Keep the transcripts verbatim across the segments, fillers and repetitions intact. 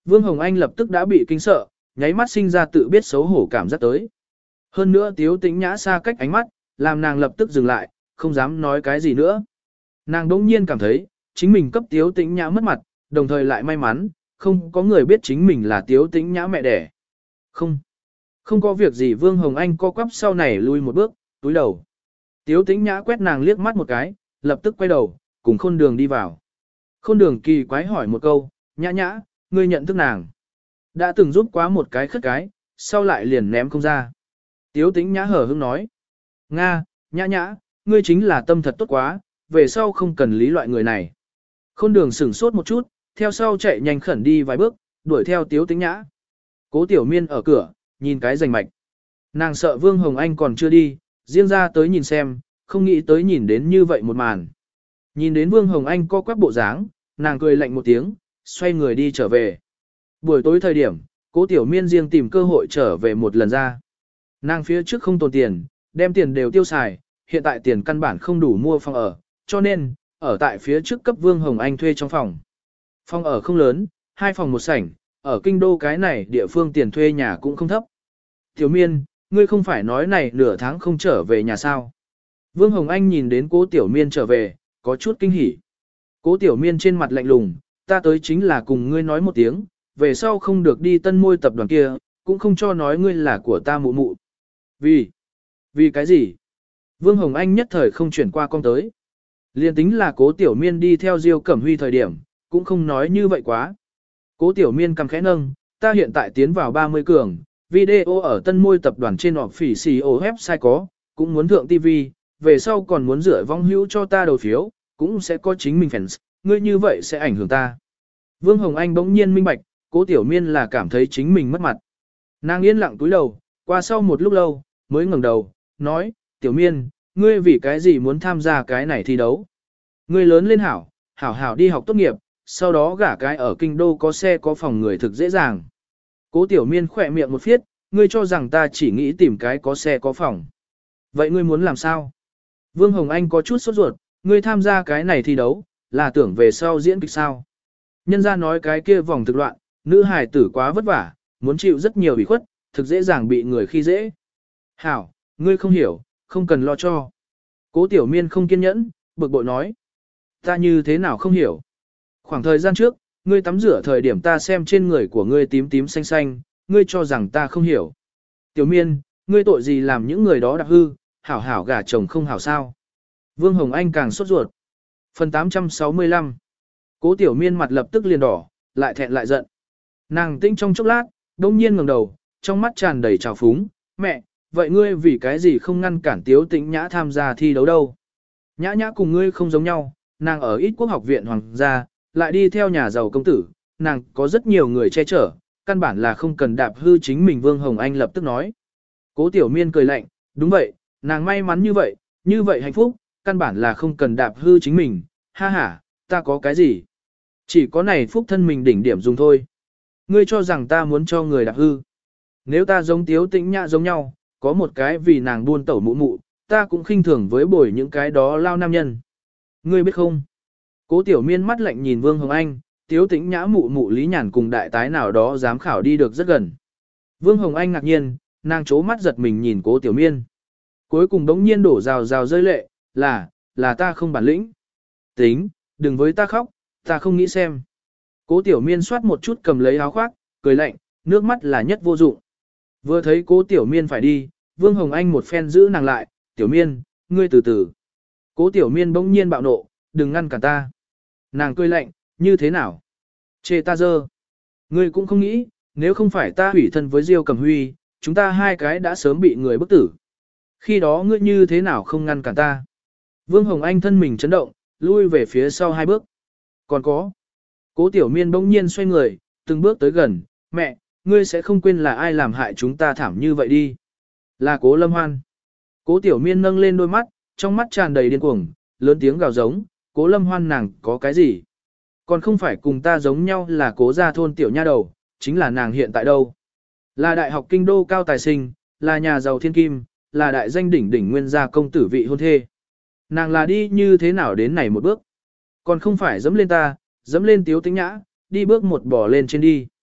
Vương Hồng Anh lập tức đã bị kinh sợ, nháy mắt sinh ra tự biết xấu hổ cảm giác tới. Hơn nữa Tiếu Tĩnh Nhã xa cách ánh mắt, làm nàng lập tức dừng lại, không dám nói cái gì nữa. Nàng đỗng nhiên cảm thấy, chính mình cấp Tiếu Tĩnh Nhã mất mặt, đồng thời lại may mắn, không có người biết chính mình là Tiếu Tĩnh Nhã mẹ đẻ. Không, không có việc gì. Vương Hồng Anh co quắp sau này lui một bước, túi đầu. Tiếu Tĩnh Nhã quét nàng liếc mắt một cái, lập tức quay đầu, cùng Khôn Đường đi vào. Khôn Đường kỳ quái hỏi một câu, Nhã Nhã, ngươi nhận thức nàng. Đã từng giúp quá một cái khất cái, sau lại liền ném không ra. Tiếu Tĩnh Nhã hở hững nói. Nga, Nhã Nhã, ngươi chính là tâm thật tốt quá, về sau không cần lý loại người này. Khôn Đường sửng sốt một chút, theo sau chạy nhanh khẩn đi vài bước, đuổi theo Tiếu Tĩnh Nhã. Cố Tiểu Miên ở cửa, nhìn cái rành mạch. Nàng sợ Vương Hồng Anh còn chưa đi, riêng ra tới nhìn xem, không nghĩ tới nhìn đến như vậy một màn. Nhìn đến Vương Hồng Anh co quắp bộ dáng, nàng cười lạnh một tiếng, xoay người đi trở về. Buổi tối thời điểm, Cố Tiểu Miên riêng tìm cơ hội trở về một lần ra. Nàng phía trước không tồn tiền, đem tiền đều tiêu xài, hiện tại tiền căn bản không đủ mua phòng ở, cho nên, ở tại phía trước cấp Vương Hồng Anh thuê trong phòng. Phòng ở không lớn, hai phòng một sảnh, ở kinh đô cái này địa phương tiền thuê nhà cũng không thấp. Tiểu Miên, ngươi không phải nói này nửa tháng không trở về nhà sao? Vương Hồng Anh nhìn đến Cố Tiểu Miên trở về, có chút kinh hỉ. Cố Tiểu Miên trên mặt lạnh lùng, ta tới chính là cùng ngươi nói một tiếng, về sau không được đi Tân Môi tập đoàn kia, cũng không cho nói ngươi là của ta mụ mụ. Vì? Vì cái gì? Vương Hồng Anh nhất thời không chuyển qua con tới. Liên tính là Cố Tiểu Miên đi theo Diêu Cẩm Huy thời điểm, cũng không nói như vậy quá. Cố Tiểu Miên cầm khẽ nâng, ta hiện tại tiến vào ba mươi cường, video ở Tân Môi tập đoàn trên họp phỉ xì ô website có, cũng muốn thượng ti vi, về sau còn muốn rửa vong hữu cho ta đầu phiếu, cũng sẽ có chính mình fans, ngươi như vậy sẽ ảnh hưởng ta. Vương Hồng Anh bỗng nhiên minh bạch, Cố Tiểu Miên là cảm thấy chính mình mất mặt. Nàng yên lặng túi đầu, qua sau một lúc lâu, mới ngẩng đầu, nói, Tiểu Miên, ngươi vì cái gì muốn tham gia cái này thi đấu? Ngươi lớn lên hảo, hảo hảo đi học tốt nghiệp, sau đó gả cái ở kinh đô có xe có phòng người thực dễ dàng. Cố Tiểu Miên khỏe miệng một phiết, ngươi cho rằng ta chỉ nghĩ tìm cái có xe có phòng. Vậy ngươi muốn làm sao? Vương Hồng Anh có chút sốt ruột, ngươi tham gia cái này thi đấu, là tưởng về sau diễn kịch sao? Nhân ra nói cái kia vòng thực loạn, nữ hài tử quá vất vả, muốn chịu rất nhiều ủy khuất, thực dễ dàng bị người khi dễ. Hảo, ngươi không hiểu, không cần lo cho. Cố Tiểu Miên không kiên nhẫn, bực bội nói. Ta như thế nào không hiểu? Khoảng thời gian trước, ngươi tắm rửa thời điểm ta xem trên người của ngươi tím tím xanh xanh, ngươi cho rằng ta không hiểu. Tiểu Miên, ngươi tội gì làm những người đó đặc hư, hảo hảo gả chồng không hảo sao? Vương Hồng Anh càng sốt ruột. Phần tám trăm sáu mươi lăm. Cố Tiểu Miên mặt lập tức liền đỏ, lại thẹn lại giận. Nàng tĩnh trong chốc lát, đông nhiên ngẩng đầu, trong mắt tràn đầy trào phúng. Mẹ, vậy ngươi vì cái gì không ngăn cản Tiếu Tĩnh Nhã tham gia thi đấu đâu? Nhã Nhã cùng ngươi không giống nhau, nàng ở ít quốc học viện hoàng gia, lại đi theo nhà giàu công tử, nàng có rất nhiều người che chở, căn bản là không cần đạp hư chính mình. Vương Hồng Anh lập tức nói. Cố Tiểu Miên cười lạnh, đúng vậy, nàng may mắn như vậy, như vậy hạnh phúc, căn bản là không cần đạp hư chính mình, ha ha, ta có cái gì? Chỉ có này phúc thân mình đỉnh điểm dùng thôi. Ngươi cho rằng ta muốn cho người đạp hư. Nếu ta giống Tiếu Tĩnh Nhã giống nhau, có một cái vì nàng buôn tẩu mụ mụ, ta cũng khinh thường với bồi những cái đó lao nam nhân. Ngươi biết không? Cố Tiểu Miên mắt lạnh nhìn Vương Hồng Anh, Tiếu Tĩnh Nhã mụ mụ Lý Nhàn cùng đại tái nào đó dám khảo đi được rất gần. Vương Hồng Anh ngạc nhiên, nàng chố mắt giật mình nhìn Cố Tiểu Miên. Cuối cùng đống nhiên đổ rào rào rơi lệ, là, là ta không bản lĩnh. Tính, đừng với ta khóc, ta không nghĩ xem. Cố Tiểu Miên soát một chút cầm lấy áo khoác, cười lạnh, nước mắt là nhất vô dụng. Vừa thấy Cố Tiểu Miên phải đi, Vương Hồng Anh một phen giữ nàng lại, Tiểu Miên, ngươi từ từ. Cố Tiểu Miên bỗng nhiên bạo nộ, đừng ngăn cản ta. Nàng cười lạnh, như thế nào? Chê ta dơ. Ngươi cũng không nghĩ, nếu không phải ta hủy thân với Diêu Cẩm Huy, chúng ta hai cái đã sớm bị người bức tử. Khi đó ngươi như thế nào không ngăn cản ta? Vương Hồng Anh thân mình chấn động, lui về phía sau hai bước. Còn có. Cố Tiểu Miên bỗng nhiên xoay người, từng bước tới gần, mẹ, ngươi sẽ không quên là ai làm hại chúng ta thảm như vậy đi. Là Cố Lâm Hoan. Cố Tiểu Miên nâng lên đôi mắt, trong mắt tràn đầy điên cuồng, lớn tiếng gào giống, Cố Lâm Hoan nàng có cái gì? Còn không phải cùng ta giống nhau là Cố gia thôn tiểu nha đầu, chính là nàng hiện tại đâu? Là đại học kinh đô cao tài sinh, là nhà giàu thiên kim, là đại danh đỉnh đỉnh nguyên gia công tử vị hôn thê. Nàng là đi như thế nào đến này một bước? Còn không phải dẫm lên ta, dẫm lên Tiếu Tĩnh Nhã, đi bước một bỏ lên trên đi.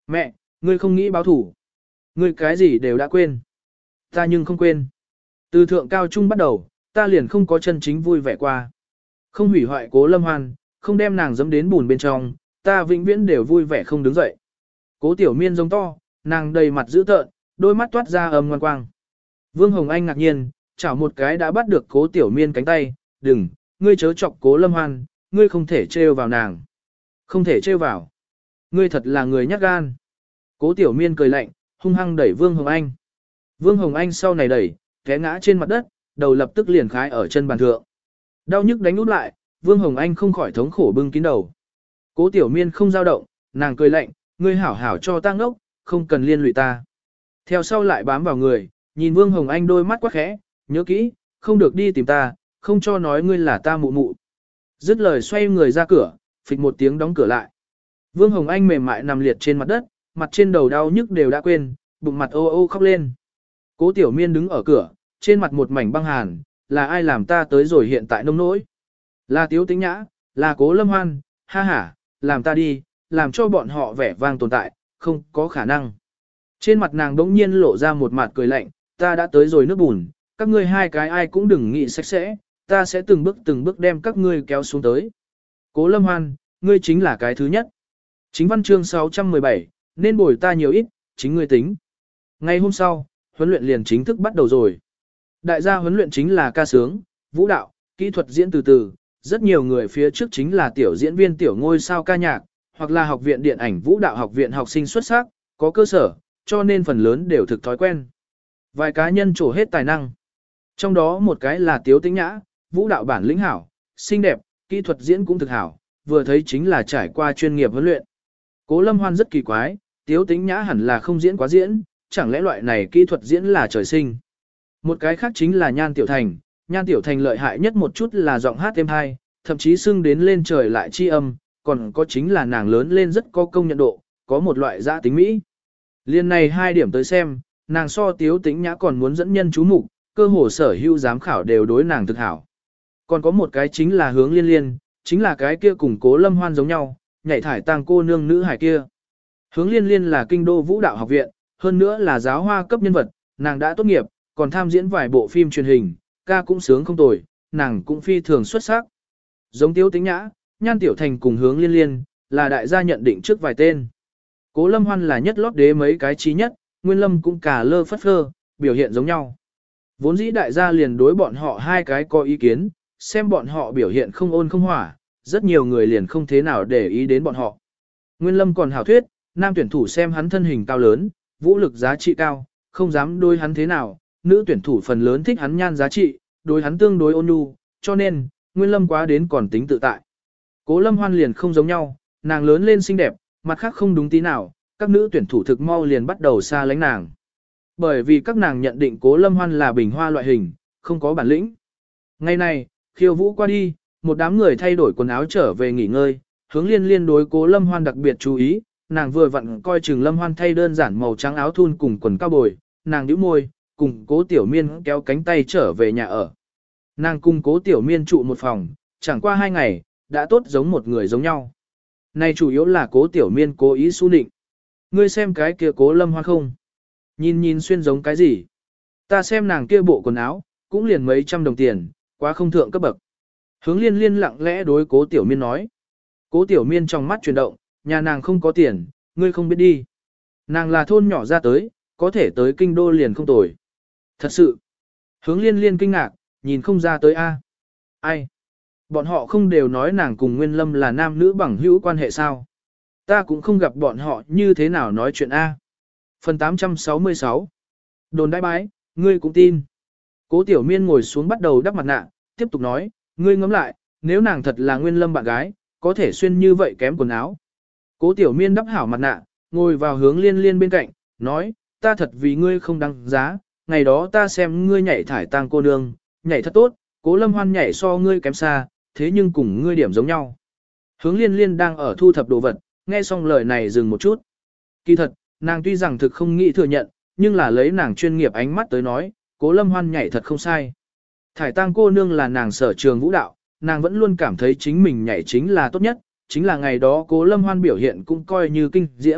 Mẹ, ngươi không nghĩ báo thủ. Ngươi cái gì đều đã quên. Ta nhưng không quên. Từ thượng cao trung bắt đầu, ta liền không có chân chính vui vẻ qua. Không hủy hoại Cố Lâm Hoan, không đem nàng dẫm đến bùn bên trong, ta vĩnh viễn đều vui vẻ không đứng dậy. Cố Tiểu Miên giống to, nàng đầy mặt dữ tợn, đôi mắt toát ra âm ngoan quang. Vương Hồng Anh ngạc nhiên, chảo một cái đã bắt được Cố Tiểu Miên cánh tay, đừng, ngươi chớ chọc Cố Lâm Hoan, ngươi không thể trêu vào nàng. Không thể trêu vào. Ngươi thật là người nhát gan. Cố Tiểu Miên cười lạnh, hung hăng đẩy Vương Hồng Anh. Vương Hồng Anh sau này đẩy, té ngã trên mặt đất, đầu lập tức liền khái ở chân bàn thượng. Đau nhức đánh út lại, Vương Hồng Anh không khỏi thống khổ bưng kín đầu. Cố Tiểu Miên không dao động, nàng cười lạnh, ngươi hảo hảo cho ta ngốc, không cần liên lụy ta. Theo sau lại bám vào người, nhìn Vương Hồng Anh đôi mắt quắc khẽ, nhớ kỹ, không được đi tìm ta, không cho nói ngươi là ta mụ mụ. Dứt lời xoay người ra cửa, phịch một tiếng đóng cửa lại. Vương Hồng Anh mềm mại nằm liệt trên mặt đất, mặt trên đầu đau nhức đều đã quên, bụng mặt ô ô khóc lên. Cố Tiểu Miên đứng ở cửa, trên mặt một mảnh băng hàn, là ai làm ta tới rồi hiện tại nông nỗi? Là Tiếu Tĩnh Nhã, là Cố Lâm Hoan, ha ha, làm ta đi, làm cho bọn họ vẻ vang tồn tại, không có khả năng. Trên mặt nàng đống nhiên lộ ra một mặt cười lạnh, ta đã tới rồi nước bùn, các ngươi hai cái ai cũng đừng nghĩ sạch sẽ, ta sẽ từng bước từng bước đem các ngươi kéo xuống tới. Cố Lâm Hoan, ngươi chính là cái thứ nhất. Chính văn chương sáu trăm mười bảy, nên bồi ta nhiều ít, chính ngươi tính. Ngày hôm sau, huấn luyện liền chính thức bắt đầu rồi. Đại gia huấn luyện chính là ca sướng, vũ đạo, kỹ thuật diễn từ từ, rất nhiều người phía trước chính là tiểu diễn viên tiểu ngôi sao ca nhạc, hoặc là học viện điện ảnh vũ đạo học viện học sinh xuất sắc, có cơ sở, cho nên phần lớn đều thực thói quen. Vài cá nhân trổ hết tài năng. Trong đó một cái là Tiếu Tĩnh Nhã, vũ đạo bản lĩnh hảo, xinh đẹp, kỹ thuật diễn cũng thực hảo, vừa thấy chính là trải qua chuyên nghiệp huấn luyện. Cố Lâm Hoan rất kỳ quái, Tiếu Tĩnh Nhã hẳn là không diễn quá diễn, chẳng lẽ loại này kỹ thuật diễn là trời sinh. Một cái khác chính là Nhan Tiểu Thành, Nhan Tiểu Thành lợi hại nhất một chút là giọng hát êm hay, thậm chí xưng đến lên trời lại chi âm, còn có chính là nàng lớn lên rất có công nhận độ, có một loại giã tính mỹ. Liên này hai điểm tới xem, nàng so Tiếu Tĩnh Nhã còn muốn dẫn nhân chú mục, cơ hồ sở hữu giám khảo đều đối nàng thực hảo. Còn có một cái chính là Hướng Liên Liên, chính là cái kia cùng Cố Lâm Hoan giống nhau, nhảy thải tang cô nương nữ hải kia. Hướng Liên Liên là kinh đô vũ đạo học viện, hơn nữa là giáo hoa cấp nhân vật, nàng đã tốt nghiệp, còn tham diễn vài bộ phim truyền hình, ca cũng sướng không tồi, nàng cũng phi thường xuất sắc. Giống Tiếu Tĩnh Nhã, Nhan Tiểu Thành cùng Hướng Liên Liên, là đại gia nhận định trước vài tên. Cố Lâm Hoan là nhất lót đế mấy cái trí nhất, Nguyên Lâm cũng cả lơ phất phơ, biểu hiện giống nhau. Vốn dĩ đại gia liền đối bọn họ hai cái có ý kiến, xem bọn họ biểu hiện không ôn không hỏa, rất nhiều người liền không thế nào để ý đến bọn họ. Nguyên Lâm còn hảo thuyết, nam tuyển thủ xem hắn thân hình cao lớn, vũ lực giá trị cao, không dám đối hắn thế nào, nữ tuyển thủ phần lớn thích hắn nhan giá trị, đối hắn tương đối ôn nhu, cho nên, Nguyên Lâm quá đến còn tính tự tại. Cố Lâm Hoan liền không giống nhau, nàng lớn lên xinh đẹp, mặt khác không đúng tí nào, các nữ tuyển thủ thực mau liền bắt đầu xa lánh nàng. Bởi vì các nàng nhận định Cố Lâm Hoan là bình hoa loại hình, không có bản lĩnh. Ngày này, khiêu vũ qua đi, một đám người thay đổi quần áo trở về nghỉ ngơi, Hướng Liên Liên đối Cố Lâm Hoan đặc biệt chú ý, nàng vừa vặn coi chừng Lâm Hoan thay đơn giản màu trắng áo thun cùng quần cao bồi, nàng nhíu môi, cùng Cố Tiểu Miên kéo cánh tay trở về nhà ở. Nàng cùng Cố Tiểu Miên trụ một phòng, chẳng qua hai ngày, đã tốt giống một người giống nhau. Này chủ yếu là Cố Tiểu Miên cố ý su nịnh. Ngươi xem cái kia Cố Lâm Hoan không? Nhìn nhìn xuyên giống cái gì? Ta xem nàng kia bộ quần áo, cũng liền mấy trăm đồng tiền, quá không thượng cấp bậc. Hướng Liên Liên lặng lẽ đối Cố Tiểu Miên nói. Cố Tiểu Miên trong mắt chuyển động, nhà nàng không có tiền, ngươi không biết đi. Nàng là thôn nhỏ ra tới, có thể tới kinh đô liền không tồi. Thật sự. Hướng Liên Liên kinh ngạc, nhìn không ra tới a. Ai? Bọn họ không đều nói nàng cùng Nguyên Lâm là nam nữ bằng hữu quan hệ sao? Ta cũng không gặp bọn họ như thế nào nói chuyện a. Phần tám trăm sáu mươi sáu. Đồn đại bái, ngươi cũng tin. Cố Tiểu Miên ngồi xuống bắt đầu đắp mặt nạ, tiếp tục nói, ngươi ngẫm lại, nếu nàng thật là Nguyên Lâm bạn gái, có thể xuyên như vậy kém quần áo. Cố Tiểu Miên đắp hảo mặt nạ, ngồi vào Hướng Liên Liên bên cạnh, nói, ta thật vì ngươi không đáng giá, ngày đó ta xem ngươi nhảy thải tang cô nương, nhảy thật tốt, Cố Lâm Hoan nhảy so ngươi kém xa, thế nhưng cùng ngươi điểm giống nhau. Hướng Liên Liên đang ở thu thập đồ vật, nghe xong lời này dừng một chút. Kỳ thật, nàng tuy rằng thực không nghĩ thừa nhận, nhưng là lấy nàng chuyên nghiệp ánh mắt tới nói, Cố Lâm Hoan nhảy thật không sai. Thải tang cô nương là nàng sở trường vũ đạo, nàng vẫn luôn cảm thấy chính mình nhảy chính là tốt nhất, chính là ngày đó Cố Lâm Hoan biểu hiện cũng coi như kinh diễm,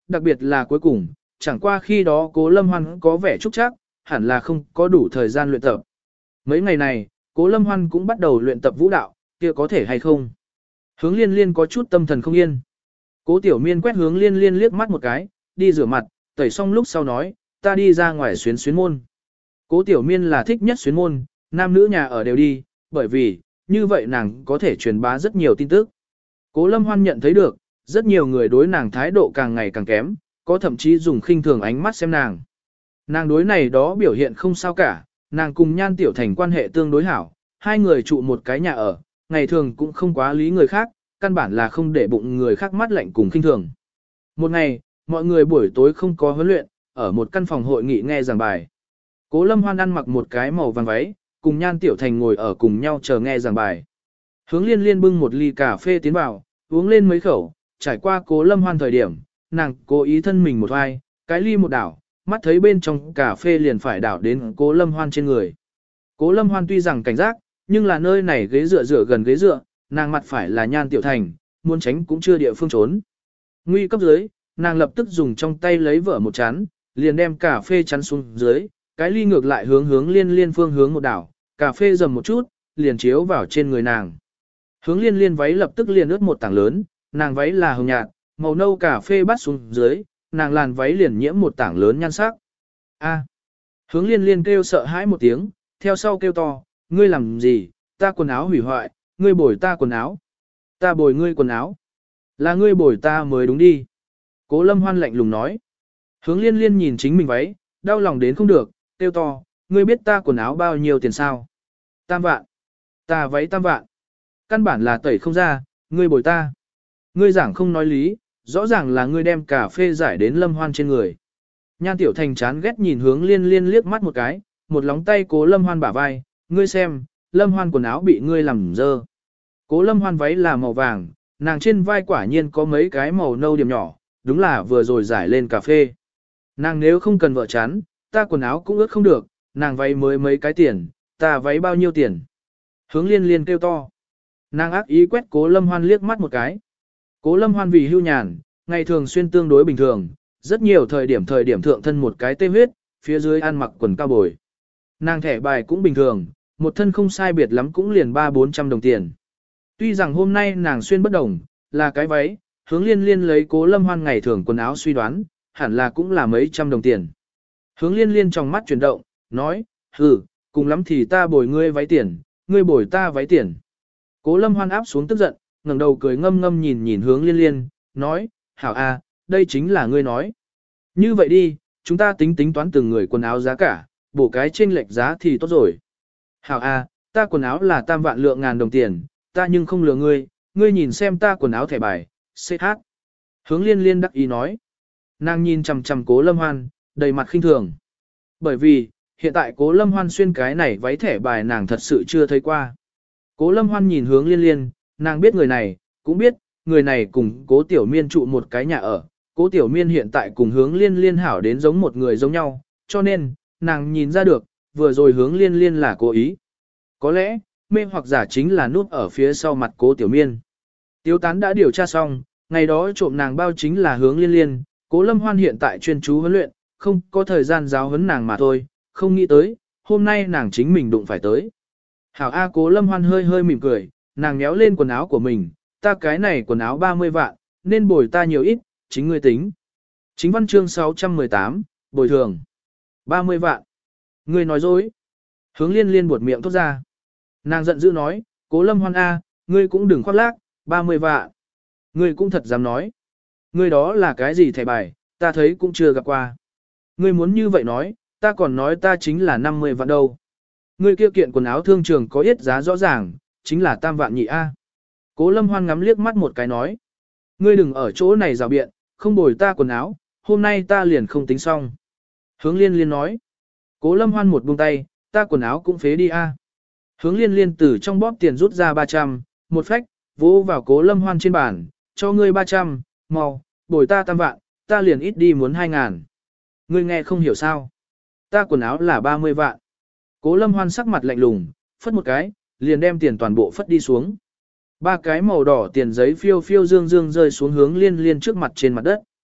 đặc biệt là cuối cùng, chẳng qua khi đó Cố Lâm Hoan có vẻ trúc chắc, hẳn là không có đủ thời gian luyện tập. Mấy ngày này, Cố Lâm Hoan cũng bắt đầu luyện tập vũ đạo, kia có thể hay không? Hướng Liên Liên có chút tâm thần không yên. Cố Tiểu Miên quét Hướng Liên Liên liếc mắt một cái, đi rửa mặt, tẩy xong lúc sau nói, ta đi ra ngoài xuyến xuyến môn. Cố Tiểu Miên là thích nhất xuyến môn, nam nữ nhà ở đều đi, bởi vì, như vậy nàng có thể truyền bá rất nhiều tin tức. Cố Lâm Hoan nhận thấy được, rất nhiều người đối nàng thái độ càng ngày càng kém, có thậm chí dùng khinh thường ánh mắt xem nàng. Nàng đối này đó biểu hiện không sao cả, nàng cùng Nhan Tiểu Thành quan hệ tương đối hảo, hai người trụ một cái nhà ở, ngày thường cũng không quá lý người khác, căn bản là không để bụng người khác mắt lạnh cùng khinh thường. Một ngày, mọi người buổi tối không có huấn luyện, ở một căn phòng hội nghị nghe giảng bài. Cố Lâm Hoan ăn mặc một cái màu vàng váy, cùng Nhan Tiểu Thành ngồi ở cùng nhau chờ nghe giảng bài. Hướng Liên Liên bưng một ly cà phê tiến vào, uống lên mấy khẩu, trải qua Cố Lâm Hoan thời điểm, nàng cố ý thân mình một vai, cái ly một đảo, mắt thấy bên trong cà phê liền phải đảo đến Cố Lâm Hoan trên người. Cố Lâm Hoan tuy rằng cảnh giác, nhưng là nơi này ghế dựa dựa gần ghế dựa, nàng mặt phải là Nhan Tiểu Thành, muốn tránh cũng chưa địa phương trốn. Nguy cấp dưới, nàng lập tức dùng trong tay lấy vở một chán, liền đem cà phê chắn xuống dưới, cái ly ngược lại hướng hướng Liên Liên phương hướng một đảo, cà phê dầm một chút, liền chiếu vào trên người nàng. Hướng Liên Liên váy lập tức liền ướt một tảng lớn, nàng váy là hồng nhạt, màu nâu cà phê bắt xuống dưới, nàng làn váy liền nhiễm một tảng lớn nhan sắc. A. Hướng Liên Liên kêu sợ hãi một tiếng, theo sau kêu to, ngươi làm gì, ta quần áo hủy hoại, ngươi bồi ta quần áo. Ta bồi ngươi quần áo. Là ngươi bồi ta mới đúng đi. Cố Lâm Hoan lạnh lùng nói. Hướng Liên Liên nhìn chính mình váy, đau lòng đến không được, kêu to, ngươi biết ta quần áo bao nhiêu tiền sao? Tam vạn. Ta váy tam vạn. Căn bản là tẩy không ra, ngươi bồi ta. Ngươi giảng không nói lý, rõ ràng là ngươi đem cà phê giải đến Lâm Hoan trên người. Nhan Tiểu Thành chán ghét nhìn Hướng Liên Liên liếc mắt một cái, một lóng tay Cố Lâm Hoan bả vai, ngươi xem, Lâm Hoan quần áo bị ngươi làm dơ. Cố Lâm Hoan váy là màu vàng, nàng trên vai quả nhiên có mấy cái màu nâu điểm nhỏ, đúng là vừa rồi giải lên cà phê. Nàng nếu không cần vợ chán, ta quần áo cũng ướt không được, nàng váy mới mấy cái tiền, ta váy bao nhiêu tiền. Hướng Liên Liên kêu to. Nàng ác ý quét Cố Lâm Hoan liếc mắt một cái. Cố Lâm Hoan vì hưu nhàn, ngày thường xuyên tương đối bình thường, rất nhiều thời điểm thời điểm thượng thân một cái tê huyết, phía dưới ăn mặc quần cao bồi. Nàng thẻ bài cũng bình thường, một thân không sai biệt lắm cũng liền ba bốn trăm đồng tiền. Tuy rằng hôm nay nàng xuyên bất đồng, là cái váy, Hướng Liên Liên lấy Cố Lâm Hoan ngày thường quần áo suy đoán, hẳn là cũng là mấy trăm đồng tiền. Hướng Liên Liên trong mắt chuyển động, nói, hừ, cùng lắm thì ta bồi ngươi váy tiền, ngươi bồi ta váy tiền. Cố Lâm Hoan áp xuống tức giận, ngẩng đầu cười ngâm ngâm nhìn nhìn Hướng Liên Liên, nói, hảo a, đây chính là ngươi nói. Như vậy đi, chúng ta tính tính toán từng người quần áo giá cả, bổ cái chênh lệch giá thì tốt rồi. Hảo a, ta quần áo là tam vạn lượng ngàn đồng tiền, ta nhưng không lừa ngươi, ngươi nhìn xem ta quần áo thẻ bài, xê hát. Hướng Liên Liên đắc ý nói. Nàng nhìn chằm chằm Cố Lâm Hoan, đầy mặt khinh thường. Bởi vì, hiện tại Cố Lâm Hoan xuyên cái này váy thẻ bài nàng thật sự chưa thấy qua. Cố Lâm Hoan nhìn Hướng Liên Liên, nàng biết người này, cũng biết, người này cùng Cố Tiểu Miên trụ một cái nhà ở. Cố Tiểu Miên hiện tại cùng Hướng Liên Liên hảo đến giống một người giống nhau, cho nên, nàng nhìn ra được, vừa rồi Hướng Liên Liên là cố ý. Có lẽ, mê hoặc giả chính là núp ở phía sau mặt Cố Tiểu Miên. Tiếu Tán đã điều tra xong, ngày đó trộm nàng bao chính là Hướng Liên Liên, Cố Lâm Hoan hiện tại chuyên chú huấn luyện, không có thời gian giáo huấn nàng mà thôi, không nghĩ tới, hôm nay nàng chính mình đụng phải tới. Hảo A. Cố Lâm Hoan hơi hơi mỉm cười, nàng méo lên quần áo của mình, ta cái này quần áo ba mươi vạn, nên bồi ta nhiều ít, chính ngươi tính. Chính văn chương sáu trăm mười tám, bồi thường. ba mươi vạn. Ngươi nói dối. Hướng Liên Liên buột miệng thốt ra. Nàng giận dữ nói, Cố Lâm Hoan A, ngươi cũng đừng khoác lác, ba mươi vạn. Ngươi cũng thật dám nói. Ngươi đó là cái gì thẻ bài, ta thấy cũng chưa gặp qua. Ngươi muốn như vậy nói, ta còn nói ta chính là năm mươi vạn đâu. Ngươi kia kiện quần áo thương trường có yết giá rõ ràng, chính là tam vạn nhị A. Cố Lâm Hoan ngắm liếc mắt một cái nói. Ngươi đừng ở chỗ này rào biện, không bồi ta quần áo, hôm nay ta liền không tính xong. Hướng Liên Liên nói. Cố Lâm Hoan một buông tay, ta quần áo cũng phế đi A. Hướng Liên Liên từ trong bóp tiền rút ra ba trăm, một phách, vỗ vào Cố Lâm Hoan trên bàn, cho ngươi ba trăm, mau, bồi ta tam vạn, ta liền ít đi muốn hai ngàn. Ngươi nghe không hiểu sao. Ta quần áo là ba mươi vạn. Cố Lâm Hoan sắc mặt lạnh lùng, phất một cái, liền đem tiền toàn bộ phất đi xuống. Ba cái màu đỏ tiền giấy phiêu phiêu dương dương rơi xuống Hướng Liên Liên trước mặt trên mặt đất.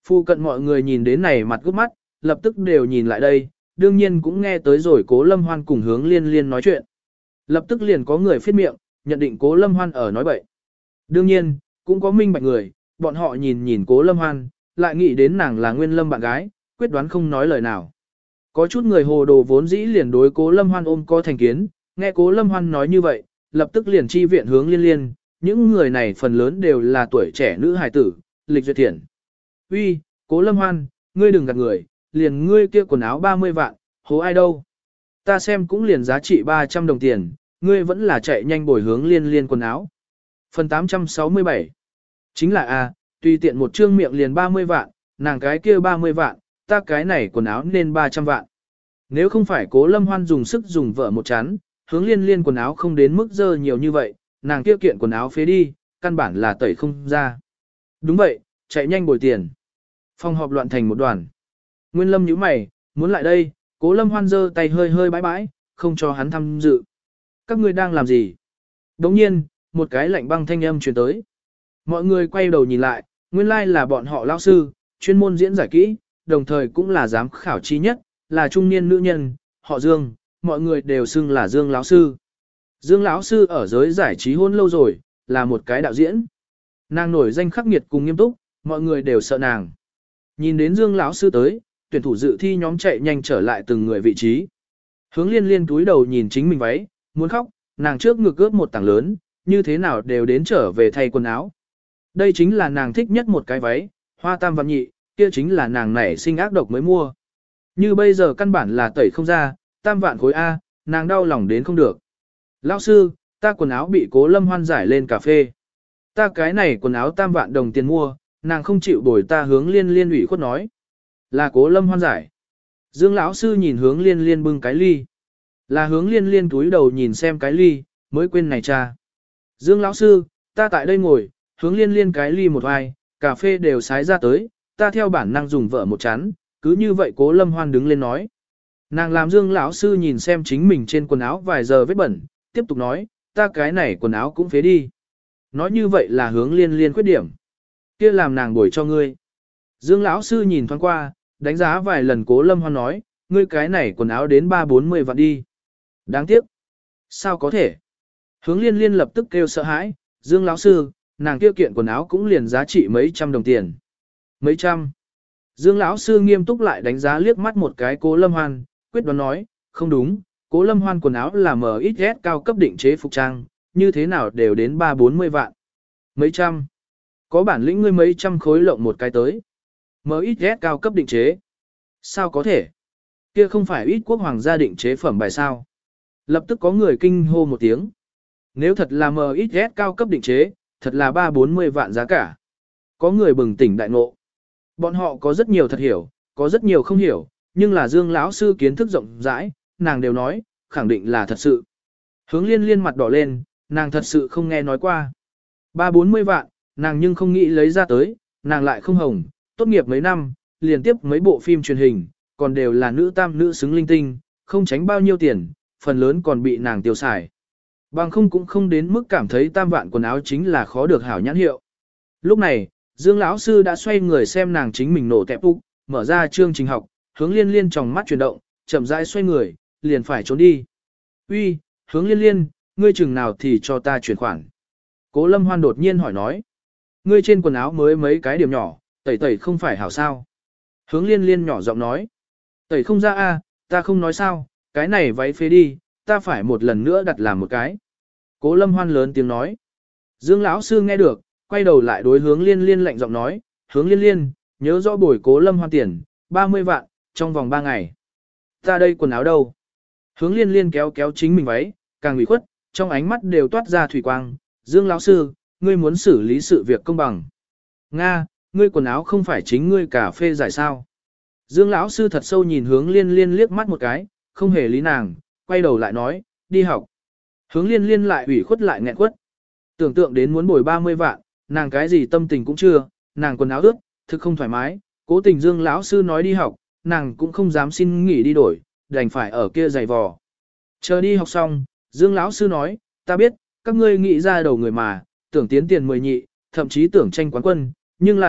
Phu cận mọi người nhìn đến này mặt gấp mắt, lập tức đều nhìn lại đây, đương nhiên cũng nghe tới rồi Cố Lâm Hoan cùng Hướng Liên Liên nói chuyện. Lập tức liền có người phết miệng, nhận định Cố Lâm Hoan ở nói bậy. Đương nhiên, cũng có minh bạch người, bọn họ nhìn nhìn Cố Lâm Hoan, lại nghĩ đến nàng là Nguyên Lâm bạn gái, quyết đoán không nói lời nào. Có chút người hồ đồ vốn dĩ liền đối Cố Lâm Hoan ôm có thành kiến, nghe Cố Lâm Hoan nói như vậy, lập tức liền chi viện Hướng Liên Liên, những người này phần lớn đều là tuổi trẻ nữ hài tử, lịch duyệt thiện. Uy, Cố Lâm Hoan, ngươi đừng gạt người, liền ngươi kia quần áo ba mươi vạn, hố ai đâu. Ta xem cũng liền giá trị ba trăm đồng tiền, ngươi vẫn là chạy nhanh bồi Hướng Liên Liên quần áo. Phần tám trăm sáu mươi bảy. Chính là a, tùy tiện một trương miệng liền ba mươi vạn, nàng cái kia ba mươi vạn, ta cái này quần áo nên ba trăm vạn. Nếu không phải Cố Lâm Hoan dùng sức dùng vợ một chán, Hướng Liên Liên quần áo không đến mức dơ nhiều như vậy, nàng kia kiện quần áo phế đi, căn bản là tẩy không ra. Đúng vậy, chạy nhanh bồi tiền. Phòng họp loạn thành một đoàn. Nguyên Lâm nhíu mày, muốn lại đây, Cố Lâm Hoan giơ tay hơi hơi bãi bãi, không cho hắn tham dự. Các ngươi đang làm gì? Đồng nhiên, một cái lạnh băng thanh âm truyền tới. Mọi người quay đầu nhìn lại, nguyên lai like là bọn họ lão sư, chuyên môn diễn giải kỹ, đồng thời cũng là giám khảo chi nhất, là trung niên nữ nhân, họ Dương, mọi người đều xưng là Dương lão sư. Dương lão sư ở giới giải trí hôn lâu rồi, là một cái đạo diễn. Nàng nổi danh khắc nghiệt cùng nghiêm túc, mọi người đều sợ nàng. Nhìn đến Dương lão sư tới, tuyển thủ dự thi nhóm chạy nhanh trở lại từng người vị trí. Hướng Liên Liên túi đầu nhìn chính mình váy, muốn khóc, nàng trước ngực ướt một tảng lớn, như thế nào đều đến trở về thay quần áo. Đây chính là nàng thích nhất một cái váy, hoa tam vạn nhị, kia chính là nàng nảy sinh ác độc mới mua. Như bây giờ căn bản là tẩy không ra, tam vạn khối A, nàng đau lòng đến không được. Lão sư, ta quần áo bị Cố Lâm Hoan giải lên cà phê. Ta cái này quần áo tam vạn đồng tiền mua, nàng không chịu bồi ta. Hướng Liên Liên ủy khuất nói. Là Cố Lâm Hoan giải. Dương lão sư nhìn Hướng Liên Liên bưng cái ly. Là Hướng Liên Liên túi đầu nhìn xem cái ly, mới quên này cha. Dương lão sư, ta tại đây ngồi, Hướng Liên Liên cái ly một hoài, cà phê đều sái ra tới, ta theo bản năng dùng vợ một chán, cứ như vậy Cố Lâm Hoan đứng lên nói. Nàng làm Dương lão sư nhìn xem chính mình trên quần áo vài giờ vết bẩn, tiếp tục nói, ta cái này quần áo cũng phế đi. Nói như vậy là Hướng Liên Liên khuyết điểm. Kia làm nàng bồi cho ngươi. Dương lão sư nhìn thoáng qua, đánh giá vài lần Cố Lâm Hoan nói, ngươi cái này quần áo đến ba bốn mươi vạn đi. Đáng tiếc. Sao có thể? Hướng Liên Liên lập tức kêu sợ hãi, Dương lão sư, nàng kia kiện quần áo cũng liền giá trị mấy trăm đồng tiền. Mấy trăm. Dương lão sư nghiêm túc lại đánh giá liếc mắt một cái Cố Lâm Hoan, quyết đoán nói, không đúng, Cố Lâm Hoan quần áo là em ích ét cao cấp định chế phục trang, như thế nào đều đến ba bốn mươi vạn. Mấy trăm. Có bản lĩnh ngươi mấy trăm khối lộng một cái tới. em ích ét cao cấp định chế. Sao có thể? Kia không phải ít quốc hoàng gia định chế phẩm bài sao. Lập tức có người kinh hô một tiếng. Nếu thật là em ích ét cao cấp định chế, thật là ba bốn mươi vạn giá cả. Có người bừng tỉnh đại ngộ. Bọn họ có rất nhiều thật hiểu, có rất nhiều không hiểu, nhưng là Dương lão sư kiến thức rộng rãi, nàng đều nói, khẳng định là thật sự. Hướng Liên Liên mặt đỏ lên, nàng thật sự không nghe nói qua. Ba bốn mươi vạn, nàng nhưng không nghĩ lấy ra tới, nàng lại không hồng, tốt nghiệp mấy năm, liên tiếp mấy bộ phim truyền hình, còn đều là nữ tam nữ xứng linh tinh, không tránh bao nhiêu tiền, phần lớn còn bị nàng tiêu xài. Bằng không cũng không đến mức cảm thấy tam vạn quần áo chính là khó được hảo nhãn hiệu. Lúc này, Dương lão sư đã xoay người xem nàng chính mình nổ tẹp úc, mở ra chương trình học, Hướng Liên Liên trong mắt chuyển động, chậm rãi xoay người, liền phải trốn đi. Uy, Hướng Liên Liên, ngươi chừng nào thì cho ta chuyển khoản. Cố Lâm Hoan đột nhiên hỏi nói. Ngươi trên quần áo mới mấy cái điểm nhỏ, tẩy tẩy không phải hảo sao. Hướng Liên Liên nhỏ giọng nói. Tẩy không ra a, ta không nói sao, cái này váy phế đi, ta phải một lần nữa đặt làm một cái. Cố Lâm Hoan lớn tiếng nói. Dương lão sư nghe được, quay đầu lại đối Hướng Liên Liên lạnh giọng nói, Hướng Liên Liên, nhớ rõ bồi Cố Lâm Hoan tiền, ba mươi vạn, trong vòng ba ngày. Ta đây quần áo đâu? Hướng Liên Liên kéo kéo chính mình váy, càng ủy khuất, trong ánh mắt đều toát ra thủy quang. Dương lão sư, ngươi muốn xử lý sự việc công bằng. Nga, ngươi quần áo không phải chính ngươi cà phê giải sao? Dương lão sư thật sâu nhìn Hướng Liên Liên liếc mắt một cái, không hề lý nàng, quay đầu lại nói, đi học. Hướng Liên Liên lại ủy khuất lại nghẹn quất. Tưởng tượng đến muốn bồi ba mươi vạn, nàng cái gì tâm tình cũng chưa, nàng quần áo ướt, thực không thoải mái, cố tình Dương lão sư nói đi học, nàng cũng không dám xin nghỉ đi đổi, đành phải ở kia giày vò. Chờ đi học xong, Dương lão sư nói, ta biết, các ngươi nghĩ ra đầu người mà, tưởng tiến tiền mười nhị, thậm chí tưởng tranh quán quân, nhưng là,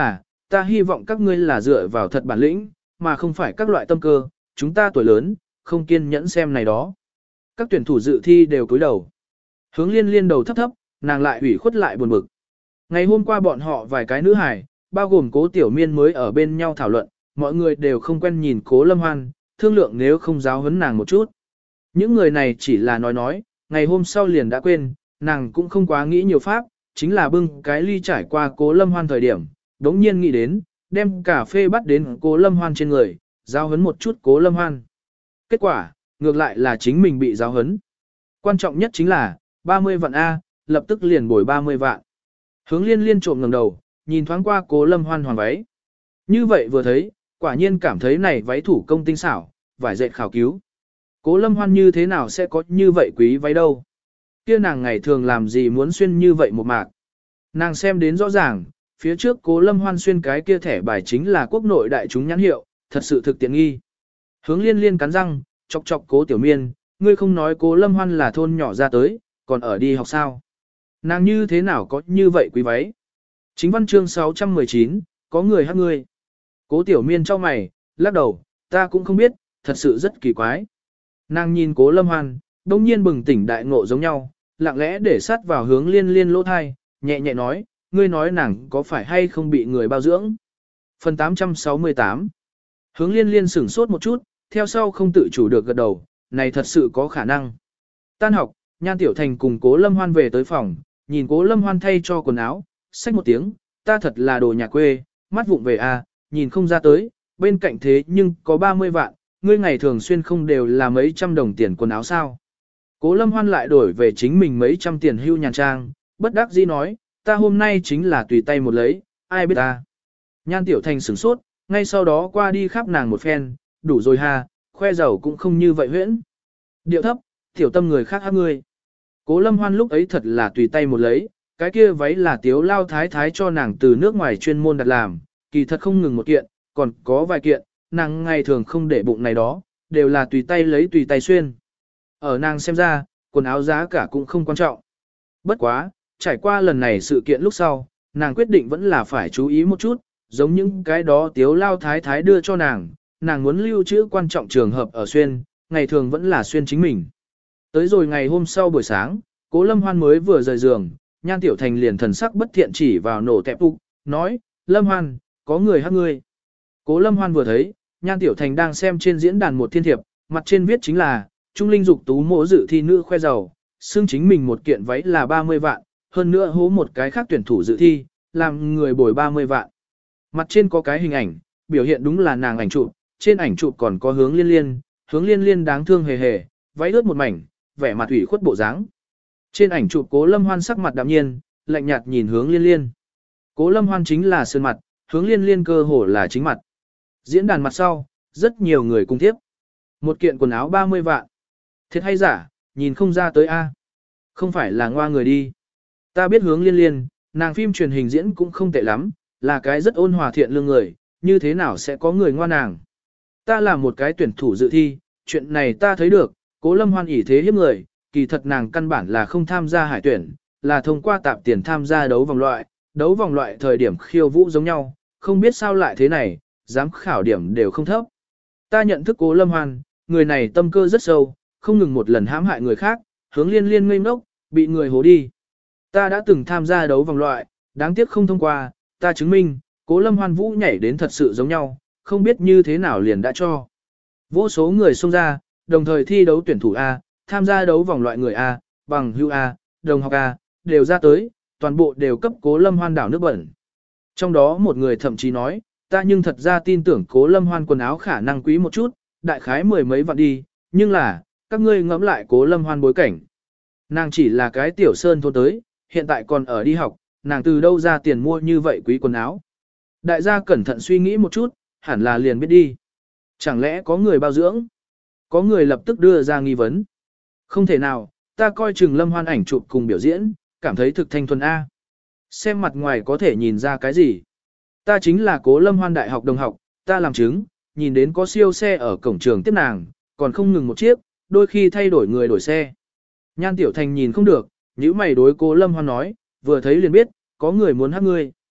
ta hy vọng các ngươi là dựa vào thật bản lĩnh, mà không phải các loại tâm cơ, chúng ta tuổi lớn, không kiên nhẫn xem này đó. Các tuyển thủ dự thi đều cúi đầu. Hướng liên liên đầu thấp thấp, nàng lại ủy khuất lại buồn bực. Ngày hôm qua bọn họ vài cái nữ hài, bao gồm cố tiểu miên mới ở bên nhau thảo luận, mọi người đều không quen nhìn cố lâm hoan, thương lượng nếu không giáo huấn nàng một chút. Những người này chỉ là nói nói, ngày hôm sau liền đã quên, nàng cũng không quá nghĩ nhiều pháp, chính là bưng cái ly trải qua cố lâm hoan thời điểm, đống nhiên nghĩ đến, đem cà phê bắt đến cố lâm hoan trên người, giáo huấn một chút cố lâm hoan. Kết quả, ngược lại là chính mình bị giáo huấn. Quan trọng nhất chính là, ba mươi vạn A, lập tức liền bồi ba mươi vạn. Hướng liên liên trộm ngẩng đầu, nhìn thoáng qua cố lâm hoan hoàng váy. Như vậy vừa thấy, quả nhiên cảm thấy này váy thủ công tinh xảo, vải dệt khảo cứu. Cố lâm hoan như thế nào sẽ có như vậy quý váy đâu. Kia nàng ngày thường làm gì muốn xuyên như vậy một mạc. Nàng xem đến rõ ràng, phía trước cố lâm hoan xuyên cái kia thẻ bài chính là quốc nội đại chúng nhãn hiệu, thật sự thực tiện nghi. Hướng liên liên cắn răng, chọc chọc cố tiểu miên, ngươi không nói cố lâm hoan là thôn nhỏ ra tới, còn ở đi học sao. Nàng như thế nào có như vậy quý váy. Chính văn chương sáu trăm mười chín, có người hát ngươi. Cố tiểu miên cho mày, lắc đầu, ta cũng không biết, thật sự rất kỳ quái. Nàng nhìn cố lâm hoan, đông nhiên bừng tỉnh đại ngộ giống nhau, lặng lẽ để sát vào hướng liên liên lỗ thai, nhẹ nhẹ nói, ngươi nói nàng có phải hay không bị người bao dưỡng. Phần tám trăm sáu mươi tám. Hướng liên liên sửng sốt một chút, theo sau không tự chủ được gật đầu, này thật sự có khả năng. Tan học, Nhan Tiểu Thành cùng cố lâm hoan về tới phòng, nhìn cố lâm hoan thay cho quần áo, xách một tiếng, ta thật là đồ nhà quê, mắt vụng về à, nhìn không ra tới, bên cạnh thế nhưng có ba mươi vạn, ngươi ngày thường xuyên không đều là mấy trăm đồng tiền quần áo sao. Cố lâm hoan lại đổi về chính mình mấy trăm tiền hưu nhàn trang, bất đắc dĩ nói, ta hôm nay chính là tùy tay một lấy, ai biết ta. Nhan Tiểu Thành sửng sốt, ngay sau đó qua đi khắp nàng một phen, đủ rồi ha, khoe giàu cũng không như vậy huyễn. Điệu thấp, tiểu tâm người khác hát ngươi. Cố lâm hoan lúc ấy thật là tùy tay một lấy, cái kia váy là tiếu lao thái thái cho nàng từ nước ngoài chuyên môn đặt làm, kỳ thật không ngừng một kiện, còn có vài kiện, nàng ngày thường không để bụng này đó, đều là tùy tay lấy tùy tay xuyên. Ở nàng xem ra, quần áo giá cả cũng không quan trọng. Bất quá, trải qua lần này sự kiện lúc sau, nàng quyết định vẫn là phải chú ý một chút, giống những cái đó tiếu lao thái thái đưa cho nàng, nàng muốn lưu trữ quan trọng trường hợp ở xuyên, ngày thường vẫn là xuyên chính mình. Tới rồi ngày hôm sau buổi sáng, cố lâm hoan mới vừa rời giường, Nhan Tiểu Thành liền thần sắc bất thiện chỉ vào nổ tẹp ục, nói, lâm hoan, có người hát ngươi. Cố lâm hoan vừa thấy, Nhan Tiểu Thành đang xem trên diễn đàn một thiên thiệp, mặt trên viết chính là, Trung Linh dục tú mộ dự thi nữ khoe giàu, xưng chính mình một kiện váy là ba mươi vạn, hơn nữa hố một cái khác tuyển thủ dự thi, làm người bồi ba mươi vạn. Mặt trên có cái hình ảnh, biểu hiện đúng là nàng ảnh chụp, trên ảnh chụp còn có hướng liên liên, hướng liên liên đáng thương hề hề, váy ướt một mảnh, vẻ mặt ủy khuất bộ dáng. Trên ảnh chụp cố lâm hoan sắc mặt đạm nhiên, lạnh nhạt nhìn hướng liên liên. Cố lâm hoan chính là sơn mặt, hướng liên liên cơ hồ là chính mặt. Diễn đàn mặt sau, rất nhiều người cùng tiếp. Một kiện quần áo ba mươi vạn. Thiệt hay giả, nhìn không ra tới A. Không phải là ngoa người đi. Ta biết hướng liên liên, nàng phim truyền hình diễn cũng không tệ lắm, là cái rất ôn hòa thiện lương người, như thế nào sẽ có người ngoa nàng. Ta là một cái tuyển thủ dự thi, chuyện này ta thấy được, cố lâm hoan ỷ thế hiếp người, kỳ thật nàng căn bản là không tham gia hải tuyển, là thông qua tạp tiền tham gia đấu vòng loại, đấu vòng loại thời điểm khiêu vũ giống nhau, không biết sao lại thế này, giám khảo điểm đều không thấp. Ta nhận thức cố lâm hoan, người này tâm cơ rất sâu, không ngừng một lần hãm hại người khác, hướng liên liên ngây ngốc, bị người hố đi. Ta đã từng tham gia đấu vòng loại, đáng tiếc không thông qua, ta chứng minh, cố lâm hoan vũ nhảy đến thật sự giống nhau, không biết như thế nào liền đã cho. Vô số người xông ra, đồng thời thi đấu tuyển thủ A, tham gia đấu vòng loại người A, bằng hữu A, đồng học A, đều ra tới, toàn bộ đều cấp cố lâm hoan đảo nước bẩn. Trong đó một người thậm chí nói, ta nhưng thật ra tin tưởng cố lâm hoan quần áo khả năng quý một chút, đại khái mười mấy vạn đi, nhưng là, các ngươi ngẫm lại cố lâm hoan bối cảnh. Nàng chỉ là cái tiểu sơn thôn tới, hiện tại còn ở đi học, nàng từ đâu ra tiền mua như vậy quý quần áo. Đại gia cẩn thận suy nghĩ một chút, hẳn là liền biết đi. Chẳng lẽ có người bao dưỡng? Có người lập tức đưa ra nghi vấn. Không thể nào, ta coi chừng lâm hoan ảnh chụp cùng biểu diễn, cảm thấy thực thanh thuần A. Xem mặt ngoài có thể nhìn ra cái gì? Ta chính là cố lâm hoan đại học đồng học, ta làm chứng, nhìn đến có siêu xe ở cổng trường tiếp nàng, còn không ngừng một chiếc, đôi khi thay đổi người đổi xe. Nhan Tiểu Thành nhìn không được, nhíu mày đối cố lâm hoan nói, vừa thấy liền biết, có người muốn hát ngươi.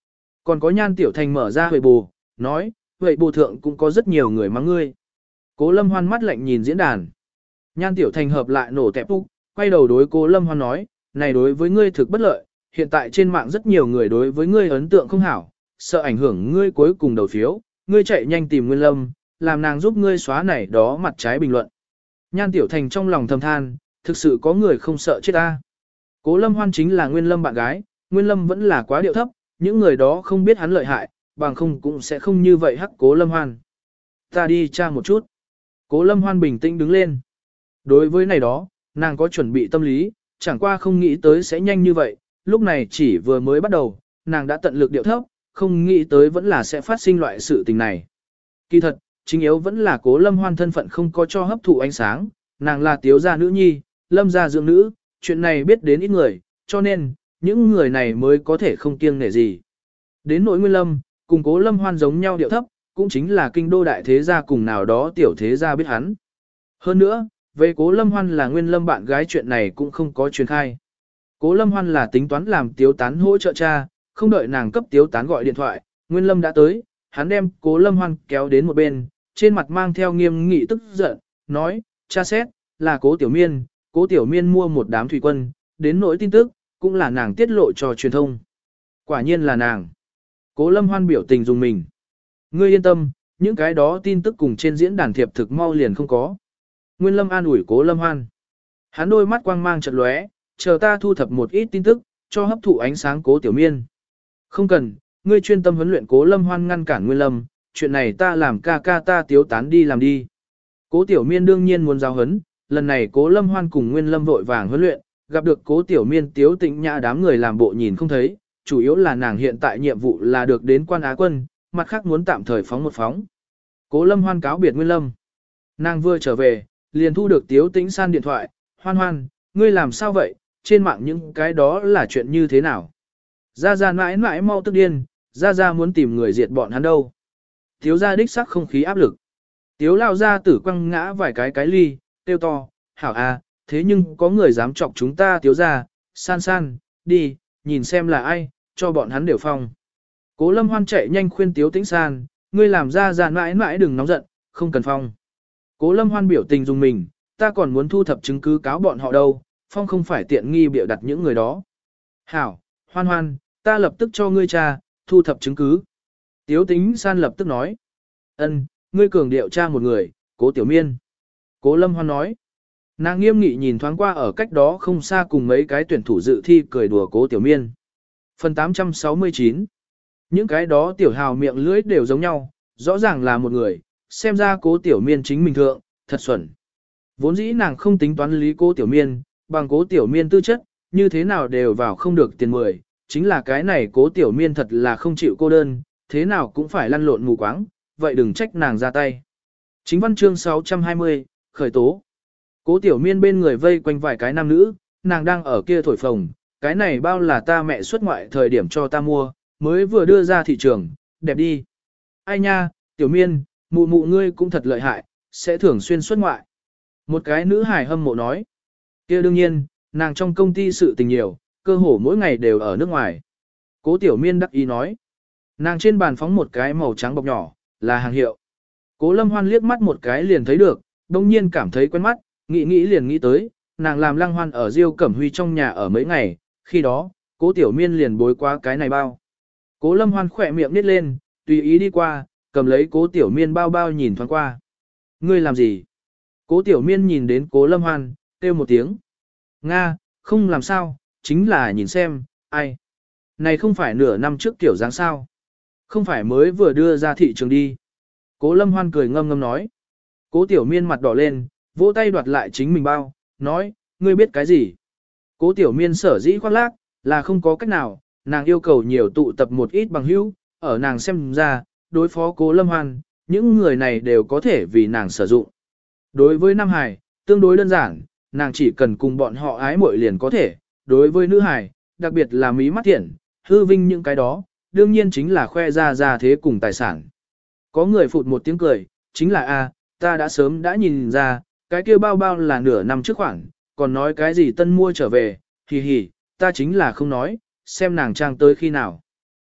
Còn có Nhan Tiểu Thành mở ra huệ bù, nói, vậy bù thượng cũng có rất nhiều người mắng ngươi. Cố Lâm Hoan mắt lạnh nhìn diễn đàn. Nhan Tiểu Thành hợp lại nổ tẹp úc, quay đầu đối Cố Lâm Hoan nói, này đối với ngươi thực bất lợi, hiện tại trên mạng rất nhiều người đối với ngươi ấn tượng không hảo, sợ ảnh hưởng ngươi cuối cùng đầu phiếu, ngươi chạy nhanh tìm Nguyên Lâm, làm nàng giúp ngươi xóa này đó mặt trái bình luận. Nhan Tiểu Thành trong lòng thầm than, thực sự có người không sợ chết ta. Cố Lâm Hoan chính là Nguyên Lâm bạn gái, Nguyên Lâm vẫn là quá điệu thấp, những người đó không biết hắn lợi hại, bằng không cũng sẽ không như vậy hắc Cố Lâm Hoan. Ta đi tra một chút. Cố Lâm Hoan bình tĩnh đứng lên. Đối với này đó, nàng có chuẩn bị tâm lý, chẳng qua không nghĩ tới sẽ nhanh như vậy, lúc này chỉ vừa mới bắt đầu, nàng đã tận lực điệu thấp, không nghĩ tới vẫn là sẽ phát sinh loại sự tình này. Kỳ thật, chính yếu vẫn là Cố Lâm Hoan thân phận không có cho hấp thụ ánh sáng, nàng là tiếu gia nữ nhi, Lâm gia dưỡng nữ, chuyện này biết đến ít người, cho nên, những người này mới có thể không kiêng nể gì. Đến nỗi Nguyên Lâm, cùng Cố Lâm Hoan giống nhau điệu thấp, cũng chính là kinh đô đại thế gia cùng nào đó tiểu thế gia biết hắn. Hơn nữa, về Cố Lâm Hoan là Nguyên Lâm bạn gái chuyện này cũng không có truyền khai. Cố Lâm Hoan là tính toán làm Tiếu Tán hỗ trợ cha, không đợi nàng cấp Tiếu Tán gọi điện thoại, Nguyên Lâm đã tới, hắn đem Cố Lâm Hoan kéo đến một bên, trên mặt mang theo nghiêm nghị tức giận, nói, cha xét, là Cố Tiểu Miên, Cố Tiểu Miên mua một đám thủy quân, đến nỗi tin tức, cũng là nàng tiết lộ cho truyền thông. Quả nhiên là nàng. Cố Lâm Hoan biểu tình dùng mình. Ngươi yên tâm, những cái đó tin tức cùng trên diễn đàn thiệp thực mau liền không có. Nguyên Lâm an ủi Cố Lâm Hoan. Hắn đôi mắt quang mang chợt lóe, chờ ta thu thập một ít tin tức, cho hấp thụ ánh sáng Cố Tiểu Miên. Không cần, ngươi chuyên tâm huấn luyện. Cố Lâm Hoan ngăn cản Nguyên Lâm, chuyện này ta làm ca ca ta Tiếu Tán đi làm đi. Cố Tiểu Miên đương nhiên muốn giáo huấn, lần này Cố Lâm Hoan cùng Nguyên Lâm vội vàng huấn luyện, gặp được Cố Tiểu Miên Tiếu Tĩnh Nhã đám người làm bộ nhìn không thấy, chủ yếu là nàng hiện tại nhiệm vụ là được đến quan Á quân, mặt khác muốn tạm thời phóng một phóng. Cố Lâm Hoan cáo biệt Nguyên Lâm. Nàng vừa trở về, liền thu được Tiếu Tĩnh San điện thoại, Hoan Hoan, ngươi làm sao vậy, trên mạng những cái đó là chuyện như thế nào? Gia Gia mãi mãi mau tức điên, Gia Gia muốn tìm người diệt bọn hắn đâu. Tiếu gia đích sắc không khí áp lực. Tiếu lao ra tử quăng ngã vài cái cái ly, tiêu to, hảo à, thế nhưng có người dám chọc chúng ta Tiếu gia, San San, đi, nhìn xem là ai, cho bọn hắn đều phong. Cố Lâm Hoan chạy nhanh khuyên Tiếu Tĩnh San, ngươi làm Gia Gia mãi mãi đừng nóng giận, không cần phong. Cố Lâm Hoan biểu tình dùng mình, ta còn muốn thu thập chứng cứ cáo bọn họ đâu, phong không phải tiện nghi bịa đặt những người đó. Hảo, Hoan Hoan, ta lập tức cho ngươi tra, thu thập chứng cứ. Tiếu Tĩnh San lập tức nói. Ân, ngươi cường điệu tra một người, Cố Tiểu Miên. Cố Lâm Hoan nói. Nàng nghiêm nghị nhìn thoáng qua ở cách đó không xa cùng mấy cái tuyển thủ dự thi cười đùa Cố Tiểu Miên. Phần tám trăm sáu mươi chín. Những cái đó tiểu hào miệng lưỡi đều giống nhau, rõ ràng là một người, xem ra Cố Tiểu Miên chính mình thượng, thật xuẩn. Vốn dĩ nàng không tính toán lý Cố Tiểu Miên, bằng Cố Tiểu Miên tư chất, như thế nào đều vào không được tiền mười, chính là cái này Cố Tiểu Miên thật là không chịu cô đơn, thế nào cũng phải lăn lộn mù quáng, vậy đừng trách nàng ra tay. Chính văn chương sáu trăm hai mươi, khởi tố. Cố Tiểu Miên bên người vây quanh vài cái nam nữ, nàng đang ở kia thổi phồng, cái này bao là ta mẹ xuất ngoại thời điểm cho ta mua, mới vừa đưa ra thị trường, đẹp đi. Ai nha, Tiểu Miên, mụ mụ ngươi cũng thật lợi hại, sẽ thường xuyên xuất ngoại. Một cái nữ hài hâm mộ nói. Kia đương nhiên, nàng trong công ty sự tình nhiều, cơ hồ mỗi ngày đều ở nước ngoài. Cố Tiểu Miên đắc ý nói. Nàng trên bàn phóng một cái màu trắng bọc nhỏ, là hàng hiệu. Cố Lâm Hoan liếc mắt một cái liền thấy được, đông nhiên cảm thấy quen mắt, nghĩ nghĩ liền nghĩ tới, nàng làm Lăng Hoan ở Diêu Cẩm Huy trong nhà ở mấy ngày, khi đó, Cố Tiểu Miên liền bối qua cái này bao. Cố Lâm Hoan khỏe miệng nít lên, tùy ý đi qua, cầm lấy Cố Tiểu Miên bao bao nhìn thoáng qua. Ngươi làm gì? Cố Tiểu Miên nhìn đến Cố Lâm Hoan, kêu một tiếng. Nga, không làm sao, chính là nhìn xem, ai. Này không phải nửa năm trước kiểu dáng sao. Không phải mới vừa đưa ra thị trường đi. Cố Lâm Hoan cười ngâm ngâm nói. Cố Tiểu Miên mặt đỏ lên, vỗ tay đoạt lại chính mình bao, nói, ngươi biết cái gì? Cố Tiểu Miên sở dĩ khoác lác, là không có cách nào, nàng yêu cầu nhiều tụ tập một ít bằng hữu, ở nàng xem ra, đối phó Cố Lâm Hoan, những người này đều có thể vì nàng sử dụng. Đối với Nam Hải, tương đối đơn giản, nàng chỉ cần cùng bọn họ ái muội liền có thể, đối với nữ hải, đặc biệt là mí mắt thiện, hư vinh những cái đó, đương nhiên chính là khoe ra ra thế cùng tài sản. Có người phụt một tiếng cười, chính là a, ta đã sớm đã nhìn ra, cái kia bao bao là nửa năm trước khoảng, còn nói cái gì tân mua trở về, hì hì, ta chính là không nói, xem nàng trang tới khi nào.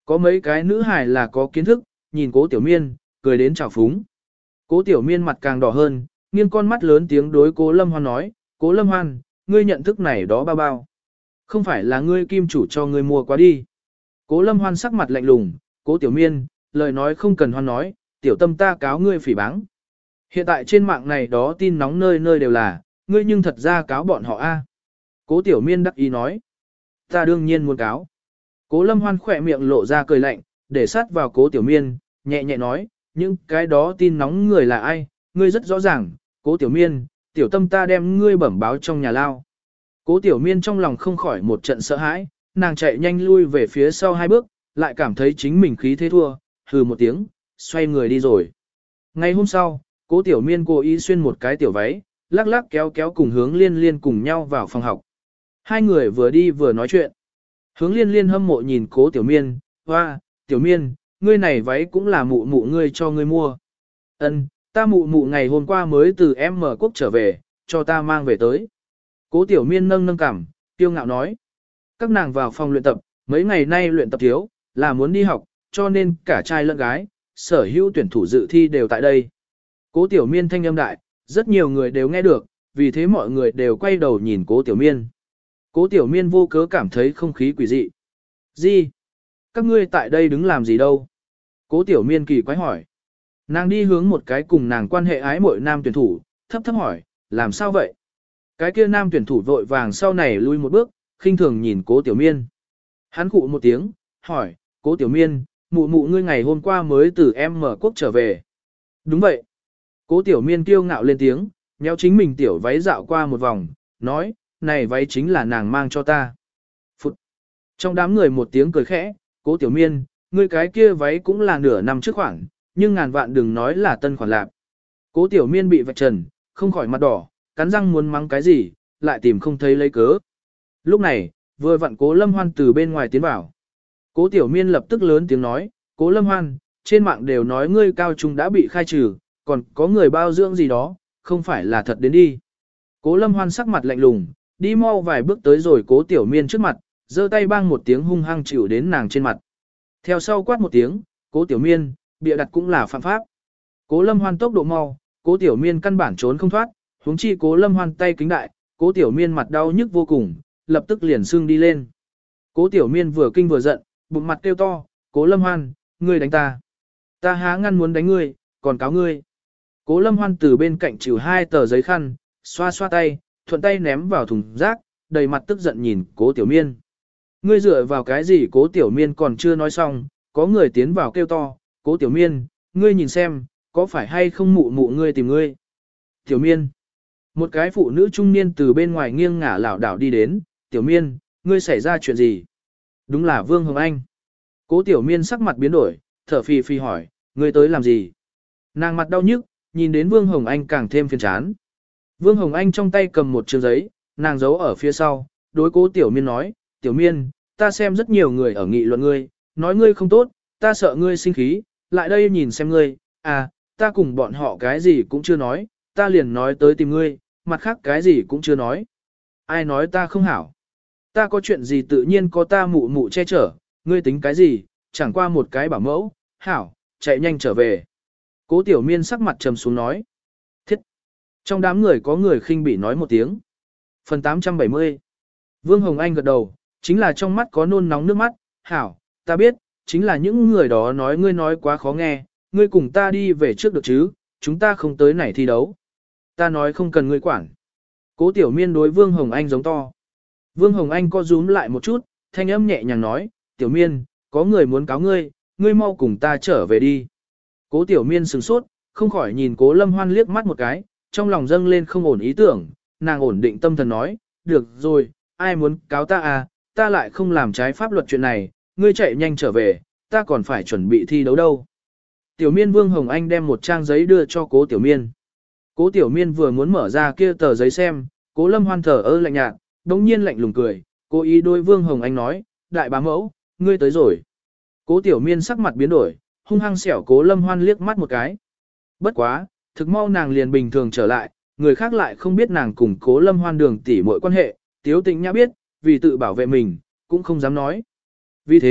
Có mấy cái nữ hài là có kiến thức, nhìn cố tiểu miên, cười đến trào phúng. Cố tiểu miên mặt càng đỏ hơn, nghiêng con mắt lớn tiếng đối cố Lâm Hoan nói, cố Lâm Hoan, ngươi nhận thức này đó bao bao. Không phải là ngươi kim chủ cho ngươi mua quá đi. Cố Lâm Hoan sắc mặt lạnh lùng, cố tiểu miên, lời nói không cần hoan nói, tiểu tâm ta cáo ngươi phỉ báng. Hiện tại trên mạng này đó tin nóng nơi nơi đều là, ngươi nhưng thật ra cáo bọn họ a. Cố tiểu miên đắc ý nói, ta đương nhiên muốn cáo. Cố Lâm Hoan khỏe miệng lộ ra cười lạnh, để sát vào cố tiểu miên, nhẹ nhẹ nói, những cái đó tin nóng người là ai, ngươi rất rõ ràng, cố tiểu miên, tiểu tâm ta đem ngươi bẩm báo trong nhà lao. Cố tiểu miên trong lòng không khỏi một trận sợ hãi, nàng chạy nhanh lui về phía sau hai bước, lại cảm thấy chính mình khí thế thua, hừ một tiếng, xoay người đi rồi. Ngày hôm sau, cố tiểu miên cố ý xuyên một cái tiểu váy, lắc lắc kéo kéo cùng hướng liên liên cùng nhau vào phòng học. Hai người vừa đi vừa nói chuyện. Hướng liên liên hâm mộ nhìn cố tiểu miên, hoa, tiểu miên, ngươi này váy cũng là mụ mụ ngươi cho ngươi mua. Ân, ta mụ mụ ngày hôm qua mới từ em mở quốc trở về, cho ta mang về tới. Cố tiểu miên nâng nâng cằm, tiêu ngạo nói. Các nàng vào phòng luyện tập, mấy ngày nay luyện tập thiếu, là muốn đi học, cho nên cả trai lẫn gái, sở hữu tuyển thủ dự thi đều tại đây. Cố tiểu miên thanh âm đại, rất nhiều người đều nghe được, vì thế mọi người đều quay đầu nhìn cố tiểu miên. Cố tiểu miên vô cớ cảm thấy không khí quỷ dị. Gì? Các ngươi tại đây đứng làm gì đâu? Cố tiểu miên kỳ quái hỏi. Nàng đi hướng một cái cùng nàng quan hệ ái mội nam tuyển thủ, thấp thấp hỏi, làm sao vậy? Cái kia nam tuyển thủ vội vàng sau này lui một bước, khinh thường nhìn cố tiểu miên. Hắn cụ một tiếng, hỏi, cố tiểu miên, mụ mụ ngươi ngày hôm qua mới từ em mở quốc trở về. Đúng vậy. Cố tiểu miên kiêu ngạo lên tiếng, nhéo chính mình tiểu váy dạo qua một vòng, nói, này váy chính là nàng mang cho ta. Phụt. Trong đám người một tiếng cười khẽ, cố tiểu miên, ngươi cái kia váy cũng là nửa năm trước khoảng, nhưng ngàn vạn đừng nói là tân khoản lạc. Cố tiểu miên bị vạch trần, không khỏi mặt đỏ, cắn răng muốn mắng cái gì, lại tìm không thấy lấy cớ. Lúc này, vừa vặn cố Lâm Hoan từ bên ngoài tiến vào. Cố tiểu miên lập tức lớn tiếng nói, cố Lâm Hoan, trên mạng đều nói ngươi cao trung đã bị khai trừ, còn có người bao dưỡng gì đó, không phải là thật đến đi. Cố Lâm Hoan sắc mặt lạnh lùng, đi mau vài bước tới rồi cố tiểu miên trước mặt, giơ tay bang một tiếng hung hăng chịu đến nàng trên mặt. Theo sau quát một tiếng, cố tiểu miên, bịa đặt cũng là phạm pháp. Cố Lâm Hoan tốc độ mau, cố tiểu miên căn bản trốn không thoát, huống chi cố Lâm Hoan tay kính đại, cố tiểu miên mặt đau nhức vô cùng, lập tức liền sưng đi lên. Cố tiểu miên vừa kinh vừa giận, bụng mặt kêu to, cố Lâm Hoan, ngươi đánh ta. Ta há ngăn muốn đánh ngươi, còn cáo ngươi. Cố Lâm Hoan từ bên cạnh chịu hai tờ giấy khăn, xoa xoa tay, thuận tay ném vào thùng rác, đầy mặt tức giận nhìn cố tiểu miên. Ngươi dựa vào cái gì cố tiểu miên còn chưa nói xong, có người tiến vào kêu to, cố tiểu miên, ngươi nhìn xem, có phải hay không mụ mụ ngươi tìm ngươi. Tiểu miên. Một cái phụ nữ trung niên từ bên ngoài nghiêng ngả lảo đảo đi đến, tiểu miên, ngươi xảy ra chuyện gì? Đúng là Vương Hồng Anh. Cố tiểu miên sắc mặt biến đổi, thở phì phì hỏi, ngươi tới làm gì? Nàng mặt đau nhức, nhìn đến Vương Hồng Anh càng thêm phiền chán. Vương Hồng Anh trong tay cầm một chương giấy, nàng giấu ở phía sau, đối cố tiểu miên nói, tiểu miên, ta xem rất nhiều người ở nghị luận ngươi, nói ngươi không tốt, ta sợ ngươi sinh khí, lại đây nhìn xem ngươi, à, ta cùng bọn họ cái gì cũng chưa nói, ta liền nói tới tìm ngươi, mặt khác cái gì cũng chưa nói. Ai nói ta không hảo? Ta có chuyện gì tự nhiên có ta mụ mụ che chở, ngươi tính cái gì, chẳng qua một cái bảo mẫu, hảo, chạy nhanh trở về. Cố tiểu miên sắc mặt trầm xuống nói. Thiết! Trong đám người có người khinh bỉ nói một tiếng. Phần tám trăm bảy mươi. Vương Hồng Anh gật đầu, chính là trong mắt có nôn nóng nước mắt, hảo, ta biết, chính là những người đó nói ngươi nói quá khó nghe, ngươi cùng ta đi về trước được chứ, chúng ta không tới này thi đấu. Ta nói không cần ngươi quản. Cố tiểu miên đối Vương Hồng Anh giống to. Vương Hồng Anh co rúm lại một chút, thanh âm nhẹ nhàng nói, tiểu miên, có người muốn cáo ngươi, ngươi mau cùng ta trở về đi. Cố tiểu miên sửng sốt, không khỏi nhìn cố Lâm Hoan liếc mắt một cái, trong lòng dâng lên không ổn ý tưởng, nàng ổn định tâm thần nói, được rồi, ai muốn cáo ta à, ta lại không làm trái pháp luật chuyện này, ngươi chạy nhanh trở về, ta còn phải chuẩn bị thi đấu đâu. Tiểu miên Vương Hồng Anh đem một trang giấy đưa cho cố tiểu miên. Cố tiểu miên vừa muốn mở ra kia tờ giấy xem, cố Lâm Hoan thở ơ lạnh nhạt, đống nhiên lạnh lùng cười, cố ý đôi Vương Hồng Anh nói, đại bá mẫu, ngươi tới rồi. Cố tiểu miên sắc mặt biến đổi, hung hăng xẻo cố Lâm Hoan liếc mắt một cái. Bất quá, thực mau nàng liền bình thường trở lại, người khác lại không biết nàng cùng cố Lâm Hoan đường tỉ mọi quan hệ, Tiếu Tĩnh Nhã biết, vì tự bảo vệ mình, cũng không dám nói. Vì thế,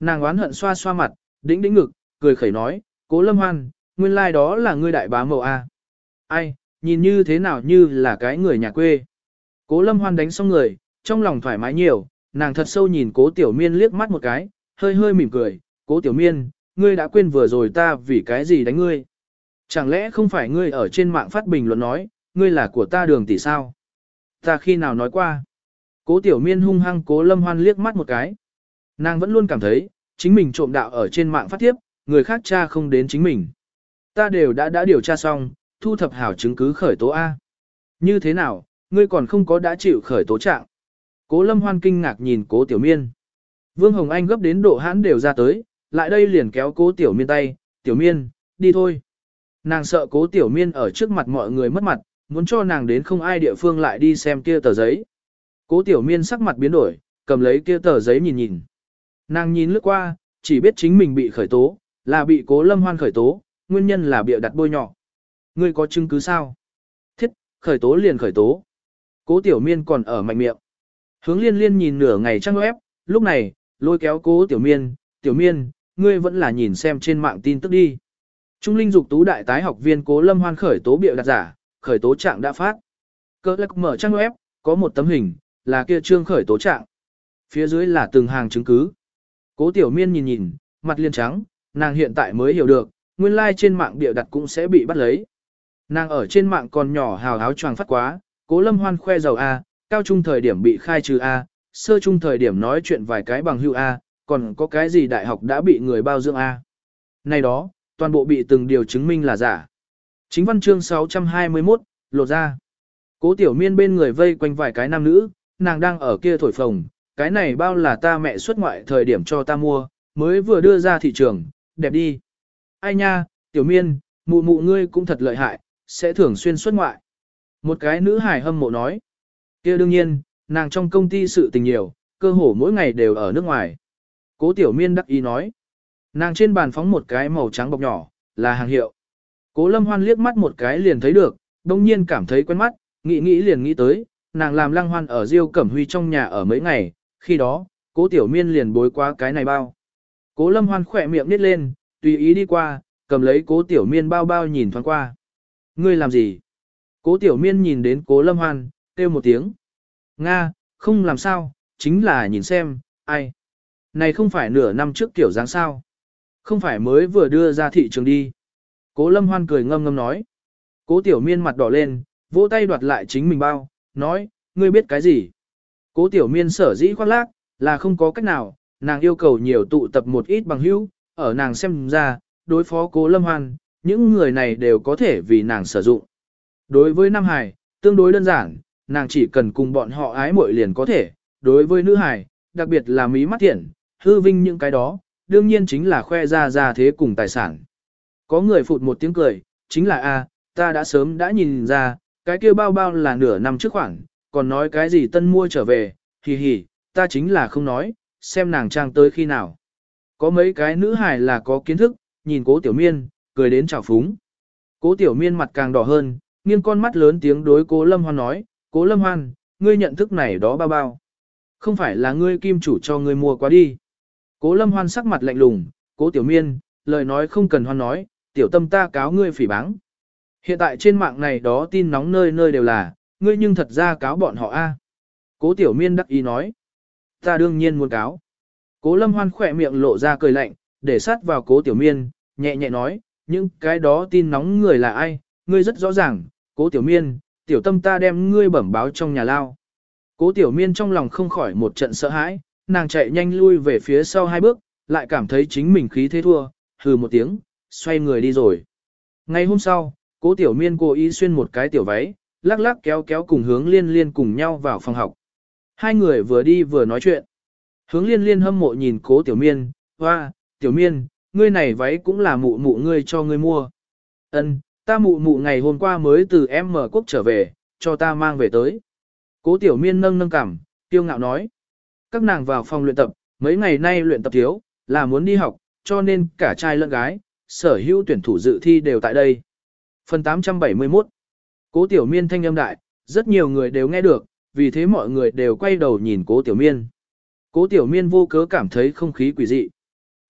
Nàng oán hận xoa xoa mặt, đĩnh đĩnh ngực, cười khẩy nói, Cố Lâm Hoan, nguyên lai like đó là ngươi đại bá mẫu a. Ai, nhìn như thế nào như là cái người nhà quê. Cố Lâm Hoan đánh xong người, trong lòng thoải mái nhiều, nàng thật sâu nhìn Cố Tiểu Miên liếc mắt một cái, hơi hơi mỉm cười, Cố Tiểu Miên, ngươi đã quên vừa rồi ta vì cái gì đánh ngươi. Chẳng lẽ không phải ngươi ở trên mạng phát bình luận nói, ngươi là của ta Đường tỷ sao? Ta khi nào nói qua? Cố Tiểu Miên hung hăng Cố Lâm Hoan liếc mắt một cái. Nàng vẫn luôn cảm thấy, chính mình trộm đạo ở trên mạng phát tiếp, người khác tra không đến chính mình. Ta đều đã đã điều tra xong, thu thập hảo chứng cứ khởi tố A. Như thế nào, ngươi còn không có đã chịu khởi tố trạng? Cố Lâm Hoan kinh ngạc nhìn Cố Tiểu Miên. Vương Hồng Anh gấp đến độ hãn đều ra tới, lại đây liền kéo Cố Tiểu Miên tay, Tiểu Miên, đi thôi. Nàng sợ Cố Tiểu Miên ở trước mặt mọi người mất mặt, muốn cho nàng đến không ai địa phương lại đi xem kia tờ giấy. Cố Tiểu Miên sắc mặt biến đổi, cầm lấy kia tờ giấy nhìn nhìn. Nàng nhìn lướt qua, chỉ biết chính mình bị khởi tố, là bị Cố Lâm Hoan khởi tố, nguyên nhân là bịa đặt bôi nhọ. Ngươi có chứng cứ sao? Thiết, khởi tố liền khởi tố. Cố Tiểu Miên còn ở mạnh miệng. Hướng Liên Liên nhìn nửa ngày trang web, lúc này, lôi kéo Cố Tiểu Miên, Tiểu Miên, ngươi vẫn là nhìn xem trên mạng tin tức đi. Trung Linh Dục Tú đại tái học viên Cố Lâm Hoan khởi tố bịa đặt giả, khởi tố trạng đã phát. Cơ lạc mở trang web, có một tấm hình, là kia trương khởi tố trạng. Phía dưới là từng hàng chứng cứ. Cố Tiểu Miên nhìn nhìn, mặt liên trắng, nàng hiện tại mới hiểu được, nguyên lai like trên mạng bịa đặt cũng sẽ bị bắt lấy. Nàng ở trên mạng còn nhỏ hào háo choàng phát quá, Cố Lâm Hoan khoe giàu A, cao trung thời điểm bị khai trừ A, sơ trung thời điểm nói chuyện vài cái bằng hữu A, còn có cái gì đại học đã bị người bao dưỡng A. Này đó, toàn bộ bị từng điều chứng minh là giả. Chính văn chương sáu trăm hai mươi mốt, lột ra. Cố Tiểu Miên bên người vây quanh vài cái nam nữ, nàng đang ở kia thổi phồng, cái này bao là ta mẹ xuất ngoại thời điểm cho ta mua, mới vừa đưa ra thị trường, đẹp đi. Ai nha, Tiểu Miên, mụ mụ ngươi cũng thật lợi hại, sẽ thường xuyên xuất ngoại. Một cái nữ hài hâm mộ nói. Kia đương nhiên, nàng trong công ty sự tình nhiều, cơ hồ mỗi ngày đều ở nước ngoài. Cố Tiểu Miên đắc ý nói. Nàng trên bàn phóng một cái màu trắng bọc nhỏ, là hàng hiệu. Cố Lâm Hoan liếc mắt một cái liền thấy được, đông nhiên cảm thấy quen mắt, nghĩ nghĩ liền nghĩ tới, nàng làm Lăng Hoan ở Diêu Cẩm Huy trong nhà ở mấy ngày, khi đó, Cố Tiểu Miên liền bối qua cái này bao. Cố Lâm Hoan khỏe miệng nít lên, tùy ý đi qua, cầm lấy Cố Tiểu Miên bao bao nhìn thoáng qua. Ngươi làm gì? Cố Tiểu Miên nhìn đến Cố Lâm Hoan, kêu một tiếng. Nga, không làm sao, chính là nhìn xem, ai. Này không phải nửa năm trước kiểu dáng sao. Không phải mới vừa đưa ra thị trường đi. Cố Lâm Hoan cười ngâm ngâm nói. Cố Tiểu Miên mặt đỏ lên, vỗ tay đoạt lại chính mình bao, nói, ngươi biết cái gì? Cố Tiểu Miên sở dĩ khoác lác, là không có cách nào, nàng yêu cầu nhiều tụ tập một ít bằng hữu, ở nàng xem ra, đối phó Cố Lâm Hoan, những người này đều có thể vì nàng sử dụng. Đối với Nam Hải, tương đối đơn giản, nàng chỉ cần cùng bọn họ ái muội liền có thể, đối với nữ hải, đặc biệt là mí mắt thiện, hư vinh những cái đó, đương nhiên chính là khoe ra ra thế cùng tài sản. Có người phụt một tiếng cười, chính là a, ta đã sớm đã nhìn ra, cái kia bao bao là nửa năm trước khoảng, còn nói cái gì tân mua trở về, hì hì, ta chính là không nói, xem nàng trang tới khi nào. Có mấy cái nữ hài là có kiến thức, nhìn Cố Tiểu Miên, cười đến trào phúng. Cố Tiểu Miên mặt càng đỏ hơn, nghiêng con mắt lớn tiếng đối Cố Lâm Hoan nói, Cố Lâm Hoan, ngươi nhận thức này đó bao bao. Không phải là ngươi kim chủ cho ngươi mua quá đi. Cố Lâm Hoan sắc mặt lạnh lùng, Cố Tiểu Miên, lời nói không cần hoan nói, tiểu tâm ta cáo ngươi phỉ báng. Hiện tại trên mạng này đó tin nóng nơi nơi đều là, ngươi nhưng thật ra cáo bọn họ a. Cố Tiểu Miên đắc ý nói, ta đương nhiên muốn cáo. Cố Lâm Hoan khỏe miệng lộ ra cười lạnh, để sát vào Cố Tiểu Miên, nhẹ nhẹ nói, những cái đó tin nóng người là ai, ngươi rất rõ ràng, Cố Tiểu Miên, tiểu tâm ta đem ngươi bẩm báo trong nhà lao. Cố Tiểu Miên trong lòng không khỏi một trận sợ hãi, nàng chạy nhanh lui về phía sau hai bước, lại cảm thấy chính mình khí thế thua, hừ một tiếng, xoay người đi rồi. Ngày hôm sau, Cố Tiểu Miên cố ý xuyên một cái tiểu váy, lắc lắc kéo kéo cùng Hướng Liên Liên cùng nhau vào phòng học. Hai người vừa đi vừa nói chuyện. Hướng Liên Liên hâm mộ nhìn Cố Tiểu Miên, hoa, Tiểu Miên, ngươi này váy cũng là mụ mụ ngươi cho ngươi mua. Ân, ta mụ mụ ngày hôm qua mới từ em mở quốc trở về, cho ta mang về tới. Cố Tiểu Miên nâng nâng cằm, kiêu ngạo nói. Các nàng vào phòng luyện tập, mấy ngày nay luyện tập thiếu, là muốn đi học, cho nên cả trai lẫn gái, sở hữu tuyển thủ dự thi đều tại đây. Phần tám trăm bảy mươi mốt. Cố Tiểu Miên thanh âm đại, rất nhiều người đều nghe được, vì thế mọi người đều quay đầu nhìn Cố Tiểu Miên. Cố Tiểu Miên vô cớ cảm thấy không khí quỷ dị.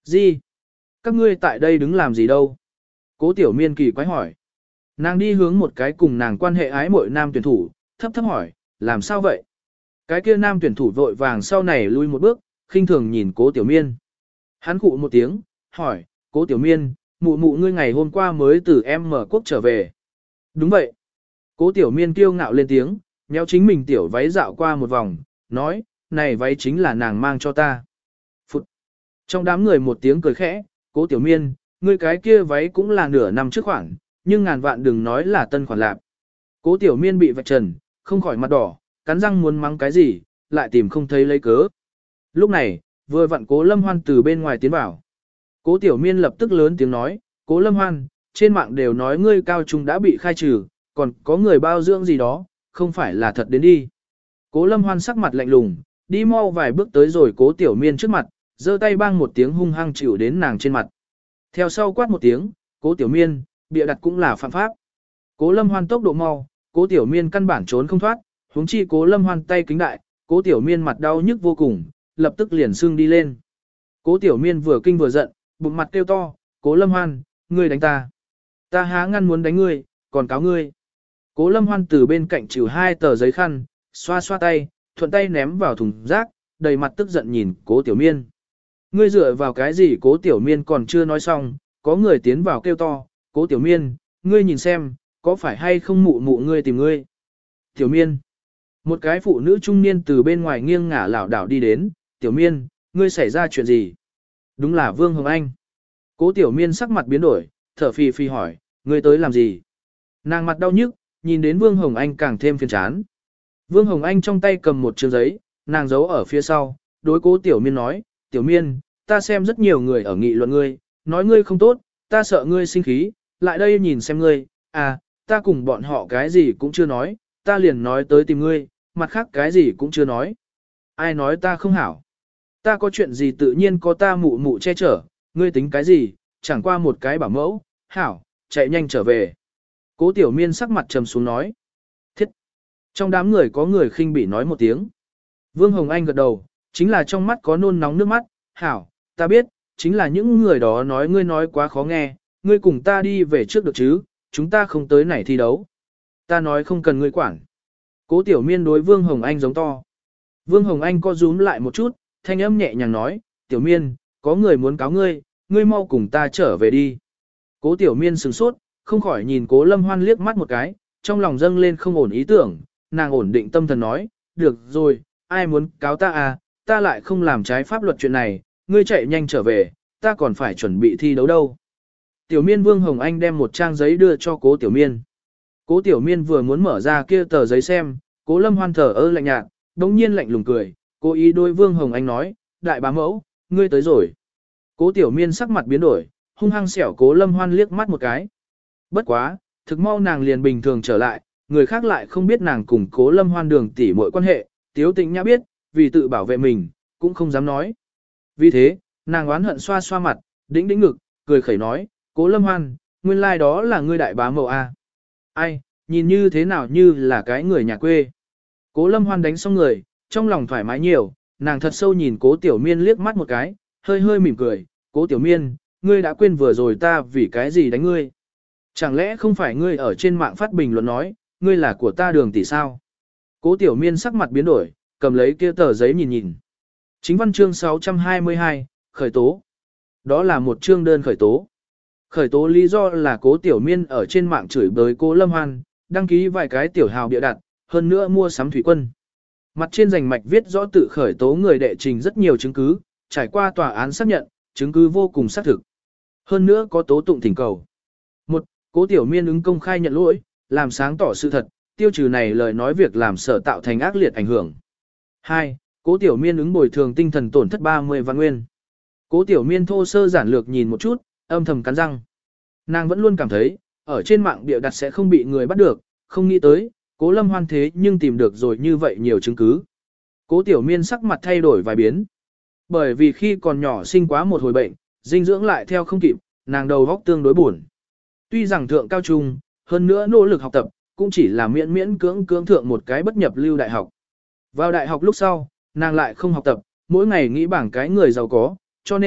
Gì? Các ngươi tại đây đứng làm gì đâu? Cố tiểu miên kỳ quái hỏi. Nàng đi hướng một cái cùng nàng quan hệ ái mội nam tuyển thủ, thấp thấp hỏi, làm sao vậy? Cái kia nam tuyển thủ vội vàng sau này lui một bước, khinh thường nhìn cố tiểu miên. Hắn cụ một tiếng, hỏi, cố tiểu miên, mụ mụ ngươi ngày hôm qua mới từ em mở quốc trở về. Đúng vậy. Cố tiểu miên kiêu ngạo lên tiếng, nhéo chính mình tiểu váy dạo qua một vòng, nói, này váy chính là nàng mang cho ta. Phụt. Trong đám người một tiếng cười khẽ, cố tiểu miên, ngươi cái kia váy cũng là nửa năm trước khoản, nhưng ngàn vạn đừng nói là tân khoản lạp. Cố tiểu miên bị vạch trần, không khỏi mặt đỏ, cắn răng muốn mắng cái gì, lại tìm không thấy lấy cớ. Lúc này, vừa vặn cố lâm hoan từ bên ngoài tiến vào. Cố tiểu miên lập tức lớn tiếng nói, cố lâm hoan, trên mạng đều nói ngươi cao trung đã bị khai trừ, còn có người bao dưỡng gì đó, không phải là thật đến đi. Cố lâm hoan sắc mặt lạnh lùng, đi mau vài bước tới rồi cố tiểu miên trước mặt, giơ tay bang một tiếng hung hăng chịu đến nàng trên mặt. Theo sau quát một tiếng, cố tiểu miên, bịa đặt cũng là phạm pháp. Cố lâm hoan tốc độ mau, cố tiểu miên căn bản trốn không thoát, huống chi cố lâm hoan tay kính đại, cố tiểu miên mặt đau nhức vô cùng, lập tức liền xương đi lên. Cố tiểu miên vừa kinh vừa giận, bụng mặt kêu to, cố lâm hoan, ngươi đánh ta. Ta há ngăn muốn đánh ngươi, còn cáo ngươi. Cố lâm hoan từ bên cạnh chịu hai tờ giấy khăn, xoa xoa tay, thuận tay ném vào thùng rác, đầy mặt tức giận nhìn cố tiểu miên. Ngươi dựa vào cái gì cố tiểu miên còn chưa nói xong, có người tiến vào kêu to, cố tiểu miên, ngươi nhìn xem, có phải hay không mụ mụ ngươi tìm ngươi. Tiểu miên, một cái phụ nữ trung niên từ bên ngoài nghiêng ngả lảo đảo đi đến, tiểu miên, ngươi xảy ra chuyện gì? Đúng là Vương Hồng Anh. Cố tiểu miên sắc mặt biến đổi, thở phì phì hỏi, ngươi tới làm gì? Nàng mặt đau nhức, nhìn đến Vương Hồng Anh càng thêm phiền chán. Vương Hồng Anh trong tay cầm một chương giấy, nàng giấu ở phía sau, đối cố tiểu miên nói, tiểu miên, ta xem rất nhiều người ở nghị luận ngươi, nói ngươi không tốt, ta sợ ngươi sinh khí, lại đây nhìn xem ngươi, à, ta cùng bọn họ cái gì cũng chưa nói, ta liền nói tới tìm ngươi, mặt khác cái gì cũng chưa nói. Ai nói ta không hảo? Ta có chuyện gì tự nhiên có ta mụ mụ che chở, ngươi tính cái gì, chẳng qua một cái bảo mẫu, hảo, chạy nhanh trở về. Cố tiểu miên sắc mặt trầm xuống nói. Thiết! Trong đám người có người khinh bỉ nói một tiếng. Vương Hồng Anh gật đầu, chính là trong mắt có nôn nóng nước mắt, hảo, ta biết, chính là những người đó nói ngươi nói quá khó nghe, ngươi cùng ta đi về trước được chứ, chúng ta không tới này thi đấu. Ta nói không cần ngươi quản. Cố tiểu miên đối Vương Hồng Anh giống to. Vương Hồng Anh co rúm lại một chút, thanh âm nhẹ nhàng nói, tiểu miên, có người muốn cáo ngươi, ngươi mau cùng ta trở về đi. Cố tiểu miên sửng sốt, không khỏi nhìn cố lâm hoan liếc mắt một cái, trong lòng dâng lên không ổn ý tưởng, nàng ổn định tâm thần nói, được rồi, ai muốn cáo ta à, ta lại không làm trái pháp luật chuyện này, ngươi chạy nhanh trở về, ta còn phải chuẩn bị thi đấu đâu. Tiểu miên Vương Hồng Anh đem một trang giấy đưa cho cố tiểu miên. Cố tiểu miên vừa muốn mở ra kia tờ giấy xem, cố lâm hoan thở ơ lạnh nhạt, đống nhiên lạnh lùng cười, cố ý đối Vương Hồng Anh nói, đại bá mẫu, ngươi tới rồi. Cố tiểu miên sắc mặt biến đổi, hung hăng xẻo cố lâm hoan liếc mắt một cái. Bất quá, thực mau nàng liền bình thường trở lại, người khác lại không biết nàng cùng cố lâm hoan đường tỉ mọi quan hệ, tiếu tĩnh nhã biết, vì tự bảo vệ mình, cũng không dám nói. Vì thế, nàng oán hận xoa xoa mặt, đĩnh đĩnh ngực, cười khẩy nói, cố lâm hoan, nguyên lai like đó là ngươi đại bá mẫu a. Ai, nhìn như thế nào như là cái người nhà quê. Cố lâm hoan đánh xong người, trong lòng thoải mái nhiều, nàng thật sâu nhìn cố tiểu miên liếc mắt một cái, hơi hơi mỉm cười, cố tiểu miên, ngươi đã quên vừa rồi ta vì cái gì đánh ngươi. Chẳng lẽ không phải ngươi ở trên mạng phát bình luận nói, ngươi là của ta đường tỷ sao? Cố tiểu miên sắc mặt biến đổi, cầm lấy kia tờ giấy nhìn nhìn. Chính văn chương sáu trăm hai mươi hai, khởi tố. Đó là một chương đơn khởi tố. Khởi tố lý do là cố tiểu miên ở trên mạng chửi bới cố lâm hoan, đăng ký vài cái tiểu hào bịa đặt, hơn nữa mua sắm thủy quân. Mặt trên rành mạch viết rõ tự khởi tố người đệ trình rất nhiều chứng cứ, trải qua tòa án xác nhận, chứng cứ vô cùng xác thực. Hơn nữa có tố tụng thỉnh cầu. Một, cố tiểu miên ứng công khai nhận lỗi, làm sáng tỏ sự thật, tiêu trừ này lời nói việc làm sở tạo thành ác liệt ảnh hưởng. Hai, cố tiểu miên ứng bồi thường tinh thần tổn thất ba mươi vạn nguyên. Cố tiểu miên thô sơ giản lược nhìn một chút, âm thầm cắn răng. Nàng vẫn luôn cảm thấy, ở trên mạng bịa đặt sẽ không bị người bắt được, không nghĩ tới, cố lâm hoan thế nhưng tìm được rồi như vậy nhiều chứng cứ. Cố tiểu miên sắc mặt thay đổi vài biến. Bởi vì khi còn nhỏ sinh quá một hồi bệnh, dinh dưỡng lại theo không kịp, nàng đầu óc tương đối buồn. Tuy rằng thượng cao trung, hơn nữa nỗ lực học tập, cũng chỉ là miễn miễn cưỡng cưỡng thượng một cái bất nhập lưu đại học. Vào đại học lúc sau, nàng lại không học tập, mỗi ngày nghĩ bảng cái người giàu có, cho nên,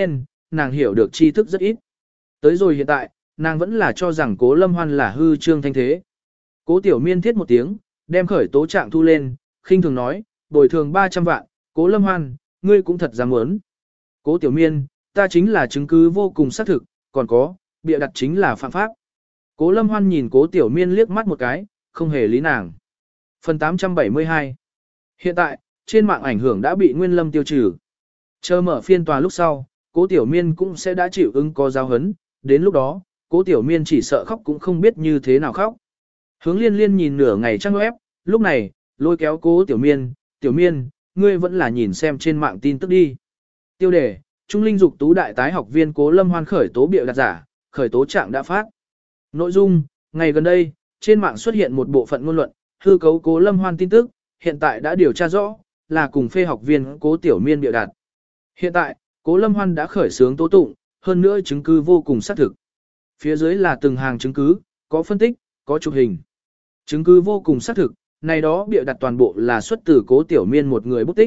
nàng hiểu được tri thức rất ít. Tới rồi hiện tại, nàng vẫn là cho rằng Cố Lâm Hoan là hư trương thanh thế. Cố Tiểu Miên thiết một tiếng, đem khởi tố trạng thu lên, khinh thường nói, bồi thường ba trăm vạn, Cố Lâm Hoan, ngươi cũng thật dám muốn. Cố Tiểu Miên, ta chính là chứng cứ vô cùng xác thực, còn có, bịa đặt chính là phạm pháp. Cố Lâm Hoan nhìn Cố Tiểu Miên liếc mắt một cái, không hề lý nàng. Phần tám trăm bảy mươi hai. Hiện tại, trên mạng ảnh hưởng đã bị Nguyên Lâm tiêu trừ. Chờ mở phiên tòa lúc sau, Cố Tiểu Miên cũng sẽ đã chịu ứng có giáo hấn, đến lúc đó, Cố Tiểu Miên chỉ sợ khóc cũng không biết như thế nào khóc. Hướng Liên Liên nhìn nửa ngày trang web, lúc này, lôi kéo Cố Tiểu Miên, Tiểu Miên, ngươi vẫn là nhìn xem trên mạng tin tức đi. Tiêu đề, Trung Linh Dục Tú Đại Tái học viên Cố Lâm Hoan khởi tố bịa đặt giả, khởi tố trạng đã phát. Nội dung, ngày gần đây, trên mạng xuất hiện một bộ phận ngôn luận, hư cấu Cố Lâm Hoan tin tức, hiện tại đã điều tra rõ, là cùng phê học viên Cố Tiểu Miên bịa đặt. Hiện tại, Cố Lâm Hoan đã khởi xướng tố tụng, hơn nữa chứng cứ vô cùng xác thực. Phía dưới là từng hàng chứng cứ, có phân tích, có chụp hình. Chứng cứ vô cùng xác thực, này đó bịa đặt toàn bộ là xuất từ Cố Tiểu Miên một người bút tích.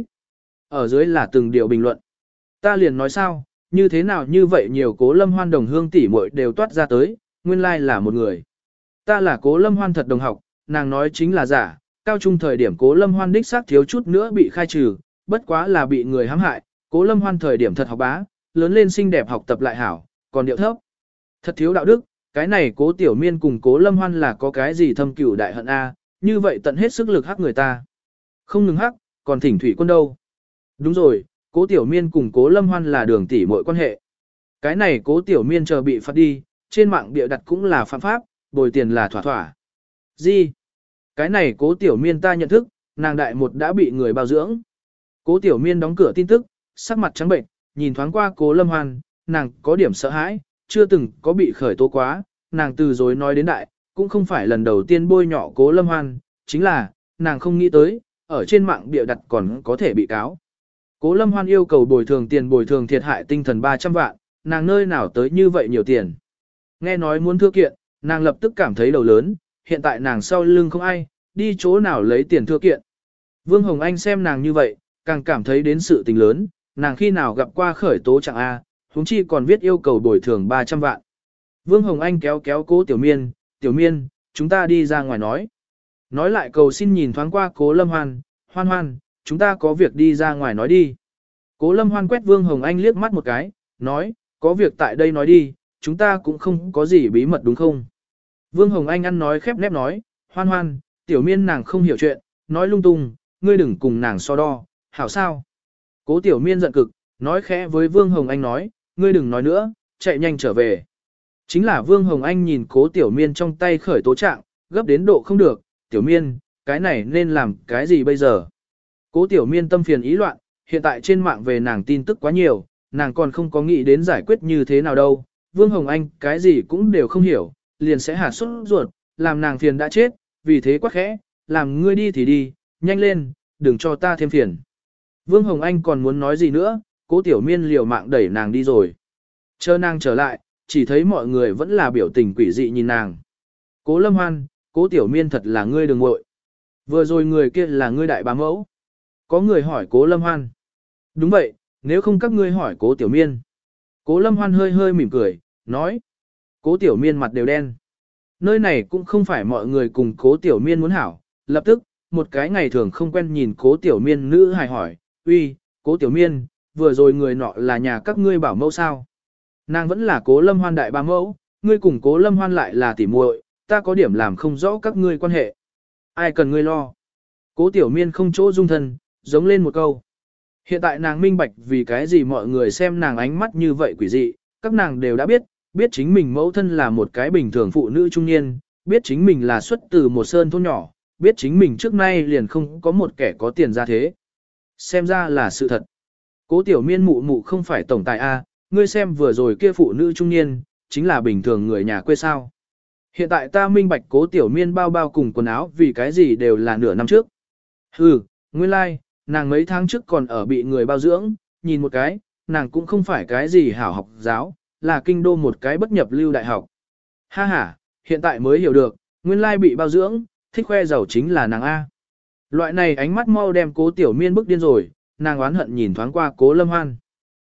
Ở dưới là từng điều bình luận. Ta liền nói sao, như thế nào như vậy nhiều Cố Lâm Hoan đồng hương tỷ muội đều toát ra tới, nguyên lai là một người. Ta là Cố Lâm Hoan thật đồng học, nàng nói chính là giả, cao trung thời điểm Cố Lâm Hoan đích xác thiếu chút nữa bị khai trừ, bất quá là bị người hãm hại, Cố Lâm Hoan thời điểm thật học bá, lớn lên xinh đẹp học tập lại hảo, còn điệu thấp. Thật thiếu đạo đức, cái này Cố Tiểu Miên cùng Cố Lâm Hoan là có cái gì thâm cửu đại hận a, như vậy tận hết sức lực hắc người ta. Không ngừng hắc, còn thỉnh thủy quân đâu. Đúng rồi, Cố Tiểu Miên cùng Cố Lâm Hoan là đường tỷ muội quan hệ. Cái này Cố Tiểu Miên chờ bị phạt đi, trên mạng bịa đặt cũng là phạm pháp, bồi tiền là thỏa thỏa. Gì? Cái này Cố Tiểu Miên ta nhận thức, nàng đại một đã bị người bao dưỡng. Cố Tiểu Miên đóng cửa tin tức, sắc mặt trắng bệnh, nhìn thoáng qua Cố Lâm Hoan, nàng có điểm sợ hãi, chưa từng có bị khởi tố quá, nàng từ dối nói đến đại, cũng không phải lần đầu tiên bôi nhọ Cố Lâm Hoan, chính là, nàng không nghĩ tới, ở trên mạng bịa đặt còn có thể bị cáo. Cố Lâm Hoan yêu cầu bồi thường tiền bồi thường thiệt hại tinh thần ba trăm vạn, nàng nơi nào tới như vậy nhiều tiền. Nghe nói muốn thưa kiện, nàng lập tức cảm thấy đầu lớn, hiện tại nàng sau lưng không ai, đi chỗ nào lấy tiền thưa kiện. Vương Hồng Anh xem nàng như vậy, càng cảm thấy đến sự tình lớn, nàng khi nào gặp qua khởi tố trạng A, huống chi còn viết yêu cầu bồi thường ba trăm vạn. Vương Hồng Anh kéo kéo Cố Tiểu Miên, Tiểu Miên, chúng ta đi ra ngoài nói. Nói lại cầu xin nhìn thoáng qua Cố Lâm Hoan, Hoan Hoan, chúng ta có việc đi ra ngoài nói đi. Cố Lâm Hoan quét Vương Hồng Anh liếc mắt một cái, nói, có việc tại đây nói đi, chúng ta cũng không có gì bí mật đúng không? Vương Hồng Anh ăn nói khép nép nói, Hoan Hoan, Tiểu Miên nàng không hiểu chuyện, nói lung tung, ngươi đừng cùng nàng so đo, hảo sao? Cố Tiểu Miên giận cực, nói khẽ với Vương Hồng Anh nói, ngươi đừng nói nữa, chạy nhanh trở về. Chính là Vương Hồng Anh nhìn Cố Tiểu Miên trong tay khởi tố trạng, gấp đến độ không được, Tiểu Miên, cái này nên làm cái gì bây giờ? Cố Tiểu Miên tâm phiền ý loạn, hiện tại trên mạng về nàng tin tức quá nhiều, nàng còn không có nghĩ đến giải quyết như thế nào đâu. Vương Hồng Anh cái gì cũng đều không hiểu, liền sẽ hạt xuất ruột, làm nàng phiền đã chết, vì thế quá khẽ, làm ngươi đi thì đi, nhanh lên, đừng cho ta thêm phiền. Vương Hồng Anh còn muốn nói gì nữa, Cố Tiểu Miên liều mạng đẩy nàng đi rồi. Chờ nàng trở lại, chỉ thấy mọi người vẫn là biểu tình quỷ dị nhìn nàng. Cố Lâm Hoan, Cố Tiểu Miên thật là ngươi đừng ngội. Vừa rồi người kia là ngươi đại bá mẫu. Có người hỏi Cố Lâm Hoan. Đúng vậy, nếu không các ngươi hỏi Cố Tiểu Miên. Cố Lâm Hoan hơi hơi mỉm cười, nói. Cố Tiểu Miên mặt đều đen. Nơi này cũng không phải mọi người cùng Cố Tiểu Miên muốn hảo. Lập tức, một cái ngày thường không quen nhìn Cố Tiểu Miên nữ hài hỏi, uy, Cố Tiểu Miên, vừa rồi người nọ là nhà các ngươi bảo mẫu sao? Nàng vẫn là Cố Lâm Hoan đại bá mẫu, ngươi cùng Cố Lâm Hoan lại là tỉ muội, ta có điểm làm không rõ các ngươi quan hệ. Ai cần ngươi lo? Cố Tiểu Miên không chỗ dung thân, giống lên một câu. Hiện tại nàng minh bạch vì cái gì mọi người xem nàng ánh mắt như vậy quỷ dị, các nàng đều đã biết, biết chính mình mẫu thân là một cái bình thường phụ nữ trung niên, biết chính mình là xuất từ một sơn thôn nhỏ, biết chính mình trước nay liền không có một kẻ có tiền ra thế. Xem ra là sự thật. Cố Tiểu Miên mụ mụ không phải tổng tài A, ngươi xem vừa rồi kia phụ nữ trung niên, chính là bình thường người nhà quê sao. Hiện tại ta minh bạch Cố Tiểu Miên bao bao cùng quần áo vì cái gì đều là nửa năm trước. Hừ, nguyên lai, like, nàng mấy tháng trước còn ở bị người bao dưỡng, nhìn một cái, nàng cũng không phải cái gì hảo học giáo, là kinh đô một cái bất nhập lưu đại học. Ha ha, hiện tại mới hiểu được, nguyên lai like bị bao dưỡng, thích khoe giàu chính là nàng A. Loại này ánh mắt mau đem Cố Tiểu Miên bức điên rồi, nàng oán hận nhìn thoáng qua Cố Lâm Hoan.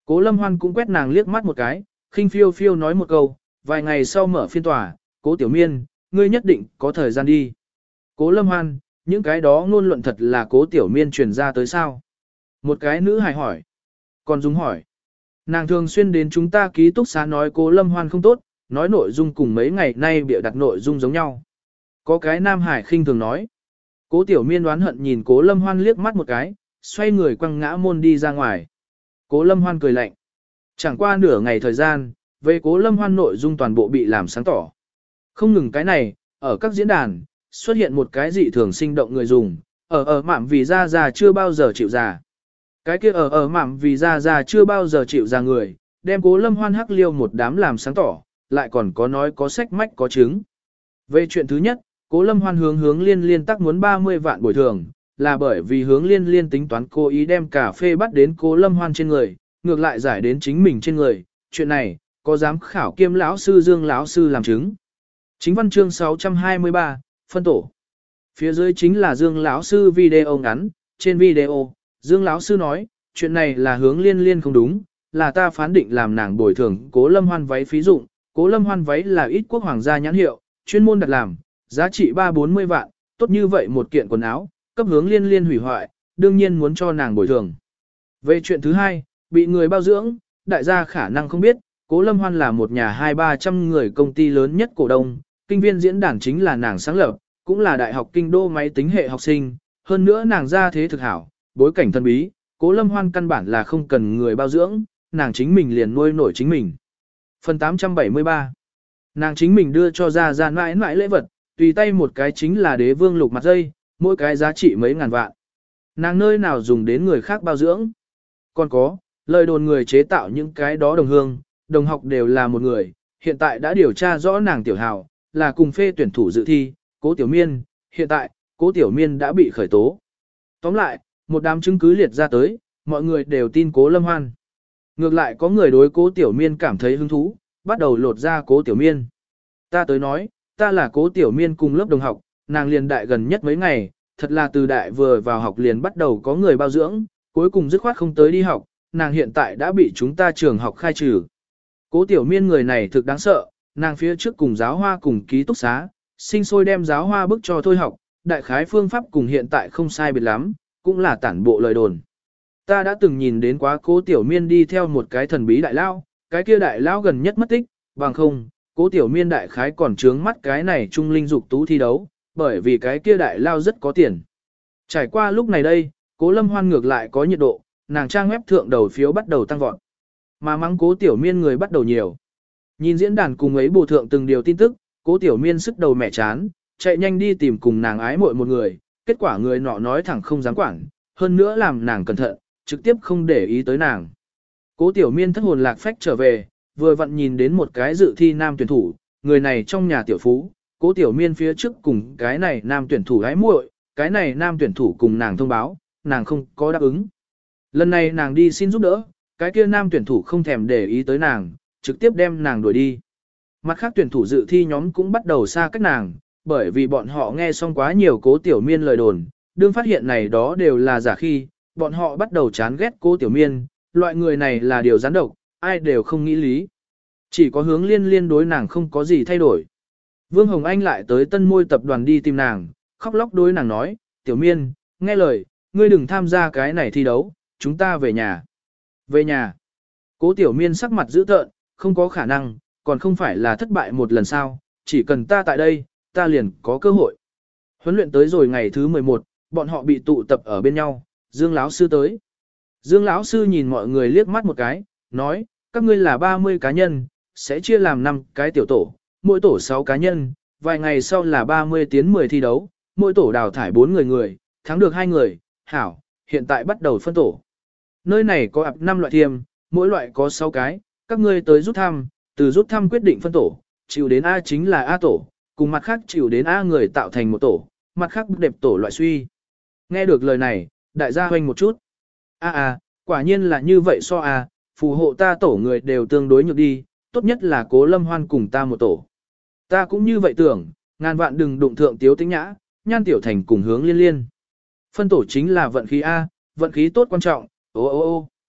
Cố Lâm Hoan cũng quét nàng liếc mắt một cái, khinh phiêu phiêu nói một câu, vài ngày sau mở phiên tòa, Cố Tiểu Miên, ngươi nhất định có thời gian đi. Cố Lâm Hoan, những cái đó ngôn luận thật là Cố Tiểu Miên truyền ra tới sao? Một cái nữ hài hỏi. Còn Dung hỏi. Nàng thường xuyên đến chúng ta ký túc xá nói Cố Lâm Hoan không tốt, nói nội dung cùng mấy ngày nay bịa đặt nội dung giống nhau. Có cái nam hải khinh thường nói. Cố Tiểu Miên đoán hận nhìn Cố Lâm Hoan liếc mắt một cái, xoay người quăng ngã môn đi ra ngoài. Cố Lâm Hoan cười lạnh. Chẳng qua nửa ngày thời gian, về Cố Lâm Hoan nội dung toàn bộ bị làm sáng tỏ. Không ngừng cái này, ở các diễn đàn, xuất hiện một cái dị thường sinh động người dùng, ở ở mạm vì ra già chưa bao giờ chịu già. Cái kia ở ở mạm vì ra già chưa bao giờ chịu già người, đem Cố Lâm Hoan hắc liêu một đám làm sáng tỏ, lại còn có nói có sách mách có chứng. Về chuyện thứ nhất, Cố Lâm Hoan hướng hướng liên liên tắc muốn ba mươi vạn bồi thường, là bởi vì hướng liên liên tính toán cố ý đem cà phê bắt đến Cố Lâm Hoan trên người, ngược lại giải đến chính mình trên người. Chuyện này, có giám khảo kiêm lão sư Dương lão sư làm chứng. Chính văn chương sáu trăm hai mươi ba, phân tổ. Phía dưới chính là Dương lão sư video ngắn, trên video, Dương lão sư nói, chuyện này là hướng liên liên không đúng, là ta phán định làm nàng bồi thường Cố Lâm Hoan váy phí dụng, Cố Lâm Hoan váy là ít quốc hoàng gia nhãn hiệu, chuyên môn đặt làm, giá trị ba bốn mươi vạn, tốt như vậy một kiện quần áo, cấp hướng liên liên hủy hoại, đương nhiên muốn cho nàng bồi thường. Về chuyện thứ hai, bị người bao dưỡng, đại gia khả năng không biết, Cố Lâm Hoan là một nhà hai ba trăm người công ty lớn nhất cổ đông, kinh viên diễn đàn chính là nàng sáng lập, cũng là đại học kinh đô máy tính hệ học sinh, hơn nữa nàng ra thế thực hảo, bối cảnh thân bí, Cố Lâm Hoan căn bản là không cần người bao dưỡng, nàng chính mình liền nuôi nổi chính mình. Phần tám trăm bảy mươi ba. Nàng chính mình đưa cho ra ra mãi mãi lễ vật, tùy tay một cái chính là đế vương lục mặt dây, mỗi cái giá trị mấy ngàn vạn. Nàng nơi nào dùng đến người khác bao dưỡng. Còn có, lời đồn người chế tạo những cái đó đồng hương, đồng học đều là một người, hiện tại đã điều tra rõ nàng tiểu hào, là cùng phê tuyển thủ dự thi, Cố Tiểu Miên, hiện tại, Cố Tiểu Miên đã bị khởi tố. Tóm lại, một đám chứng cứ liệt ra tới, mọi người đều tin Cố Lâm Hoan. Ngược lại có người đối Cố Tiểu Miên cảm thấy hứng thú, bắt đầu lột ra Cố Tiểu Miên. Ta tới nói, ta là Cố Tiểu Miên cùng lớp đồng học, nàng liền đại gần nhất mấy ngày, thật là từ đại vừa vào học liền bắt đầu có người bao dưỡng, cuối cùng dứt khoát không tới đi học, nàng hiện tại đã bị chúng ta trường học khai trừ. Cố Tiểu Miên người này thực đáng sợ, nàng phía trước cùng giáo hoa cùng ký túc xá, sinh sôi đem giáo hoa bức cho thôi học, đại khái phương pháp cùng hiện tại không sai biệt lắm, cũng là tản bộ lời đồn. Ta đã từng nhìn đến quá Cố Tiểu Miên đi theo một cái thần bí đại lao, cái kia đại lao gần nhất mất tích, bằng không, Cố Tiểu Miên đại khái còn trướng mắt cái này trung linh dục tú thi đấu, bởi vì cái kia đại lao rất có tiền. Trải qua lúc này đây, Cố Lâm Hoan ngược lại có nhiệt độ, nàng trang web thượng đầu phiếu bắt đầu tăng vọt. Mà mắng Cố Tiểu Miên người bắt đầu nhiều. Nhìn diễn đàn cùng ấy bổ thượng từng điều tin tức, Cố Tiểu Miên sức đầu mẹ chán, chạy nhanh đi tìm cùng nàng ái muội một người, kết quả người nọ nói thẳng không dám quản, hơn nữa làm nàng cẩn thận, trực tiếp không để ý tới nàng. Cố Tiểu Miên thất hồn lạc phách trở về, vừa vặn nhìn đến một cái dự thi nam tuyển thủ, người này trong nhà tiểu phú, Cố Tiểu Miên phía trước cùng cái này nam tuyển thủ ái muội, cái này nam tuyển thủ cùng nàng thông báo, nàng không có đáp ứng. Lần này nàng đi xin giúp đỡ, cái kia nam tuyển thủ không thèm để ý tới nàng, trực tiếp đem nàng đuổi đi. Mặt khác tuyển thủ dự thi nhóm cũng bắt đầu xa cách nàng, bởi vì bọn họ nghe xong quá nhiều Cố Tiểu Miên lời đồn, đương phát hiện này đó đều là giả khi, bọn họ bắt đầu chán ghét Cố Tiểu Miên, loại người này là điều gián độc, ai đều không nghĩ lý. Chỉ có hướng liên liên đối nàng không có gì thay đổi. Vương Hồng Anh lại tới Tân Môi tập đoàn đi tìm nàng, khóc lóc đối nàng nói, Tiểu Miên, nghe lời, ngươi đừng tham gia cái này thi đấu, chúng ta về nhà. Về nhà. Cố Tiểu Miên sắc mặt dữ tợn, không có khả năng, còn không phải là thất bại một lần sao, chỉ cần ta tại đây, ta liền có cơ hội. Huấn luyện tới rồi ngày thứ mười một, bọn họ bị tụ tập ở bên nhau, Dương lão sư tới. Dương lão sư nhìn mọi người liếc mắt một cái, nói, các ngươi là ba mươi cá nhân, sẽ chia làm năm cái tiểu tổ, mỗi tổ sáu cá nhân, vài ngày sau là ba mươi tiến mười thi đấu, mỗi tổ đào thải bốn người người, thắng được hai người, hảo, hiện tại bắt đầu phân tổ. Nơi này có ập năm loại thiêm, mỗi loại có sáu cái, các ngươi tới rút thăm, từ rút thăm quyết định phân tổ, chịu đến A chính là A tổ, cùng mặt khác chịu đến A người tạo thành một tổ, mặt khác đẹp tổ loại suy. Nghe được lời này, đại gia hoanh một chút. A a, quả nhiên là như vậy so A, phù hộ ta tổ người đều tương đối nhược đi, tốt nhất là Cố Lâm Hoan cùng ta một tổ. Ta cũng như vậy tưởng, ngàn vạn đừng đụng thượng Tiếu Tĩnh Nhã, Nhan Tiểu Thành cùng hướng liên liên. Phân tổ chính là vận khí A, vận khí tốt quan trọng, ô ô ô.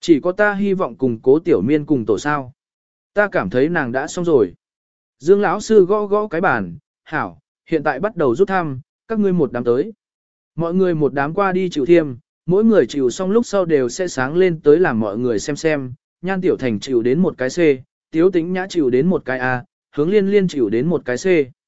Chỉ có ta hy vọng cùng cố tiểu miên cùng tổ sao. Ta cảm thấy nàng đã xong rồi. Dương lão sư gõ gõ cái bàn, hảo, hiện tại bắt đầu rút thăm, các ngươi một đám tới. Mọi người một đám qua đi chịu thiêm, mỗi người chịu xong lúc sau đều sẽ sáng lên tới làm mọi người xem xem, Nhan Tiểu Thành chịu đến một cái C, Tiếu Tĩnh Nhã chịu đến một cái A, Hướng Liên Liên chịu đến một cái C.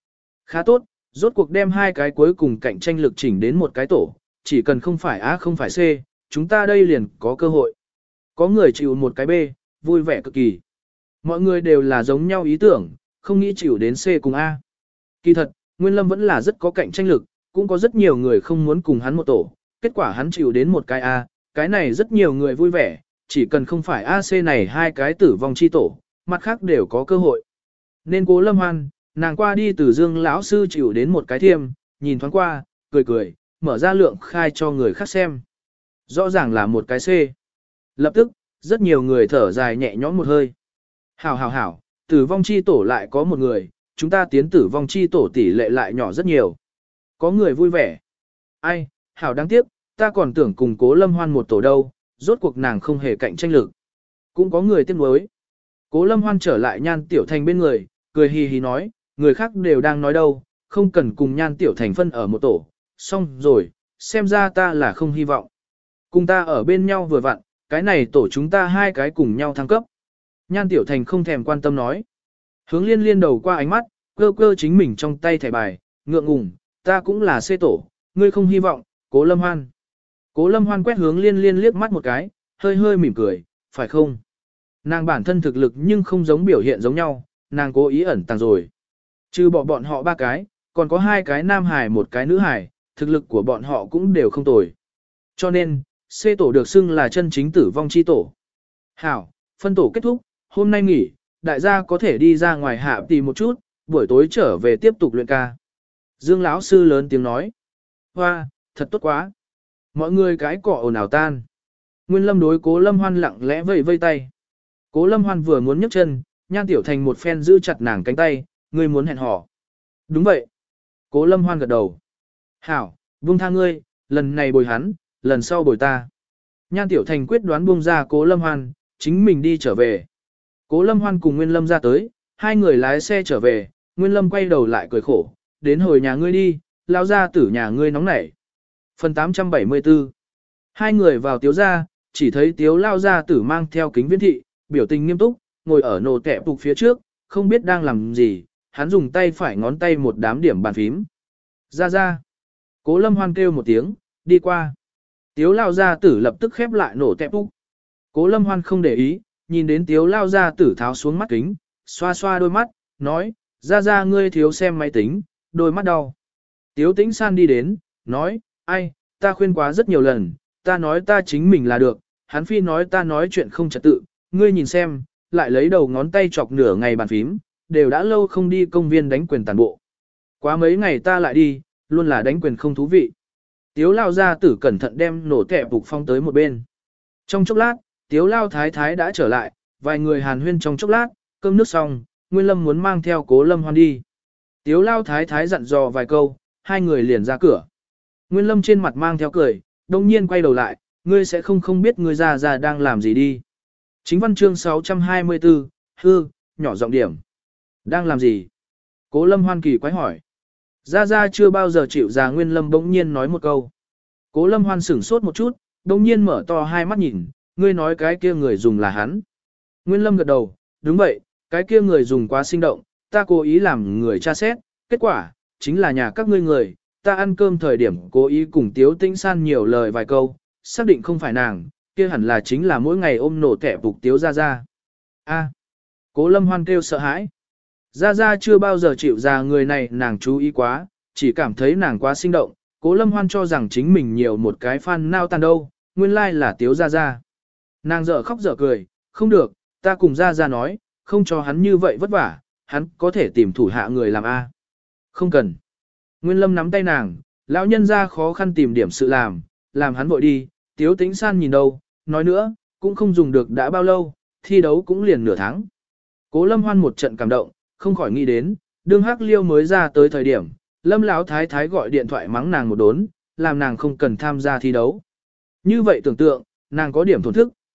Khá tốt, rốt cuộc đem hai cái cuối cùng cạnh tranh lực chỉnh đến một cái tổ, chỉ cần không phải A không phải C, chúng ta đây liền có cơ hội. Có người chịu một cái B, vui vẻ cực kỳ. Mọi người đều là giống nhau ý tưởng, không nghĩ chịu đến C cùng A. Kỳ thật, Nguyên Lâm vẫn là rất có cạnh tranh lực, cũng có rất nhiều người không muốn cùng hắn một tổ, kết quả hắn chịu đến một cái A, cái này rất nhiều người vui vẻ, chỉ cần không phải A C này hai cái tử vong chi tổ, mặt khác đều có cơ hội. Nên Cố Lâm Hoan, nàng qua đi từ Dương lão sư chịu đến một cái thiêm, nhìn thoáng qua, cười cười, mở ra lượng khai cho người khác xem. Rõ ràng là một cái C. Lập tức, rất nhiều người thở dài nhẹ nhõm một hơi. Hảo hảo hảo, tử vong chi tổ lại có một người, chúng ta tiến tử vong chi tổ tỷ lệ lại nhỏ rất nhiều. Có người vui vẻ. Ai, hảo đáng tiếc, ta còn tưởng cùng Cố Lâm Hoan một tổ đâu, rốt cuộc nàng không hề cạnh tranh lực. Cũng có người tiếc nuối. Cố Lâm Hoan trở lại Nhan Tiểu Thành bên người, cười hì hì nói, người khác đều đang nói đâu, không cần cùng Nhan Tiểu Thành phân ở một tổ. Xong rồi, xem ra ta là không hy vọng. Cùng ta ở bên nhau vừa vặn, cái này tổ chúng ta hai cái cùng nhau thăng cấp. Nhan Tiểu Thành không thèm quan tâm nói. Hướng Liên Liên đầu qua ánh mắt, cơ cơ chính mình trong tay thẻ bài, ngượng ngùng, ta cũng là C tổ, ngươi không hy vọng, Cố Lâm Hoan. Cố Lâm Hoan quét Hướng Liên Liên liếc mắt một cái, hơi hơi mỉm cười, phải không? Nàng bản thân thực lực nhưng không giống biểu hiện giống nhau, nàng cố ý ẩn tàng rồi. Trừ bỏ bọn họ ba cái, còn có hai cái nam hài một cái nữ hài, thực lực của bọn họ cũng đều không tồi. Cho nên, C tổ được xưng là chân chính tử vong chi tổ. Hảo, phân tổ kết thúc, hôm nay nghỉ, đại gia có thể đi ra ngoài hạ tìm một chút, buổi tối trở về tiếp tục luyện ca. Dương lão sư lớn tiếng nói. Hoa, thật tốt quá. Mọi người cái cọ ồn ào tan. Nguyên Lâm đối Cố Lâm Hoan lặng lẽ vây vây tay. Cố Lâm Hoan vừa muốn nhấc chân, Nhan Tiểu Thành một phen giữ chặt nàng cánh tay, ngươi muốn hẹn hò. Đúng vậy. Cố Lâm Hoan gật đầu. Hảo, buông tha ngươi, lần này bồi hắn, lần sau bồi ta. Nhan Tiểu Thành quyết đoán buông ra Cố Lâm Hoan, chính mình đi trở về. Cố Lâm Hoan cùng Nguyên Lâm ra tới, hai người lái xe trở về, Nguyên Lâm quay đầu lại cười khổ, đến hồi nhà ngươi đi, lao ra tử nhà ngươi nóng nảy. Phần tám trăm bảy mươi tư. Hai người vào tiếu ra, chỉ thấy tiếu lao ra tử mang theo kính viễn thị, biểu tình nghiêm túc, ngồi ở nổ tẹp phục phía trước, không biết đang làm gì, hắn dùng tay phải ngón tay một đám điểm bàn phím. Ra ra. Cố Lâm Hoan kêu một tiếng, đi qua. Tiếu lao ra tử lập tức khép lại nổ tẹp phục. Cố Lâm Hoan không để ý, nhìn đến tiếu lao ra tử tháo xuống mắt kính, xoa xoa đôi mắt, nói, ra ra ngươi thiếu xem máy tính, đôi mắt đau. Tiếu Tĩnh San đi đến, nói, ai, ta khuyên quá rất nhiều lần, ta nói ta chính mình là được, hắn phi nói ta nói chuyện không trật tự, ngươi nhìn xem, lại lấy đầu ngón tay chọc nửa ngày bàn phím, đều đã lâu không đi công viên đánh quyền tàn bộ. Quá mấy ngày ta lại đi, luôn là đánh quyền không thú vị. Tiếu lao gia tử cẩn thận đem nổ kẹp bục phong tới một bên. Trong chốc lát, tiếu lao thái thái đã trở lại, vài người hàn huyên trong chốc lát, cơm nước xong, Nguyên Lâm muốn mang theo Cố Lâm Hoan đi. Tiếu lao thái thái dặn dò vài câu, hai người liền ra cửa. Nguyên Lâm trên mặt mang theo cười, đông nhiên quay đầu lại, ngươi sẽ không không biết ngươi già già đang làm gì đi. Chính văn chương sáu trăm hai mươi tư, hư, nhỏ giọng điểm. Đang làm gì? Cố Lâm Hoan kỳ quái hỏi. Gia Gia chưa bao giờ chịu già Nguyên Lâm bỗng nhiên nói một câu. Cố Lâm Hoan sửng sốt một chút, bỗng nhiên mở to hai mắt nhìn, ngươi nói cái kia người dùng là hắn. Nguyên Lâm gật đầu, đúng vậy, cái kia người dùng quá sinh động, ta cố ý làm người tra xét, kết quả, chính là nhà các ngươi người, ta ăn cơm thời điểm cố ý cùng Tiếu Tĩnh San nhiều lời vài câu, xác định không phải nàng, kia hẳn là chính là mỗi ngày ôm nổ tẻ phục Tiếu Gia Gia. A. Cố Lâm Hoan kêu sợ hãi. Gia Gia chưa bao giờ chịu ra người này nàng chú ý quá, chỉ cảm thấy nàng quá sinh động, Cố Lâm Hoan cho rằng chính mình nhiều một cái fan nao tàn đâu, nguyên lai là Tiếu Gia Gia. Nàng dở khóc dở cười, không được, ta cùng Gia Gia nói, không cho hắn như vậy vất vả, hắn có thể tìm thủ hạ người làm A. Không cần. Nguyên Lâm nắm tay nàng, lão nhân ra khó khăn tìm điểm sự làm, làm hắn vội đi, Tiếu Tĩnh San nhìn đâu, nói nữa, cũng không dùng được đã bao lâu, thi đấu cũng liền nửa tháng. Cố Lâm Hoan một trận cảm động, không khỏi nghĩ đến, đương Hắc Liêu mới ra tới thời điểm, Lâm lão thái thái gọi điện thoại mắng nàng một đốn, làm nàng không cần tham gia thi đấu. Như vậy tưởng tượng, nàng có điểm thổn thức,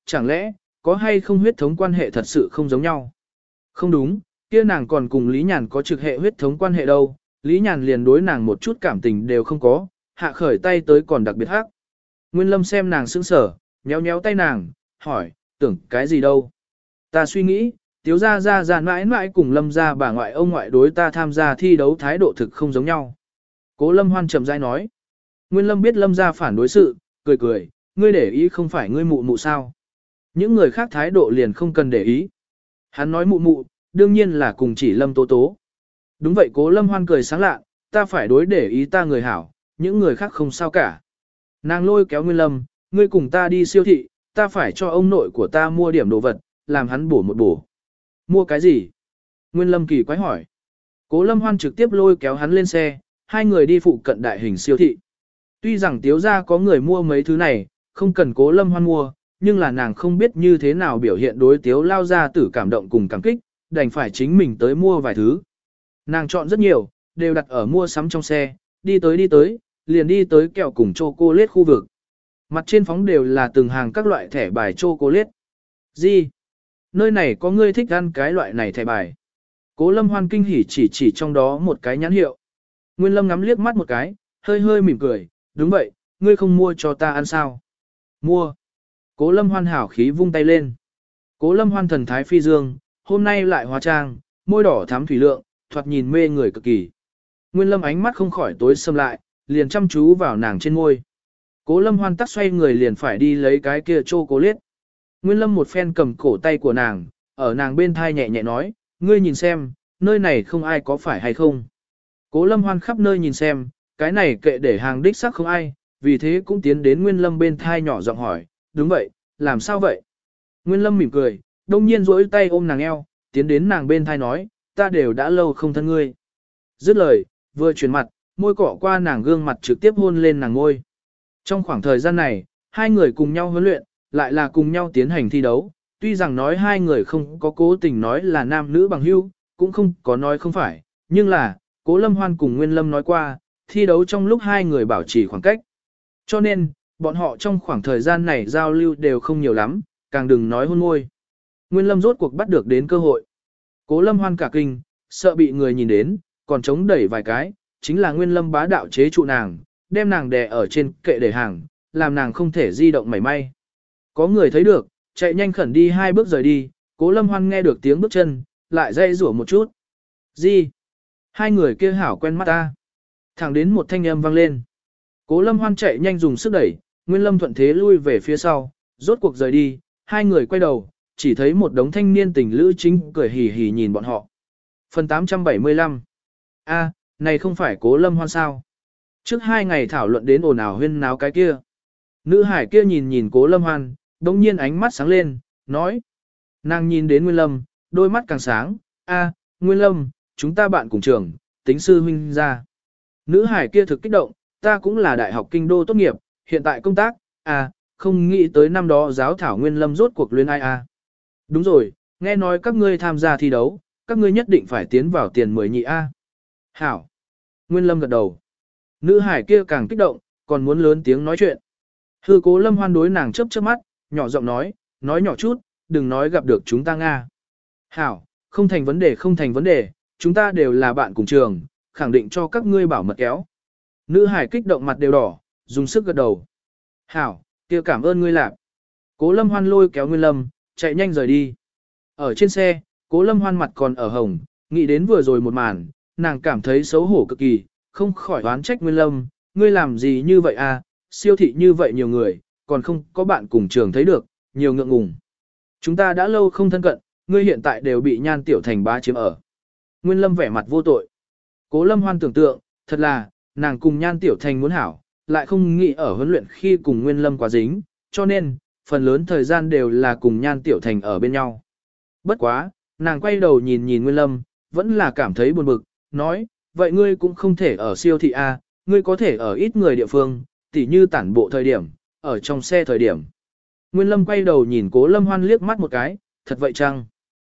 chẳng lẽ, có hay không huyết thống quan hệ thật sự không giống nhau? Không đúng, kia nàng còn cùng Lý Nhàn có trực hệ huyết thống quan hệ đâu, Lý Nhàn liền đối nàng một chút cảm tình đều không có, hạ khởi tay tới còn đặc biệt hắc. Nguyên Lâm xem nàng sững sờ, nhéo nhéo tay nàng, hỏi, tưởng cái gì đâu? Ta suy nghĩ, Tiếu gia gia gia mãi mãi cùng Lâm gia bà ngoại ông ngoại đối ta tham gia thi đấu thái độ thực không giống nhau. Cố Lâm Hoan chậm rãi nói. Nguyên Lâm biết Lâm gia phản đối sự, cười cười, ngươi để ý không phải ngươi mụ mụ sao? Những người khác thái độ liền không cần để ý. Hắn nói mụ mụ, đương nhiên là cùng chỉ Lâm Tố Tố. Đúng vậy Cố Lâm Hoan cười sáng lạ, ta phải đối để ý ta người hảo, những người khác không sao cả. Nàng lôi kéo Nguyên Lâm, ngươi cùng ta đi siêu thị, ta phải cho ông nội của ta mua điểm đồ vật, làm hắn bổ một bổ. Mua cái gì? Nguyên Lâm kỳ quái hỏi. Cố Lâm Hoan trực tiếp lôi kéo hắn lên xe, hai người đi phụ cận đại hình siêu thị. Tuy rằng Tiếu gia có người mua mấy thứ này, không cần Cố Lâm Hoan mua, nhưng là nàng không biết như thế nào biểu hiện đối Tiếu lao gia tử cảm động cùng cảm kích, đành phải chính mình tới mua vài thứ. Nàng chọn rất nhiều, đều đặt ở mua sắm trong xe, đi tới đi tới, liền đi tới kẹo cùng chocolate khu vực. Mặt trên phóng đều là từng hàng các loại thẻ bài chocolate. Gì? Nơi này có ngươi thích ăn cái loại này thẻ bài. Cố Lâm Hoan kinh hỉ chỉ chỉ trong đó một cái nhãn hiệu. Nguyên Lâm ngắm liếc mắt một cái, hơi hơi mỉm cười, đúng vậy, ngươi không mua cho ta ăn sao? Mua. Cố Lâm Hoan hảo khí vung tay lên. Cố Lâm Hoan thần thái phi dương, hôm nay lại hóa trang, môi đỏ thắm thủy lượng, thoạt nhìn mê người cực kỳ. Nguyên Lâm ánh mắt không khỏi tối sầm lại, liền chăm chú vào nàng trên môi. Cố Lâm Hoan tắt xoay người liền phải đi lấy cái kia chocolate. Nguyên Lâm một phen cầm cổ tay của nàng, ở nàng bên thai nhẹ nhẹ nói, ngươi nhìn xem, nơi này không ai có phải hay không. Cố Lâm Hoan khắp nơi nhìn xem, cái này kệ để hàng đích sắc không ai, vì thế cũng tiến đến Nguyên Lâm bên thai nhỏ giọng hỏi, đúng vậy, làm sao vậy? Nguyên Lâm mỉm cười, đông nhiên duỗi tay ôm nàng eo, tiến đến nàng bên thai nói, ta đều đã lâu không thân ngươi. Dứt lời, vừa chuyển mặt, môi cọ qua nàng gương mặt trực tiếp hôn lên nàng ngôi. Trong khoảng thời gian này, hai người cùng nhau huấn luyện, lại là cùng nhau tiến hành thi đấu, tuy rằng nói hai người không có cố tình nói là nam nữ bằng hữu, cũng không có nói không phải, nhưng là, Cố Lâm Hoan cùng Nguyên Lâm nói qua, thi đấu trong lúc hai người bảo trì khoảng cách. Cho nên, bọn họ trong khoảng thời gian này giao lưu đều không nhiều lắm, càng đừng nói hôn môi. Nguyên Lâm rốt cuộc bắt được đến cơ hội. Cố Lâm Hoan cả kinh, sợ bị người nhìn đến, còn chống đẩy vài cái, chính là Nguyên Lâm bá đạo chế trụ nàng, đem nàng đè ở trên kệ để hàng, làm nàng không thể di động mảy may. Có người thấy được, chạy nhanh khẩn đi hai bước rời đi, Cố Lâm Hoan nghe được tiếng bước chân, lại dây rủa một chút. Gì? Hai người kia hảo quen mắt ta. Thẳng đến một thanh âm vang lên. Cố Lâm Hoan chạy nhanh dùng sức đẩy, Nguyên Lâm thuận thế lui về phía sau, rốt cuộc rời đi, hai người quay đầu, chỉ thấy một đống thanh niên tình lữ chính cười hì hì nhìn bọn họ. Phần tám trăm bảy mươi lăm. A, này không phải Cố Lâm Hoan sao? Trước hai ngày thảo luận đến ồn ào huyên náo cái kia. Nữ hải kia nhìn nhìn Cố Lâm Hoan, đống nhiên ánh mắt sáng lên, nói. Nàng nhìn đến Nguyên Lâm, đôi mắt càng sáng, a, Nguyên Lâm, chúng ta bạn cùng trường, tính sư huynh ra. Nữ hải kia thực kích động, ta cũng là đại học kinh đô tốt nghiệp, hiện tại công tác, à, không nghĩ tới năm đó giáo thảo Nguyên Lâm rốt cuộc luyến ai à. Đúng rồi, nghe nói các ngươi tham gia thi đấu, các ngươi nhất định phải tiến vào tiền mười nhị A. Hảo. Nguyên Lâm gật đầu. Nữ hải kia càng kích động, còn muốn lớn tiếng nói chuyện. Hư Cố Lâm Hoan đối nàng chớp chớp mắt, nhỏ giọng nói, nói nhỏ chút, đừng nói gặp được chúng ta Nga. Hảo, không thành vấn đề không thành vấn đề, chúng ta đều là bạn cùng trường, khẳng định cho các ngươi bảo mật kéo. Nữ hải kích động mặt đều đỏ, dùng sức gật đầu. Hảo, kia cảm ơn ngươi lạc. Cố Lâm Hoan lôi kéo Nguyên Lâm, chạy nhanh rời đi. Ở trên xe, Cố Lâm Hoan mặt còn ở hồng, nghĩ đến vừa rồi một màn, nàng cảm thấy xấu hổ cực kỳ, không khỏi oán trách Nguyên Lâm, ngươi làm gì như vậy à, siêu thị như vậy nhiều người, còn không có bạn cùng trường thấy được, nhiều ngượng ngùng. Chúng ta đã lâu không thân cận, ngươi hiện tại đều bị Nhan Tiểu Thành bá chiếm ở. Nguyên Lâm vẻ mặt vô tội. Cố Lâm Hoan tưởng tượng, thật là, nàng cùng Nhan Tiểu Thành muốn hảo, lại không nghĩ ở huấn luyện khi cùng Nguyên Lâm quá dính, cho nên, phần lớn thời gian đều là cùng Nhan Tiểu Thành ở bên nhau. Bất quá, nàng quay đầu nhìn nhìn Nguyên Lâm, vẫn là cảm thấy buồn bực, nói, vậy ngươi cũng không thể ở siêu thị A, ngươi có thể ở ít người địa phương, tỉ như tản bộ thời điểm, ở trong xe thời điểm. Nguyên Lâm quay đầu nhìn Cố Lâm Hoan liếc mắt một cái, thật vậy chăng?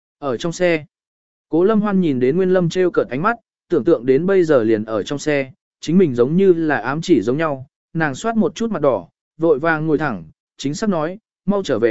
Ở trong xe. Cố Lâm Hoan nhìn đến Nguyên Lâm trêu cợt ánh mắt, tưởng tượng đến bây giờ liền ở trong xe, chính mình giống như là ám chỉ giống nhau, nàng soát một chút mặt đỏ, vội vàng ngồi thẳng, chính xác nói, mau trở về,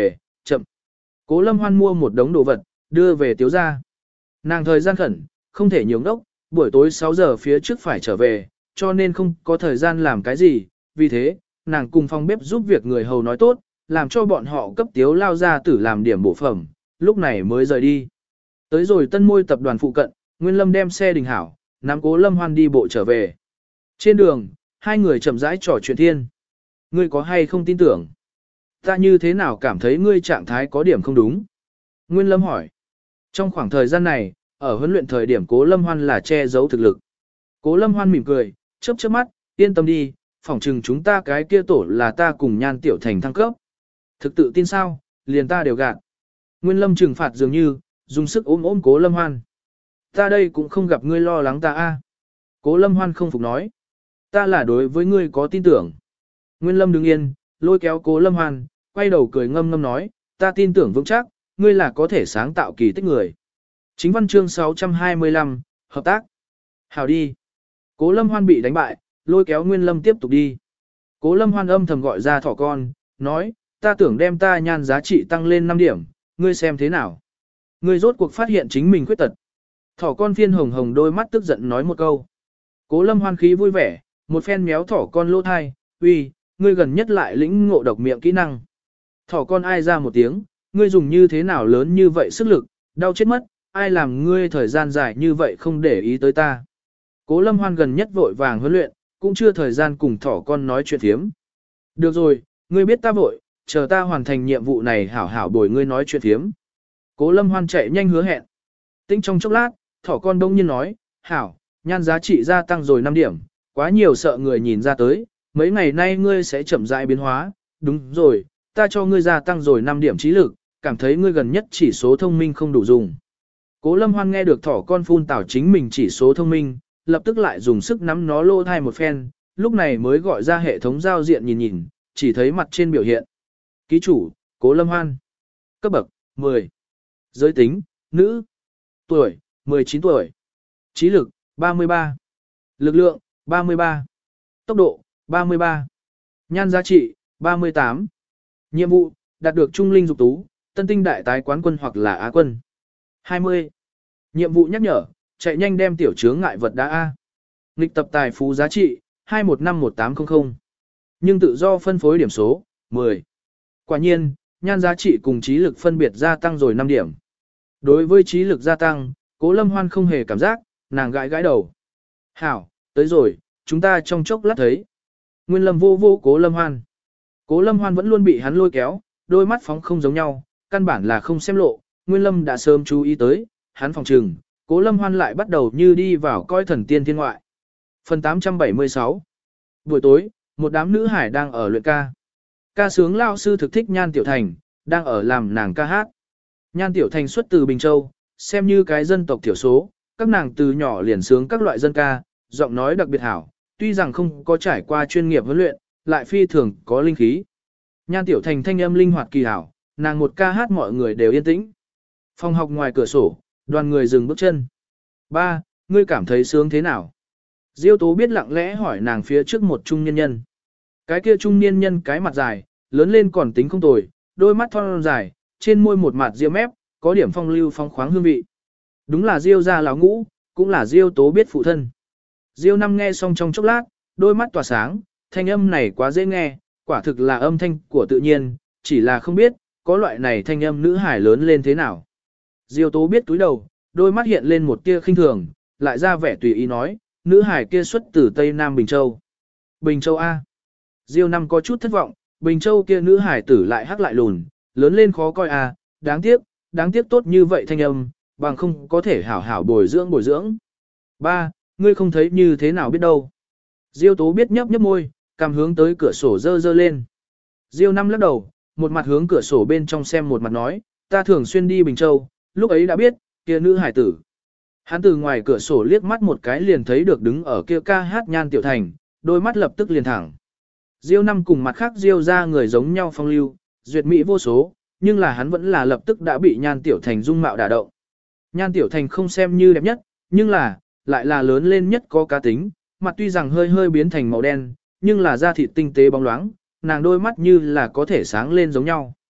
chậm. Cố Lâm Hoan mua một đống đồ vật, đưa về tiếu ra. Nàng thời gian khẩn, không thể nhiều ngốc, buổi tối sáu giờ phía trước phải trở về, cho nên không có thời gian làm cái gì, vì thế, nàng cùng phòng bếp giúp việc người hầu nói tốt, làm cho bọn họ cấp tiếu lao ra tử làm điểm bổ phẩm, lúc này mới rời đi. Tới rồi Tân Môi tập đoàn phụ cận, Nguyên Lâm đem xe đình hảo, nắm Cố Lâm Hoan đi bộ trở về. Trên đường, hai người chậm rãi trò chuyện thiên. Ngươi có hay không tin tưởng? Ta như thế nào cảm thấy ngươi trạng thái có điểm không đúng? Nguyên Lâm hỏi. Trong khoảng thời gian này, ở huấn luyện thời điểm Cố Lâm Hoan là che giấu thực lực. Cố Lâm Hoan mỉm cười, chớp chớp mắt, yên tâm đi, phỏng chừng chúng ta cái kia tổ là ta cùng Nhan Tiểu Thành thăng cấp. Thực tự tin sao, liền ta đều gạt. Nguyên Lâm trừng phạt dường như, dùng sức ôm ôm Cố Lâm Hoan. Ta đây cũng không gặp ngươi lo lắng ta a. Cố Lâm Hoan không phục nói. Ta là đối với ngươi có tin tưởng. Nguyên Lâm đứng yên, lôi kéo Cố Lâm Hoan, quay đầu cười ngâm ngâm nói, ta tin tưởng vững chắc, ngươi là có thể sáng tạo kỳ tích người. Chính văn chương sáu trăm hai mươi lăm, hợp tác. Hào đi. Cố Lâm Hoan bị đánh bại, lôi kéo Nguyên Lâm tiếp tục đi. Cố Lâm Hoan âm thầm gọi ra thỏ con, nói, ta tưởng đem ta nhan giá trị tăng lên năm điểm, ngươi xem thế nào. Ngươi rốt cuộc phát hiện chính mình khuyết tật. Thỏ con phiên hồng hồng đôi mắt tức giận nói một câu. Cố Lâm Hoan khí vui vẻ, một phen méo thỏ con lỗ thai, uy, ngươi gần nhất lại lĩnh ngộ độc miệng kỹ năng. Thỏ con ai ra một tiếng, ngươi dùng như thế nào lớn như vậy sức lực, đau chết mất, ai làm ngươi thời gian dài như vậy không để ý tới ta. Cố Lâm Hoan gần nhất vội vàng huấn luyện, cũng chưa thời gian cùng thỏ con nói chuyện thiếm. Được rồi, ngươi biết ta vội, chờ ta hoàn thành nhiệm vụ này hảo hảo bồi ngươi nói chuyện thiếm. Cố Lâm Hoan chạy nhanh hứa hẹn. Tinh trong chốc lát, thỏ con đông nhiên nói, hảo, nhan giá trị gia tăng rồi năm điểm, quá nhiều sợ người nhìn ra tới, mấy ngày nay ngươi sẽ chậm rãi biến hóa, đúng rồi, ta cho ngươi gia tăng rồi năm điểm trí lực, cảm thấy ngươi gần nhất chỉ số thông minh không đủ dùng. Cố Lâm Hoan nghe được thỏ con phun tảo chính mình chỉ số thông minh, lập tức lại dùng sức nắm nó lô thai một phen, lúc này mới gọi ra hệ thống giao diện nhìn nhìn, chỉ thấy mặt trên biểu hiện. Ký chủ, Cố Lâm Hoan. Cấp bậc, mười. Giới tính, nữ. Tuổi, mười chín tuổi. Trí lực, ba mươi ba. Lực lượng, ba mươi ba. Tốc độ, ba mươi ba. Nhan giá trị, ba mươi tám. Nhiệm vụ, đạt được trung linh dục tú, tân tinh đại tái quán quân hoặc là á quân. hai mươi. Nhiệm vụ nhắc nhở, chạy nhanh đem tiểu chướng ngại vật đá A. Nghịch tập tài phú giá trị, hai một năm một tám không không. Nhưng tự do phân phối điểm số, mười. Quả nhiên, nhan giá trị cùng trí lực phân biệt gia tăng rồi năm điểm. Đối với trí lực gia tăng, Cố Lâm Hoan không hề cảm giác, nàng gãi gãi đầu. Hảo, tới rồi, chúng ta trong chốc lát thấy. Nguyên Lâm vô vô Cố Lâm Hoan. Cố Lâm Hoan vẫn luôn bị hắn lôi kéo, đôi mắt phóng không giống nhau, căn bản là không xem lộ. Nguyên Lâm đã sớm chú ý tới, hắn phòng trừng, Cố Lâm Hoan lại bắt đầu như đi vào coi thần tiên thiên ngoại. Phần tám trăm bảy mươi sáu. Buổi tối, một đám nữ hải đang ở luyện ca. Ca sướng lao sư thực thích Nhan Tiểu Thành, đang ở làm nàng ca hát. Nhan Tiểu Thành xuất từ Bình Châu, xem như cái dân tộc thiểu số, các nàng từ nhỏ liền sướng các loại dân ca, giọng nói đặc biệt hảo, tuy rằng không có trải qua chuyên nghiệp huấn luyện, lại phi thường có linh khí. Nhan Tiểu Thành thanh âm linh hoạt kỳ hảo, nàng một ca hát mọi người đều yên tĩnh. Phòng học ngoài cửa sổ, đoàn người dừng bước chân. Ba, ngươi cảm thấy sướng thế nào? Diêu Tố biết lặng lẽ hỏi nàng phía trước một trung niên nhân. Cái kia trung niên nhân cái mặt dài, lớn lên còn tính không tồi, đôi mắt thon dài, trên môi một mặt diêu mép, có điểm phong lưu phong khoáng hương vị. Đúng là Diêu gia lão ngũ, cũng là Diêu Tố biết phụ thân. Diêu Năm nghe xong trong chốc lát, đôi mắt tỏa sáng, thanh âm này quá dễ nghe, quả thực là âm thanh của tự nhiên, chỉ là không biết, có loại này thanh âm nữ hải lớn lên thế nào. Diêu Tố biết túi đầu, đôi mắt hiện lên một tia khinh thường, lại ra vẻ tùy ý nói, nữ hải kia xuất từ Tây Nam Bình Châu. Bình Châu A. Diêu Năm có chút thất vọng, Bình Châu kia nữ hải tử lại hắc lại lùn, lớn lên khó coi A, đáng tiếc, đáng tiếc tốt như vậy thanh âm, bằng không có thể hảo hảo bồi dưỡng bồi dưỡng. Ba, ngươi không thấy như thế nào biết đâu. Diêu Tố biết nhấp nhấp môi, cầm hướng tới cửa sổ dơ dơ lên. Diêu Năm lắc đầu, một mặt hướng cửa sổ bên trong xem một mặt nói, ta thường xuyên đi Bình Châu, lúc ấy đã biết, kia nữ hải tử. Hắn từ ngoài cửa sổ liếc mắt một cái liền thấy được đứng ở kia ca hát Nhan Tiểu Thành, đôi mắt lập tức liền thẳng. Diêu Năm cùng mặt khác Diêu ra người giống nhau phong lưu, duyệt mỹ vô số, nhưng là hắn vẫn là lập tức đã bị Nhan Tiểu Thành dung mạo đả động. Nhan Tiểu Thành không xem như đẹp nhất, nhưng là, lại là lớn lên nhất có cá tính, mặt tuy rằng hơi hơi biến thành màu đen, nhưng là da thịt tinh tế bóng loáng, nàng đôi mắt như là có thể sáng lên giống nhau.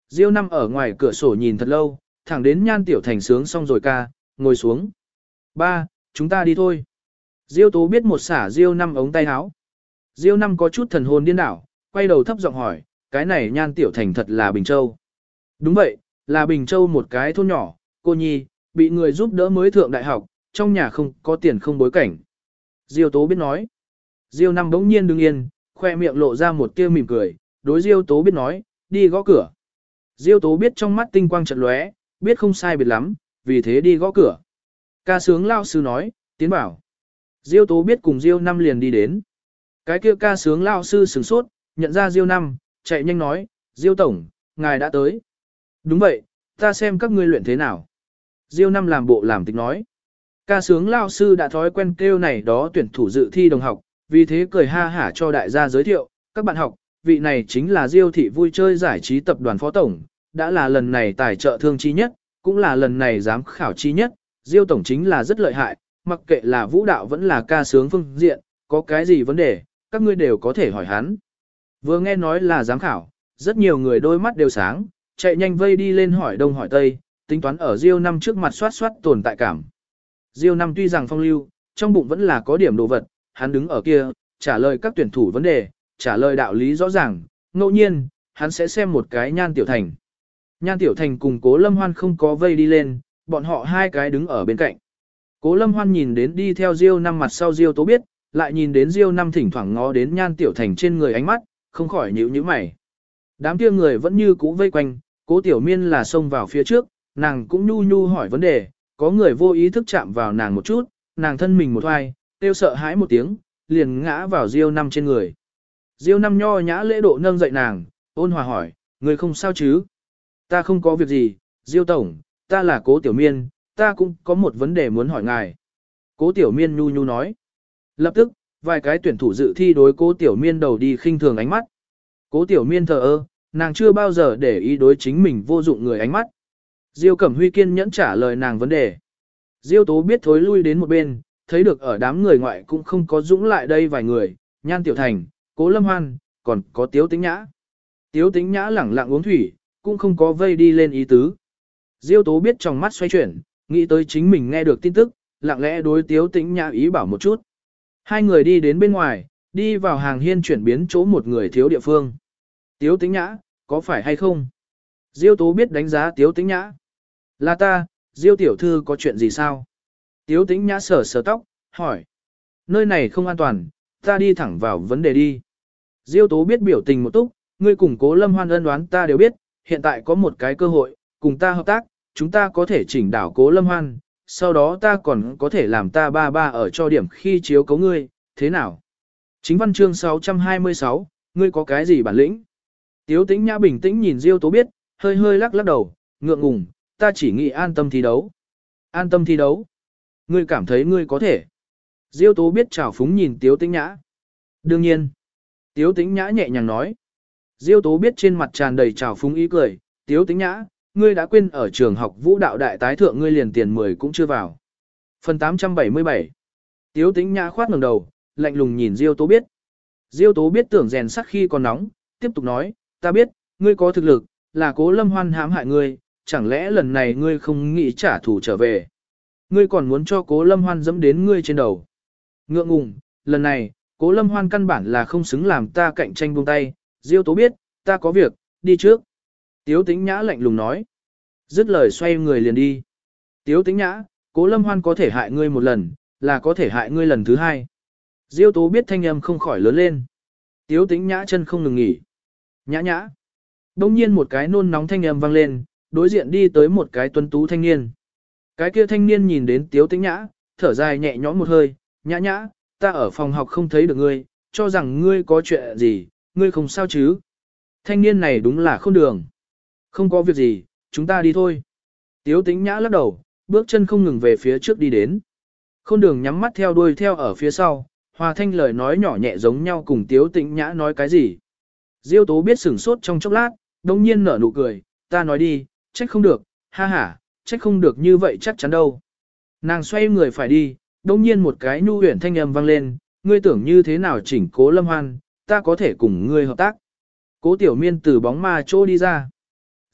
Diêu năm ở ngoài cửa sổ nhìn thật lâu, thẳng đến Nhan Tiểu Thành sướng xong rồi ca, ngồi xuống. Ba, chúng ta đi thôi. Diêu Tố biết một xả Diêu năm ống tay áo. Diêu năm có chút thần hồn điên đảo, quay đầu thấp giọng hỏi, cái này Nhan Tiểu Thành thật là Bình Châu. Đúng vậy, là Bình Châu một cái thôn nhỏ, cô nhi, bị người giúp đỡ mới thượng đại học, trong nhà không có tiền không bối cảnh. Diêu Tố biết nói. Diêu năm bỗng nhiên đứng yên, khoe miệng lộ ra một tia mỉm cười, đối Diêu Tố biết nói, đi gõ cửa. Diêu Tố biết trong mắt tinh quang chợt lóe, biết không sai biệt lắm, vì thế đi gõ cửa. Ca sướng lao sư nói, tiến bảo. Diêu Tố biết cùng Diêu năm liền đi đến. Cái kia ca sướng lao sư sửng sốt, nhận ra Diêu năm, chạy nhanh nói, Diêu tổng, ngài đã tới. Đúng vậy, ta xem các ngươi luyện thế nào. Diêu năm làm bộ làm tịch nói. Ca sướng lao sư đã thói quen kêu này đó tuyển thủ dự thi đồng học, vì thế cười ha hả cho đại gia giới thiệu, các bạn học, vị này chính là Diêu thị vui chơi giải trí tập đoàn phó tổng, đã là lần này tài trợ thương chi nhất, cũng là lần này giám khảo chi nhất, Diêu tổng chính là rất lợi hại, mặc kệ là vũ đạo vẫn là ca sướng phương diện, có cái gì vấn đề, các ngươi đều có thể hỏi hắn. Vừa nghe nói là giám khảo, rất nhiều người đôi mắt đều sáng, chạy nhanh vây đi lên hỏi đông hỏi tây, tính toán ở Diêu năm trước mặt soát soát tồn tại cảm. Diêu năm tuy rằng phong lưu, trong bụng vẫn là có điểm đồ vật, hắn đứng ở kia, trả lời các tuyển thủ vấn đề, trả lời đạo lý rõ ràng, ngẫu nhiên, hắn sẽ xem một cái Nhan Tiểu Thành. Nhan Tiểu Thành cùng Cố Lâm Hoan không có vây đi lên, bọn họ hai cái đứng ở bên cạnh. Cố Lâm Hoan nhìn đến đi theo Diêu năm mặt sau Diêu Tố biết, lại nhìn đến Diêu năm thỉnh thoảng ngó đến Nhan Tiểu Thành trên người ánh mắt, không khỏi nhíu nhíu mày. Đám kia người vẫn như cũ vây quanh, Cố Tiểu Miên là xông vào phía trước, nàng cũng nhu nhu hỏi vấn đề, có người vô ý thức chạm vào nàng một chút, nàng thân mình một hoài, tiêu sợ hãi một tiếng, liền ngã vào Diêu năm trên người. Diêu năm nho nhã lễ độ nâng dậy nàng, ôn hòa hỏi, người không sao chứ? Ta không có việc gì, Diêu tổng, ta là Cố Tiểu Miên, ta cũng có một vấn đề muốn hỏi ngài. Cố Tiểu Miên nhu nhu nói. Lập tức, vài cái tuyển thủ dự thi đối Cố Tiểu Miên đầu đi khinh thường ánh mắt. Cố Tiểu Miên thờ ơ, nàng chưa bao giờ để ý đối chính mình vô dụng người ánh mắt. Diêu Cẩm Huy kiên nhẫn trả lời nàng vấn đề. Diêu Tố biết thối lui đến một bên, thấy được ở đám người ngoại cũng không có dũng lại đây vài người, Nhan Tiểu Thành, Cố Lâm Hoan, còn có Tiếu Tĩnh Nhã. Tiếu Tĩnh Nhã lẳng lặng uống thủy, cũng không có vây đi lên ý tứ. Diêu Tố biết trong mắt xoay chuyển, nghĩ tới chính mình nghe được tin tức, lặng lẽ đối Tiếu Tĩnh Nhã ý bảo một chút. Hai người đi đến bên ngoài, đi vào hàng hiên chuyển biến chỗ một người thiếu địa phương. Tiếu Tĩnh Nhã, có phải hay không? Diêu Tố biết đánh giá Tiếu Tĩnh Nhã. Là ta, Diêu tiểu thư có chuyện gì sao? Tiếu Tĩnh Nhã sờ sờ tóc, hỏi. Nơi này không an toàn, ta đi thẳng vào vấn đề đi. Diêu Tố biết biểu tình một túc, ngươi cùng Cố Lâm Hoan ân đoán ta đều biết, hiện tại có một cái cơ hội, cùng ta hợp tác, chúng ta có thể chỉnh đảo Cố Lâm Hoan, sau đó ta còn có thể làm ta ba ba ở cho điểm khi chiếu cấu ngươi, thế nào? Chính văn chương sáu trăm hai mươi sáu, ngươi có cái gì bản lĩnh? Tiếu Tĩnh Nhã bình tĩnh nhìn Diêu Tố biết, hơi hơi lắc lắc đầu, ngượng ngùng, ta chỉ nghĩ an tâm thi đấu. An tâm thi đấu? Ngươi cảm thấy ngươi có thể? Diêu Tố biết trào phúng nhìn Tiếu Tĩnh Nhã. Đương nhiên. Tiếu Tĩnh Nhã nhẹ nhàng nói. Diêu Tố biết trên mặt tràn đầy trào phúng ý cười, Tiếu Tĩnh Nhã, ngươi đã quên ở trường học vũ đạo đại tái thượng ngươi liền tiền mười cũng chưa vào. Phần tám trăm bảy mươi bảy. Tiếu Tĩnh Nhã khoát ngẩng đầu, lạnh lùng nhìn Diêu Tố biết. Diêu Tố biết tưởng rèn sắt khi còn nóng, tiếp tục nói, ta biết, ngươi có thực lực, là Cố Lâm Hoan hãm hại ngươi, chẳng lẽ lần này ngươi không nghĩ trả thù trở về. Ngươi còn muốn cho Cố Lâm Hoan dẫm đến ngươi trên đầu. Ngượng ngùng, lần này, Cố Lâm Hoan căn bản là không xứng làm ta cạnh tranh buông tay, Diêu Tố biết, ta có việc, đi trước. Tiếu Tĩnh Nhã lạnh lùng nói. Dứt lời xoay người liền đi. Tiếu Tĩnh Nhã, Cố Lâm Hoan có thể hại ngươi một lần, là có thể hại ngươi lần thứ hai. Diêu Tố biết thanh âm không khỏi lớn lên. Tiếu Tĩnh Nhã chân không ngừng nghỉ. Nhã nhã. Đông nhiên một cái nôn nóng thanh âm vang lên, đối diện đi tới một cái tuấn tú thanh niên. Cái kia thanh niên nhìn đến Tiếu Tĩnh Nhã, thở dài nhẹ nhõm một hơi, nhã nhã, ta ở phòng học không thấy được ngươi, cho rằng ngươi có chuyện gì, ngươi không sao chứ. Thanh niên này đúng là không đường. Không có việc gì, chúng ta đi thôi. Tiếu Tĩnh Nhã lắc đầu, bước chân không ngừng về phía trước đi đến. Khôn đường nhắm mắt theo đuôi theo ở phía sau, hòa thanh lời nói nhỏ nhẹ giống nhau cùng Tiếu Tĩnh Nhã nói cái gì. Diêu Tố biết sửng sốt trong chốc lát, đồng nhiên nở nụ cười, ta nói đi, trách không được, ha ha, trách không được như vậy chắc chắn đâu. Nàng xoay người phải đi, đồng nhiên một cái nhu huyền thanh âm vang lên, ngươi tưởng như thế nào chỉnh Cố Lâm Hoan, ta có thể cùng ngươi hợp tác. Cố Tiểu Miên từ bóng ma chỗ đi ra.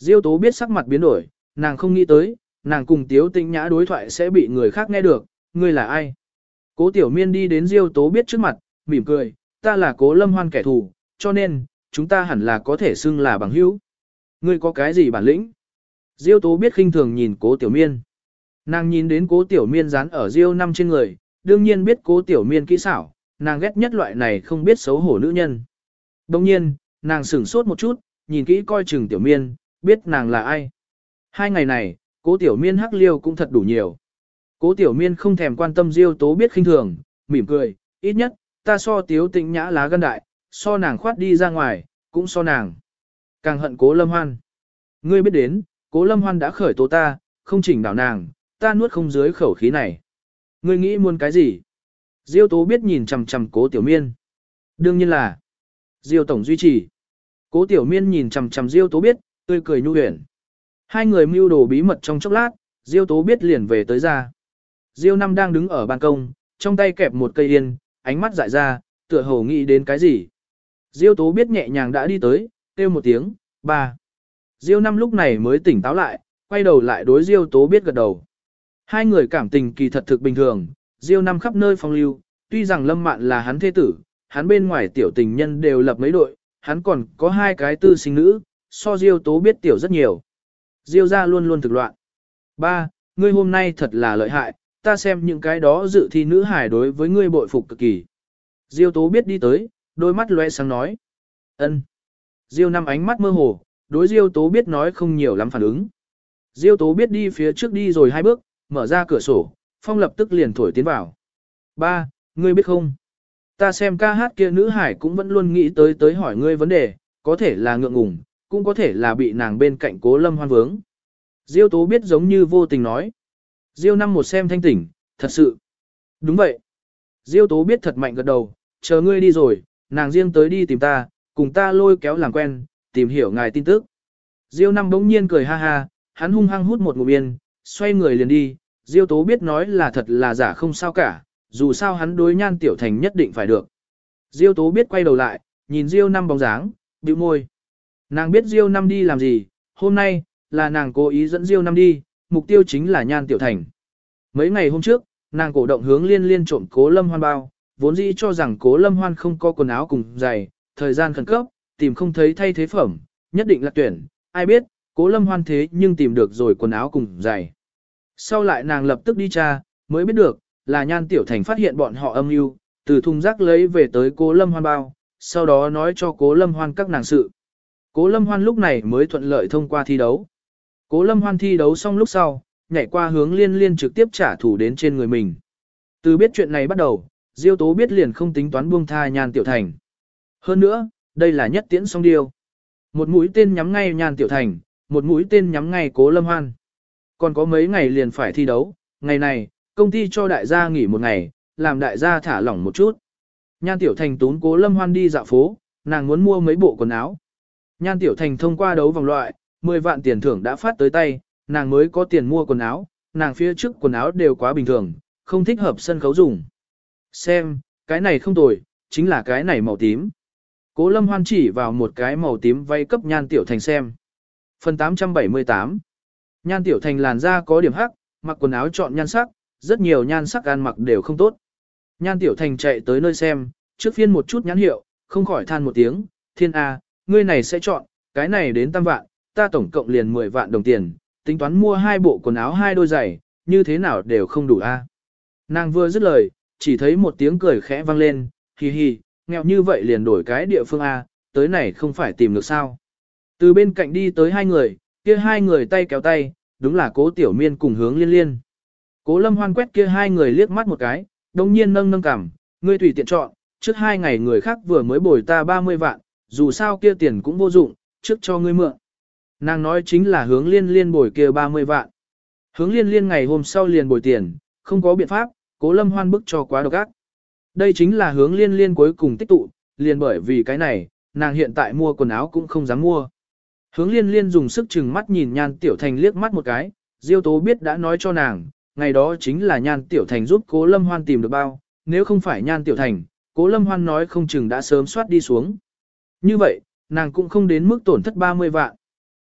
Diêu Tố biết sắc mặt biến đổi, nàng không nghĩ tới, nàng cùng Tiếu Tĩnh Nhã đối thoại sẽ bị người khác nghe được, ngươi là ai? Cố Tiểu Miên đi đến Diêu Tố biết trước mặt, mỉm cười, ta là Cố Lâm Hoan kẻ thù, cho nên, chúng ta hẳn là có thể xưng là bằng hữu. Ngươi có cái gì bản lĩnh? Diêu Tố biết khinh thường nhìn Cố Tiểu Miên. Nàng nhìn đến Cố Tiểu Miên dán ở Diêu năm trên người, đương nhiên biết Cố Tiểu Miên kỹ xảo, nàng ghét nhất loại này không biết xấu hổ nữ nhân. Đồng nhiên, nàng sửng sốt một chút, nhìn kỹ coi chừng Tiểu Miên, biết nàng là ai. Hai ngày này, Cố Tiểu Miên hắc liêu cũng thật đủ nhiều. Cố Tiểu Miên không thèm quan tâm Diêu Tố biết khinh thường, mỉm cười, ít nhất, ta so Tiếu Tĩnh Nhã lá gan đại, so nàng khoát đi ra ngoài, cũng so nàng. Càng hận Cố Lâm Hoan. Ngươi biết đến, Cố Lâm Hoan đã khởi tố ta, không chỉnh đảo nàng, ta nuốt không dưới khẩu khí này. Ngươi nghĩ muốn cái gì? Diêu Tố biết nhìn chằm chằm Cố Tiểu Miên. Đương nhiên là Diêu tổng duy trì. Cố Tiểu Miên nhìn chằm chằm Diêu Tố biết, tươi cười nhu huyền. Hai người mưu đồ bí mật trong chốc lát, Diêu Tố biết liền về tới ra. Diêu Năm đang đứng ở ban công, trong tay kẹp một cây yên, ánh mắt dại ra, tựa hồ nghĩ đến cái gì. Diêu Tố biết nhẹ nhàng đã đi tới, kêu một tiếng, ba. Diêu Năm lúc này mới tỉnh táo lại, quay đầu lại đối Diêu Tố biết gật đầu. Hai người cảm tình kỳ thật thực bình thường, Diêu Năm khắp nơi phong lưu, tuy rằng Lâm Mạn là hắn thế tử, hắn bên ngoài tiểu tình nhân đều lập mấy đội, hắn còn có hai cái tư sinh nữ, so Diêu Tố biết tiểu rất nhiều. Diêu gia luôn luôn thực loạn. Ba, ngươi hôm nay thật là lợi hại, ta xem những cái đó dự thi nữ hài đối với ngươi bội phục cực kỳ. Diêu Tố biết đi tới, đôi mắt lóe sáng nói. Ân. Diêu Năm ánh mắt mơ hồ, đối Diêu Tố biết nói không nhiều lắm phản ứng. Diêu Tố biết đi phía trước đi rồi hai bước, mở ra cửa sổ, phong lập tức liền thổi tiến vào. Ba, ngươi biết không? Ta xem ca hát kia nữ hải cũng vẫn luôn nghĩ tới tới hỏi ngươi vấn đề, có thể là ngượng ngùng, cũng có thể là bị nàng bên cạnh Cố Lâm Hoan vướng. Diêu Tố biết giống như vô tình nói. Diêu Năm một xem thanh tỉnh, thật sự. Đúng vậy. Diêu Tố biết thật mạnh gật đầu, chờ ngươi đi rồi, nàng riêng tới đi tìm ta, cùng ta lôi kéo làm quen, tìm hiểu ngài tin tức. Diêu Năm bỗng nhiên cười ha ha, hắn hung hăng hút một ngụm yên, xoay người liền đi. Diêu Tố biết nói là thật là giả không sao cả, dù sao hắn đối Nhan Tiểu Thành nhất định phải được. Diêu Tố biết quay đầu lại, nhìn Diêu Năm bóng dáng, bĩu môi. Nàng biết Diêu Năm đi làm gì, hôm nay, là nàng cố ý dẫn Diêu Năm đi, mục tiêu chính là Nhan Tiểu Thành. Mấy ngày hôm trước, nàng cổ động hướng Liên Liên trộm Cố Lâm Hoan bao, vốn dĩ cho rằng Cố Lâm Hoan không có quần áo cùng giày, thời gian khẩn cấp, tìm không thấy thay thế phẩm, nhất định là tuyển, ai biết, Cố Lâm Hoan thế nhưng tìm được rồi quần áo cùng giày. Sau lại nàng lập tức đi tra, mới biết được, là Nhan Tiểu Thành phát hiện bọn họ âm mưu, từ thùng rác lấy về tới Cố Lâm Hoan bao, sau đó nói cho Cố Lâm Hoan các nàng sự. Cố Lâm Hoan lúc này mới thuận lợi thông qua thi đấu. Cố Lâm Hoan thi đấu xong lúc sau, nhảy qua hướng Liên Liên trực tiếp trả thù đến trên người mình. Từ biết chuyện này bắt đầu, Diêu Tố biết liền không tính toán buông tha Nhan Tiểu Thành. Hơn nữa, đây là nhất tiễn song điêu. Một mũi tên nhắm ngay Nhan Tiểu Thành, một mũi tên nhắm ngay Cố Lâm Hoan. Còn có mấy ngày liền phải thi đấu, ngày này, công ty cho đại gia nghỉ một ngày, làm đại gia thả lỏng một chút. Nhan Tiểu Thành tún Cố Lâm Hoan đi dạo phố, nàng muốn mua mấy bộ quần áo. Nhan Tiểu Thành thông qua đấu vòng loại, mười vạn tiền thưởng đã phát tới tay, nàng mới có tiền mua quần áo, nàng phía trước quần áo đều quá bình thường, không thích hợp sân khấu dùng. Xem, cái này không tồi, chính là cái này màu tím. Cố Lâm Hoan chỉ vào một cái màu tím vay cấp Nhan Tiểu Thành xem. Phần tám trăm bảy mươi tám. Nhan Tiểu Thành làn da có điểm hắc, mặc quần áo chọn nhan sắc, rất nhiều nhan sắc ăn mặc đều không tốt. Nhan Tiểu Thành chạy tới nơi xem, trước phiên một chút nhãn hiệu, không khỏi than một tiếng, thiên A, ngươi này sẽ chọn, cái này đến tam vạn, ta tổng cộng liền mười vạn đồng tiền, tính toán mua hai bộ quần áo hai đôi giày, như thế nào đều không đủ A. Nàng vừa dứt lời, chỉ thấy một tiếng cười khẽ vang lên, hi hi, nghèo như vậy liền đổi cái địa phương A, tới này không phải tìm được sao. Từ bên cạnh đi tới hai người, kia hai người tay kéo tay, đúng là Cố Tiểu Miên cùng Hướng Liên Liên. Cố Lâm Hoan quét kia hai người liếc mắt một cái, đồng nhiên nâng nâng cằm, ngươi tùy tiện chọn, trước hai ngày người khác vừa mới bồi ta ba mươi vạn, dù sao kia tiền cũng vô dụng, trước cho ngươi mượn. Nàng nói chính là Hướng Liên Liên bồi kia ba mươi vạn. Hướng Liên Liên ngày hôm sau liền bồi tiền, không có biện pháp, Cố Lâm Hoan bức cho quá độc ác. Đây chính là Hướng Liên Liên cuối cùng tích tụ, liền bởi vì cái này, nàng hiện tại mua quần áo cũng không dám mua. Hướng Liên Liên dùng sức chừng mắt nhìn Nhan Tiểu Thành liếc mắt một cái, Diêu Tố biết đã nói cho nàng, ngày đó chính là Nhan Tiểu Thành giúp Cố Lâm Hoan tìm được bao, nếu không phải Nhan Tiểu Thành, Cố Lâm Hoan nói không chừng đã sớm soát đi xuống. Như vậy, nàng cũng không đến mức tổn thất ba mươi vạn.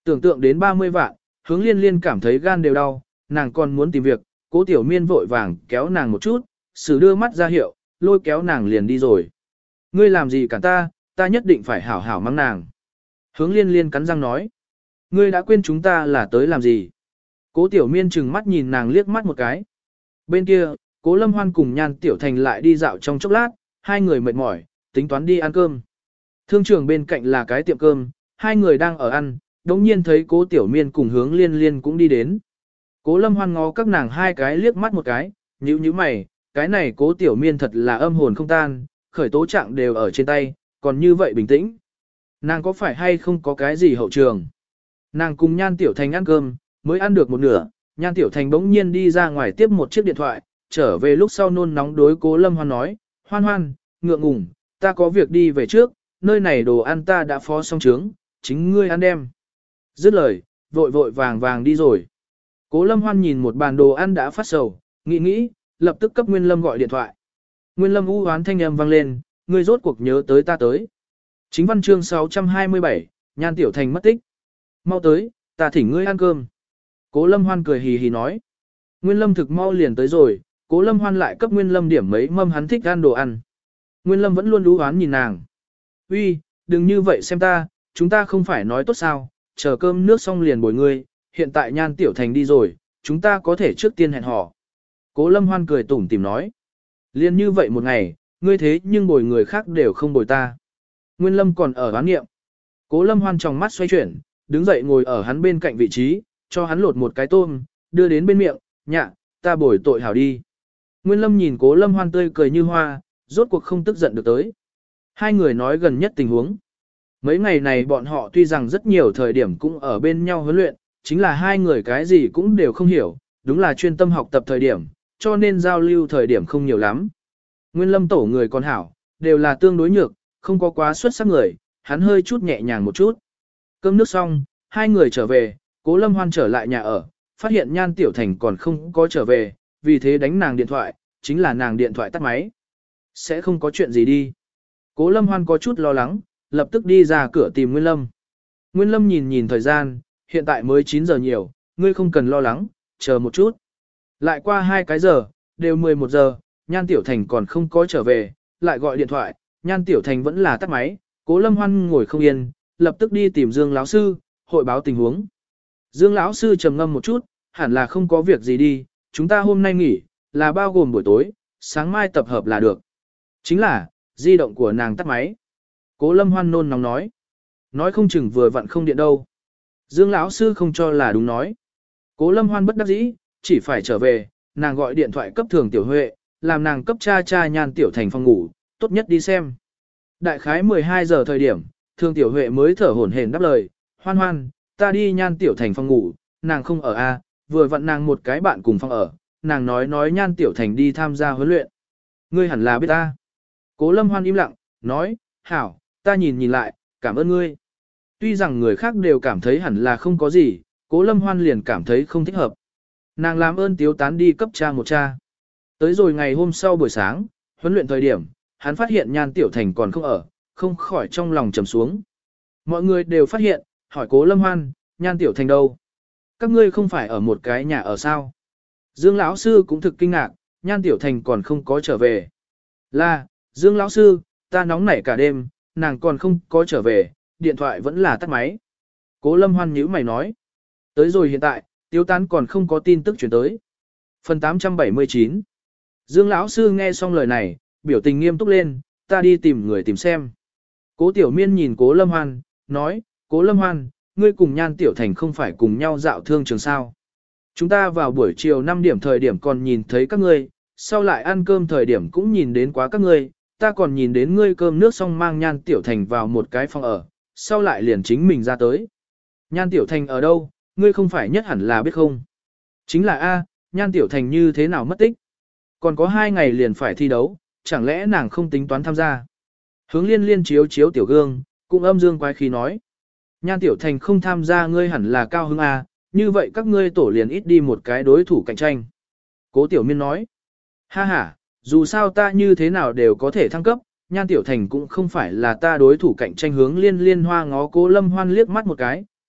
Tưởng tượng đến ba mươi vạn, hướng liên liên cảm thấy gan đều đau, nàng còn muốn tìm việc, cố tiểu miên vội vàng kéo nàng một chút, sử đưa mắt ra hiệu, lôi kéo nàng liền đi rồi. Ngươi làm gì cả ta, ta nhất định phải hảo hảo mắng nàng. Hướng liên liên cắn răng nói. Ngươi đã quên chúng ta là tới làm gì. Cố tiểu miên chừng mắt nhìn nàng liếc mắt một cái. Bên kia, cố lâm hoan cùng nhan tiểu thành lại đi dạo trong chốc lát, hai người mệt mỏi, tính toán đi ăn cơm. Thương trường bên cạnh là cái tiệm cơm, hai người đang ở ăn, đống nhiên thấy cố tiểu miên cùng hướng liên liên cũng đi đến. Cố lâm hoan ngó các nàng hai cái liếc mắt một cái, nhíu nhíu mày, cái này cố tiểu miên thật là âm hồn không tan, khởi tố trạng đều ở trên tay, còn như vậy bình tĩnh. Nàng có phải hay không có cái gì hậu trường? Nàng cùng nhan tiểu thành ăn cơm, mới ăn được một nửa, nhan tiểu thành bỗng nhiên đi ra ngoài tiếp một chiếc điện thoại, trở về lúc sau nôn nóng đối cố lâm hoan nói, hoan hoan, ngượng ngùng, ta có việc đi về trước, nơi này đồ ăn ta đã phó xong trướng, chính ngươi ăn đem. Dứt lời, vội vội vàng vàng đi rồi. Cố lâm hoan nhìn một bàn đồ ăn đã phát sầu, nghĩ nghĩ, lập tức cấp Nguyên Lâm gọi điện thoại. Nguyên Lâm u hoán thanh âm vang lên, ngươi rốt cuộc nhớ tới ta tới. Chính văn chương sáu trăm hai mươi bảy, nhan tiểu thành mất tích. Mau tới, ta thỉnh ngươi ăn cơm. Cố lâm hoan cười hì hì nói. Nguyên Lâm thực mau liền tới rồi, cố lâm hoan lại cấp Nguyên Lâm điểm mấy mâm hắn thích ăn đồ ăn. Nguyên Lâm vẫn luôn u hoán nhìn nàng. Uy, đừng như vậy xem ta, chúng ta không phải nói tốt sao, chờ cơm nước xong liền bồi ngươi, hiện tại nhan tiểu thành đi rồi, chúng ta có thể trước tiên hẹn hò. Cố lâm hoan cười tủm tìm nói. Liên như vậy một ngày, ngươi thế nhưng bồi người khác đều không bồi ta. Nguyên Lâm còn ở bán nghiệm. Cố lâm hoan trong mắt xoay chuyển, đứng dậy ngồi ở hắn bên cạnh vị trí, cho hắn lột một cái tôm, đưa đến bên miệng, nhạ, ta bồi tội hảo đi. Nguyên Lâm nhìn cố lâm hoan tươi cười như hoa, rốt cuộc không tức giận được tới. Hai người nói gần nhất tình huống. Mấy ngày này bọn họ tuy rằng rất nhiều thời điểm cũng ở bên nhau huấn luyện, chính là hai người cái gì cũng đều không hiểu, đúng là chuyên tâm học tập thời điểm, cho nên giao lưu thời điểm không nhiều lắm. Nguyên Lâm tổ người còn hảo, đều là tương đối nhược, không có quá xuất sắc người, hắn hơi chút nhẹ nhàng một chút. Cơm nước xong, hai người trở về, cố Lâm Hoan trở lại nhà ở, phát hiện Nhan Tiểu Thành còn không có trở về, vì thế đánh nàng điện thoại, chính là nàng điện thoại tắt máy. Sẽ không có chuyện gì đi. Cố Lâm Hoan có chút lo lắng, lập tức đi ra cửa tìm Nguyên Lâm. Nguyên Lâm nhìn nhìn thời gian, hiện tại mới chín giờ nhiều, ngươi không cần lo lắng, chờ một chút. Lại qua hai cái giờ, đều mười một giờ, Nhan Tiểu Thành còn không có trở về, lại gọi điện thoại, Nhan Tiểu Thành vẫn là tắt máy, Cố Lâm Hoan ngồi không yên, lập tức đi tìm Dương lão sư, hội báo tình huống. Dương lão sư trầm ngâm một chút, hẳn là không có việc gì đi, chúng ta hôm nay nghỉ, là bao gồm buổi tối, sáng mai tập hợp là được. Chính là, di động của nàng tắt máy. Cố Lâm Hoan nôn nóng nói. Nói không chừng vừa vặn không điện đâu. Dương lão sư không cho là đúng nói. Cố Lâm Hoan bất đắc dĩ, chỉ phải trở về, nàng gọi điện thoại cấp Thường Tiểu Huệ, làm nàng cấp cha cha Nhan Tiểu Thành phòng ngủ, tốt nhất đi xem. Đại khái mười hai giờ thời điểm, Thường Tiểu Huệ mới thở hổn hển đáp lời, hoan hoan, ta đi Nhan Tiểu Thành phòng ngủ, nàng không ở a, vừa vặn nàng một cái bạn cùng phòng ở, nàng nói nói Nhan Tiểu Thành đi tham gia huấn luyện. Ngươi hẳn là biết ta. Cố Lâm Hoan im lặng, nói, hảo, ta nhìn nhìn lại, cảm ơn ngươi. Tuy rằng người khác đều cảm thấy hẳn là không có gì, Cố Lâm Hoan liền cảm thấy không thích hợp. Nàng làm ơn tiếu tán đi cấp cha một cha. Tới rồi ngày hôm sau buổi sáng, huấn luyện thời điểm, hắn phát hiện Nhan Tiểu Thành còn không ở, không khỏi trong lòng trầm xuống. Mọi người đều phát hiện, hỏi Cố Lâm Hoan, Nhan Tiểu Thành đâu? Các ngươi không phải ở một cái nhà ở sao? Dương lão sư cũng thực kinh ngạc, Nhan Tiểu Thành còn không có trở về. Là, Dương lão sư, ta nóng nảy cả đêm, nàng còn không có trở về, điện thoại vẫn là tắt máy. Cố Lâm Hoan nhíu mày nói. Tới rồi hiện tại, Tiêu Tán còn không có tin tức chuyển tới. Phần tám trăm bảy mươi chín. Dương lão sư nghe xong lời này, biểu tình nghiêm túc lên, ta đi tìm người tìm xem. Cố Tiểu Miên nhìn Cố Lâm Hoan, nói, Cố Lâm Hoan, ngươi cùng Nhan Tiểu Thành không phải cùng nhau dạo thương trường sao. Chúng ta vào buổi chiều năm điểm thời điểm còn nhìn thấy các ngươi, sau lại ăn cơm thời điểm cũng nhìn đến quá các ngươi, ta còn nhìn đến ngươi cơm nước xong mang Nhan Tiểu Thành vào một cái phòng ở, sau lại liền chính mình ra tới. Nhan Tiểu Thành ở đâu, ngươi không phải nhất hẳn là biết không? Chính là A, Nhan Tiểu Thành như thế nào mất tích? Còn có hai ngày liền phải thi đấu, chẳng lẽ nàng không tính toán tham gia? Hướng Liên Liên chiếu chiếu tiểu gương, cũng âm dương quái khí nói. Nhan Tiểu Thành không tham gia ngươi hẳn là cao hứng A, như vậy các ngươi tổ liền ít đi một cái đối thủ cạnh tranh. Cố Tiểu Miên nói. Ha ha, dù sao ta như thế nào đều có thể thăng cấp, Nhan Tiểu Thành cũng không phải là ta đối thủ cạnh tranh. Hướng Liên Liên hoa ngó Cố Lâm Hoan liếc mắt một cái,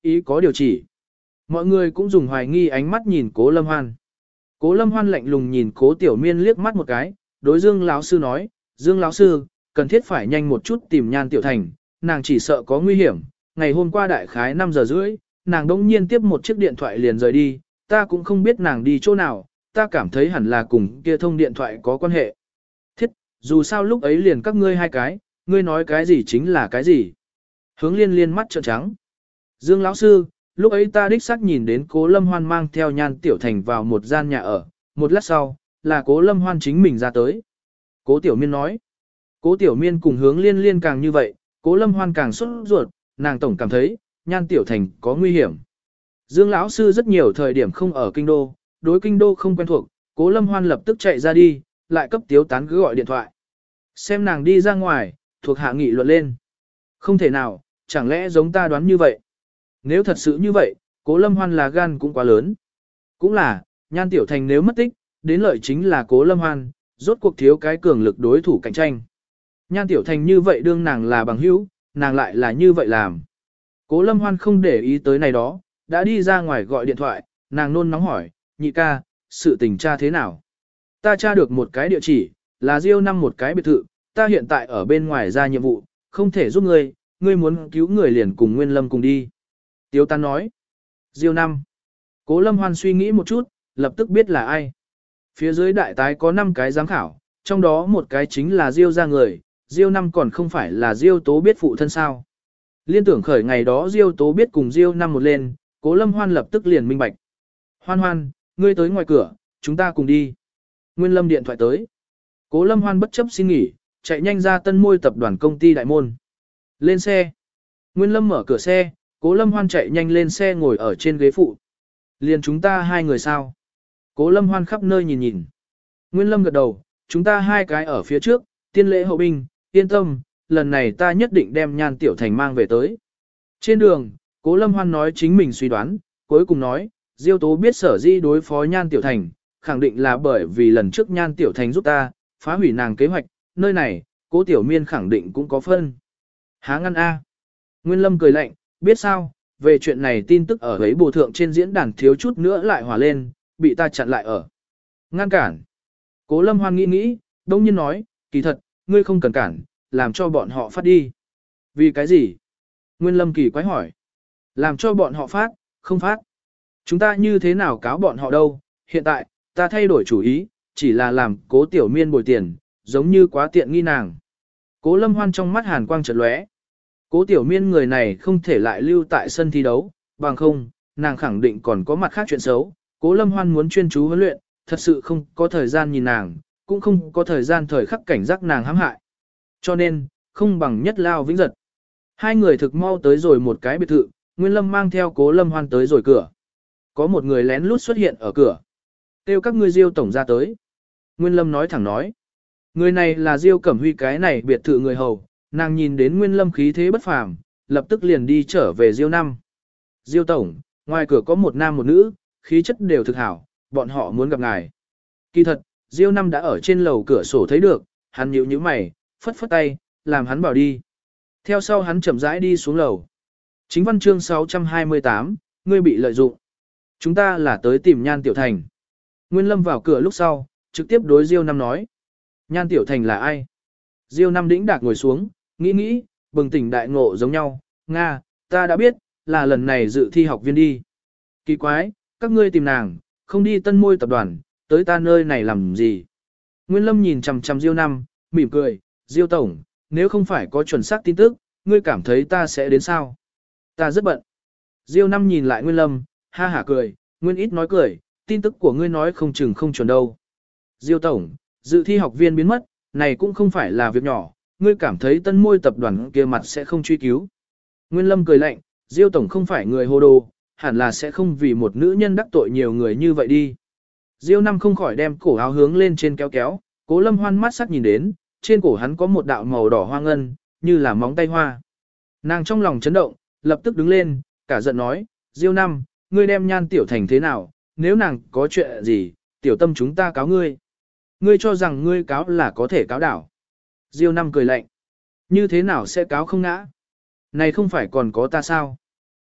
ý có điều chỉ. Mọi người cũng dùng hoài nghi ánh mắt nhìn Cố Lâm Hoan. Cố Lâm Hoan lạnh lùng nhìn Cố Tiểu Miên liếc mắt một cái, đối Dương lão sư nói, Dương lão sư, cần thiết phải nhanh một chút tìm Nhan Tiểu Thành, nàng chỉ sợ có nguy hiểm. Ngày hôm qua đại khái năm giờ rưỡi, nàng đống nhiên tiếp một chiếc điện thoại liền rời đi, ta cũng không biết nàng đi chỗ nào, ta cảm thấy hẳn là cùng kia thông điện thoại có quan hệ. Thiết, dù sao lúc ấy liền các ngươi hai cái, ngươi nói cái gì chính là cái gì. Hướng Liên Liên mắt trợn trắng. Dương lão sư, lúc ấy ta đích xác nhìn đến Cố Lâm Hoan mang theo Nhan Tiểu Thành vào một gian nhà ở, một lát sau, là Cố Lâm Hoan chính mình ra tới. Cố Tiểu Miên nói. Cố Tiểu Miên cùng Hướng Liên Liên càng như vậy, Cố Lâm Hoan càng sốt ruột, nàng tổng cảm thấy, Nhan Tiểu Thành có nguy hiểm. Dương lão sư rất nhiều thời điểm không ở kinh đô, đối kinh đô không quen thuộc, Cố Lâm Hoan lập tức chạy ra đi, lại cấp Tiếu Tán cứ gọi điện thoại. Xem nàng đi ra ngoài, thuộc hạ nghị luận lên. Không thể nào, chẳng lẽ giống ta đoán như vậy? Nếu thật sự như vậy, Cố Lâm Hoan là gan cũng quá lớn. Cũng là, Nhan Tiểu Thành nếu mất tích, đến lợi chính là Cố Lâm Hoan, rốt cuộc thiếu cái cường lực đối thủ cạnh tranh. Nhan Tiểu Thành như vậy đương nàng là bằng hữu, nàng lại là như vậy làm. Cố Lâm Hoan không để ý tới này đó, đã đi ra ngoài gọi điện thoại, nàng nôn nóng hỏi, nhị ca, sự tình tra thế nào? Ta tra được một cái địa chỉ, là Diêu năm một cái biệt thự, ta hiện tại ở bên ngoài ra nhiệm vụ, không thể giúp ngươi, ngươi muốn cứu người liền cùng Nguyên Lâm cùng đi. Tiếu Tán nói, Diêu năm. Cố Lâm Hoan suy nghĩ một chút, lập tức biết là ai. Phía dưới đại tái có năm cái giám khảo, trong đó một cái chính là Diêu ra người, Diêu năm còn không phải là Diêu Tố biết phụ thân sao. Liên tưởng khởi ngày đó Diêu Tố biết cùng Diêu năm một lên, Cố Lâm Hoan lập tức liền minh bạch. Hoan Hoan, ngươi tới ngoài cửa, chúng ta cùng đi. Nguyên Lâm điện thoại tới. Cố Lâm Hoan bất chấp xin nghỉ, chạy nhanh ra Tân Môi tập đoàn công ty đại môn. Lên xe. Nguyên Lâm mở cửa xe, Cố Lâm Hoan chạy nhanh lên xe ngồi ở trên ghế phụ. Liền chúng ta hai người sao? Cố Lâm Hoan khắp nơi nhìn nhìn. Nguyên Lâm gật đầu, chúng ta hai cái ở phía trước, tiên lễ hậu binh, yên tâm, lần này ta nhất định đem Nhan Tiểu Thành mang về tới. Trên đường, Cố Lâm Hoan nói chính mình suy đoán, cuối cùng nói, Diêu Tố biết sở di đối phó Nhan Tiểu Thành, khẳng định là bởi vì lần trước Nhan Tiểu Thành giúp ta, phá hủy nàng kế hoạch, nơi này, Cố Tiểu Miên khẳng định cũng có phân. Há ngăn A. Nguyên Lâm cười lạnh, biết sao, về chuyện này tin tức ở ấy bồ thượng trên diễn đàn thiếu chút nữa lại hòa lên, bị ta chặn lại ở. Ngăn cản. Cố Lâm Hoan nghĩ nghĩ, đông nhiên nói, kỳ thật, ngươi không cần cản, làm cho bọn họ phát đi. Vì cái gì? Nguyên Lâm kỳ quái hỏi. Làm cho bọn họ phát, không phát. Chúng ta như thế nào cáo bọn họ đâu? Hiện tại, ta thay đổi chủ ý, chỉ là làm Cố Tiểu Miên bồi tiền, giống như quá tiện nghi nàng. Cố Lâm Hoan trong mắt hàn quang chợt lóe. Cố Tiểu Miên người này không thể lại lưu tại sân thi đấu, bằng không, nàng khẳng định còn có mặt khác chuyện xấu. Cố Lâm Hoan muốn chuyên chú huấn luyện, thật sự không có thời gian nhìn nàng, cũng không có thời gian thời khắc cảnh giác nàng hãm hại. Cho nên, không bằng nhất lao vĩnh giật. Hai người thực mau tới rồi một cái biệt thự, Nguyên Lâm mang theo Cố Lâm Hoan tới rồi cửa. Có một người lén lút xuất hiện ở cửa. Kêu các ngươi Diêu tổng ra tới. Nguyên Lâm nói thẳng nói. Người này là Diêu Cẩm Huy cái này biệt thự người hầu, nàng nhìn đến Nguyên Lâm khí thế bất phàm, lập tức liền đi trở về Diêu năm. Diêu tổng, ngoài cửa có một nam một nữ, khí chất đều thực hảo, bọn họ muốn gặp ngài. Kỳ thật, Diêu năm đã ở trên lầu cửa sổ thấy được, hắn nhíu nhíu mày, phất phất tay, làm hắn bảo đi. Theo sau hắn chậm rãi đi xuống lầu. Chính văn chương sáu trăm hai mươi tám, ngươi bị lợi dụng. Chúng ta là tới tìm Nhan Tiểu Thành. Nguyên Lâm vào cửa lúc sau, trực tiếp đối Diêu năm nói. Nhan Tiểu Thành là ai? Diêu năm đĩnh đạc ngồi xuống, nghĩ nghĩ, bừng tỉnh đại ngộ giống nhau. Nga, ta đã biết, là lần này dự thi học viên đi. Kỳ quái, các ngươi tìm nàng, không đi Tân Môi tập đoàn, tới ta nơi này làm gì? Nguyên Lâm nhìn chằm chằm Diêu năm, mỉm cười, Diêu tổng, nếu không phải có chuẩn xác tin tức, ngươi cảm thấy ta sẽ đến sao? Ta rất bận. Diêu năm nhìn lại Nguyên Lâm, ha hả cười, Nguyên ít nói cười, tin tức của ngươi nói không chừng không chuẩn đâu. Diêu tổng, dự thi học viên biến mất, này cũng không phải là việc nhỏ, ngươi cảm thấy Tân Môi tập đoàn kia mặt sẽ không truy cứu. Nguyên Lâm cười lạnh, Diêu tổng không phải người hồ đồ, hẳn là sẽ không vì một nữ nhân đắc tội nhiều người như vậy đi. Diêu năm không khỏi đem cổ áo hướng lên trên kéo kéo, Cố Lâm Hoan mắt sắc nhìn đến, trên cổ hắn có một đạo màu đỏ hoa ngân, như là móng tay hoa. Nàng trong lòng chấn động, lập tức đứng lên, cả giận nói, Diêu năm, ngươi đem Nhan Tiểu Thành thế nào, nếu nàng có chuyện gì, tiểu tâm chúng ta cáo ngươi. Ngươi cho rằng ngươi cáo là có thể cáo đảo. Diêu năm cười lạnh. Như thế nào sẽ cáo không ngã? Này không phải còn có ta sao?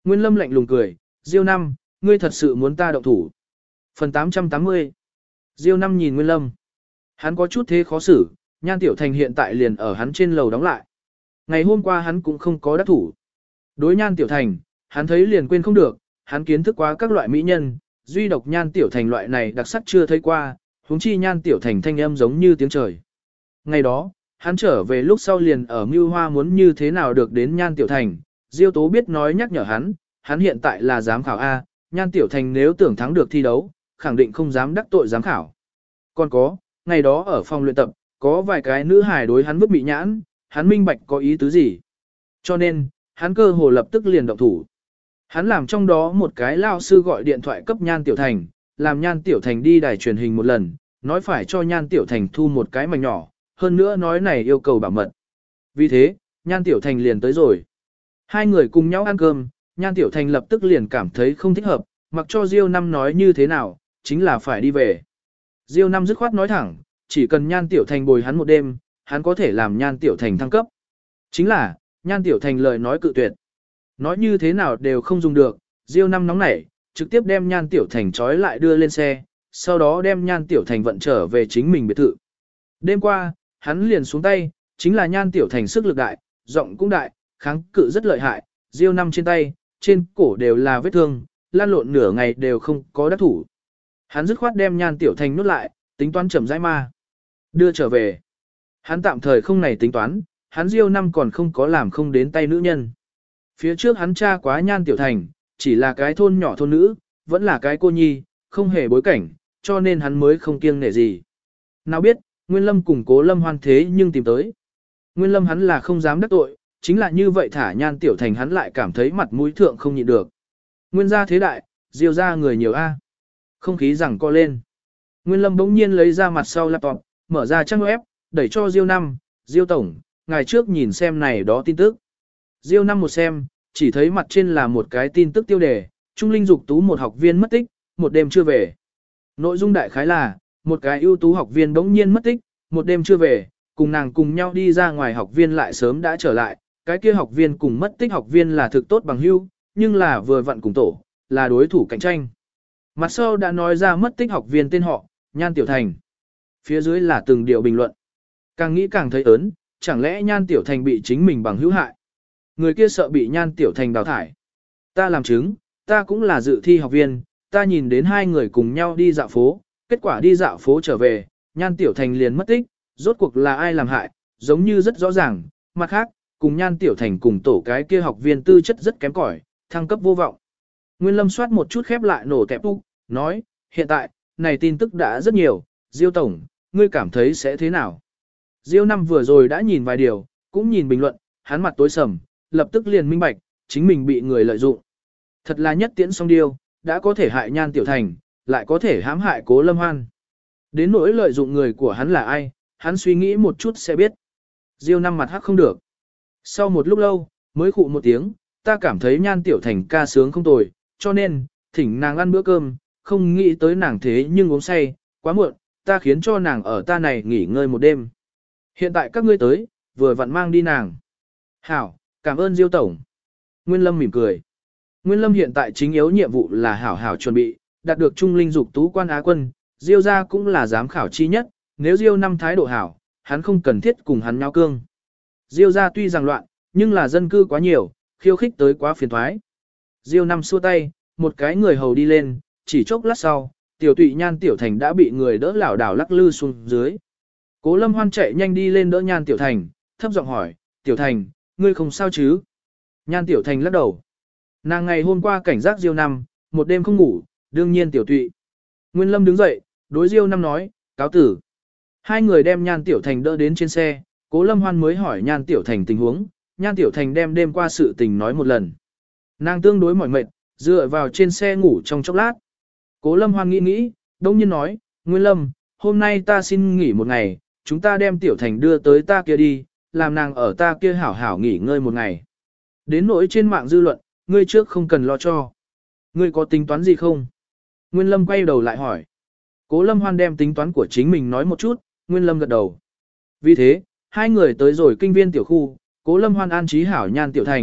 Nguyên Lâm lạnh lùng cười, Diêu Năm, ngươi thật sự muốn ta động thủ. Phần tám trăm tám mươi. Diêu Năm nhìn Nguyên Lâm. Hắn có chút thế khó xử, Nhan Tiểu Thành hiện tại liền ở hắn trên lầu đóng lại. Ngày hôm qua hắn cũng không có đắc thủ. Đối Nhan Tiểu Thành, hắn thấy liền quên không được, hắn kiến thức quá các loại mỹ nhân, duy độc Nhan Tiểu Thành loại này đặc sắc chưa thấy qua, huống chi Nhan Tiểu Thành thanh âm giống như tiếng trời. Ngày đó, hắn trở về lúc sau liền ở Mưu Hoa muốn như thế nào được đến Nhan Tiểu Thành, Diêu Tố biết nói nhắc nhở hắn, hắn hiện tại là giám khảo A, Nhan Tiểu Thành nếu tưởng thắng được thi đấu, khẳng định không dám đắc tội giám khảo. Còn có, ngày đó ở phòng luyện tập, có vài cái nữ hài đối hắn vứt bị nhãn, hắn minh bạch có ý tứ gì. Cho nên, hắn cơ hồ lập tức liền động thủ. Hắn làm trong đó một cái lao sư gọi điện thoại cấp Nhan Tiểu Thành, làm Nhan Tiểu Thành đi đài truyền hình một lần, nói phải cho Nhan Tiểu Thành thu một cái mảnh nhỏ, hơn nữa nói này yêu cầu bảo mật. Vì thế, Nhan Tiểu Thành liền tới rồi. Hai người cùng nhau ăn cơm, Nhan Tiểu Thành lập tức liền cảm thấy không thích hợp, mặc cho Diêu Năm nói như thế nào, chính là phải đi về. Diêu Năm dứt khoát nói thẳng, chỉ cần Nhan Tiểu Thành bồi hắn một đêm, hắn có thể làm Nhan Tiểu Thành thăng cấp. Chính là, Nhan Tiểu Thành lời nói cự tuyệt. Nói như thế nào đều không dùng được, Diêu Năm nóng nảy, trực tiếp đem Nhan Tiểu Thành trói lại đưa lên xe, sau đó đem Nhan Tiểu Thành vận trở về chính mình biệt thự. Đêm qua, hắn liền xuống tay, chính là Nhan Tiểu Thành sức lực đại, giọng cũng đại, kháng cự rất lợi hại, Diêu Năm trên tay, trên cổ đều là vết thương, lan lộn nửa ngày đều không có đắc thủ. Hắn dứt khoát đem Nhan Tiểu Thành nuốt lại, tính toán chậm rãi ma. Đưa trở về. Hắn tạm thời không này tính toán, hắn Diêu Năm còn không có làm không đến tay nữ nhân. Phía trước hắn tra quá Nhan Tiểu Thành, chỉ là cái thôn nhỏ thôn nữ, vẫn là cái cô nhi, không hề bối cảnh, cho nên hắn mới không kiêng nể gì. Nào biết, Nguyên Lâm cùng Cố Lâm Hoan thế nhưng tìm tới. Nguyên Lâm hắn là không dám đắc tội, chính là như vậy thả Nhan Tiểu Thành hắn lại cảm thấy mặt mũi thượng không nhịn được. Nguyên gia thế đại, Diêu gia người nhiều a. Không khí rằng co lên. Nguyên Lâm bỗng nhiên lấy ra mặt sau laptop, mở ra trang web, đẩy cho Diêu Năm, Diêu Tổng, ngày trước nhìn xem này đó tin tức. Diêu Năm một xem, chỉ thấy mặt trên là một cái tin tức tiêu đề, Trung Linh Dục Tú một học viên mất tích, một đêm chưa về. Nội dung đại khái là, một cái ưu tú học viên bỗng nhiên mất tích, một đêm chưa về, cùng nàng cùng nhau đi ra ngoài học viên lại sớm đã trở lại, cái kia học viên cùng mất tích học viên là thực tốt bằng hữu, nhưng là vừa vặn cùng tổ, là đối thủ cạnh tranh. Mặt sau đã nói ra mất tích học viên tên họ, Nhan Tiểu Thành. Phía dưới là từng điều bình luận. Càng nghĩ càng thấy ớn, chẳng lẽ Nhan Tiểu Thành bị chính mình bằng hữu hại. Người kia sợ bị Nhan Tiểu Thành đào thải. Ta làm chứng, ta cũng là dự thi học viên, ta nhìn đến hai người cùng nhau đi dạo phố, kết quả đi dạo phố trở về, Nhan Tiểu Thành liền mất tích, rốt cuộc là ai làm hại, giống như rất rõ ràng, mặt khác, cùng Nhan Tiểu Thành cùng tổ cái kia học viên tư chất rất kém cỏi, thăng cấp vô vọng. Nguyên Lâm soát một chút khép lại nổ tẹp úc, nói, hiện tại, này tin tức đã rất nhiều, Diêu Tổng, ngươi cảm thấy sẽ thế nào? Diêu Năm vừa rồi đã nhìn vài điều, cũng nhìn bình luận, hắn mặt tối sầm, lập tức liền minh bạch, chính mình bị người lợi dụng. Thật là nhất tiễn song điêu, đã có thể hại Nhan Tiểu Thành, lại có thể hãm hại Cố Lâm Hoan. Đến nỗi lợi dụng người của hắn là ai, hắn suy nghĩ một chút sẽ biết. Diêu Năm mặt hắc không được. Sau một lúc lâu, mới khụ một tiếng, ta cảm thấy Nhan Tiểu Thành ca sướng không tồi, cho nên, thỉnh nàng ăn bữa cơm, không nghĩ tới nàng thế nhưng uống say, quá muộn, ta khiến cho nàng ở ta này nghỉ ngơi một đêm. Hiện tại các ngươi tới, vừa vặn mang đi nàng. Hảo, cảm ơn Diêu Tổng. Nguyên Lâm mỉm cười. Nguyên Lâm hiện tại chính yếu nhiệm vụ là hảo hảo chuẩn bị, đạt được Trung Linh Dục Tú quan Á quân, Diêu gia cũng là giám khảo chi nhất, nếu Diêu Năm thái độ hảo, hắn không cần thiết cùng hắn nháo cương. Diêu gia tuy rằng loạn, nhưng là dân cư quá nhiều, khiêu khích tới quá phiền thoái. Diêu Năm xua tay, một cái người hầu đi lên, chỉ chốc lát sau, tiểu tụy Nhan Tiểu Thành đã bị người đỡ lảo đảo lắc lư xuống dưới. Cố Lâm Hoan chạy nhanh đi lên đỡ Nhan Tiểu Thành, thấp giọng hỏi, Tiểu Thành, ngươi không sao chứ? Nhan Tiểu Thành lắc đầu. Nàng ngày hôm qua cảnh giác Diêu Năm, một đêm không ngủ, đương nhiên tiểu tụy. Nguyên Lâm đứng dậy, đối Diêu Năm nói, cáo tử. Hai người đem Nhan Tiểu Thành đỡ đến trên xe, Cố Lâm Hoan mới hỏi Nhan Tiểu Thành tình huống, Nhan Tiểu Thành đem đêm qua sự tình nói một lần. Nàng tương đối mỏi mệt, dựa vào trên xe ngủ trong chốc lát. Cố Lâm Hoan nghĩ nghĩ, đông nhiên nói, Nguyên Lâm, hôm nay ta xin nghỉ một ngày, chúng ta đem Tiểu Thành đưa tới ta kia đi, làm nàng ở ta kia hảo hảo nghỉ ngơi một ngày. Đến nỗi trên mạng dư luận, ngươi trước không cần lo cho. Ngươi có tính toán gì không? Nguyên Lâm quay đầu lại hỏi. Cố Lâm Hoan đem tính toán của chính mình nói một chút, Nguyên Lâm gật đầu. Vì thế, hai người tới rồi kinh viên tiểu khu, Cố Lâm Hoan an trí hảo Nhan Tiểu Thành,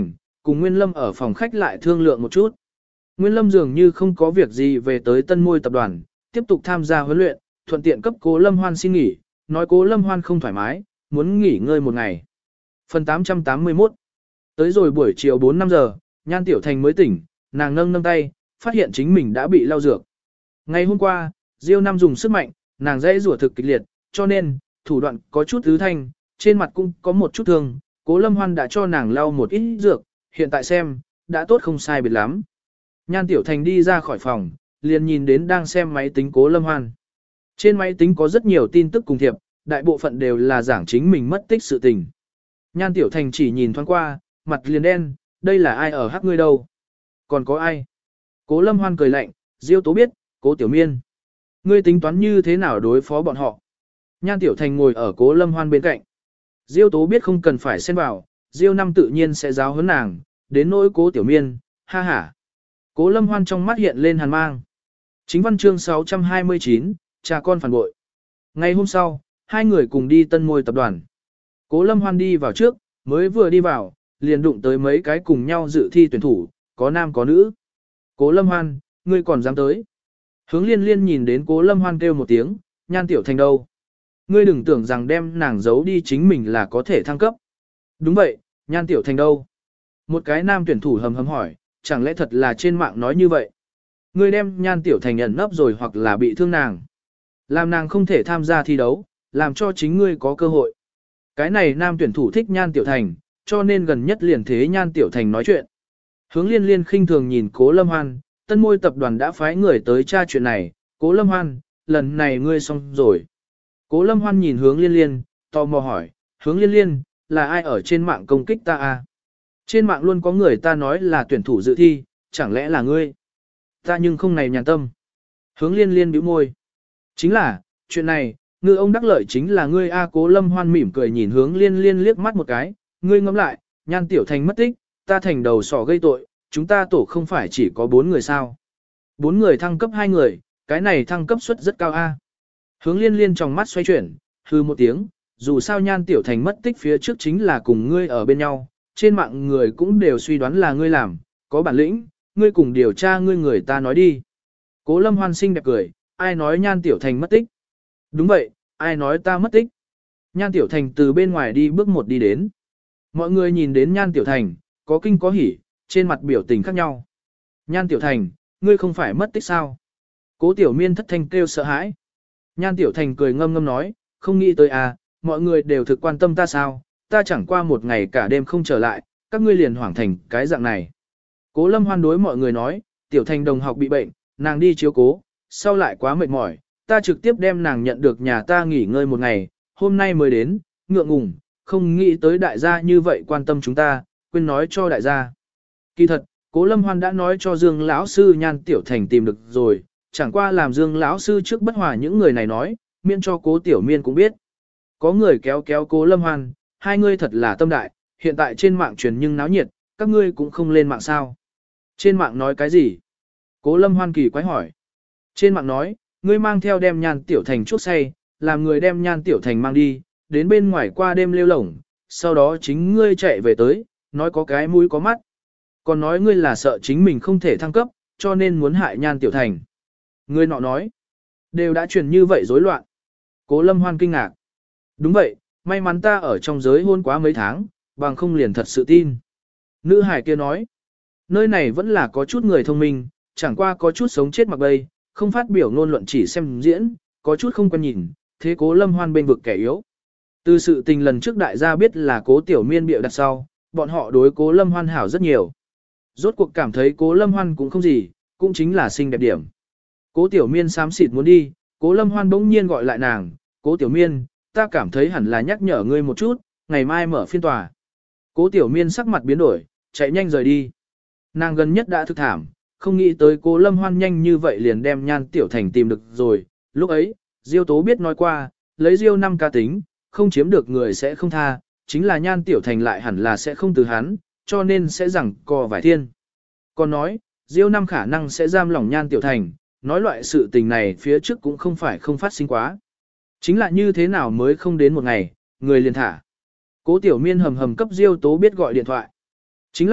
cùng Nguyên Lâm ở phòng khách lại thương lượng một chút. Nguyên Lâm dường như không có việc gì về tới Tân Môi tập đoàn, tiếp tục tham gia huấn luyện, thuận tiện cấp Cố Lâm Hoan xin nghỉ, nói Cố Lâm Hoan không thoải mái, muốn nghỉ ngơi một ngày. Phần tám trăm tám mươi mốt. Tới rồi buổi chiều bốn năm giờ, Nhan Tiểu Thành mới tỉnh, nàng nâng nâng tay, phát hiện chính mình đã bị lau dược. Ngày hôm qua, Diêu Năm dùng sức mạnh, nàng dãy rủa thực kịch liệt, cho nên, thủ đoạn có chút ứ thanh, trên mặt cũng có một chút thương, Cố Lâm Hoan đã cho nàng lau một ít dược, hiện tại xem, đã tốt không sai biệt lắm. Nhan Tiểu Thành đi ra khỏi phòng, liền nhìn đến đang xem máy tính Cố Lâm Hoan. Trên máy tính có rất nhiều tin tức cùng thiệp, đại bộ phận đều là giảng chính mình mất tích sự tình. Nhan Tiểu Thành chỉ nhìn thoáng qua, mặt liền đen, đây là ai ở hắc ngươi đâu? Còn có ai? Cố Lâm Hoan cười lạnh, Diêu Tố biết, Cố Tiểu Miên. Ngươi tính toán như thế nào đối phó bọn họ? Nhan Tiểu Thành ngồi ở Cố Lâm Hoan bên cạnh. Diêu Tố biết không cần phải xen vào, Diêu Năm tự nhiên sẽ giáo huấn nàng, đến nỗi Cố Tiểu Miên, ha ha. Cố Lâm Hoan trong mắt hiện lên hàn mang. Chính văn chương sáu trăm hai mươi chín, cha con phản bội. Ngày hôm sau, hai người cùng đi Tân Môi tập đoàn. Cố Lâm Hoan đi vào trước, mới vừa đi vào, liền đụng tới mấy cái cùng nhau dự thi tuyển thủ, có nam có nữ. Cố Lâm Hoan, ngươi còn dám tới. Hướng Liên Liên nhìn đến Cố Lâm Hoan kêu một tiếng, Nhan Tiểu Thành đâu? Ngươi đừng tưởng rằng đem nàng giấu đi chính mình là có thể thăng cấp. Đúng vậy, Nhan Tiểu Thành đâu? Một cái nam tuyển thủ hầm hầm hỏi, chẳng lẽ thật là trên mạng nói như vậy? Ngươi đem Nhan Tiểu Thành ẩn nấp rồi hoặc là bị thương nàng. Làm nàng không thể tham gia thi đấu, làm cho chính ngươi có cơ hội. Cái này nam tuyển thủ thích Nhan Tiểu Thành, cho nên gần nhất liền thế Nhan Tiểu Thành nói chuyện. Hướng Liên Liên khinh thường nhìn Cố Lâm Hoan, Tân Môi tập đoàn đã phái người tới tra chuyện này, Cố Lâm Hoan, lần này ngươi xong rồi. Cố Lâm Hoan nhìn Hướng Liên Liên, tò mò hỏi, Hướng Liên Liên, là ai ở trên mạng công kích ta à? Trên mạng luôn có người ta nói là tuyển thủ dự thi, chẳng lẽ là ngươi? Ta nhưng không này nhàn tâm. Hướng Liên Liên bĩu môi. Chính là, chuyện này, ngư ông đắc lợi chính là ngươi a. Cố Lâm Hoan mỉm cười nhìn Hướng Liên Liên liếc mắt một cái, ngươi ngẫm lại, Nhan Tiểu Thành mất tích, ta thành đầu sỏ gây tội, chúng ta tổ không phải chỉ có bốn người sao? Bốn người thăng cấp hai người, cái này thăng cấp suất rất cao a. Hướng Liên Liên trong mắt xoay chuyển, hư một tiếng, dù sao Nhan Tiểu Thành mất tích phía trước chính là cùng ngươi ở bên nhau, trên mạng người cũng đều suy đoán là ngươi làm, có bản lĩnh, ngươi cùng điều tra ngươi người ta nói đi. Cố Lâm Hoan xinh đẹp cười, ai nói Nhan Tiểu Thành mất tích? Đúng vậy, ai nói ta mất tích? Nhan Tiểu Thành từ bên ngoài đi bước một đi đến. Mọi người nhìn đến Nhan Tiểu Thành, có kinh có hỉ, trên mặt biểu tình khác nhau. Nhan Tiểu Thành, ngươi không phải mất tích sao? Cố Tiểu Miên thất thanh kêu sợ hãi. Nhan Tiểu Thành cười ngâm ngâm nói, không nghĩ tới à, mọi người đều thực quan tâm ta sao, ta chẳng qua một ngày cả đêm không trở lại, các ngươi liền hoảng thành cái dạng này. Cố Lâm Hoan đối mọi người nói, Tiểu Thành đồng học bị bệnh, nàng đi chiếu cố, sau lại quá mệt mỏi, ta trực tiếp đem nàng nhận được nhà ta nghỉ ngơi một ngày, hôm nay mới đến, ngượng ngùng, không nghĩ tới đại gia như vậy quan tâm chúng ta, quên nói cho đại gia. Kỳ thật, Cố Lâm Hoan đã nói cho Dương lão sư Nhan Tiểu Thành tìm được rồi, chẳng qua làm Dương lão sư trước bất hòa những người này nói, miễn cho Cố Tiểu Miên cũng biết. Có người kéo kéo Cố Lâm Hoan, hai ngươi thật là tâm đại, hiện tại trên mạng truyền nhưng náo nhiệt, các ngươi cũng không lên mạng sao? Trên mạng nói cái gì? Cố Lâm Hoan kỳ quái hỏi. Trên mạng nói, ngươi mang theo đem Nhan Tiểu Thành chuốc say, làm người đem Nhan Tiểu Thành mang đi, đến bên ngoài qua đêm lêu lổng, sau đó chính ngươi chạy về tới, nói có cái mũi có mắt. Còn nói ngươi là sợ chính mình không thể thăng cấp, cho nên muốn hại Nhan Tiểu Thành. Ngươi nọ nói, đều đã truyền như vậy rối loạn. Cố Lâm Hoan kinh ngạc. Đúng vậy, may mắn ta ở trong giới hôn quá mấy tháng, bằng không liền thật sự tin. Nữ hải kia nói, nơi này vẫn là có chút người thông minh, chẳng qua có chút sống chết mặc bay, không phát biểu ngôn luận chỉ xem diễn, có chút không quan nhìn, thế Cố Lâm Hoan bên vực kẻ yếu. Từ sự tình lần trước đại gia biết là Cố Tiểu Miên bịa đặt sau, bọn họ đối Cố Lâm Hoan hảo rất nhiều. Rốt cuộc cảm thấy Cố Lâm Hoan cũng không gì, cũng chính là xinh đẹp điểm. Cố Tiểu Miên xám xịt muốn đi, Cố Lâm Hoan bỗng nhiên gọi lại nàng, Cố Tiểu Miên, ta cảm thấy hẳn là nhắc nhở ngươi một chút, ngày mai mở phiên tòa. Cố Tiểu Miên sắc mặt biến đổi, chạy nhanh rời đi. Nàng gần nhất đã thực thảm, không nghĩ tới Cố Lâm Hoan nhanh như vậy liền đem Nhan Tiểu Thành tìm được rồi. Lúc ấy, Diêu Tố biết nói qua, lấy Diêu năm ca tính, không chiếm được người sẽ không tha, chính là Nhan Tiểu Thành lại hẳn là sẽ không từ hắn, cho nên sẽ rằng co vài thiên. Còn nói, Diêu năm khả năng sẽ giam lỏng Nhan Tiểu Thành, nói loại sự tình này phía trước cũng không phải không phát sinh quá. Chính là như thế nào mới không đến một ngày, người liền thả. Cố Tiểu Miên hầm hầm cấp Diêu Tố biết gọi điện thoại. Chính là,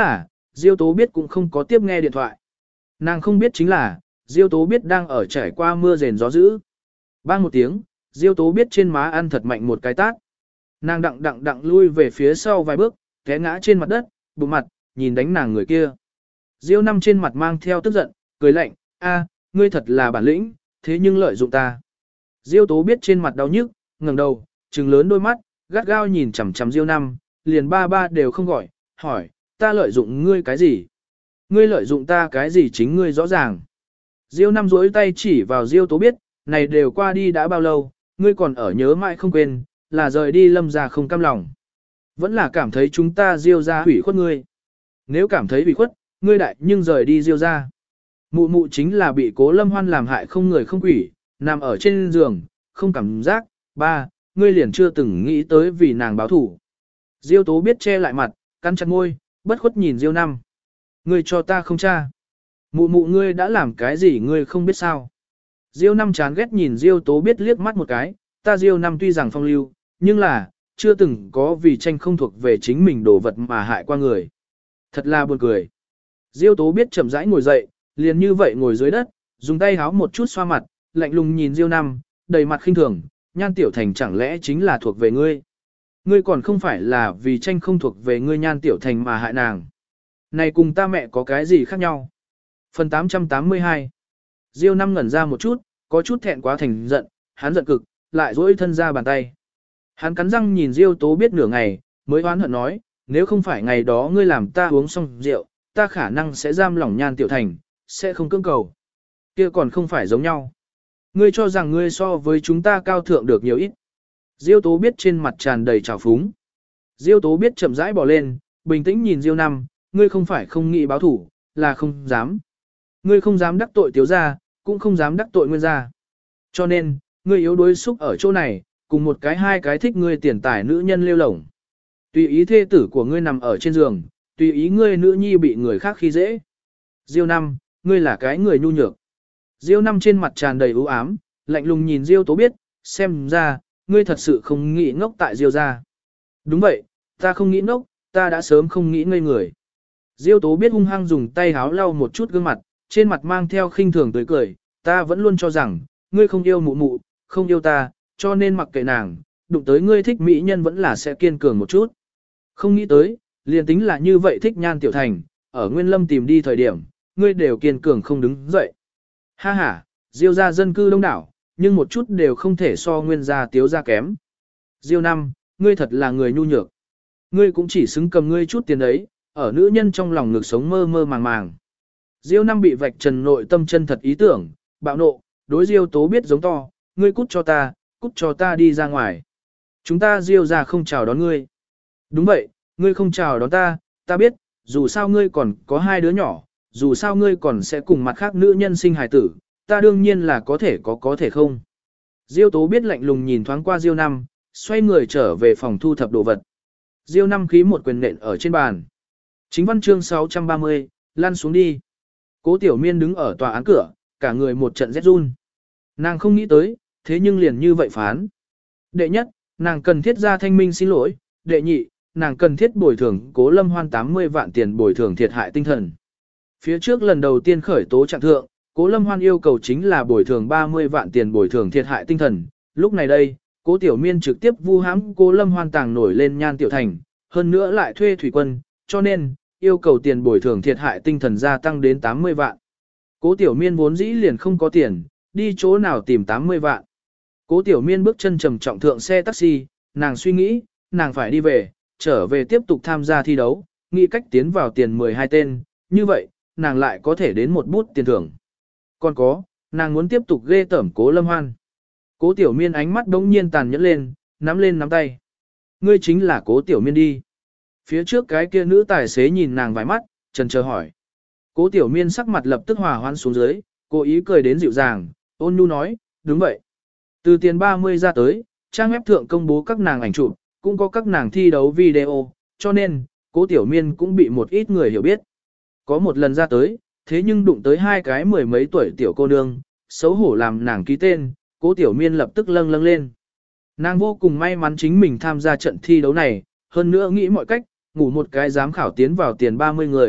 Diêu Tố biết cũng không có tiếp nghe điện thoại. Nàng không biết chính là, Diêu Tố biết đang ở trải qua mưa rền gió dữ. Bang một tiếng, Diêu Tố biết trên má ăn thật mạnh một cái tát. Nàng đặng đặng đặng lui về phía sau vài bước, té ngã trên mặt đất, bụng mặt, nhìn đánh nàng người kia. Diêu Năm trên mặt mang theo tức giận, cười lạnh, a, ngươi thật là bản lĩnh, thế nhưng lợi dụng ta. Diêu Tố biết trên mặt đau nhức, ngẩng đầu, trừng lớn đôi mắt, gắt gao nhìn chằm chằm Diêu Năm, liền ba ba đều không gọi, hỏi, ta lợi dụng ngươi cái gì? Ngươi lợi dụng ta cái gì chính ngươi rõ ràng. Diêu Năm duỗi tay chỉ vào Diêu Tố biết, này đều qua đi đã bao lâu, ngươi còn ở nhớ mãi không quên, là rời đi Lâm gia không cam lòng. Vẫn là cảm thấy chúng ta Diêu gia hủy khuất ngươi. Nếu cảm thấy hủy khuất, ngươi đại nhưng rời đi Diêu gia. Mụ mụ chính là bị Cố Lâm Hoan làm hại không người không quỷ, nằm ở trên giường, không cảm giác, ba, ngươi liền chưa từng nghĩ tới vì nàng báo thủ. Diêu Tố biết che lại mặt, cắn chặt môi, bất khuất nhìn Diêu Năm. Ngươi cho ta không cha. Mụ mụ ngươi đã làm cái gì ngươi không biết sao. Diêu Năm chán ghét nhìn Diêu Tố biết liếc mắt một cái, ta Diêu Năm tuy rằng phong lưu, nhưng là, chưa từng có vì tranh không thuộc về chính mình đồ vật mà hại qua người. Thật là buồn cười. Diêu Tố biết chậm rãi ngồi dậy, liền như vậy ngồi dưới đất, dùng tay háo một chút xoa mặt, lạnh lùng nhìn Diêu Năm, đầy mặt khinh thường, Nhan Tiểu Thành chẳng lẽ chính là thuộc về ngươi. Ngươi còn không phải là vì tranh không thuộc về ngươi Nhan Tiểu Thành mà hại nàng. Này cùng ta mẹ có cái gì khác nhau? Phần tám trăm tám mươi hai. Diêu Năm ngẩn ra một chút, có chút thẹn quá thành giận, hắn giận cực, lại duỗi thân ra bàn tay. Hắn cắn răng nhìn Diêu Tố biết nửa ngày, mới oán hận nói, nếu không phải ngày đó ngươi làm ta uống xong rượu, ta khả năng sẽ giam lỏng Nhan Tiểu Thành, sẽ không cưỡng cầu. Kia còn không phải giống nhau. Ngươi cho rằng ngươi so với chúng ta cao thượng được nhiều ít. Diêu Tố biết trên mặt tràn đầy trào phúng. Diêu Tố biết chậm rãi bỏ lên, bình tĩnh nhìn Diêu Năm, ngươi không phải không nghĩ báo thủ, là không dám. Ngươi không dám đắc tội Tiếu gia, cũng không dám đắc tội Nguyên gia. Cho nên, ngươi yếu đuối xúc ở chỗ này, cùng một cái hai cái thích ngươi tiền tài nữ nhân lêu lổng. Tùy ý thê tử của ngươi nằm ở trên giường, tùy ý ngươi nữ nhi bị người khác khi dễ. Diêu Năm, ngươi là cái người nhu nhược. Diêu Năm trên mặt tràn đầy u ám, lạnh lùng nhìn Diêu Tố biết, xem ra, ngươi thật sự không nghĩ ngốc tại Diêu gia. Đúng vậy, ta không nghĩ ngốc, ta đã sớm không nghĩ ngây người. Diêu Tố biết hung hăng dùng tay háo lau một chút gương mặt, trên mặt mang theo khinh thường tươi cười, ta vẫn luôn cho rằng, ngươi không yêu mụ mụ, không yêu ta, cho nên mặc kệ nàng, đụng tới ngươi thích mỹ nhân vẫn là sẽ kiên cường một chút. Không nghĩ tới, liền tính là như vậy thích Nhan Tiểu Thành, ở Nguyên Lâm tìm đi thời điểm, ngươi đều kiên cường không đứng dậy. Ha ha, Diêu gia dân cư đông đảo, nhưng một chút đều không thể so Nguyên gia Tiếu gia kém. Diêu Năm, ngươi thật là người nhu nhược. Ngươi cũng chỉ xứng cầm ngươi chút tiền ấy, ở nữ nhân trong lòng ngực sống mơ mơ màng màng. Diêu Năm bị vạch trần nội tâm chân thật ý tưởng, bạo nộ, đối Diêu Tố biết giống to, ngươi cút cho ta, cút cho ta đi ra ngoài. Chúng ta Diêu gia không chào đón ngươi. Đúng vậy, ngươi không chào đón ta, ta biết, dù sao ngươi còn có hai đứa nhỏ, dù sao ngươi còn sẽ cùng mặt khác nữ nhân sinh hài tử, ta đương nhiên là có thể có có thể không. Diêu Tố biết lạnh lùng nhìn thoáng qua Diêu Năm, xoay người trở về phòng thu thập đồ vật. Diêu Năm khí một quyền nện ở trên bàn. Chính văn chương sáu trăm ba mươi, lăn xuống đi. Cố Tiểu Miên đứng ở tòa án cửa, cả người một trận rét run. Nàng không nghĩ tới, thế nhưng liền như vậy phán. Đệ nhất, nàng cần thiết ra thanh minh xin lỗi. Đệ nhị, nàng cần thiết bồi thường Cố Lâm Hoan tám mươi vạn tiền bồi thường thiệt hại tinh thần. Phía trước lần đầu tiên khởi tố trạng thượng, Cố Lâm Hoan yêu cầu chính là bồi thường ba mươi vạn tiền bồi thường thiệt hại tinh thần. Lúc này đây, Cố Tiểu Miên trực tiếp vu hãm Cố Lâm Hoan tàng nổi lên Nhan Tiểu Thành, hơn nữa lại thuê thủy quân, cho nên, yêu cầu tiền bồi thường thiệt hại tinh thần gia tăng đến tám mươi vạn. Cố Tiểu Miên vốn dĩ liền không có tiền, đi chỗ nào tìm tám mươi vạn. Cố Tiểu Miên bước chân trầm trọng thượng xe taxi, nàng suy nghĩ, nàng phải đi về, trở về tiếp tục tham gia thi đấu, nghĩ cách tiến vào tiền mười hai tên, như vậy, nàng lại có thể đến một bút tiền thưởng. Còn có, nàng muốn tiếp tục ghê tởm Cố Lâm Hoan. Cố Tiểu Miên ánh mắt đống nhiên tàn nhẫn lên, nắm lên nắm tay. Ngươi chính là Cố Tiểu Miên đi. Phía trước cái kia nữ tài xế nhìn nàng vài mắt, chần chờ hỏi. Cố Tiểu Miên sắc mặt lập tức hòa hoãn xuống dưới, cố ý cười đến dịu dàng, ôn nhu nói, đúng vậy. Từ tiền ba mươi ra tới, trang web thượng công bố các nàng ảnh chụp, cũng có các nàng thi đấu video, cho nên, Cố Tiểu Miên cũng bị một ít người hiểu biết. Có một lần ra tới, thế nhưng đụng tới hai cái mười mấy tuổi tiểu cô nương, xấu hổ làm nàng ký tên, Cố Tiểu Miên lập tức lâng lâng lên. Nàng vô cùng may mắn chính mình tham gia trận thi đấu này, hơn nữa nghĩ mọi cách, ngủ một cái giám khảo tiến vào tiền ba mươi người,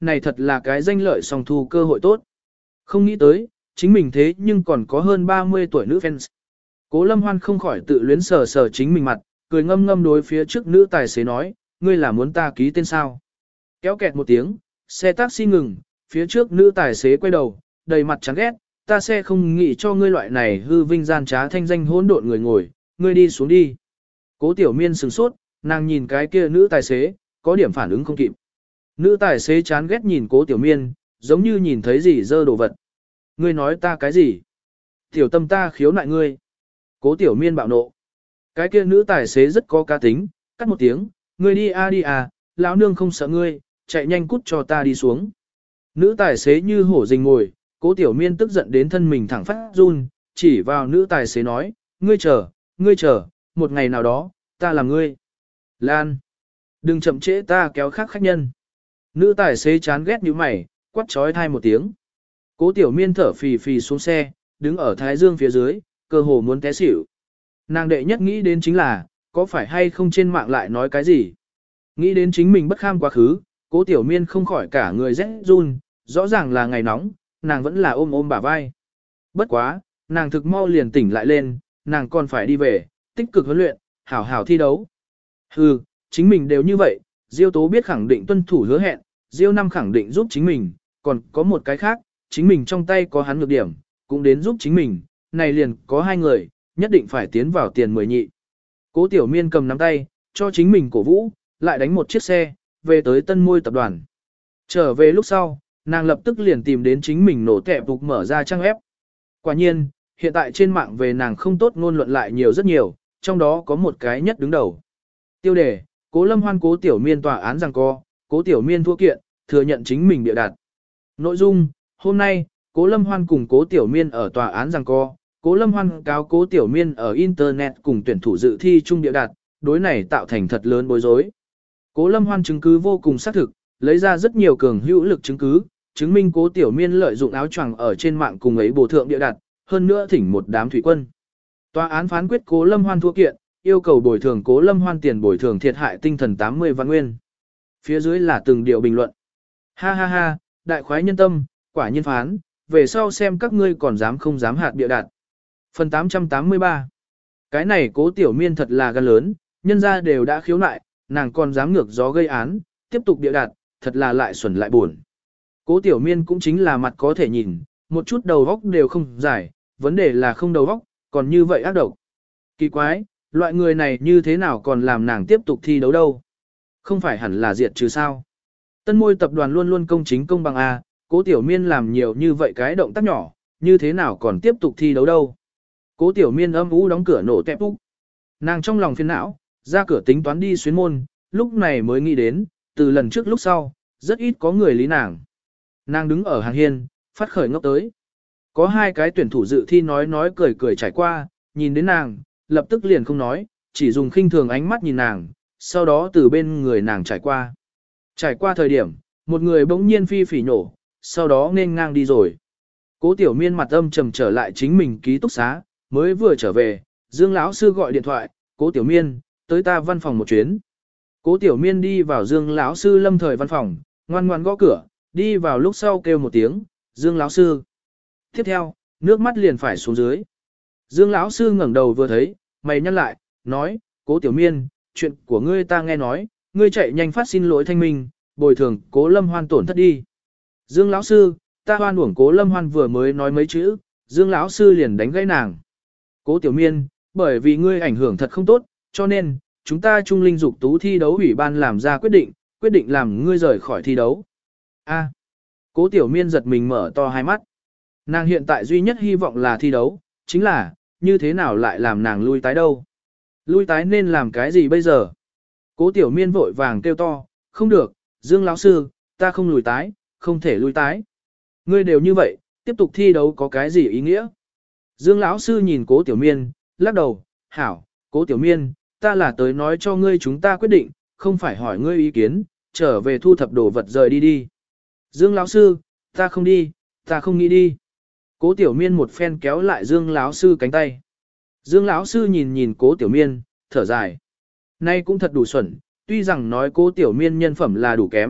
này thật là cái danh lợi song thu cơ hội tốt. Không nghĩ tới, chính mình thế nhưng còn có hơn ba mươi tuổi nữ fans. Cố Lâm Hoan không khỏi tự luyến sờ sờ chính mình mặt, cười ngâm ngâm đối phía trước nữ tài xế nói, ngươi là muốn ta ký tên sao? Kéo kẹt một tiếng, xe taxi ngừng, phía trước nữ tài xế quay đầu, đầy mặt chán ghét, ta xe không nghĩ cho ngươi loại này hư vinh gian trá thanh danh hỗn độn người ngồi, ngươi đi xuống đi. Cố Tiểu Miên sửng sốt, nàng nhìn cái kia nữ tài xế, có điểm phản ứng không kịp. Nữ tài xế chán ghét nhìn Cố Tiểu Miên, giống như nhìn thấy gì dơ đồ vật. Ngươi nói ta cái gì? Tiểu tâm ta khiếu nại ngươi. Cố Tiểu Miên bạo nộ. Cái kia nữ tài xế rất có cá tính, cắt một tiếng, ngươi đi a đi à, lão nương không sợ ngươi, chạy nhanh cút cho ta đi xuống. Nữ tài xế như hổ rình ngồi, Cố Tiểu Miên tức giận đến thân mình thẳng phát run, chỉ vào nữ tài xế nói, ngươi chờ, ngươi chờ, một ngày nào đó, ta làm ngươi. Lan, đừng chậm trễ ta kéo khác khách nhân. Nữ tài xế chán ghét như mày, quát trói thai một tiếng. Cố Tiểu Miên thở phì phì xuống xe, đứng ở thái dương phía dưới, cơ hồ muốn té xỉu. Nàng đệ nhất nghĩ đến chính là, có phải hay không trên mạng lại nói cái gì. Nghĩ đến chính mình bất kham quá khứ, Cố Tiểu Miên không khỏi cả người rét run, rõ ràng là ngày nóng, nàng vẫn là ôm ôm bả vai. Bất quá, nàng thực mau liền tỉnh lại lên, nàng còn phải đi về, tích cực huấn luyện, hảo hảo thi đấu. Hừ, chính mình đều như vậy, Diêu Tố biết khẳng định tuân thủ hứa hẹn, Diêu Năm khẳng định giúp chính mình, còn có một cái khác, chính mình trong tay có hắn nhược điểm, cũng đến giúp chính mình, này liền có hai người, nhất định phải tiến vào tiền mười nhị. Cố Tiểu Miên cầm nắm tay, cho chính mình cổ vũ, lại đánh một chiếc xe, về tới Tân Môi tập đoàn. Trở về lúc sau, nàng lập tức liền tìm đến chính mình nổ tẹp phục mở ra trang web. Quả nhiên, hiện tại trên mạng về nàng không tốt ngôn luận lại nhiều rất nhiều, trong đó có một cái nhất đứng đầu. Tiêu đề, Cố Lâm Hoan Cố Tiểu Miên tòa án giằng co, Cố Tiểu Miên thua kiện, thừa nhận chính mình bịa đặt. Nội dung, hôm nay, Cố Lâm Hoan cùng Cố Tiểu Miên ở tòa án giằng co, Cố Lâm Hoan cáo Cố Tiểu Miên ở Internet cùng tuyển thủ dự thi chung bịa đặt, đối này tạo thành thật lớn bối rối. Cố Lâm Hoan chứng cứ vô cùng xác thực, lấy ra rất nhiều cường hữu lực chứng cứ, chứng minh Cố Tiểu Miên lợi dụng áo choàng ở trên mạng cùng ấy bổ thượng bịa đặt, hơn nữa thỉnh một đám thủy quân. Tòa án phán quyết Cố Lâm Hoan thua kiện, yêu cầu bồi thường Cố Lâm Hoan tiền bồi thường thiệt hại tinh thần tám mươi vạn nguyên. Phía dưới là từng điều bình luận. Ha ha ha, đại khoái nhân tâm, quả nhiên phán, về sau xem các ngươi còn dám không dám hạt bịa đặt. Phần tám trăm tám mươi ba. Cái này Cố Tiểu Miên thật là gan lớn, nhân ra đều đã khiếu nại, nàng còn dám ngược gió gây án, tiếp tục bịa đặt, thật là lại xuẩn lại buồn. Cố Tiểu Miên cũng chính là mặt có thể nhìn, một chút đầu góc đều không giải, vấn đề là không đầu góc, còn như vậy ác độc. Kỳ quái, loại người này như thế nào còn làm nàng tiếp tục thi đấu đâu? Không phải hẳn là diệt trừ sao? Tân Môi tập đoàn luôn luôn công chính công bằng A, Cố Tiểu Miên làm nhiều như vậy cái động tác nhỏ, như thế nào còn tiếp tục thi đấu đâu? Cố Tiểu Miên âm u đóng cửa nổ tẹp úc. Nàng trong lòng phiền não, ra cửa tính toán đi xuyến môn, lúc này mới nghĩ đến, từ lần trước lúc sau, rất ít có người lý nàng. Nàng đứng ở hàng hiên, phát khởi ngốc tới. Có hai cái tuyển thủ dự thi nói nói cười cười trải qua, nhìn đến nàng, lập tức liền không nói, chỉ dùng khinh thường ánh mắt nhìn nàng, sau đó từ bên người nàng trải qua. Trải qua thời điểm, một người bỗng nhiên phi phỉ nổ, sau đó nên ngang đi rồi. Cố Tiểu Miên mặt âm trầm trở lại chính mình ký túc xá, mới vừa trở về, Dương lão sư gọi điện thoại, Cố Tiểu Miên, tới ta văn phòng một chuyến. Cố Tiểu Miên đi vào Dương lão sư lâm thời văn phòng, ngoan ngoan gõ cửa, đi vào lúc sau kêu một tiếng, Dương lão sư. Tiếp theo, nước mắt liền phải xuống dưới. Dương lão sư ngẩng đầu vừa thấy, mày nhăn lại, nói, Cố Tiểu Miên, chuyện của ngươi ta nghe nói, ngươi chạy nhanh phát xin lỗi thanh minh, bồi thường Cố Lâm Hoan tổn thất đi. Dương lão sư, ta hoan uổng Cố Lâm Hoan vừa mới nói mấy chữ, Dương lão sư liền đánh gãy nàng. Cố Tiểu Miên, bởi vì ngươi ảnh hưởng thật không tốt, cho nên, chúng ta Trung Linh Dục Tú thi đấu ủy ban làm ra quyết định, quyết định làm ngươi rời khỏi thi đấu. A. Cố Tiểu Miên giật mình mở to hai mắt. Nàng hiện tại duy nhất hy vọng là thi đấu, chính là, như thế nào lại làm nàng lui tái đâu. Lui tái nên làm cái gì bây giờ? Cố Tiểu Miên vội vàng kêu to, không được, Dương lão sư, ta không lùi tái, không thể lui tái. Ngươi đều như vậy, tiếp tục thi đấu có cái gì ý nghĩa? Dương lão sư nhìn Cố Tiểu Miên, lắc đầu, hảo, Cố Tiểu Miên, ta là tới nói cho ngươi chúng ta quyết định, không phải hỏi ngươi ý kiến, trở về thu thập đồ vật rời đi đi. Dương lão sư, ta không đi, ta không nghĩ đi. Cố Tiểu Miên một phen kéo lại Dương lão sư cánh tay. Dương lão sư nhìn nhìn Cố Tiểu Miên, thở dài. Nay cũng thật đủ xuẩn, tuy rằng nói Cố Tiểu Miên nhân phẩm là đủ kém,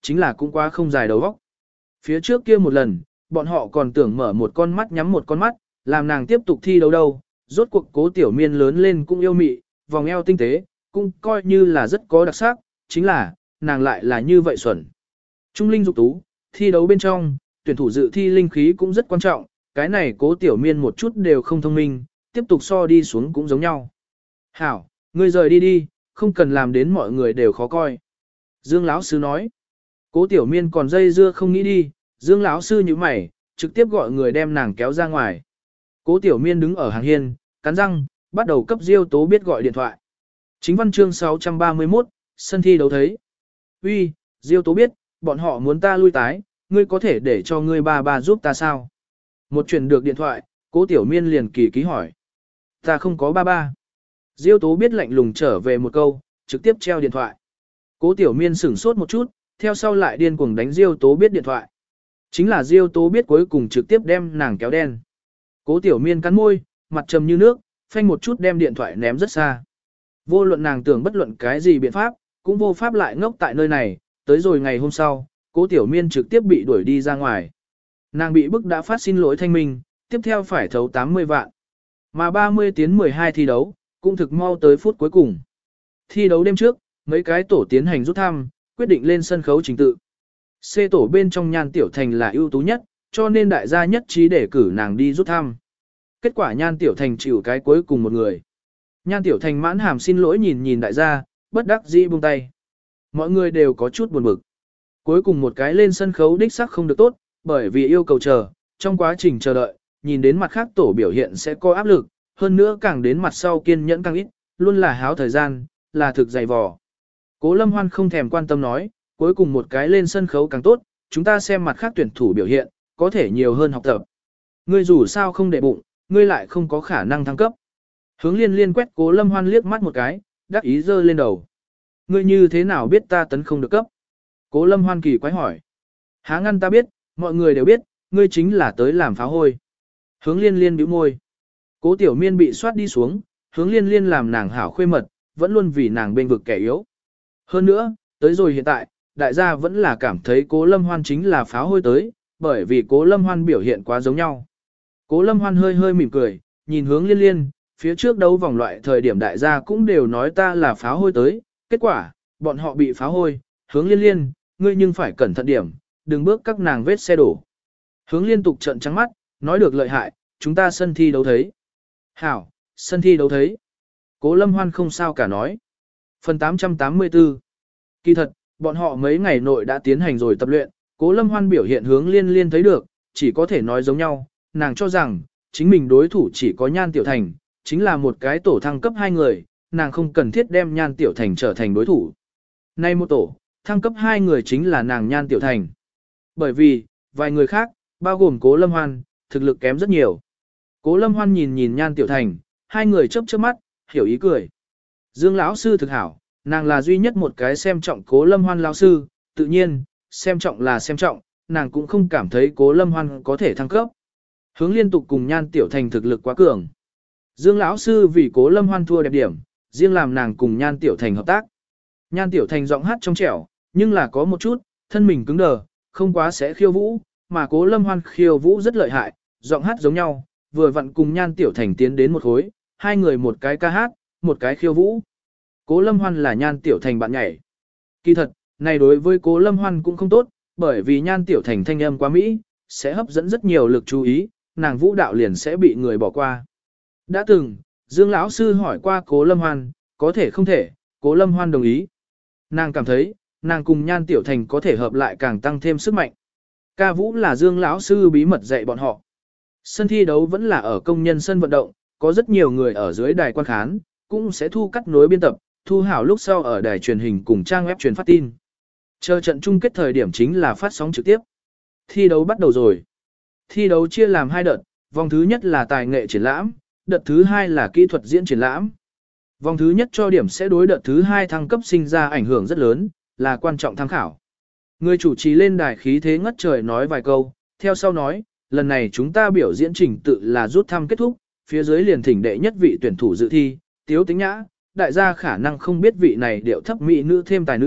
chính là cũng quá không dài đầu óc. Phía trước kia một lần, bọn họ còn tưởng mở một con mắt nhắm một con mắt, làm nàng tiếp tục thi đấu đâu, rốt cuộc Cố Tiểu Miên lớn lên cũng yêu mị, vòng eo tinh tế, cũng coi như là rất có đặc sắc, chính là, nàng lại là như vậy xuẩn. Trung linh dục tú, thi đấu bên trong, tuyển thủ dự thi linh khí cũng rất quan trọng, cái này Cố Tiểu Miên một chút đều không thông minh, tiếp tục so đi xuống cũng giống nhau. Hảo, ngươi rời đi đi, không cần làm đến mọi người đều khó coi. Dương lão sư nói, Cố Tiểu Miên còn dây dưa không nghĩ đi, Dương lão sư như mày, trực tiếp gọi người đem nàng kéo ra ngoài. Cố Tiểu Miên đứng ở hàng hiên, cắn răng, bắt đầu cấp Diêu Tố biết gọi điện thoại. Chính văn chương sáu trăm ba mươi mốt, sân thi đấu thấy. Uy, Diêu Tố biết, bọn họ muốn ta lui tái, ngươi có thể để cho ngươi ba ba giúp ta sao? Một chuyển được điện thoại, Cố Tiểu Miên liền kỳ ký hỏi. Ta không có ba ba. Diêu Tố biết lạnh lùng trở về một câu, trực tiếp treo điện thoại. Cố Tiểu Miên sửng sốt một chút, theo sau lại điên cuồng đánh Diêu Tố biết điện thoại. Chính là Diêu Tố biết cuối cùng trực tiếp đem nàng kéo đen. Cố Tiểu Miên cắn môi, mặt trầm như nước, phanh một chút đem điện thoại ném rất xa. Vô luận nàng tưởng bất luận cái gì biện pháp, cũng vô pháp lại ngốc tại nơi này, tới rồi ngày hôm sau, Cố Tiểu Miên trực tiếp bị đuổi đi ra ngoài. Nàng bị bức đã phát xin lỗi thanh minh, tiếp theo phải thấu tám mươi vạn. Mà ba mươi tiến mười hai thi đấu, cũng thực mau tới phút cuối cùng. Thi đấu đêm trước, mấy cái tổ tiến hành rút thăm, quyết định lên sân khấu trình tự. C tổ bên trong Nhan Tiểu Thành là ưu tú nhất, cho nên đại gia nhất trí để cử nàng đi rút thăm. Kết quả Nhan Tiểu Thành chịu cái cuối cùng một người. Nhan Tiểu Thành mãn hàm xin lỗi nhìn nhìn đại gia, bất đắc dĩ buông tay. Mọi người đều có chút buồn bực. Cuối cùng một cái lên sân khấu đích sắc không được tốt, bởi vì yêu cầu chờ, trong quá trình chờ đợi, nhìn đến mặt khác tổ biểu hiện sẽ có áp lực, hơn nữa càng đến mặt sau kiên nhẫn càng ít, luôn là háo thời gian, là thực dày vò. Cố Lâm Hoan không thèm quan tâm nói, cuối cùng một cái lên sân khấu càng tốt, chúng ta xem mặt khác tuyển thủ biểu hiện, có thể nhiều hơn học tập. Ngươi dù sao không để bụng, ngươi lại không có khả năng thăng cấp. Hướng Liên Liên quét Cố Lâm Hoan liếc mắt một cái, đắc ý giơ lên đầu. Ngươi như thế nào biết ta tấn không được cấp? Cố Lâm Hoan kỳ quái hỏi. Há ngăn ta biết, mọi người đều biết, ngươi chính là tới làm phá hôi. Hướng Liên Liên bĩu môi. Cố Tiểu Miên bị soát đi xuống, Hướng Liên Liên làm nàng hảo khuê mật, vẫn luôn vì nàng bên vực kẻ yếu. Hơn nữa, tới rồi hiện tại, đại gia vẫn là cảm thấy Cố Lâm Hoan chính là phá hôi tới, bởi vì Cố Lâm Hoan biểu hiện quá giống nhau. Cố Lâm Hoan hơi hơi mỉm cười, nhìn Hướng Liên Liên, phía trước đấu vòng loại thời điểm đại gia cũng đều nói ta là phá hôi tới, kết quả, bọn họ bị phá hôi, Hướng Liên Liên, ngươi nhưng phải cẩn thận điểm, đừng bước các nàng vết xe đổ. Hướng liên tục trợn trắng mắt, nói được lợi hại, chúng ta sân thi đấu thấy. Hảo, sân thi đấu thấy. Cố Lâm Hoan không sao cả nói. Phần tám trăm tám mươi tư. Kỳ thật, bọn họ mấy ngày nội đã tiến hành rồi tập luyện, Cố Lâm Hoan biểu hiện Hướng Liên Liên thấy được, chỉ có thể nói giống nhau, nàng cho rằng, chính mình đối thủ chỉ có Nhan Tiểu Thành, chính là một cái tổ thăng cấp hai người, nàng không cần thiết đem Nhan Tiểu Thành trở thành đối thủ. Nay một tổ, thăng cấp hai người chính là nàng Nhan Tiểu Thành. Bởi vì, vài người khác, bao gồm Cố Lâm Hoan, thực lực kém rất nhiều. Cố Lâm Hoan nhìn nhìn Nhan Tiểu Thành, hai người chớp chớp mắt, hiểu ý cười. Dương lão sư thực hảo, nàng là duy nhất một cái xem trọng Cố Lâm Hoan lão sư, tự nhiên, xem trọng là xem trọng, nàng cũng không cảm thấy Cố Lâm Hoan có thể thăng cấp. Hướng liên tục cùng Nhan Tiểu Thành thực lực quá cường. Dương lão sư vì Cố Lâm Hoan thua đẹp điểm, riêng làm nàng cùng Nhan Tiểu Thành hợp tác. Nhan Tiểu Thành giọng hát trong trẻo, nhưng là có một chút, thân mình cứng đờ, không quá sẽ khiêu vũ, mà Cố Lâm Hoan khiêu vũ rất lợi hại, giọng hát giống nhau, vừa vặn cùng Nhan Tiểu Thành tiến đến một khối, hai người một cái ca hát, một cái khiêu vũ. Cố Lâm Hoan là Nhan Tiểu Thành bạn nhảy. Kỳ thật, này đối với Cố Lâm Hoan cũng không tốt, bởi vì Nhan Tiểu Thành thanh âm quá mỹ, sẽ hấp dẫn rất nhiều lực chú ý, nàng vũ đạo liền sẽ bị người bỏ qua. Đã từng, Dương lão sư hỏi qua Cố Lâm Hoan, có thể không thể, Cố Lâm Hoan đồng ý. Nàng cảm thấy, nàng cùng Nhan Tiểu Thành có thể hợp lại càng tăng thêm sức mạnh. Ca vũ là Dương lão sư bí mật dạy bọn họ. Sân thi đấu vẫn là ở công nhân sân vận động, có rất nhiều người ở dưới đài quan khán, cũng sẽ thu cắt nối biên tập, thu hảo lúc sau ở đài truyền hình cùng trang web truyền phát tin. Chờ trận chung kết thời điểm chính là phát sóng trực tiếp. Thi đấu bắt đầu rồi. Thi đấu chia làm hai đợt, vòng thứ nhất là tài nghệ triển lãm, đợt thứ hai là kỹ thuật diễn triển lãm. Vòng thứ nhất cho điểm sẽ đối đợt thứ hai thăng cấp sinh ra ảnh hưởng rất lớn, là quan trọng tham khảo. Người chủ trì lên đài khí thế ngất trời nói vài câu, theo sau nói, lần này chúng ta biểu diễn trình tự là rút thăm kết thúc, phía dưới liền thỉnh đệ nhất vị tuyển thủ dự thi, Tiếu Tĩnh Nhã, đại gia khả năng không biết vị này điệu thấp mỹ nữ thêm tài nữ,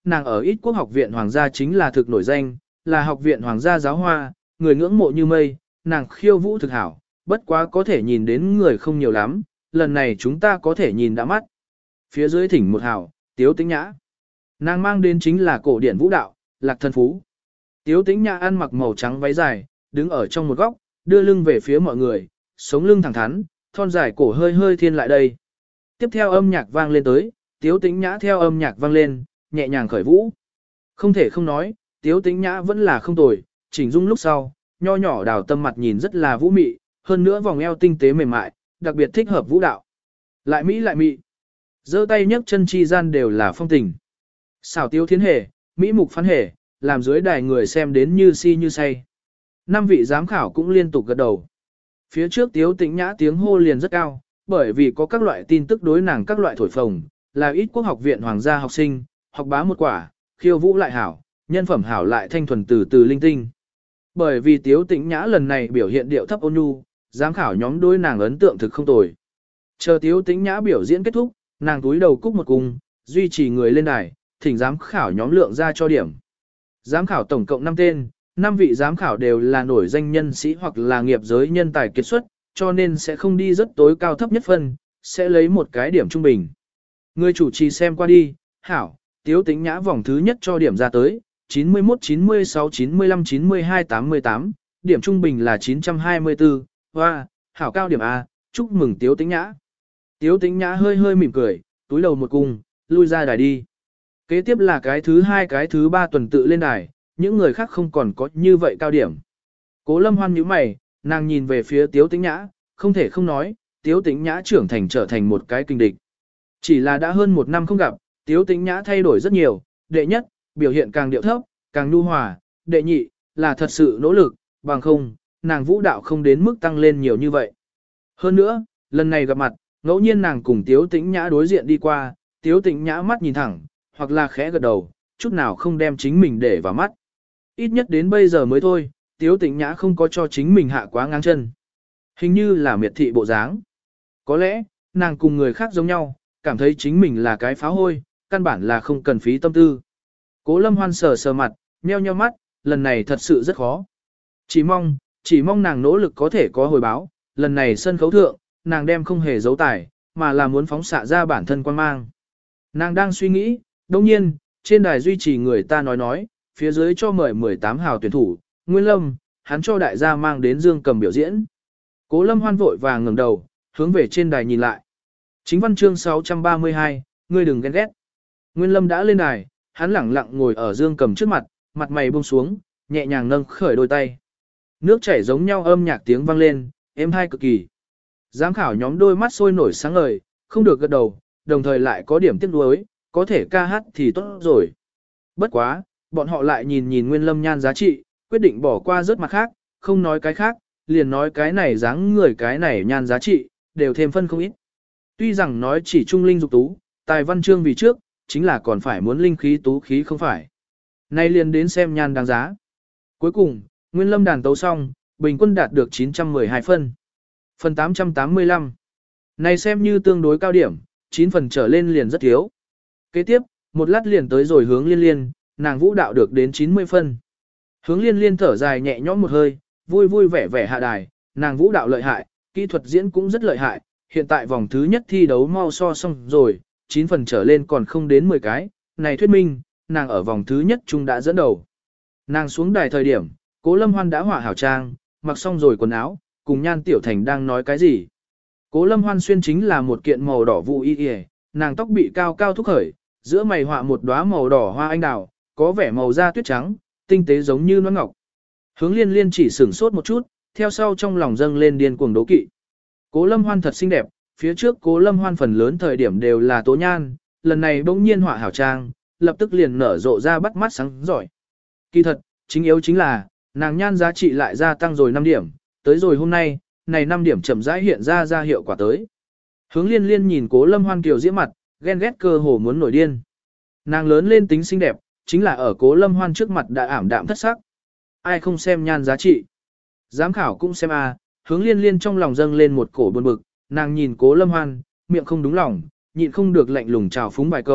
nàng ở ít quốc học viện hoàng gia chính là thực nổi danh, là học viện hoàng gia giáo hoa, người ngưỡng mộ như mây, nàng khiêu vũ thực hảo, bất quá có thể nhìn đến người không nhiều lắm, lần này chúng ta có thể nhìn đã mắt. Phía dưới thỉnh một hảo, Tiếu Tĩnh Nhã. Nàng mang đến chính là cổ điển vũ đạo, Lạc Thân Phú. Tiếu Tĩnh Nhã ăn mặc màu trắng váy dài, đứng ở trong một góc, đưa lưng về phía mọi người, sống lưng thẳng thắn, thon dài cổ hơi hơi thiên lại đây. Tiếp theo âm nhạc vang lên tới, Tiếu Tĩnh Nhã theo âm nhạc vang lên, nhẹ nhàng khởi vũ. Không thể không nói, Tiếu Tĩnh Nhã vẫn là không tồi, chỉnh dung lúc sau, nho nhỏ đào tâm mặt nhìn rất là vũ mị, hơn nữa vòng eo tinh tế mềm mại, đặc biệt thích hợp vũ đạo. Lại mỹ lại mị, giơ tay nhấc chân chi gian đều là phong tình. Xảo Tiếu Thiến hề, mỹ mục phán hề, làm dưới đài người xem đến như si như say. Năm vị giám khảo cũng liên tục gật đầu. Phía trước Tiếu Tĩnh Nhã tiếng hô liền rất cao, bởi vì có các loại tin tức đối nàng các loại thổi phồng, là ít quốc học viện hoàng gia học sinh, học bá một quả, khiêu vũ lại hảo, nhân phẩm hảo lại thanh thuần từ từ linh tinh. Bởi vì Tiếu Tĩnh Nhã lần này biểu hiện điệu thấp ôn nhu, giám khảo nhóm đối nàng ấn tượng thực không tồi. Chờ Tiếu Tĩnh Nhã biểu diễn kết thúc, nàng túi đầu cúc một cung, duy trì người lên đài, thỉnh giám khảo nhóm lượng ra cho điểm. Giám khảo tổng cộng năm tên, năm vị giám khảo đều là nổi danh nhân sĩ hoặc là nghiệp giới nhân tài kiệt xuất, cho nên sẽ không đi rất tối cao thấp nhất phân, sẽ lấy một cái điểm trung bình. Người chủ trì xem qua đi, hảo, Tiếu Tĩnh Nhã vòng thứ nhất cho điểm ra tới, chín mươi mốt, chín mươi sáu, chín mươi lăm, chín mươi hai, tám mươi tám, điểm trung bình là chín trăm hai mươi tư, hoa, hảo cao điểm A, chúc mừng Tiếu Tĩnh Nhã. Tiếu Tĩnh Nhã hơi hơi mỉm cười, túi đầu một cung, lui ra đài đi. Kế tiếp là cái thứ hai cái thứ ba tuần tự lên đài, những người khác không còn có như vậy cao điểm. Cố Lâm Hoan nhíu mày, nàng nhìn về phía Tiếu Tĩnh Nhã, không thể không nói, Tiếu Tĩnh Nhã trưởng thành trở thành một cái kinh địch. Chỉ là đã hơn một năm không gặp, Tiếu Tĩnh Nhã thay đổi rất nhiều, đệ nhất, biểu hiện càng điệu thấp, càng nhu hòa, đệ nhị, là thật sự nỗ lực, bằng không, nàng vũ đạo không đến mức tăng lên nhiều như vậy. Hơn nữa, lần này gặp mặt, ngẫu nhiên nàng cùng Tiếu Tĩnh Nhã đối diện đi qua, Tiếu Tĩnh Nhã mắt nhìn thẳng, hoặc là khẽ gật đầu, chút nào không đem chính mình để vào mắt. Ít nhất đến bây giờ mới thôi, Tiếu Tĩnh Nhã không có cho chính mình hạ quá ngang chân. Hình như là miệt thị bộ dáng. Có lẽ, nàng cùng người khác giống nhau, cảm thấy chính mình là cái phá hôi, căn bản là không cần phí tâm tư. Cố Lâm Hoan sờ sờ mặt, nheo nheo mắt, lần này thật sự rất khó. Chỉ mong, chỉ mong nàng nỗ lực có thể có hồi báo, lần này sân khấu thượng, nàng đem không hề giấu tài, mà là muốn phóng xạ ra bản thân quan mang. Nàng đang suy nghĩ, đồng nhiên, trên đài duy trì người ta nói nói, phía dưới cho mời mười tám hào tuyển thủ, Nguyên Lâm, hắn cho đại gia mang đến Dương Cầm biểu diễn. Cố Lâm Hoan vội vàng ngẩng đầu, hướng về trên đài nhìn lại. Chính văn chương sáu trăm ba mươi hai, ngươi đừng ghen ghét. Nguyên Lâm đã lên đài, hắn lẳng lặng ngồi ở Dương Cầm trước mặt, mặt mày buông xuống, nhẹ nhàng nâng khởi đôi tay. Nước chảy giống nhau âm nhạc tiếng vang lên, êm tai cực kỳ. Giám khảo nhóm đôi mắt sôi nổi sáng ngời, không được gật đầu, đồng thời lại có điểm tiếc nuối, có thể ca hát thì tốt rồi. Bất quá, bọn họ lại nhìn nhìn Nguyên Lâm nhan giá trị, quyết định bỏ qua rớt mặt khác, không nói cái khác, liền nói cái này dáng người cái này nhan giá trị, đều thêm phân không ít. Tuy rằng nói chỉ trung linh dục tú, tài văn chương vì trước, chính là còn phải muốn linh khí tú khí không phải. Nay liền đến xem nhan đáng giá. Cuối cùng, Nguyên Lâm đàn tấu xong, bình quân đạt được chín trăm mười hai phân. Phần tám trăm tám mươi lăm. Này xem như tương đối cao điểm, chín phần trở lên liền rất thiếu. Kế tiếp, một lát liền tới rồi Hướng Liên Liên, nàng vũ đạo được đến chín mươi phân. Hướng Liên Liên thở dài nhẹ nhõm một hơi, vui vui vẻ vẻ hạ đài, nàng vũ đạo lợi hại, kỹ thuật diễn cũng rất lợi hại, hiện tại vòng thứ nhất thi đấu mau so xong rồi, chín phần trở lên còn không đến mười cái, này thuyết minh, nàng ở vòng thứ nhất chung đã dẫn đầu. Nàng xuống đài thời điểm, Cố Lâm Hoan đã hỏa hảo trang, mặc xong rồi quần áo, cùng Nhan Tiểu Thành đang nói cái gì. Cố Lâm Hoan xuyên chính là một kiện màu đỏ vụ y y, nàng tóc bị cao cao thúc khởi, giữa mày họa một đóa màu đỏ hoa anh đào, có vẻ màu da tuyết trắng, tinh tế giống như loan ngọc. Hướng Liên Liên chỉ sửng sốt một chút, theo sau trong lòng dâng lên điên cuồng đố kỵ. Cố Lâm Hoan thật xinh đẹp, phía trước Cố Lâm Hoan phần lớn thời điểm đều là tố nhan, lần này bỗng nhiên họa hảo trang, lập tức liền nở rộ ra bắt mắt sáng giỏi. Kỳ thật, chính yếu chính là, nàng nhan giá trị lại gia tăng rồi năm điểm, tới rồi hôm nay, này năm điểm chậm rãi hiện ra ra hiệu quả tới. Hướng Liên Liên nhìn Cố Lâm Hoan kiều diễm mặt, ghen ghét cơ hồ muốn nổi điên. Nàng lớn lên tính xinh đẹp, chính là ở Cố Lâm Hoan trước mặt đã ảm đạm thất sắc. Ai không xem nhan giá trị. Giám khảo cũng xem a, Hướng Liên Liên trong lòng dâng lên một cổ buồn bực, nàng nhìn Cố Lâm Hoan, miệng không đúng lòng, nhịn không được lạnh lùng chào phúng vài câu,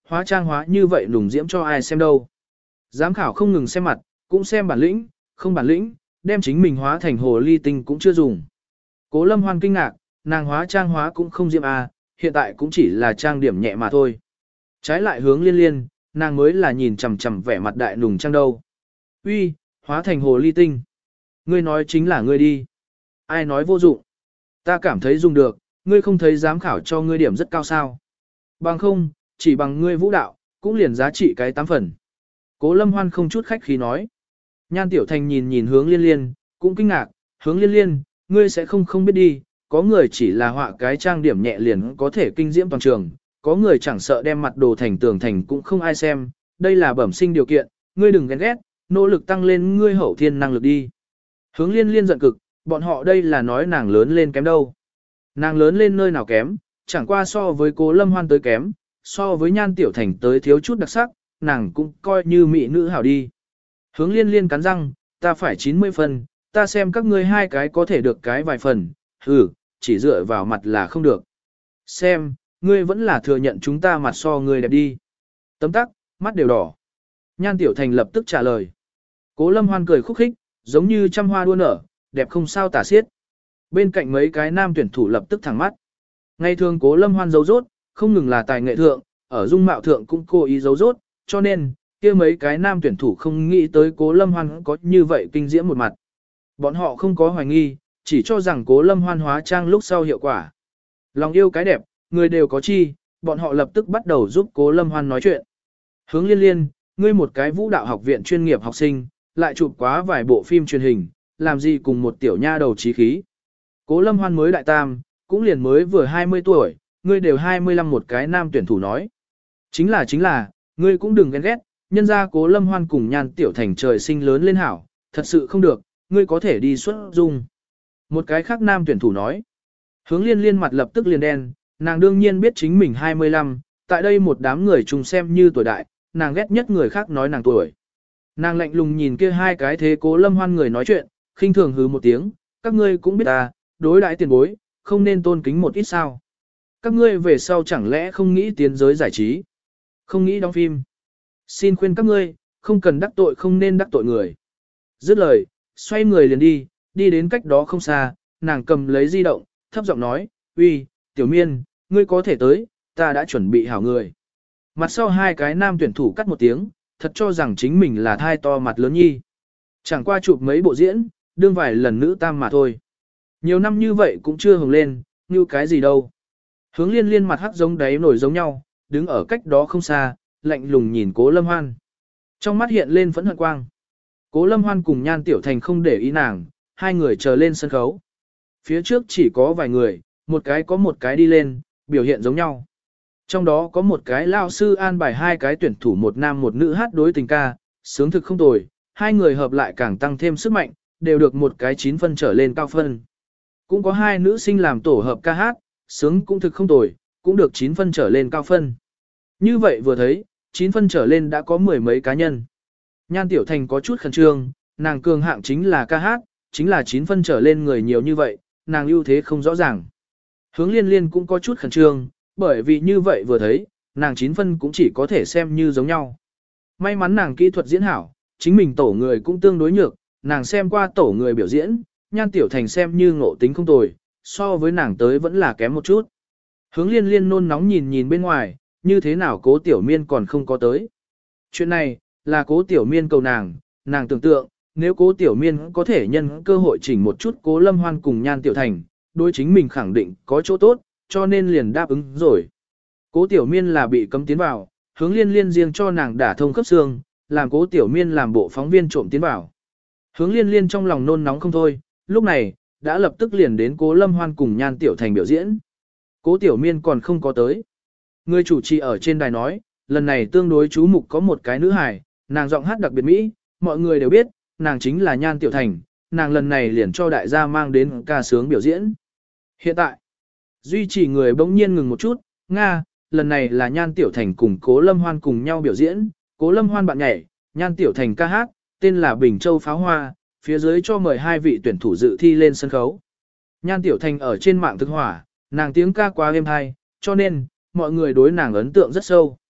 hóa trang hóa như vậy nùng diễm cho ai xem đâu. Giám khảo không ngừng xem mặt, cũng xem bản lĩnh, không bản lĩnh, đem chính mình hóa thành hồ ly tinh cũng chưa dùng. Cố Lâm Hoan kinh ngạc, nàng hóa trang hóa cũng không diễm à, hiện tại cũng chỉ là trang điểm nhẹ mà thôi. Trái lại Hướng Liên Liên, nàng mới là nhìn chằm chằm vẻ mặt đại nùng trang đâu. Uy, hóa thành hồ ly tinh. Ngươi nói chính là ngươi đi. Ai nói vô dụng. Ta cảm thấy dùng được, ngươi không thấy giám khảo cho ngươi điểm rất cao sao. Bằng không, chỉ bằng ngươi vũ đạo, cũng liền giá trị cái tám phần. Cố Lâm Hoan không chút khách khí nói. Nhan Tiểu Thành nhìn nhìn Hướng Liên Liên, cũng kinh ngạc, Hướng Liên Liên, ngươi sẽ không không biết đi, có người chỉ là họa cái trang điểm nhẹ liền có thể kinh diễm toàn trường, có người chẳng sợ đem mặt đồ thành tường thành cũng không ai xem, đây là bẩm sinh điều kiện, ngươi đừng ghen ghét, nỗ lực tăng lên ngươi hậu thiên năng lực đi. Hướng Liên Liên giận cực, bọn họ đây là nói nàng lớn lên kém đâu. Nàng lớn lên nơi nào kém, chẳng qua so với Cố Lâm Hoan tới kém, so với Nhan Tiểu Thành tới thiếu chút đặc sắc, nàng cũng coi như mỹ nữ hảo đi. Hướng Liên Liên cắn răng, ta phải chín mươi phần, ta xem các ngươi hai cái có thể được cái vài phần, ừ, chỉ dựa vào mặt là không được. Xem, ngươi vẫn là thừa nhận chúng ta mặt so ngươi đẹp đi. Tấm tắc, mắt đều đỏ. Nhan Tiểu Thành lập tức trả lời. Cố Lâm Hoan cười khúc khích, giống như trăm hoa đua nở, đẹp không sao tả xiết. Bên cạnh mấy cái nam tuyển thủ lập tức thẳng mắt. Ngày thường Cố Lâm Hoan giấu rốt, không ngừng là tài nghệ thượng, ở dung mạo thượng cũng cố ý giấu rốt, cho nên, kia mấy cái nam tuyển thủ không nghĩ tới Cố Lâm Hoan có như vậy kinh diễm một mặt. Bọn họ không có hoài nghi, chỉ cho rằng Cố Lâm Hoan hóa trang lúc sau hiệu quả. Lòng yêu cái đẹp, người đều có chi, bọn họ lập tức bắt đầu giúp Cố Lâm Hoan nói chuyện. Hướng Liên Liên, ngươi một cái vũ đạo học viện chuyên nghiệp học sinh, lại chụp quá vài bộ phim truyền hình, làm gì cùng một tiểu nha đầu trí khí. Cố Lâm Hoan mới đại tam, cũng liền mới vừa hai mươi tuổi, ngươi đều hai mươi lăm một cái nam tuyển thủ nói. Chính là chính là, ngươi cũng đừng ghen ghét, nhân ra Cố Lâm Hoan cùng Nhan Tiểu Thành trời sinh lớn lên hảo, thật sự không được, ngươi có thể đi xuất dung. Một cái khác nam tuyển thủ nói. Hướng Liên Liên mặt lập tức liền đen, nàng đương nhiên biết chính mình hai mươi lăm, tại đây một đám người chung xem như tuổi đại, nàng ghét nhất người khác nói nàng tuổi. Nàng lạnh lùng nhìn kia hai cái thế Cố Lâm Hoan người nói chuyện, khinh thường hứ một tiếng, các ngươi cũng biết ta, đối đãi tiền bối, không nên tôn kính một ít sao. Các ngươi về sau chẳng lẽ không nghĩ tiến giới giải trí, không nghĩ đóng phim. Xin khuyên các ngươi, không cần đắc tội không nên đắc tội người. Dứt lời, xoay người liền đi, đi đến cách đó không xa, nàng cầm lấy di động, thấp giọng nói, uy, Tiểu Miên, ngươi có thể tới, ta đã chuẩn bị hảo người. Mặt sau hai cái nam tuyển thủ cắt một tiếng, thật cho rằng chính mình là thai to mặt lớn nhi. Chẳng qua chụp mấy bộ diễn, đương vài lần nữ tam mà thôi. Nhiều năm như vậy cũng chưa hồng lên, như cái gì đâu. Hướng Liên Liên mặt hắc giống đáy nổi giống nhau, đứng ở cách đó không xa, lạnh lùng nhìn Cố Lâm Hoan. Trong mắt hiện lên phẫn hận quang. Cố Lâm Hoan cùng Nhan Tiểu Thành không để ý nàng, hai người chờ lên sân khấu. Phía trước chỉ có vài người, một cái có một cái đi lên, biểu hiện giống nhau. Trong đó có một cái lao sư an bài hai cái tuyển thủ một nam một nữ hát đối tình ca, sướng thực không tồi, hai người hợp lại càng tăng thêm sức mạnh, đều được một cái chín phân trở lên cao phân. Cũng có hai nữ sinh làm tổ hợp ca hát, sướng cũng thực không tồi, cũng được chín phân trở lên cao phân. Như vậy vừa thấy, chín phân trở lên đã có mười mấy cá nhân. Nhan Tiểu Thành có chút khẩn trương, nàng cường hạng chính là ca hát, chính là chín phân trở lên người nhiều như vậy, nàng ưu thế không rõ ràng. Hướng Liên Liên cũng có chút khẩn trương, bởi vì như vậy vừa thấy, nàng chín phân cũng chỉ có thể xem như giống nhau. May mắn nàng kỹ thuật diễn hảo, chính mình tổ người cũng tương đối nhược, nàng xem qua tổ người biểu diễn, Nhan Tiểu Thành xem như ngộ tính không tồi, so với nàng tới vẫn là kém một chút. Hướng Liên Liên nôn nóng nhìn nhìn bên ngoài, như thế nào Cố Tiểu Miên còn không có tới. Chuyện này, là Cố Tiểu Miên cầu nàng, nàng tưởng tượng, nếu Cố Tiểu Miên có thể nhân cơ hội chỉnh một chút Cố Lâm Hoan cùng Nhan Tiểu Thành, đối chính mình khẳng định có chỗ tốt, cho nên liền đáp ứng rồi. Cố Tiểu Miên là bị cấm tiến vào, Hướng Liên Liên riêng cho nàng đả thông khớp xương, làm Cố Tiểu Miên làm bộ phóng viên trộm tiến vào. Hướng Liên Liên trong lòng nôn nóng không thôi, lúc này, đã lập tức liền đến Cố Lâm Hoan cùng Nhan Tiểu Thành biểu diễn. Cố Tiểu Miên còn không có tới. Người chủ trì ở trên đài nói, lần này tương đối chú mục có một cái nữ hài, nàng giọng hát đặc biệt mỹ, mọi người đều biết, nàng chính là Nhan Tiểu Thành, nàng lần này liền cho đại gia mang đến ca sướng biểu diễn. Hiện tại, duy trì người bỗng nhiên ngừng một chút, Nga, lần này là Nhan Tiểu Thành cùng Cố Lâm Hoan cùng nhau biểu diễn, Cố Lâm Hoan bạn nhảy, Nhan Tiểu Thành ca hát, tên là Bình Châu Pháo Hoa, phía dưới cho mời hai vị tuyển thủ dự thi lên sân khấu. Nhan Tiểu Thành ở trên mạng thực hỏa, nàng tiếng ca quá êm hay, cho nên, mọi người đối nàng ấn tượng rất sâu.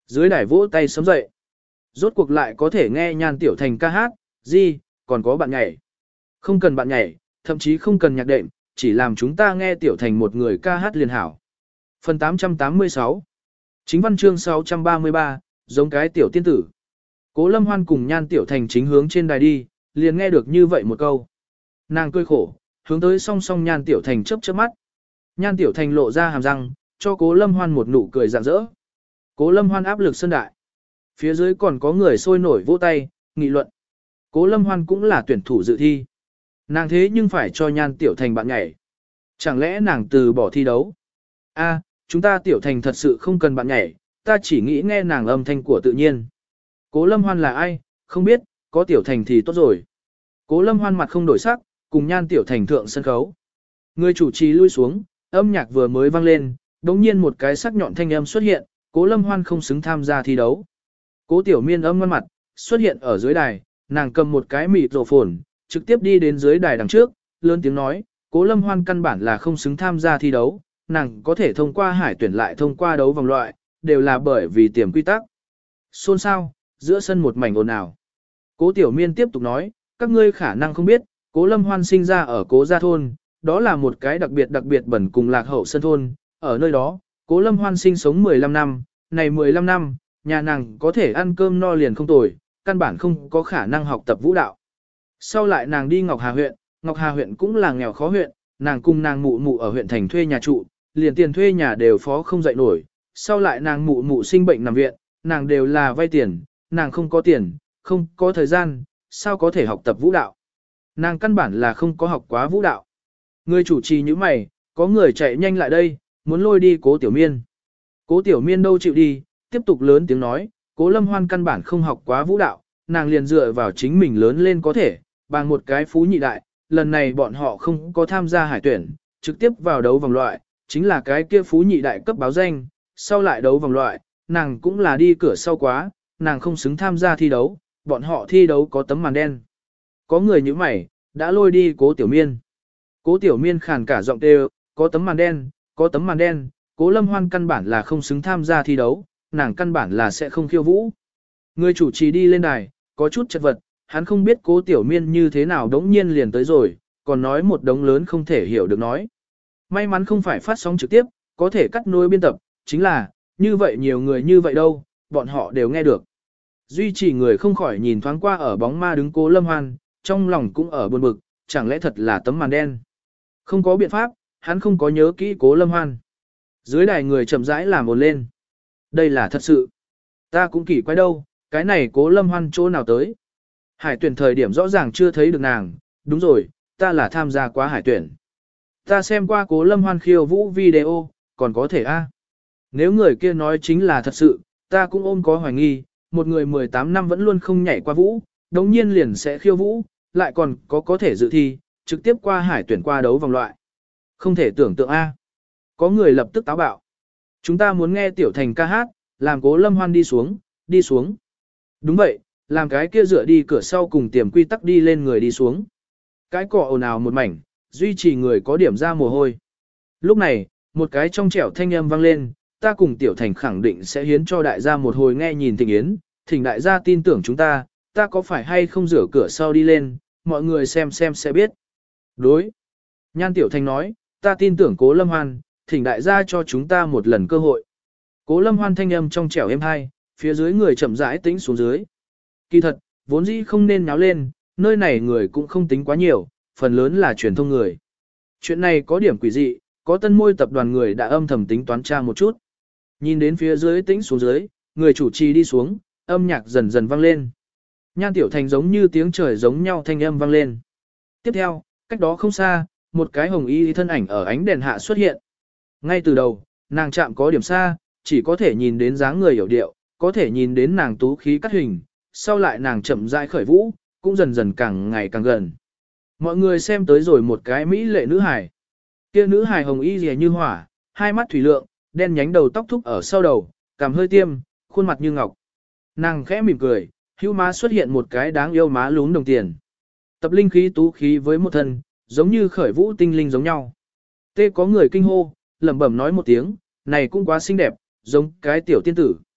Dưới đài vỗ tay sớm dậy. Rốt cuộc lại có thể nghe Nhan Tiểu Thành ca hát, gì, còn có bạn nhảy. Không cần bạn nhảy, thậm chí không cần nhạc đệm, chỉ làm chúng ta nghe Tiểu Thành một người ca hát liền hảo. Phần tám trăm tám mươi sáu Chính văn chương sáu trăm ba mươi ba, giống cái tiểu tiên tử. Cố Lâm Hoan cùng Nhan Tiểu Thành chính hướng trên đài đi, liền nghe được như vậy một câu. Nàng cười khổ, hướng tới song song Nhan Tiểu Thành chớp chớp mắt. Nhan Tiểu Thành lộ ra hàm răng, cho Cố Lâm Hoan một nụ cười rạng rỡ. Cố Lâm Hoan áp lực sân đại. Phía dưới còn có người sôi nổi vỗ tay, nghị luận. Cố Lâm Hoan cũng là tuyển thủ dự thi. Nàng thế nhưng phải cho Nhan Tiểu Thành bạn nhảy. Chẳng lẽ nàng từ bỏ thi đấu? A, chúng ta Tiểu Thành thật sự không cần bạn nhảy, ta chỉ nghĩ nghe nàng âm thanh của tự nhiên. Cố Lâm Hoan là ai? Không biết, có Tiểu Thành thì tốt rồi. Cố Lâm Hoan mặt không đổi sắc, cùng Nhan Tiểu Thành thượng sân khấu. Người chủ trì lui xuống, âm nhạc vừa mới vang lên, đống nhiên một cái sắc nhọn thanh âm xuất hiện, Cố Lâm Hoan không xứng tham gia thi đấu. Cố Tiểu Miên âm ngoan mặt, xuất hiện ở dưới đài, nàng cầm một cái mịt rổ phồn, trực tiếp đi đến dưới đài đằng trước, lớn tiếng nói, Cố Lâm Hoan căn bản là không xứng tham gia thi đấu, nàng có thể thông qua hải tuyển lại thông qua đấu vòng loại, đều là bởi vì tiềm quy tắc. Xôn xao, giữa sân một mảnh ồn ào. Cố Tiểu Miên tiếp tục nói, các ngươi khả năng không biết, Cố Lâm Hoan sinh ra ở Cố Gia Thôn, đó là một cái đặc biệt đặc biệt bẩn cùng lạc hậu sân thôn, ở nơi đó, Cố Lâm Hoan sinh sống mười lăm năm, này mười lăm năm, nhà nàng có thể ăn cơm no liền không tồi, căn bản không có khả năng học tập vũ đạo. Sau lại nàng đi Ngọc Hà huyện, Ngọc Hà huyện cũng là nghèo khó huyện, nàng cùng nàng mụ mụ ở huyện thành thuê nhà trụ, liền tiền thuê nhà đều phó không dậy nổi. Sau lại nàng mụ mụ sinh bệnh nằm viện, nàng đều là vay tiền, nàng không có tiền, không có thời gian, sao có thể học tập vũ đạo. Nàng căn bản là không có học quá vũ đạo. Người chủ trì như mày, có người chạy nhanh lại đây, muốn lôi đi Cố Tiểu Miên. Cố Tiểu Miên đâu chịu đi, tiếp tục lớn tiếng nói, Cố Lâm Hoan căn bản không học quá vũ đạo, nàng liền dựa vào chính mình lớn lên có thể, bằng một cái phú nhị đại, lần này bọn họ không có tham gia hải tuyển, trực tiếp vào đấu vòng loại, chính là cái kia phú nhị đại cấp báo danh, sau lại đấu vòng loại, nàng cũng là đi cửa sau quá, nàng không xứng tham gia thi đấu, bọn họ thi đấu có tấm màn đen. Có người như mày, đã lôi đi Cố Tiểu Miên. Cố Tiểu Miên khàn cả giọng kêu, có tấm màn đen, có tấm màn đen, Cố Lâm Hoan căn bản là không xứng tham gia thi đấu, nàng căn bản là sẽ không khiêu vũ. Người chủ trì đi lên đài, có chút chật vật, hắn không biết Cố Tiểu Miên như thế nào đống nhiên liền tới rồi, còn nói một đống lớn không thể hiểu được nói. May mắn không phải phát sóng trực tiếp, có thể cắt nối biên tập, chính là, như vậy nhiều người như vậy đâu, bọn họ đều nghe được. Duy trì người không khỏi nhìn thoáng qua ở bóng ma đứng Cố Lâm Hoan, trong lòng cũng ở buồn bực, chẳng lẽ thật là tấm màn đen. Không có biện pháp, hắn không có nhớ kỹ Cố Lâm Hoan. Dưới đài người chậm rãi làm ồn lên. Đây là thật sự. Ta cũng kỳ quái đâu, cái này Cố Lâm Hoan chỗ nào tới. Hải tuyển thời điểm rõ ràng chưa thấy được nàng, đúng rồi, ta là tham gia quá hải tuyển. Ta xem qua Cố Lâm Hoan khiêu vũ video, còn có thể a. Nếu người kia nói chính là thật sự, ta cũng ôm có hoài nghi, một người mười tám năm vẫn luôn không nhảy qua vũ, đồng nhiên liền sẽ khiêu vũ, lại còn có có thể dự thi, trực tiếp qua hải tuyển qua đấu vòng loại. Không thể tưởng tượng a. Có người lập tức táo bạo. Chúng ta muốn nghe Tiểu Thành ca hát, làm Cố Lâm Hoan đi xuống, đi xuống. Đúng vậy, làm cái kia dựa đi cửa sau cùng tiềm quy tắc đi lên người đi xuống. Cái cọ ồn ào một mảnh, duy trì người có điểm ra mồ hôi. Lúc này, một cái trong trẻo thanh âm vang lên, ta cùng Tiểu Thành khẳng định sẽ hiến cho đại gia một hồi nghe nhìn thịnh yến, thỉnh đại gia tin tưởng chúng ta, ta có phải hay không rửa cửa sau đi lên, mọi người xem xem sẽ biết. Đối. Nhan Tiểu Thành nói, ta tin tưởng Cố Lâm Hoan, thỉnh đại gia cho chúng ta một lần cơ hội. Cố Lâm Hoan thanh âm trong trẻo êm hai, phía dưới người chậm rãi tĩnh xuống dưới. Kỳ thật, vốn dĩ không nên náo lên, nơi này người cũng không tính quá nhiều, phần lớn là truyền thông người. Chuyện này có điểm quỷ dị, có tân môi tập đoàn người đã âm thầm tính toán tra một chút. Nhìn đến phía dưới tĩnh xuống dưới, người chủ trì đi xuống, âm nhạc dần dần vang lên. Nhan Tiểu Thành giống như tiếng trời giống nhau thanh âm vang lên. Tiếp theo, cách đó không xa, một cái hồng y thân ảnh ở ánh đèn hạ xuất hiện. Ngay từ đầu, nàng chạm có điểm xa, chỉ có thể nhìn đến dáng người hiểu điệu, có thể nhìn đến nàng tú khí cắt hình, sau lại nàng chậm rãi khởi vũ, cũng dần dần càng ngày càng gần. Mọi người xem tới rồi một cái mỹ lệ nữ hài. Kia nữ hài hồng y rìa như hỏa, hai mắt thủy lượng, đen nhánh đầu tóc thúc ở sau đầu, cằm hơi tiêm, khuôn mặt như ngọc. Nàng khẽ mỉm cười, hữu má xuất hiện một cái đáng yêu má lún đồng tiền. Tập linh khí tú khí với một thân, giống như khởi vũ tinh linh giống nhau. Tê có người kinh hô, lẩm bẩm nói một tiếng, này cũng quá xinh đẹp, giống cái tiểu tiên tử.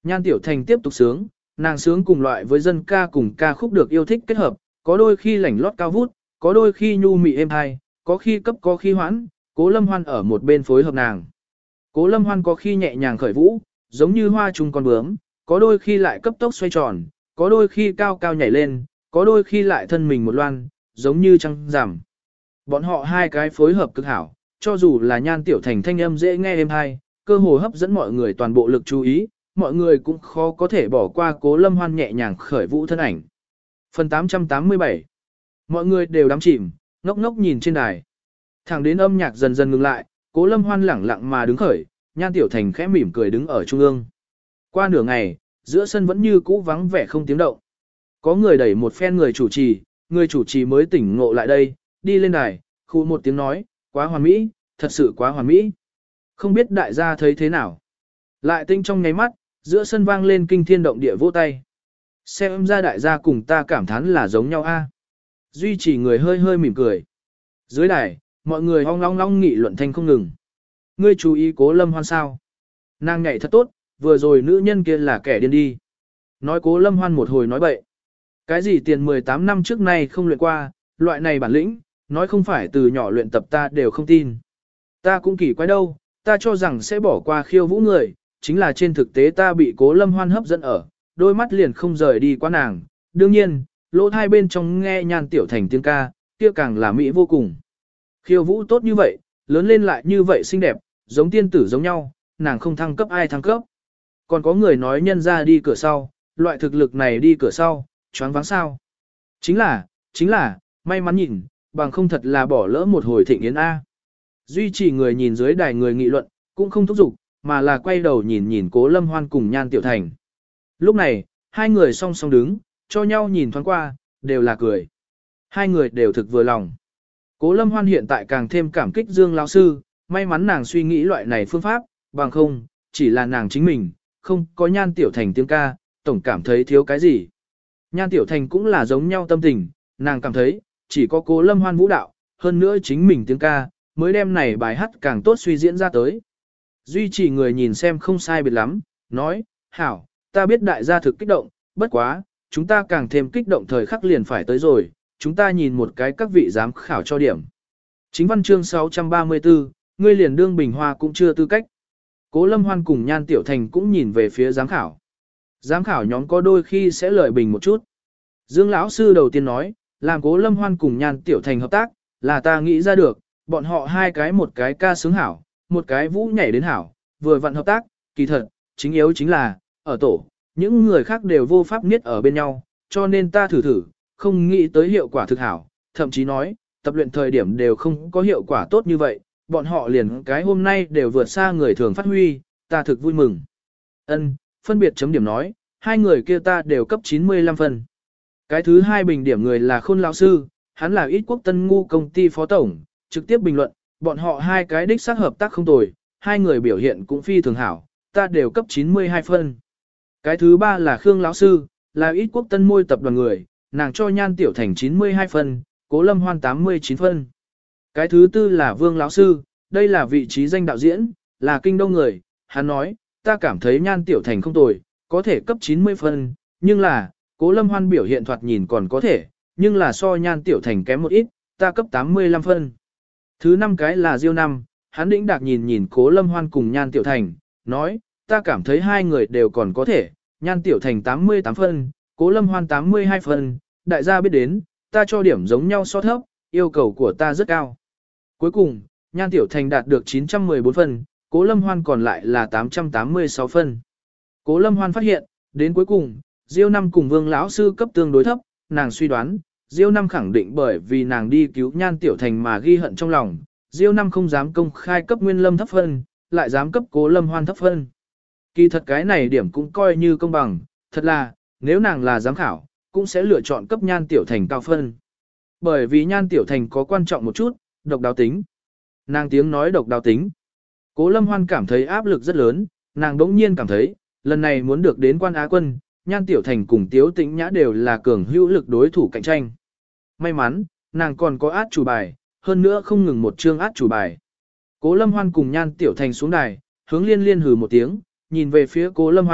Nhan Tiểu Thành tiếp tục sướng, nàng sướng cùng loại với dân ca cùng ca khúc được yêu thích kết hợp, có đôi khi lảnh lót cao vút, có đôi khi nhu mị êm hai, có khi cấp có khi hoãn, Cố Lâm Hoan ở một bên phối hợp nàng. Cố Lâm Hoan có khi nhẹ nhàng khởi vũ, giống như hoa trung con bướm, có đôi khi lại cấp tốc xoay tròn, có đôi khi cao cao nhảy lên, có đôi khi lại thân mình một loan, giống như trăng rằm. Bọn họ hai cái phối hợp cực hảo, cho dù là Nhan Tiểu Thành thanh âm dễ nghe êm hay, cơ hồ hấp dẫn mọi người toàn bộ lực chú ý, mọi người cũng khó có thể bỏ qua Cố Lâm Hoan nhẹ nhàng khởi vũ thân ảnh. Phần tám trăm tám mươi bảy. Mọi người đều đắm chìm, ngốc ngốc nhìn trên đài. Thẳng đến âm nhạc dần dần ngừng lại, Cố Lâm Hoan lẳng lặng mà đứng khởi, Nhan Tiểu Thành khẽ mỉm cười đứng ở trung ương. Qua nửa ngày, giữa sân vẫn như cũ vắng vẻ không tiếng động. Có người đẩy một phen người chủ trì, người chủ trì mới tỉnh ngộ lại đây, đi lên đài, khu một tiếng nói, quá hoàn mỹ, thật sự quá hoàn mỹ. Không biết đại gia thấy thế nào. Lại tinh trong nháy mắt, giữa sân vang lên kinh thiên động địa vỗ tay. Xem ra đại gia cùng ta cảm thán là giống nhau a. Duy trì người hơi hơi mỉm cười. Dưới đài, mọi người ong long long nghị luận thanh không ngừng. Ngươi chú ý Cố Lâm Hoan sao? Nàng nhảy thật tốt, vừa rồi nữ nhân kia là kẻ điên đi. Nói Cố Lâm Hoan một hồi nói bậy. Cái gì tiền mười tám năm trước nay không luyện qua, loại này bản lĩnh, nói không phải từ nhỏ luyện tập ta đều không tin. Ta cũng kỳ quái đâu, ta cho rằng sẽ bỏ qua khiêu vũ người, chính là trên thực tế ta bị Cố Lâm Hoan hấp dẫn ở, đôi mắt liền không rời đi qua nàng. Đương nhiên, lỗ hai bên trong nghe Nhan Tiểu Thành tiếng ca, kia càng là mỹ vô cùng. Khiêu vũ tốt như vậy, lớn lên lại như vậy xinh đẹp, giống tiên tử giống nhau, nàng không thăng cấp ai thăng cấp. Còn có người nói nhân ra đi cửa sau, loại thực lực này đi cửa sau, choáng váng sao. Chính là, chính là, may mắn nhìn, bằng không thật là bỏ lỡ một hồi thịnh yến A. Duy trì người nhìn dưới đài người nghị luận, cũng không thúc giục, mà là quay đầu nhìn nhìn Cố Lâm Hoan cùng Nhan Tiểu Thành. Lúc này, hai người song song đứng, cho nhau nhìn thoáng qua, đều là cười. Hai người đều thực vừa lòng. Cố Lâm Hoan hiện tại càng thêm cảm kích Dương lão sư, may mắn nàng suy nghĩ loại này phương pháp, bằng không, chỉ là nàng chính mình, không có Nhan Tiểu Thành tiếng ca, tổng cảm thấy thiếu cái gì. Nhan Tiểu Thành cũng là giống nhau tâm tình, nàng cảm thấy, chỉ có Cố Lâm Hoan vũ đạo, hơn nữa chính mình tiếng ca, mới đem này bài hát càng tốt suy diễn ra tới. Duy trì người nhìn xem không sai biệt lắm, nói, hảo, ta biết đại gia thực kích động, bất quá, chúng ta càng thêm kích động thời khắc liền phải tới rồi, chúng ta nhìn một cái các vị giám khảo cho điểm. Chính văn chương sáu trăm ba mươi tư, ngươi liền đương bình hoa cũng chưa tư cách. Cố Lâm Hoan cùng Nhan Tiểu Thành cũng nhìn về phía giám khảo. Giám khảo nhóm có đôi khi sẽ lợi bình một chút. Dương lão sư đầu tiên nói, làm Cố Lâm Hoan cùng Nhan Tiểu Thành hợp tác, là ta nghĩ ra được, bọn họ hai cái một cái ca sướng hảo, một cái vũ nhảy đến hảo, vừa vặn hợp tác, kỳ thật, chính yếu chính là, ở tổ, những người khác đều vô pháp niết ở bên nhau, cho nên ta thử thử, không nghĩ tới hiệu quả thực hảo, thậm chí nói, tập luyện thời điểm đều không có hiệu quả tốt như vậy, bọn họ liền cái hôm nay đều vượt xa người thường phát huy, ta thực vui mừng. Ân, phân biệt chấm điểm nói, hai người kia ta đều cấp chín mươi lăm phân. Cái thứ hai bình điểm người là Khôn lão sư, hắn là ít quốc tân ngu công ty phó tổng, trực tiếp bình luận, bọn họ hai cái đích xác hợp tác không tồi, hai người biểu hiện cũng phi thường hảo, ta đều cấp chín mươi hai phân. Cái thứ ba là Khương lão sư, là ít quốc tân môi tập đoàn người, nàng cho Nhan Tiểu Thành chín mươi hai phân, Cố Lâm Hoan tám mươi chín phân. Cái thứ tư là Vương lão sư, đây là vị trí danh đạo diễn, là kinh đông người, hắn nói, ta cảm thấy Nhan Tiểu Thành không tồi, có thể cấp chín mươi phân, nhưng là, Cố Lâm Hoan biểu hiện thoạt nhìn còn có thể, nhưng là so Nhan Tiểu Thành kém một ít, ta cấp tám mươi lăm phân. Thứ năm cái là Diêu Năm, hắn đĩnh đạc nhìn nhìn Cố Lâm Hoan cùng Nhan Tiểu Thành, nói, ta cảm thấy hai người đều còn có thể, Nhan Tiểu Thành tám mươi tám phân, Cố Lâm Hoan tám mươi hai phân, đại gia biết đến, ta cho điểm giống nhau so thấp, yêu cầu của ta rất cao. Cuối cùng, Nhan Tiểu Thành đạt được chín trăm mười bốn phân, Cố Lâm Hoan còn lại là tám trăm tám mươi sáu phân. Cố Lâm Hoan phát hiện, đến cuối cùng, Diêu Năm cùng Vương lão sư cấp tương đối thấp, nàng suy đoán, Diêu Năm khẳng định bởi vì nàng đi cứu Nhan Tiểu Thành mà ghi hận trong lòng, Diêu Năm không dám công khai cấp Nguyên Lâm thấp phân, lại dám cấp Cố Lâm Hoan thấp phân. Kỳ thật cái này điểm cũng coi như công bằng, thật là, nếu nàng là giám khảo, cũng sẽ lựa chọn cấp Nhan Tiểu Thành cao phân. Bởi vì Nhan Tiểu Thành có quan trọng một chút, độc đáo tính. Nàng tiếng nói độc đáo tính. Cố Lâm Hoan cảm thấy áp lực rất lớn, nàng đống nhiên cảm thấy, lần này muốn được đến quan Á quân, Nhan Tiểu Thành cùng Tiếu Tĩnh Nhã đều là cường hữu lực đối thủ cạnh tranh. May mắn, nàng còn có át chủ bài, hơn nữa không ngừng một chương át chủ bài. Cố Lâm Hoan cùng Nhan Tiểu Thành xuống đài, hướng liên liên hừ một tiếng, nhìn về phía Cố Lâm Hoan,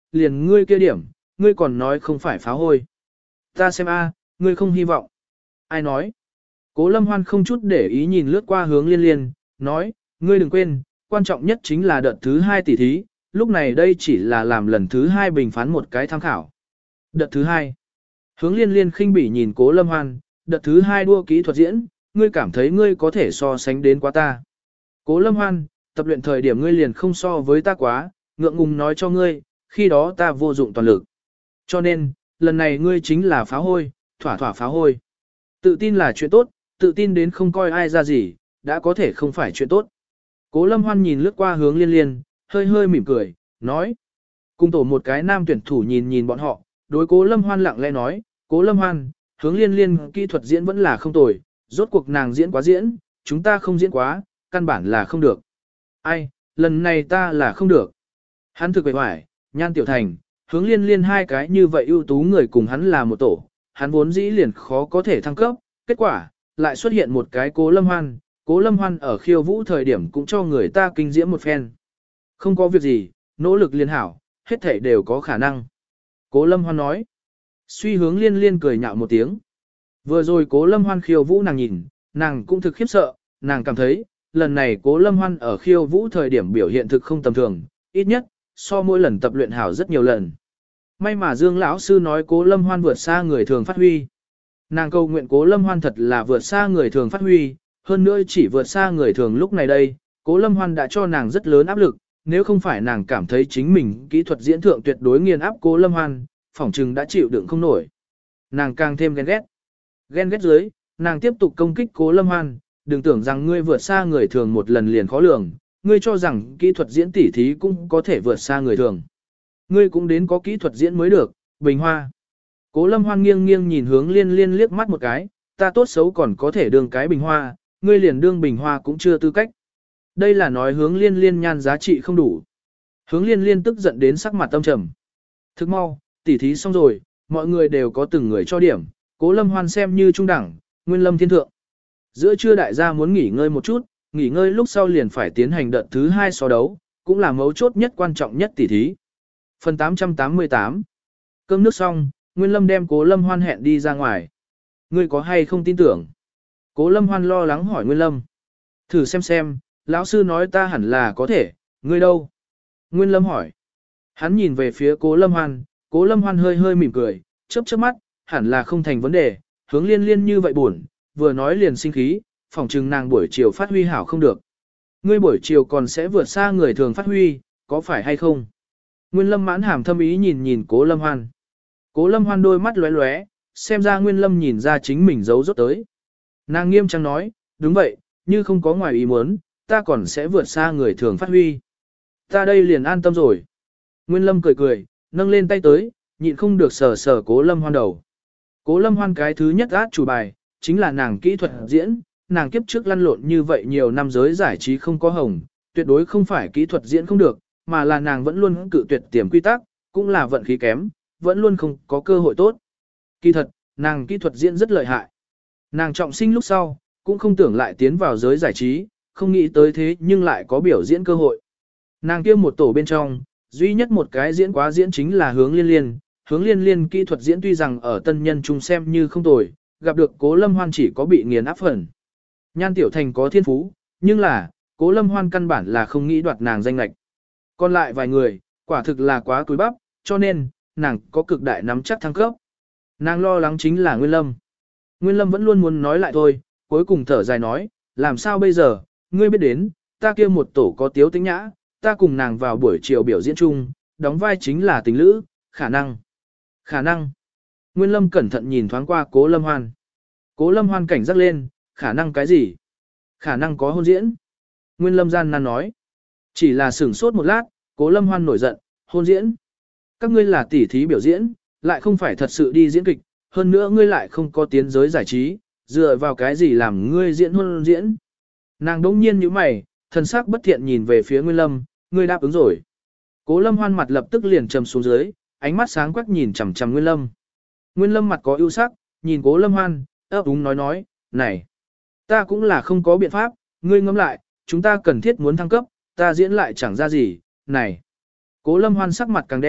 liền ngươi kia điểm, ngươi còn nói không phải phá hôi. Ta xem a, ngươi không hy vọng. Ai nói? Cố Lâm Hoan không chút để ý nhìn lướt qua hướng liên liên, nói, ngươi đừng quên, quan trọng nhất chính là đợt thứ hai tỷ thí, lúc này đây chỉ là làm lần thứ hai bình phán một cái tham khảo. Đợt thứ hai. Hướng liên liên khinh bỉ nhìn Cố Lâm Hoan, đợt thứ hai đua kỹ thuật diễn, ngươi cảm thấy ngươi có thể so sánh đến quá ta. Cố Lâm Hoan, tập luyện thời điểm ngươi liền không so với ta quá, ngượng ngùng nói cho ngươi, khi đó ta vô dụng toàn lực. Cho nên, lần này ngươi chính là phá hôi, thỏa thỏa phá hôi. Tự tin là chuyện tốt, tự tin đến không coi ai ra gì, đã có thể không phải chuyện tốt. Cố Lâm Hoan nhìn lướt qua hướng liên liên, hơi hơi mỉm cười, nói. Cùng tổ một cái nam tuyển thủ nhìn nhìn bọn họ, đối Cố Lâm Hoan lặng lẽ nói, Cố Lâm Hoan, hướng liên liên kỹ thuật diễn vẫn là không tồi, rốt cuộc nàng diễn quá diễn, chúng ta không diễn quá, căn bản là không được. Ai, lần này ta là không được. Hắn thực vẻ hoài, Nhan Tiểu Thành, hướng liên liên hai cái như vậy ưu tú người cùng hắn là một tổ, hắn vốn dĩ liền khó có thể thăng cấp, kết quả, lại xuất hiện một cái Cố Lâm Hoan, Cố Lâm Hoan ở khiêu vũ thời điểm cũng cho người ta kinh diễm một phen. Không có việc gì, nỗ lực liên hảo, hết thảy đều có khả năng. Cố Lâm Hoan nói. Suy hướng liên liên cười nhạo một tiếng. Vừa rồi Cố Lâm Hoan khiêu vũ nàng nhìn, nàng cũng thực khiếp sợ, nàng cảm thấy, lần này Cố Lâm Hoan ở khiêu vũ thời điểm biểu hiện thực không tầm thường, ít nhất, so mỗi lần tập luyện hảo rất nhiều lần. May mà Dương lão sư nói Cố Lâm Hoan vượt xa người thường phát huy. Nàng cầu nguyện Cố Lâm Hoan thật là vượt xa người thường phát huy, hơn nữa chỉ vượt xa người thường lúc này đây, Cố Lâm Hoan đã cho nàng rất lớn áp lực, nếu không phải nàng cảm thấy chính mình kỹ thuật diễn thượng tuyệt đối nghiền áp Cố Lâm Hoan, phỏng chừng đã chịu đựng không nổi. Nàng càng thêm ghen ghét. Ghen ghét dưới, nàng tiếp tục công kích Cố Lâm Hoan, đừng tưởng rằng ngươi vượt xa người thường một lần liền khó lường, ngươi cho rằng kỹ thuật diễn tỉ thí cũng có thể vượt xa người thường. Ngươi cũng đến có kỹ thuật diễn mới được, Bình Hoa. Cố Lâm Hoan nghiêng nghiêng nhìn hướng liên liên liếc mắt một cái, ta tốt xấu còn có thể đương cái Bình Hoa, ngươi liền đương Bình Hoa cũng chưa tư cách. Đây là nói hướng liên liên nhan giá trị không đủ. Hướng liên liên tức giận đến sắc mặt tâm trầm. Thức mau, tỉ thí xong rồi, mọi người đều có từng người cho điểm, Cố Lâm Hoan xem như trung đẳng, Nguyên Lâm thiên thượng. Giữa trưa đại gia muốn nghỉ ngơi một chút, nghỉ ngơi lúc sau liền phải tiến hành đợt thứ hai so đấu, cũng là mấu chốt nhất quan trọng nhất tỉ thí. Phần tám trăm tám mươi tám. Cơm nước xong, Nguyên Lâm đem Cố Lâm Hoan hẹn đi ra ngoài. Ngươi có hay không tin tưởng? Cố Lâm Hoan lo lắng hỏi Nguyên Lâm. Thử xem xem, lão sư nói ta hẳn là có thể, ngươi đâu? Nguyên Lâm hỏi. Hắn nhìn về phía Cố Lâm Hoan, Cố Lâm Hoan hơi hơi mỉm cười, chớp chớp mắt, hẳn là không thành vấn đề, hướng liên liên như vậy buồn, vừa nói liền sinh khí, phỏng chừng nàng buổi chiều phát huy hảo không được. Ngươi buổi chiều còn sẽ vượt xa người thường phát huy, có phải hay không? Nguyên Lâm mãn hàm thâm ý nhìn nhìn Cố Lâm Hoan. Cố Lâm Hoan đôi mắt lóe lóe, xem ra Nguyên Lâm nhìn ra chính mình giấu rốt tới. Nàng nghiêm trang nói, đúng vậy, như không có ngoài ý muốn, ta còn sẽ vượt xa người thường phát huy. Ta đây liền an tâm rồi. Nguyên Lâm cười cười, nâng lên tay tới, nhịn không được sờ sờ Cố Lâm Hoan đầu. Cố Lâm Hoan cái thứ nhất át chủ bài, chính là nàng kỹ thuật diễn, nàng kiếp trước lăn lộn như vậy nhiều năm giới giải trí không có hồng, tuyệt đối không phải kỹ thuật diễn không được, mà là nàng vẫn luôn cự tuyệt tiềm quy tắc, cũng là vận khí kém, vẫn luôn không có cơ hội tốt. Kỳ thật, nàng kỹ thuật diễn rất lợi hại. Nàng trọng sinh lúc sau, cũng không tưởng lại tiến vào giới giải trí, không nghĩ tới thế nhưng lại có biểu diễn cơ hội. Nàng kia một tổ bên trong, duy nhất một cái diễn quá diễn chính là hướng liên liên, hướng liên liên kỹ thuật diễn tuy rằng ở tân nhân chung xem như không tồi, gặp được Cố Lâm Hoan chỉ có bị nghiền áp phần. Nhan Tiểu Thành có thiên phú, nhưng là, Cố Lâm Hoan căn bản là không nghĩ đoạt nàng danh lệch. Còn lại vài người, quả thực là quá cúi bắp, cho nên, nàng có cực đại nắm chắc thăng cấp. Nàng lo lắng chính là Nguyên Lâm. Nguyên Lâm vẫn luôn muốn nói lại thôi, cuối cùng thở dài nói, làm sao bây giờ, ngươi biết đến, ta kia một tổ có Tiếu Tĩnh Nhã, ta cùng nàng vào buổi chiều biểu diễn chung, đóng vai chính là tình lữ, khả năng. Khả năng. Nguyên Lâm cẩn thận nhìn thoáng qua Cố Lâm Hoan. Cố Lâm Hoan cảnh giác lên, khả năng cái gì? Khả năng có hôn diễn. Nguyên Lâm gian nan nói. Chỉ là sửng sốt một lát, Cố Lâm Hoan nổi giận, hôn diễn. Các ngươi là tỉ thí biểu diễn, lại không phải thật sự đi diễn kịch, hơn nữa ngươi lại không có tiến giới giải trí, dựa vào cái gì làm ngươi diễn hôn diễn. Nàng đống nhiên như mày, thần sắc bất thiện nhìn về phía Nguyên Lâm, ngươi đáp ứng rồi. Cố Lâm Hoan mặt lập tức liền trầm xuống dưới, ánh mắt sáng quắc nhìn chằm chằm Nguyên Lâm. Nguyên Lâm mặt có ưu sắc, nhìn Cố Lâm Hoan, ấp úng nói nói, này, ta cũng là không có biện pháp, ngươi ngẫm lại, chúng ta cần thiết muốn thăng cấp, ta diễn lại chẳng ra gì, này. Cố Lâm Hoan sắc mặt càng đen,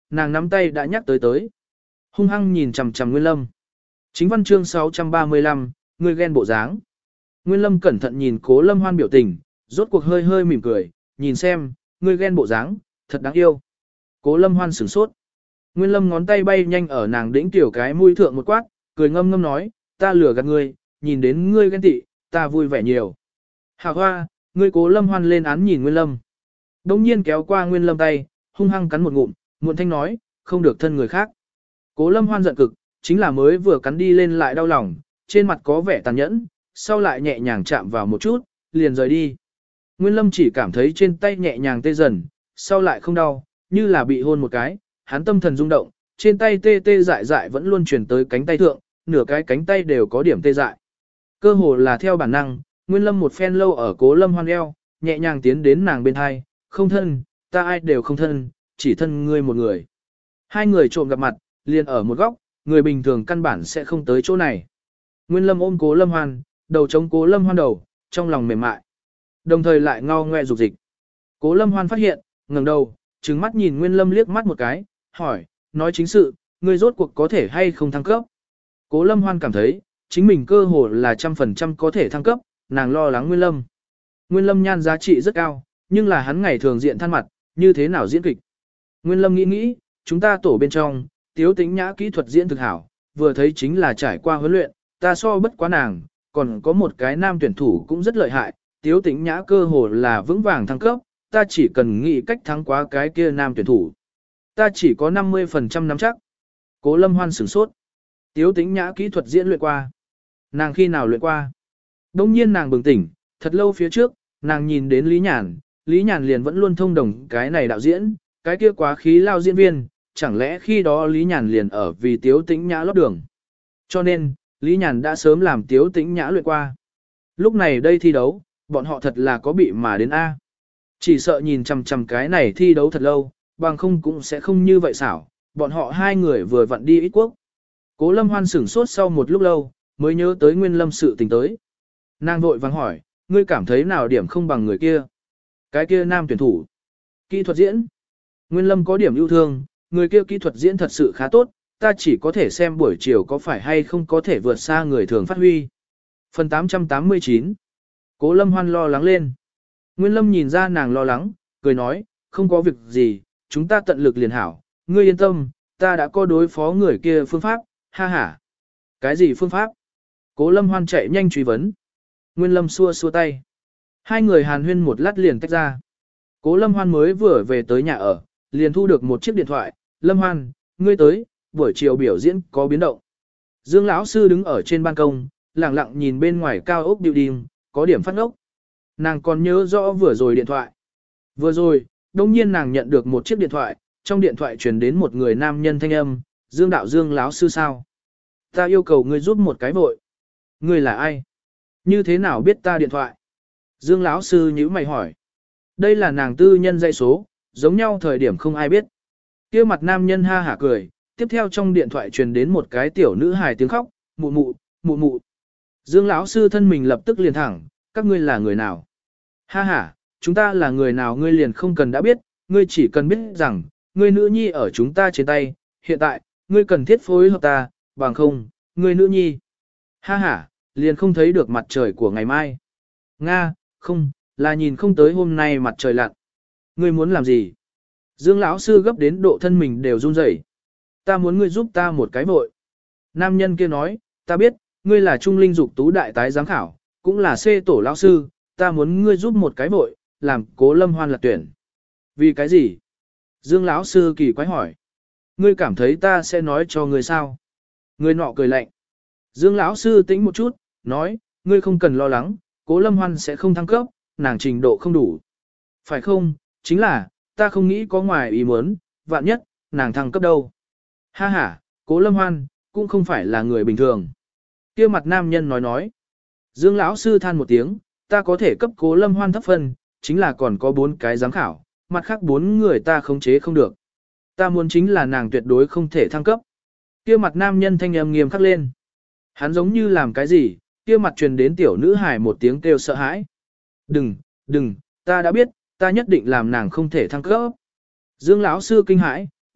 nàng nắm tay đã nhắc tới tới. Hung hăng nhìn chằm chằm Nguyên Lâm. Chính văn chương sáu trăm ba mươi lăm, người ghen bộ dáng. Nguyên Lâm cẩn thận nhìn Cố Lâm Hoan biểu tình, rốt cuộc hơi hơi mỉm cười, nhìn xem, người ghen bộ dáng, thật đáng yêu. Cố Lâm Hoan sửng sốt. Nguyên Lâm ngón tay bay nhanh ở nàng đĩnh tiểu cái mũi thượng một quát, cười ngâm ngâm nói, ta lừa gạt ngươi, nhìn đến ngươi ghen tị, ta vui vẻ nhiều. Hảo hoa, ngươi Cố Lâm Hoan lên án nhìn Nguyên Lâm. Đông nhiên kéo qua Nguyên Lâm tay, hung hăng cắn một ngụm, muộn thanh nói, không được thân người khác. Cố Lâm Hoan giận cực, chính là mới vừa cắn đi lên lại đau lòng, trên mặt có vẻ tàn nhẫn, sau lại nhẹ nhàng chạm vào một chút, liền rời đi. Nguyên Lâm chỉ cảm thấy trên tay nhẹ nhàng tê dần, sau lại không đau, như là bị hôn một cái, hắn tâm thần rung động, trên tay tê tê dại dại vẫn luôn truyền tới cánh tay thượng, nửa cái cánh tay đều có điểm tê dại. Cơ hồ là theo bản năng, Nguyên Lâm một phen lâu ở Cố Lâm Hoan eo, nhẹ nhàng tiến đến nàng bên hai, không thân, ta ai đều không thân, chỉ thân ngươi một người. Hai người trộm gặp mặt, liền ở một góc, người bình thường căn bản sẽ không tới chỗ này. Nguyên Lâm ôm Cố Lâm Hoan, đầu chống Cố Lâm Hoan đầu, trong lòng mềm mại. Đồng thời lại ngao ngoe dục dịch. Cố Lâm Hoan phát hiện, ngẩng đầu, trừng mắt nhìn Nguyên Lâm liếc mắt một cái, hỏi, nói chính sự, ngươi rốt cuộc có thể hay không thăng cấp. Cố Lâm Hoan cảm thấy, chính mình cơ hồ là trăm phần trăm có thể thăng cấp, nàng lo lắng Nguyên Lâm. Nguyên Lâm nhan giá trị rất cao, nhưng là hắn ngày thường diện than mặt, như thế nào diễn kịch. Nguyên Lâm nghĩ nghĩ, chúng ta tổ bên trong, Tiếu Tĩnh Nhã kỹ thuật diễn thực hảo, vừa thấy chính là trải qua huấn luyện, ta so bất quá nàng, còn có một cái nam tuyển thủ cũng rất lợi hại, Tiếu Tĩnh Nhã cơ hồ là vững vàng thăng cấp, ta chỉ cần nghĩ cách thắng quá cái kia nam tuyển thủ. Ta chỉ có năm mươi phần trăm nắm chắc. Cố Lâm Hoan sửng sốt. Tiếu Tĩnh Nhã kỹ thuật diễn luyện qua. Nàng khi nào luyện qua? Đông nhiên nàng bừng tỉnh, thật lâu phía trước, nàng nhìn đến Lý Nhàn, Lý Nhàn liền vẫn luôn thông đồng cái này đạo diễn, cái kia quá khí lao diễn viên, chẳng lẽ khi đó Lý Nhàn liền ở vì Tiếu Tĩnh Nhã lót đường. Cho nên, Lý Nhàn đã sớm làm Tiếu Tĩnh Nhã luyện qua. Lúc này đây thi đấu, bọn họ thật là có bị mà đến A. Chỉ sợ nhìn chằm chằm cái này thi đấu thật lâu, bằng không cũng sẽ không như vậy xảo, bọn họ hai người vừa vặn đi ít quốc. Cố Lâm Hoan sửng sốt sau một lúc lâu, mới nhớ tới Nguyên Lâm sự tình tới. Nàng vội vàng hỏi, ngươi cảm thấy nào điểm không bằng người kia? Cái kia nam tuyển thủ. Kỹ thuật diễn. Nguyên Lâm có điểm yêu thương, người kia kỹ thuật diễn thật sự khá tốt, ta chỉ có thể xem buổi chiều có phải hay không có thể vượt xa người thường phát huy. Phần tám trăm tám mươi chín. Cố Lâm Hoan lo lắng lên. Nguyên Lâm nhìn ra nàng lo lắng, cười nói, không có việc gì, chúng ta tận lực liền hảo, ngươi yên tâm, ta đã có đối phó người kia phương pháp, ha ha. Cái gì phương pháp? Cố Lâm Hoan chạy nhanh truy vấn. Nguyên Lâm xua xua tay. Hai người hàn huyên một lát liền tách ra. Cố Lâm Hoan mới vừa về tới nhà ở, liền thu được một chiếc điện thoại. Lâm Hoan, ngươi tới, buổi chiều biểu diễn có biến động. Dương lão sư đứng ở trên ban công, lặng lặng nhìn bên ngoài cao ốc building, có điểm phát ốc. Nàng còn nhớ rõ vừa rồi điện thoại. Vừa rồi, đông nhiên nàng nhận được một chiếc điện thoại, trong điện thoại truyền đến một người nam nhân thanh âm, Dương đạo Dương lão sư sao? Ta yêu cầu ngươi giúp một cái vội. Ngươi là ai? Như thế nào biết ta điện thoại? Dương lão sư nhíu mày hỏi. Đây là nàng tư nhân dãy số, giống nhau thời điểm không ai biết. Kia mặt nam nhân ha hả cười, tiếp theo trong điện thoại truyền đến một cái tiểu nữ hài tiếng khóc, mụ mụ, mụ mụ. Dương lão sư thân mình lập tức liền thẳng, các ngươi là người nào? Ha ha, chúng ta là người nào ngươi liền không cần đã biết, ngươi chỉ cần biết rằng, ngươi nữ nhi ở chúng ta trên tay, hiện tại, ngươi cần thiết phối hợp ta, bằng không, ngươi nữ nhi. Ha ha, liền không thấy được mặt trời của ngày mai. Nga, không, là nhìn không tới hôm nay mặt trời lặn. Ngươi muốn làm gì? Dương lão sư gấp đến độ thân mình đều run rẩy. Ta muốn ngươi giúp ta một cái vội. Nam nhân kia nói, ta biết, ngươi là trung linh dục tú đại tái giám khảo, cũng là xê tổ lão sư, ta muốn ngươi giúp một cái vội, làm Cố Lâm Hoan lật tuyển. Vì cái gì? Dương lão sư kỳ quái hỏi. Ngươi cảm thấy ta sẽ nói cho ngươi sao? Người nọ cười lạnh. Dương lão sư tĩnh một chút, nói, ngươi không cần lo lắng, Cố Lâm Hoan sẽ không thăng cấp, nàng trình độ không đủ. Phải không? Chính là, ta không nghĩ có ngoài ý muốn, vạn nhất, nàng thăng cấp đâu. Ha ha, Cố Lâm Hoan, cũng không phải là người bình thường. Kia mặt nam nhân nói nói. Dương lão sư than một tiếng, ta có thể cấp Cố Lâm Hoan thấp phân, chính là còn có bốn cái giám khảo, mặt khác bốn người ta khống chế không được. Ta muốn chính là nàng tuyệt đối không thể thăng cấp. Kia mặt nam nhân thanh âm nghiêm khắc lên. Hắn giống như làm cái gì, kia mặt truyền đến tiểu nữ hài một tiếng kêu sợ hãi. Đừng, đừng, ta đã biết, ta nhất định làm nàng không thể thăng cấp. Dương lão sư kinh hãi,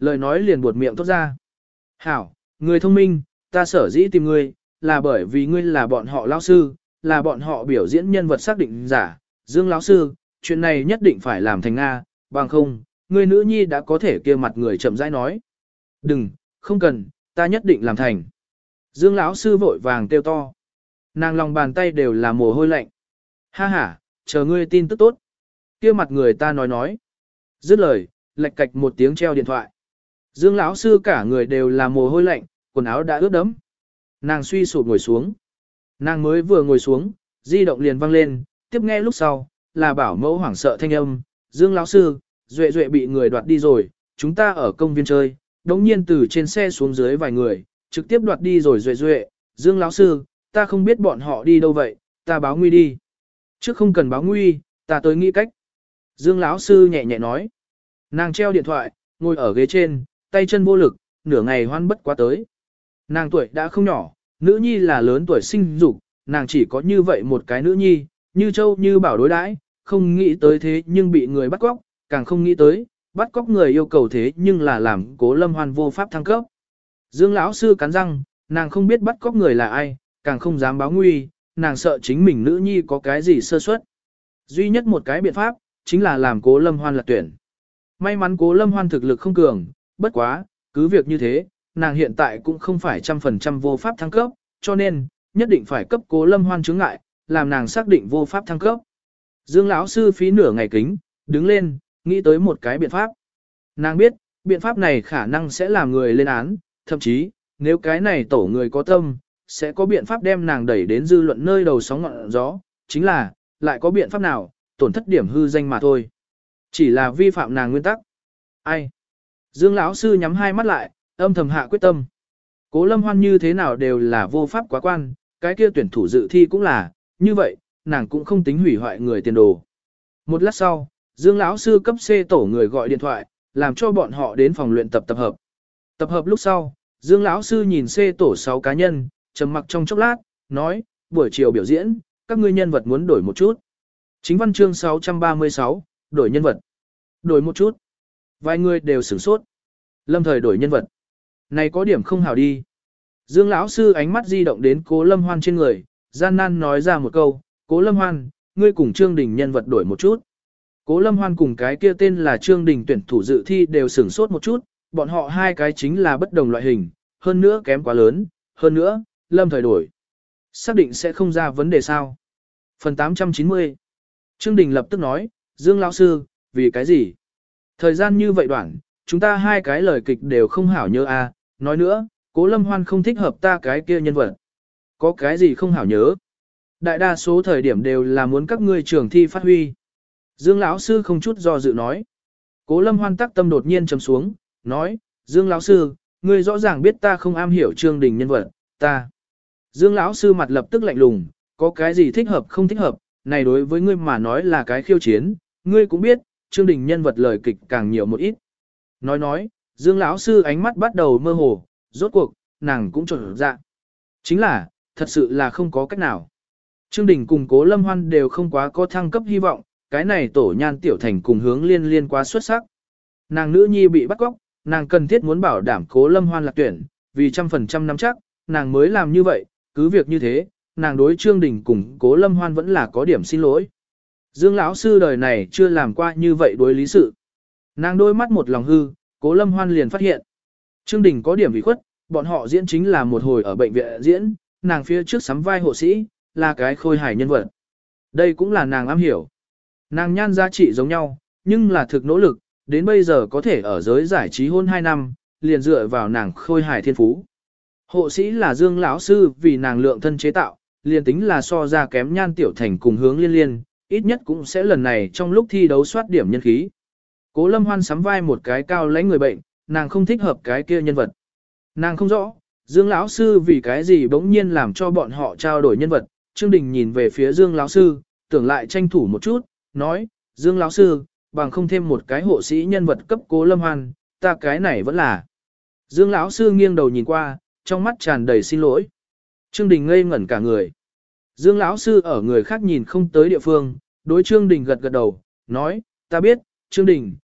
lời nói liền buột miệng thốt ra. Hảo, người thông minh, ta sở dĩ tìm ngươi, là bởi vì ngươi là bọn họ lão sư, là bọn họ biểu diễn nhân vật xác định giả. Dương lão sư, chuyện này nhất định phải làm thành Nga, bằng không, ngươi nữ nhi đã có thể kia mặt người chậm rãi nói. Đừng, không cần, ta nhất định làm thành. Dương lão sư vội vàng kêu to. Nàng lòng bàn tay đều là mồ hôi lạnh. Ha ha, chờ ngươi tin tức tốt. Kia mặt người ta nói nói. Dứt lời, lạch cạch một tiếng treo điện thoại. Dương lão sư cả người đều là mồ hôi lạnh, quần áo đã ướt đẫm. Nàng suy sụp ngồi xuống. Nàng mới vừa ngồi xuống, di động liền vang lên, tiếp nghe lúc sau, là bảo mẫu hoảng sợ thanh âm. Dương lão sư, Duệ Duệ bị người đoạt đi rồi, chúng ta ở công viên chơi, đống nhiên từ trên xe xuống dưới vài người, trực tiếp đoạt đi rồi Duệ Duệ. Dương lão sư, ta không biết bọn họ đi đâu vậy, ta báo nguy đi. Trước không cần báo nguy, ta tới nghĩ cách. Dương lão sư nhẹ nhẹ nói. Nàng treo điện thoại, ngồi ở ghế trên, tay chân vô lực, nửa ngày hoan bất quá tới. Nàng tuổi đã không nhỏ, nữ nhi là lớn tuổi sinh dục, nàng chỉ có như vậy một cái nữ nhi, như châu như bảo đối đãi, không nghĩ tới thế nhưng bị người bắt cóc, càng không nghĩ tới, bắt cóc người yêu cầu thế nhưng là làm Cố Lâm Hoan vô pháp thăng cấp. Dương lão sư cắn răng, nàng không biết bắt cóc người là ai, càng không dám báo nguy, nàng sợ chính mình nữ nhi có cái gì sơ suất. Duy nhất một cái biện pháp, chính là làm Cố Lâm Hoan là tuyển. May mắn Cố Lâm Hoan thực lực không cường, bất quá, cứ việc như thế, nàng hiện tại cũng không phải trăm phần trăm vô pháp thăng cấp, cho nên, nhất định phải cấp Cố Lâm Hoan chứng ngại, làm nàng xác định vô pháp thăng cấp. Dương lão sư phí nửa ngày kính, đứng lên, nghĩ tới một cái biện pháp. Nàng biết, biện pháp này khả năng sẽ làm người lên án, thậm chí, nếu cái này tổ người có tâm, sẽ có biện pháp đem nàng đẩy đến dư luận nơi đầu sóng ngọn gió, chính là, lại có biện pháp nào, tổn thất điểm hư danh mà thôi. Chỉ là vi phạm nàng nguyên tắc. Ai? Dương lão sư nhắm hai mắt lại, âm thầm hạ quyết tâm. Cố Lâm Hoan như thế nào đều là vô pháp quá quan, cái kia tuyển thủ dự thi cũng là, như vậy, nàng cũng không tính hủy hoại người tiền đồ. Một lát sau, Dương lão sư cấp C tổ người gọi điện thoại, làm cho bọn họ đến phòng luyện tập tập hợp. Tập hợp lúc sau, Dương lão sư nhìn C tổ sáu cá nhân, trầm mặc trong chốc lát, nói, buổi chiều biểu diễn, các ngươi nhân vật muốn đổi một chút. Chính văn chương sáu trăm ba mươi sáu, đổi nhân vật. Đổi một chút. Vài người đều sửng sốt. Lâm thời đổi nhân vật. Này có điểm không hảo đi. Dương lão sư ánh mắt di động đến Cố Lâm Hoan trên người, gian nan nói ra một câu, Cố Lâm Hoan, ngươi cùng Trương Đình nhân vật đổi một chút. Cố Lâm Hoan cùng cái kia tên là Trương Đình tuyển thủ dự thi đều sửng sốt một chút, bọn họ hai cái chính là bất đồng loại hình, hơn nữa kém quá lớn, hơn nữa, lâm thời đổi. Xác định sẽ không ra vấn đề sao. Phần tám trăm chín mươi. Trương Đình lập tức nói, Dương lão sư, vì cái gì? Thời gian như vậy đoạn, chúng ta hai cái lời kịch đều không hảo nhớ a. Nói nữa, Cố Lâm Hoan không thích hợp ta cái kia nhân vật. Có cái gì không hảo nhớ? Đại đa số thời điểm đều là muốn các ngươi trường thi phát huy. Dương lão sư không chút do dự nói. Cố Lâm Hoan tắc tâm đột nhiên trầm xuống, nói, Dương lão sư, ngươi rõ ràng biết ta không am hiểu Trương Đình nhân vật, ta. Dương lão sư mặt lập tức lạnh lùng, có cái gì thích hợp không thích hợp, này đối với ngươi mà nói là cái khiêu chiến, ngươi cũng biết, Trương Đình nhân vật lời kịch càng nhiều một ít. Nói nói, Dương lão sư ánh mắt bắt đầu mơ hồ, rốt cuộc, nàng cũng trộn dạ. Chính là, thật sự là không có cách nào. Trương Đình cùng Cố Lâm Hoan đều không quá có thăng cấp hy vọng, cái này tổ nhan tiểu thành cùng hướng liên liên quá xuất sắc. Nàng nữ nhi bị bắt cóc, nàng cần thiết muốn bảo đảm Cố Lâm Hoan lạc tuyển, vì trăm phần trăm nắm chắc, nàng mới làm như vậy, cứ việc như thế, nàng đối Trương Đình cùng Cố Lâm Hoan vẫn là có điểm xin lỗi. Dương lão sư đời này chưa làm qua như vậy đối lý sự. Nàng đôi mắt một lòng hư, Cố Lâm Hoan liền phát hiện. Trương Đình có điểm bị khuất, bọn họ diễn chính là một hồi ở bệnh viện diễn, nàng phía trước sắm vai hộ sĩ, là cái khôi hài nhân vật. Đây cũng là nàng am hiểu. Nàng nhan giá trị giống nhau, nhưng là thực nỗ lực, đến bây giờ có thể ở giới giải trí hôn hai năm, liền dựa vào nàng khôi hài thiên phú. Hộ sĩ là Dương lão sư vì nàng lượng thân chế tạo, liền tính là so ra kém nhan tiểu thành cùng hướng liên liên, ít nhất cũng sẽ lần này trong lúc thi đấu soát điểm nhân khí. Cố Lâm Hoan sắm vai một cái cao lãnh người bệnh, nàng không thích hợp cái kia nhân vật. Nàng không rõ, Dương lão sư vì cái gì bỗng nhiên làm cho bọn họ trao đổi nhân vật. Trương Đình nhìn về phía Dương lão sư, tưởng lại tranh thủ một chút, nói, Dương lão sư, bằng không thêm một cái hộ sĩ nhân vật cấp Cố Lâm Hoan, ta cái này vẫn là. Dương lão sư nghiêng đầu nhìn qua, trong mắt tràn đầy xin lỗi. Trương Đình ngây ngẩn cả người. Dương lão sư ở người khác nhìn không tới địa phương, đối Trương Đình gật gật đầu, nói, ta biết, Trương Đình,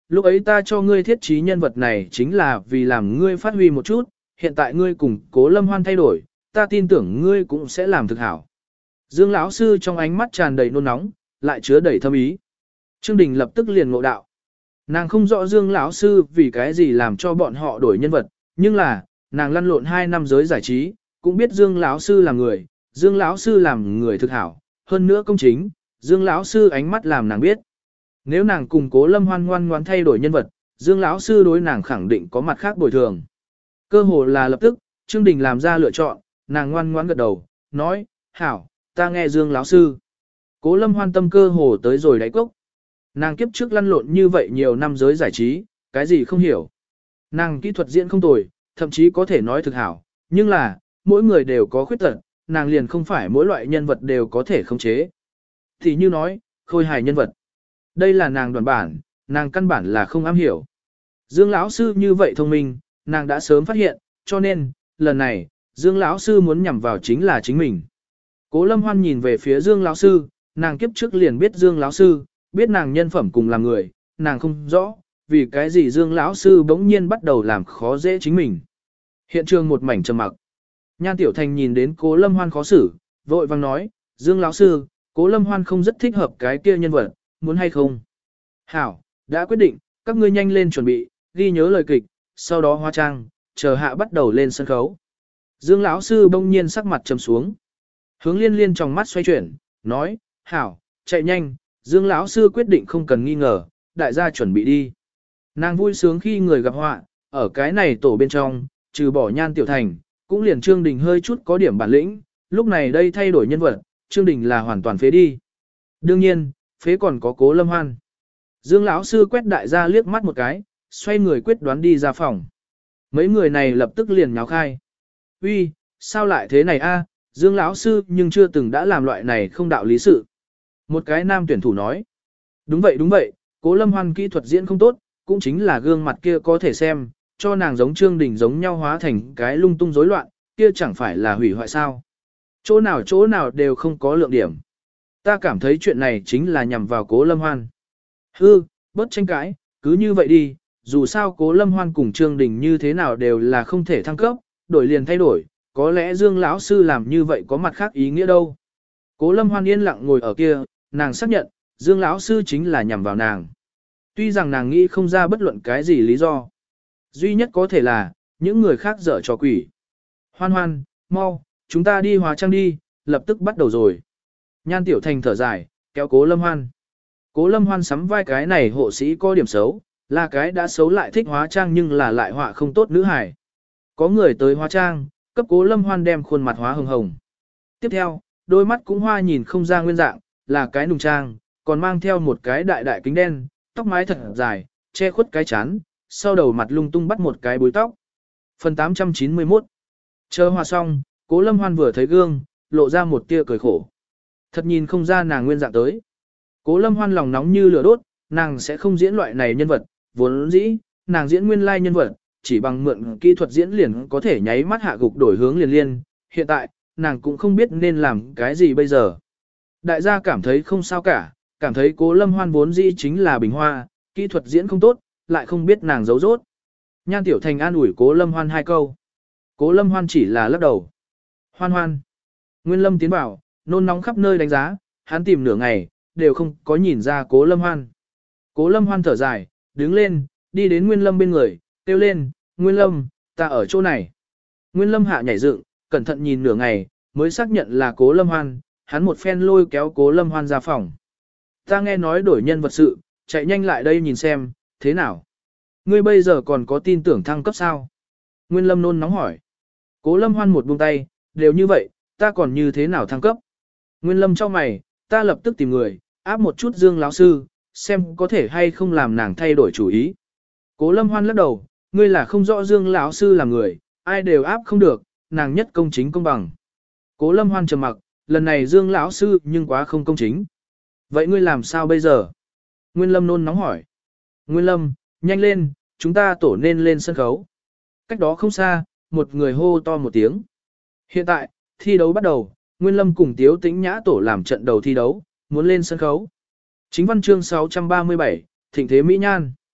lúc ấy ta cho ngươi thiết trí nhân vật này chính là vì làm ngươi phát huy một chút, hiện tại ngươi cùng Cố Lâm Hoan thay đổi, ta tin tưởng ngươi cũng sẽ làm thực hảo. Dương lão sư trong ánh mắt tràn đầy nôn nóng, lại chứa đầy thâm ý. Trương Đình lập tức liền ngộ đạo. Nàng không rõ Dương lão sư vì cái gì làm cho bọn họ đổi nhân vật, nhưng là, nàng lăn lộn hai năm giới giải trí, cũng biết Dương lão sư là người, Dương lão sư làm người thực hảo, hơn nữa công chính, Dương lão sư ánh mắt làm nàng biết. Nếu nàng cùng Cố Lâm Hoan ngoan ngoãn thay đổi nhân vật, Dương lão sư đối nàng khẳng định có mặt khác bồi thường. Cơ hồ là lập tức, Trương Đình làm ra lựa chọn, nàng ngoan ngoãn gật đầu, nói, hảo, ta nghe Dương lão sư. Cố Lâm Hoan tâm cơ hồ tới rồi đáy cốc. Nàng kiếp trước lăn lộn như vậy nhiều năm giới giải trí, cái gì không hiểu. Nàng kỹ thuật diễn không tồi, thậm chí có thể nói thực hảo, nhưng là, mỗi người đều có khuyết tật, nàng liền không phải mỗi loại nhân vật đều có thể khống chế. Thì như nói, khôi hài nhân vật. Đây là nàng đoàn bản, nàng căn bản là không am hiểu. Dương lão sư như vậy thông minh, nàng đã sớm phát hiện, cho nên, lần này, Dương lão sư muốn nhằm vào chính là chính mình. Cố Lâm Hoan nhìn về phía Dương lão sư, nàng kiếp trước liền biết Dương lão sư, biết nàng nhân phẩm cùng làm người, nàng không rõ, vì cái gì Dương lão sư bỗng nhiên bắt đầu làm khó dễ chính mình. Hiện trường một mảnh trầm mặc. Nhan Tiểu Thành nhìn đến Cố Lâm Hoan khó xử, vội vàng nói, Dương lão sư, Cố Lâm Hoan không rất thích hợp cái kia nhân vật, muốn hay không? Hảo, đã quyết định, các ngươi nhanh lên chuẩn bị, ghi nhớ lời kịch, sau đó hóa trang, chờ hạ bắt đầu lên sân khấu. Dương lão sư bỗng nhiên sắc mặt trầm xuống. Hướng Liên Liên trong mắt xoay chuyển, nói, hảo, chạy nhanh, Dương lão sư quyết định không cần nghi ngờ, đại gia chuẩn bị đi. Nàng vui sướng khi người gặp họa, ở cái này tổ bên trong, trừ bỏ Nhan Tiểu Thành, cũng liền Trương Đình hơi chút có điểm bản lĩnh, lúc này đây thay đổi nhân vật, Trương Đình là hoàn toàn phế đi. Đương nhiên, phế còn có Cố Lâm Hoan. Dương lão sư quét đại gia liếc mắt một cái, xoay người quyết đoán đi ra phòng. Mấy người này lập tức liền nháo khai. Uy, sao lại thế này a? Dương lão sư nhưng chưa từng đã làm loại này không đạo lý sự. Một cái nam tuyển thủ nói. Đúng vậy đúng vậy, Cố Lâm Hoan kỹ thuật diễn không tốt, cũng chính là gương mặt kia có thể xem, cho nàng giống Trương Đình giống nhau hóa thành cái lung tung rối loạn, kia chẳng phải là hủy hoại sao. Chỗ nào chỗ nào đều không có lượng điểm. Ta cảm thấy chuyện này chính là nhằm vào Cố Lâm Hoan. Hư, bớt tranh cãi, cứ như vậy đi, dù sao Cố Lâm Hoan cùng Trương Đình như thế nào đều là không thể thăng cấp, đổi liền thay đổi, có lẽ Dương lão sư làm như vậy có mặt khác ý nghĩa đâu. Cố Lâm Hoan yên lặng ngồi ở kia, nàng xác nhận, Dương lão sư chính là nhằm vào nàng. Tuy rằng nàng nghĩ không ra bất luận cái gì lý do. Duy nhất có thể là, những người khác dở trò quỷ. Hoan Hoan, mau, chúng ta đi hóa trang đi, lập tức bắt đầu rồi. Nhan Tiểu Thành thở dài, kéo Cố Lâm Hoan. Cố Lâm Hoan sắm vai cái này hộ sĩ có điểm xấu, là cái đã xấu lại thích hóa trang nhưng là lại họa không tốt nữ hài. Có người tới hóa trang, cấp Cố Lâm Hoan đem khuôn mặt hóa hồng hồng. Tiếp theo, đôi mắt cũng hoa nhìn không ra nguyên dạng, là cái nùng trang, còn mang theo một cái đại đại kính đen, tóc mái thật dài, che khuất cái chán, sau đầu mặt lung tung bắt một cái búi tóc. Phần tám trăm chín mươi mốt. Chờ hòa xong, Cố Lâm Hoan vừa thấy gương, lộ ra một tia cười khổ. Thật nhìn không ra nàng nguyên dạng tới. Cố Lâm Hoan lòng nóng như lửa đốt, nàng sẽ không diễn loại này nhân vật, vốn dĩ, nàng diễn nguyên lai nhân vật, chỉ bằng mượn kỹ thuật diễn liền có thể nháy mắt hạ gục đổi hướng liền liên, hiện tại, nàng cũng không biết nên làm cái gì bây giờ. Đại gia cảm thấy không sao cả, cảm thấy Cố Lâm Hoan vốn dĩ chính là bình hoa, kỹ thuật diễn không tốt, lại không biết nàng giấu rốt. Nhan Tiểu Thành an ủi Cố Lâm Hoan hai câu. Cố Lâm Hoan chỉ là lắc đầu. Hoan Hoan. Nguyên Lâm tiến vào, nôn nóng khắp nơi đánh giá, hắn tìm nửa ngày, đều không có nhìn ra Cố Lâm Hoan. Cố Lâm Hoan thở dài, đứng lên, đi đến Nguyên Lâm bên người, kêu lên, Nguyên Lâm, ta ở chỗ này. Nguyên Lâm hạ nhảy dựng, cẩn thận nhìn nửa ngày, mới xác nhận là Cố Lâm Hoan, hắn một phen lôi kéo Cố Lâm Hoan ra phòng. Ta nghe nói đổi nhân vật sự, chạy nhanh lại đây nhìn xem, thế nào? Ngươi bây giờ còn có tin tưởng thăng cấp sao? Nguyên Lâm nôn nóng hỏi. Cố Lâm Hoan một buông tay, đều như vậy, ta còn như thế nào thăng cấp? Nguyên Lâm cho mày, ta lập tức tìm người, áp một chút Dương lão sư, xem có thể hay không làm nàng thay đổi chủ ý. Cố Lâm Hoan lắc đầu, ngươi là không rõ Dương lão sư là người, ai đều áp không được, nàng nhất công chính công bằng. Cố Lâm Hoan trầm mặc, lần này Dương lão sư nhưng quá không công chính. Vậy ngươi làm sao bây giờ? Nguyên Lâm nôn nóng hỏi. Nguyên Lâm, nhanh lên, chúng ta tổ nên lên sân khấu. Cách đó không xa, một người hô to một tiếng. Hiện tại, thi đấu bắt đầu, Nguyên Lâm cùng Tiếu Tĩnh Nhã tổ làm trận đầu thi đấu, muốn lên sân khấu. Chính văn chương sáu trăm ba mươi bảy, Thịnh thế Mỹ Nhan.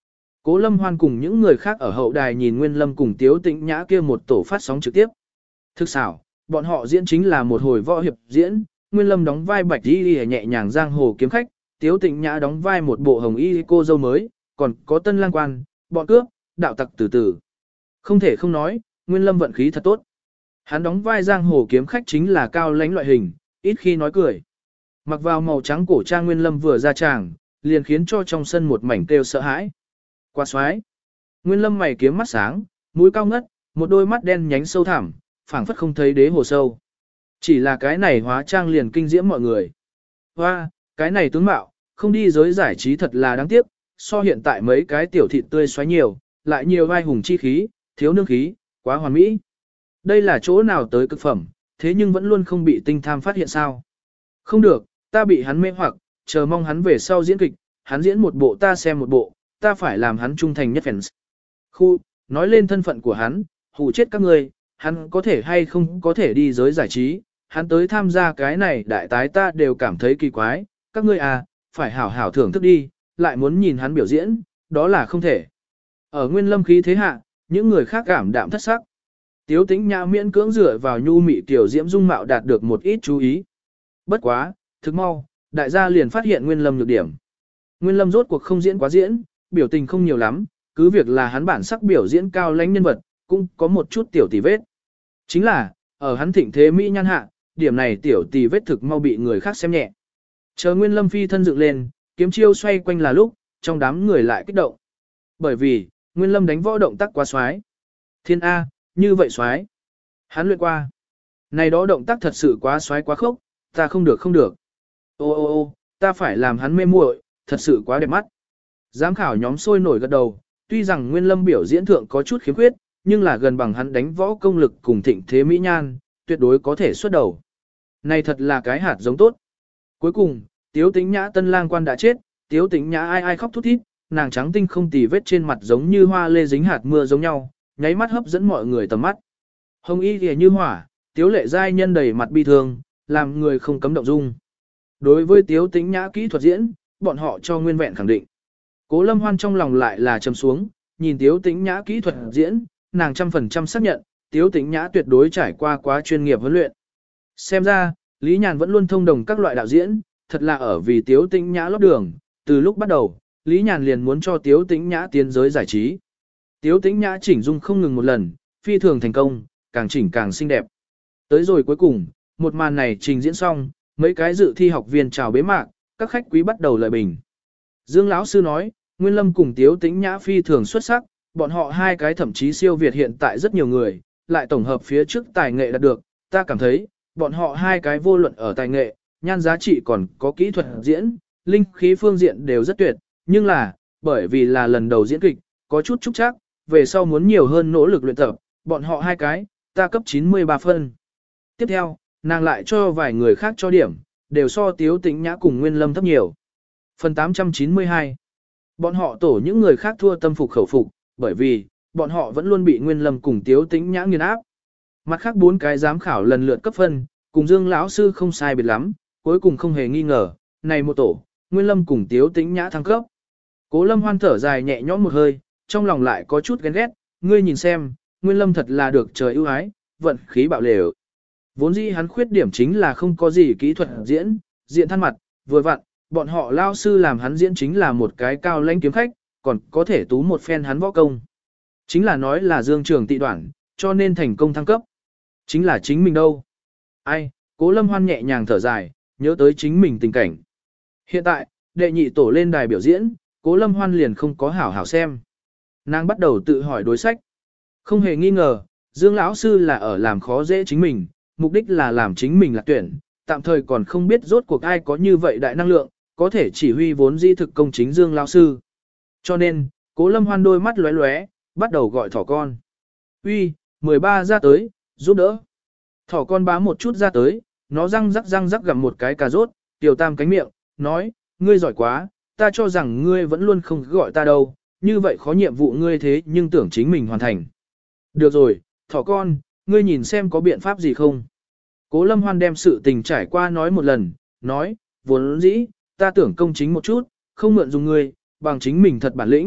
Cố Lâm Hoan cùng những người khác ở hậu đài nhìn Nguyên Lâm cùng Tiếu Tĩnh Nhã kia một tổ phát sóng trực tiếp. Thực xảo, bọn họ diễn chính là một hồi võ hiệp diễn, Nguyên Lâm đóng vai bạch y nhẹ nhàng giang hồ kiếm khách, Tiếu Tĩnh Nhã đóng vai một bộ hồng y cô dâu mới, còn có tân lang quan, bọn cướp, đạo tặc từ từ. Không thể không nói, Nguyên Lâm vận khí thật tốt. Hắn đóng vai giang hồ kiếm khách chính là cao lãnh loại hình, ít khi nói cười. Mặc vào màu trắng cổ trang Nguyên Lâm vừa ra tràng, liền khiến cho trong sân một mảnh kêu sợ hãi. Quá xoái. Nguyên Lâm mày kiếm mắt sáng, mũi cao ngất, một đôi mắt đen nhánh sâu thẳm, phảng phất không thấy đế hồ sâu. Chỉ là cái này hóa trang liền kinh diễm mọi người. Hoa, cái này tướng mạo, không đi giới giải trí thật là đáng tiếc, so hiện tại mấy cái tiểu thịt tươi xoáy nhiều, lại nhiều vai hùng chi khí, thiếu nương khí, quá hoàn mỹ. Đây là chỗ nào tới cực phẩm, thế nhưng vẫn luôn không bị tinh tham phát hiện sao. Không được, ta bị hắn mê hoặc, chờ mong hắn về sau diễn kịch, hắn diễn một bộ ta xem một bộ, ta phải làm hắn trung thành nhất fans. Khu, nói lên thân phận của hắn, hù chết các ngươi, hắn có thể hay không có thể đi giới giải trí, hắn tới tham gia cái này đại tái ta đều cảm thấy kỳ quái, các ngươi à, phải hảo hảo thưởng thức đi, lại muốn nhìn hắn biểu diễn, đó là không thể. Ở Nguyên Lâm khí thế hạ, những người khác cảm đạm thất sắc. Tiếu Tĩnh Nhã miễn cưỡng dựa vào nhu mị tiểu diễm dung mạo đạt được một ít chú ý. Bất quá, thực mau, đại gia liền phát hiện Nguyên Lâm nhược điểm. Nguyên Lâm rốt cuộc không diễn quá diễn, biểu tình không nhiều lắm, cứ việc là hắn bản sắc biểu diễn cao lãnh nhân vật, cũng có một chút tiểu tì vết. Chính là, ở hắn thịnh thế mỹ nhan hạ, điểm này tiểu tì vết thực mau bị người khác xem nhẹ. Chờ Nguyên Lâm phi thân dựng lên, kiếm chiêu xoay quanh là lúc, trong đám người lại kích động. Bởi vì, Nguyên Lâm đánh võ động tác quá xoái. Thiên A, như vậy xoái. Hắn luyện qua. Này đó động tác thật sự quá xoái quá khốc, ta không được không được. Ô ô ô, ta phải làm hắn mê muội, thật sự quá đẹp mắt. Giám khảo nhóm sôi nổi gật đầu, tuy rằng Nguyên Lâm biểu diễn thượng có chút khiếm khuyết, nhưng là gần bằng hắn đánh võ công lực cùng thịnh thế mỹ nhan, tuyệt đối có thể xuất đầu. Này thật là cái hạt giống tốt. Cuối cùng, Tiếu Tĩnh Nhã tân lang quan đã chết, Tiếu Tĩnh Nhã ai ai khóc thút thít, nàng trắng tinh không tì vết trên mặt giống như hoa lê dính hạt mưa giống nhau, nháy mắt hấp dẫn mọi người tầm mắt. Hồng y kìa như hỏa, Tiếu Lệ giai nhân đầy mặt bi thương, làm người không cấm động dung. Đối với Tiếu Tĩnh Nhã kỹ thuật diễn, bọn họ cho nguyên vẹn khẳng định. Cố Lâm Hoan trong lòng lại là trầm xuống, nhìn Tiếu Tĩnh Nhã kỹ thuật diễn, nàng trăm phần trăm xác nhận, Tiếu Tĩnh Nhã tuyệt đối trải qua quá chuyên nghiệp huấn luyện. Xem ra, Lý Nhàn vẫn luôn thông đồng các loại đạo diễn, thật là ở vì Tiếu Tĩnh Nhã lót đường, từ lúc bắt đầu, Lý Nhàn liền muốn cho Tiếu Tĩnh Nhã tiến giới giải trí. Tiếu Tĩnh Nhã chỉnh dung không ngừng một lần, phi thường thành công, càng chỉnh càng xinh đẹp. Tới rồi cuối cùng, một màn này trình diễn xong, mấy cái dự thi học viên chào bế mạc, các khách quý bắt đầu lời bình. Dương lão sư nói, Nguyên Lâm cùng Tiếu Tĩnh Nhã phi thường xuất sắc, bọn họ hai cái thậm chí siêu việt hiện tại rất nhiều người, lại tổng hợp phía trước tài nghệ đạt được, ta cảm thấy, bọn họ hai cái vô luận ở tài nghệ, nhan giá trị còn có kỹ thuật diễn, linh khí phương diện đều rất tuyệt, nhưng là, bởi vì là lần đầu diễn kịch, có chút trúc chắc, về sau muốn nhiều hơn nỗ lực luyện tập, bọn họ hai cái, ta cấp chín mươi ba phân. Tiếp theo, nàng lại cho vài người khác cho điểm, đều so Tiếu Tĩnh Nhã cùng Nguyên Lâm thấp nhiều. Phần tám trăm chín mươi hai. Bọn họ tổ những người khác thua tâm phục khẩu phục, bởi vì, bọn họ vẫn luôn bị Nguyên Lâm cùng Tiếu Tĩnh Nhã nghiền áp. Mặt khác bốn cái giám khảo lần lượt cấp phân, cùng Dương lão sư không sai biệt lắm, cuối cùng không hề nghi ngờ, này một tổ, Nguyên Lâm cùng Tiếu Tĩnh Nhã thăng cấp. Cố Lâm Hoan thở dài nhẹ nhõm một hơi, trong lòng lại có chút ghen ghét, ngươi nhìn xem, Nguyên Lâm thật là được trời ưu ái, vận khí bạo lều. Vốn dĩ hắn khuyết điểm chính là không có gì kỹ thuật diễn, diện than mặt, vừa vặn, bọn họ lao sư làm hắn diễn chính là một cái cao lãnh kiếm khách, còn có thể tú một phen hắn võ công. Chính là nói là Dương Trường tị đoạn, cho nên thành công thăng cấp. Chính là chính mình đâu. Ai, Cố Lâm Hoan nhẹ nhàng thở dài, nhớ tới chính mình tình cảnh. Hiện tại, đệ nhị tổ lên đài biểu diễn, Cố Lâm Hoan liền không có hảo hảo xem. Nàng bắt đầu tự hỏi đối sách. Không hề nghi ngờ, Dương lão sư là ở làm khó dễ chính mình, mục đích là làm chính mình lạc tuyển, tạm thời còn không biết rốt cuộc ai có như vậy đại năng lượng, có thể chỉ huy vốn di thực công chính Dương lão sư. Cho nên, Cố Lâm Hoan đôi mắt lóe lóe, bắt đầu gọi thỏ con. Uy, mười ba ra tới, giúp đỡ. Thỏ con bám một chút ra tới, nó răng rắc răng rắc gặm một cái cà rốt, tiểu tam cánh miệng, nói, ngươi giỏi quá, ta cho rằng ngươi vẫn luôn không gọi ta đâu, như vậy khó nhiệm vụ ngươi thế nhưng tưởng chính mình hoàn thành. Được rồi, thỏ con, ngươi nhìn xem có biện pháp gì không. Cố Lâm Hoan đem sự tình trải qua nói một lần, nói, vốn dĩ, ta tưởng công chính một chút, không mượn dùng ngươi, bằng chính mình thật bản lĩnh,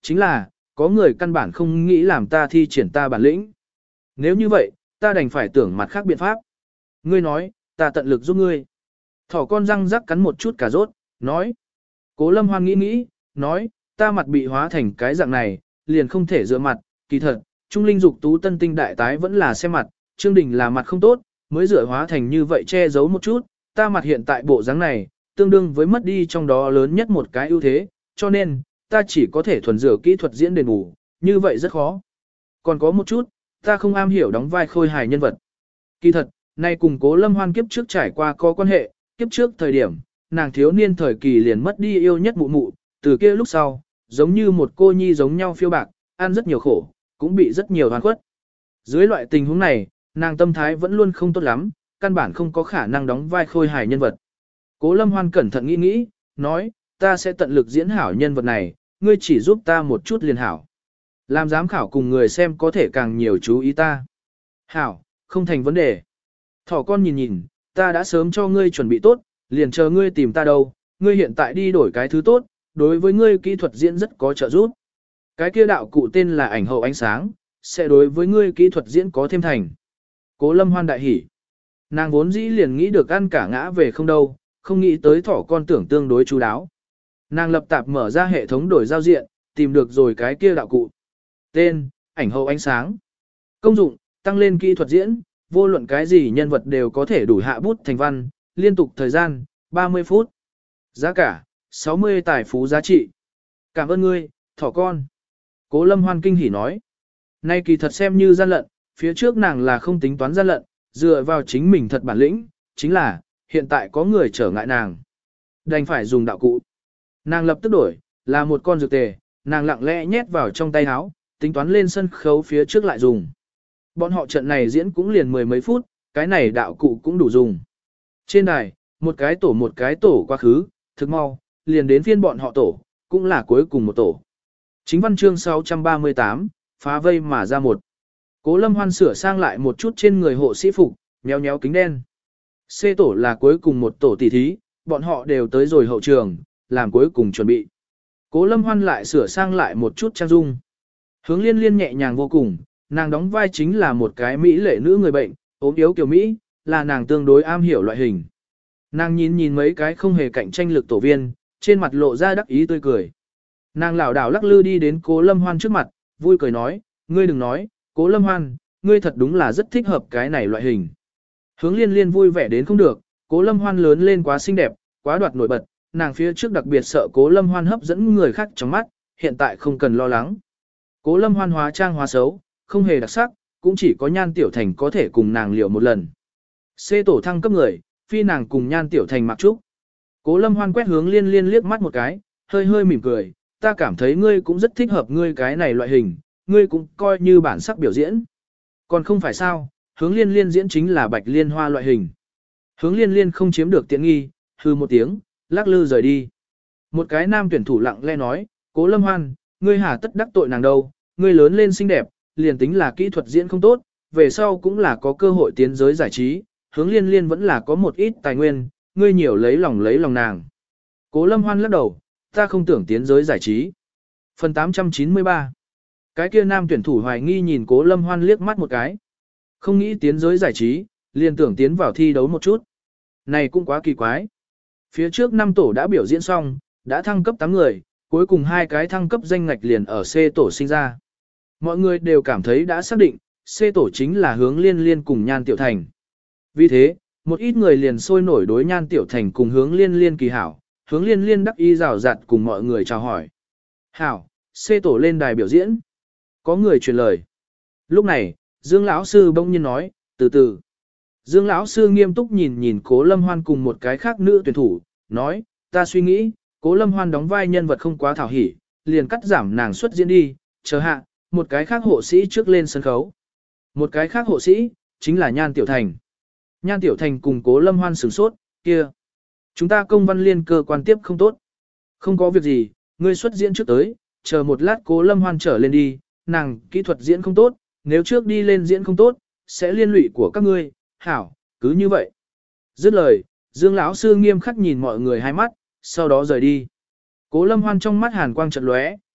chính là, có người căn bản không nghĩ làm ta thi triển ta bản lĩnh. Nếu như vậy, ta đành phải tưởng mặt khác biện pháp. Ngươi nói, ta tận lực giúp ngươi. Thỏ con răng rắc cắn một chút cà rốt, nói. Cố Lâm Hoan nghĩ nghĩ, nói, ta mặt bị hóa thành cái dạng này, liền không thể rửa mặt, kỳ thật, Trung Linh Dục Tú Tân Tinh Đại Tái vẫn là xem mặt, Trương Đình là mặt không tốt, mới rửa hóa thành như vậy che giấu một chút, ta mặt hiện tại bộ dáng này, tương đương với mất đi trong đó lớn nhất một cái ưu thế, cho nên, ta chỉ có thể thuần rửa kỹ thuật diễn đền bù, như vậy rất khó. Còn có một chút, ta không am hiểu đóng vai khôi hài nhân vật. Kỳ thật, nay cùng Cố Lâm Hoan kiếp trước trải qua có quan hệ, kiếp trước thời điểm, nàng thiếu niên thời kỳ liền mất đi yêu nhất mụ mụ, từ kia lúc sau, giống như một cô nhi giống nhau phiêu bạc, ăn rất nhiều khổ, cũng bị rất nhiều hoàn khuất. Dưới loại tình huống này, nàng tâm thái vẫn luôn không tốt lắm, căn bản không có khả năng đóng vai khôi hài nhân vật. Cố Lâm Hoan cẩn thận nghĩ nghĩ, nói, ta sẽ tận lực diễn hảo nhân vật này, ngươi chỉ giúp ta một chút liền hảo. Làm giám khảo cùng người xem có thể càng nhiều chú ý ta. Hảo, không thành vấn đề. Thỏ con nhìn nhìn, ta đã sớm cho ngươi chuẩn bị tốt, liền chờ ngươi tìm ta đâu, ngươi hiện tại đi đổi cái thứ tốt, đối với ngươi kỹ thuật diễn rất có trợ giúp. Cái kia đạo cụ tên là ảnh hậu ánh sáng, sẽ đối với ngươi kỹ thuật diễn có thêm thành. Cố Lâm Hoan đại hỉ. Nàng vốn dĩ liền nghĩ được ăn cả ngã về không đâu, không nghĩ tới thỏ con tưởng tương đối chú đáo. Nàng lập tạp mở ra hệ thống đổi giao diện, tìm được rồi cái kia đạo cụ. Tên, ảnh hậu ánh sáng. Công dụng, tăng lên kỹ thuật diễn, vô luận cái gì nhân vật đều có thể đủ hạ bút thành văn, liên tục thời gian, ba mươi phút. Giá cả, sáu mươi tài phú giá trị. Cảm ơn ngươi, thỏ con. Cố Lâm Hoan kinh hỉ nói. Nay kỳ thật xem như gian lận, phía trước nàng là không tính toán gian lận, dựa vào chính mình thật bản lĩnh, chính là, hiện tại có người trở ngại nàng. Đành phải dùng đạo cụ. Nàng lập tức đổi, là một con dược tề, nàng lặng lẽ nhét vào trong tay áo, tính toán lên sân khấu phía trước lại dùng. Bọn họ trận này diễn cũng liền mười mấy phút, cái này đạo cụ cũng đủ dùng. Trên đài, một cái tổ một cái tổ quá khứ, thực mau, liền đến phiên bọn họ tổ, cũng là cuối cùng một tổ. Chính văn chương sáu trăm ba mươi tám, phá vây mà ra một. Cố Lâm Hoan sửa sang lại một chút trên người hộ sĩ phục, nhéo nhéo kính đen. C tổ là cuối cùng một tổ tỷ thí, bọn họ đều tới rồi hậu trường, làm cuối cùng chuẩn bị. Cố Lâm Hoan lại sửa sang lại một chút trang dung. Hướng Liên Liên nhẹ nhàng vô cùng, nàng đóng vai chính là một cái mỹ lệ nữ người bệnh, ốm yếu kiểu Mỹ, là nàng tương đối am hiểu loại hình. Nàng nhìn nhìn mấy cái không hề cạnh tranh lực tổ viên, trên mặt lộ ra đắc ý tươi cười. Nàng lảo đảo lắc lư đi đến Cố Lâm Hoan trước mặt, vui cười nói, ngươi đừng nói, Cố Lâm Hoan, ngươi thật đúng là rất thích hợp cái này loại hình. Hướng Liên Liên vui vẻ đến không được, Cố Lâm Hoan lớn lên quá xinh đẹp, quá đoạt nổi bật, nàng phía trước đặc biệt sợ Cố Lâm Hoan hấp dẫn người khác trong mắt, hiện tại không cần lo lắng. Cố Lâm Hoan hóa trang hóa xấu, không hề đặc sắc, cũng chỉ có Nhan Tiểu Thành có thể cùng nàng liều một lần. C tổ thăng cấp người, phi nàng cùng Nhan Tiểu Thành mặc trúc. Cố Lâm Hoan quét Hướng Liên Liên liếc mắt một cái, hơi hơi mỉm cười, ta cảm thấy ngươi cũng rất thích hợp ngươi cái này loại hình, ngươi cũng coi như bản sắc biểu diễn. Còn không phải sao, Hướng Liên Liên diễn chính là Bạch Liên Hoa loại hình. Hướng Liên Liên không chiếm được tiện nghi, hư một tiếng, lắc lư rời đi. Một cái nam tuyển thủ lặng lẽ nói, Cố Lâm Hoan, ngươi hà tất đắc tội nàng đâu, ngươi lớn lên xinh đẹp, liền tính là kỹ thuật diễn không tốt, về sau cũng là có cơ hội tiến giới giải trí, Hướng Liên Liên vẫn là có một ít tài nguyên, ngươi nhiều lấy lòng lấy lòng nàng. Cố Lâm Hoan lắc đầu, ta không tưởng tiến giới giải trí. Phần tám trăm chín mươi ba. Cái kia nam tuyển thủ hoài nghi nhìn Cố Lâm Hoan liếc mắt một cái. Không nghĩ tiến giới giải trí, liền tưởng tiến vào thi đấu một chút. Này cũng quá kỳ quái. Phía trước năm tổ đã biểu diễn xong, đã thăng cấp tám người, cuối cùng hai cái thăng cấp danh ngạch liền ở C tổ sinh ra. Mọi người đều cảm thấy đã xác định, C tổ chính là Hướng Liên Liên cùng Nhan Tiểu Thành. Vì thế, một ít người liền sôi nổi đối Nhan Tiểu Thành cùng Hướng Liên Liên kỳ hảo, Hướng Liên Liên đắc ý rào rạt cùng mọi người chào hỏi. Hảo, C tổ lên đài biểu diễn. Có người truyền lời. Lúc này, Dương lão sư bỗng nhiên nói, từ từ. Dương lão sư nghiêm túc nhìn nhìn Cố Lâm Hoan cùng một cái khác nữ tuyển thủ, nói, ta suy nghĩ, Cố Lâm Hoan đóng vai nhân vật không quá thảo hỉ, liền cắt giảm nàng xuất diễn đi, chờ hạ, một cái khác hộ sĩ trước lên sân khấu. Một cái khác hộ sĩ, chính là Nhan Tiểu Thành. Nhan Tiểu Thành cùng Cố Lâm Hoan sửng sốt, kia. Chúng ta công văn liên cơ quan tiếp không tốt. Không có việc gì, ngươi xuất diễn trước tới, chờ một lát Cố Lâm Hoan trở lên đi, nàng kỹ thuật diễn không tốt, nếu trước đi lên diễn không tốt, sẽ liên lụy của các ngươi, hảo, cứ như vậy. Dứt lời, Dương lão sư nghiêm khắc nhìn mọi người hai mắt, sau đó rời đi. Cố Lâm Hoan trong mắt hàn quang chợt lóe,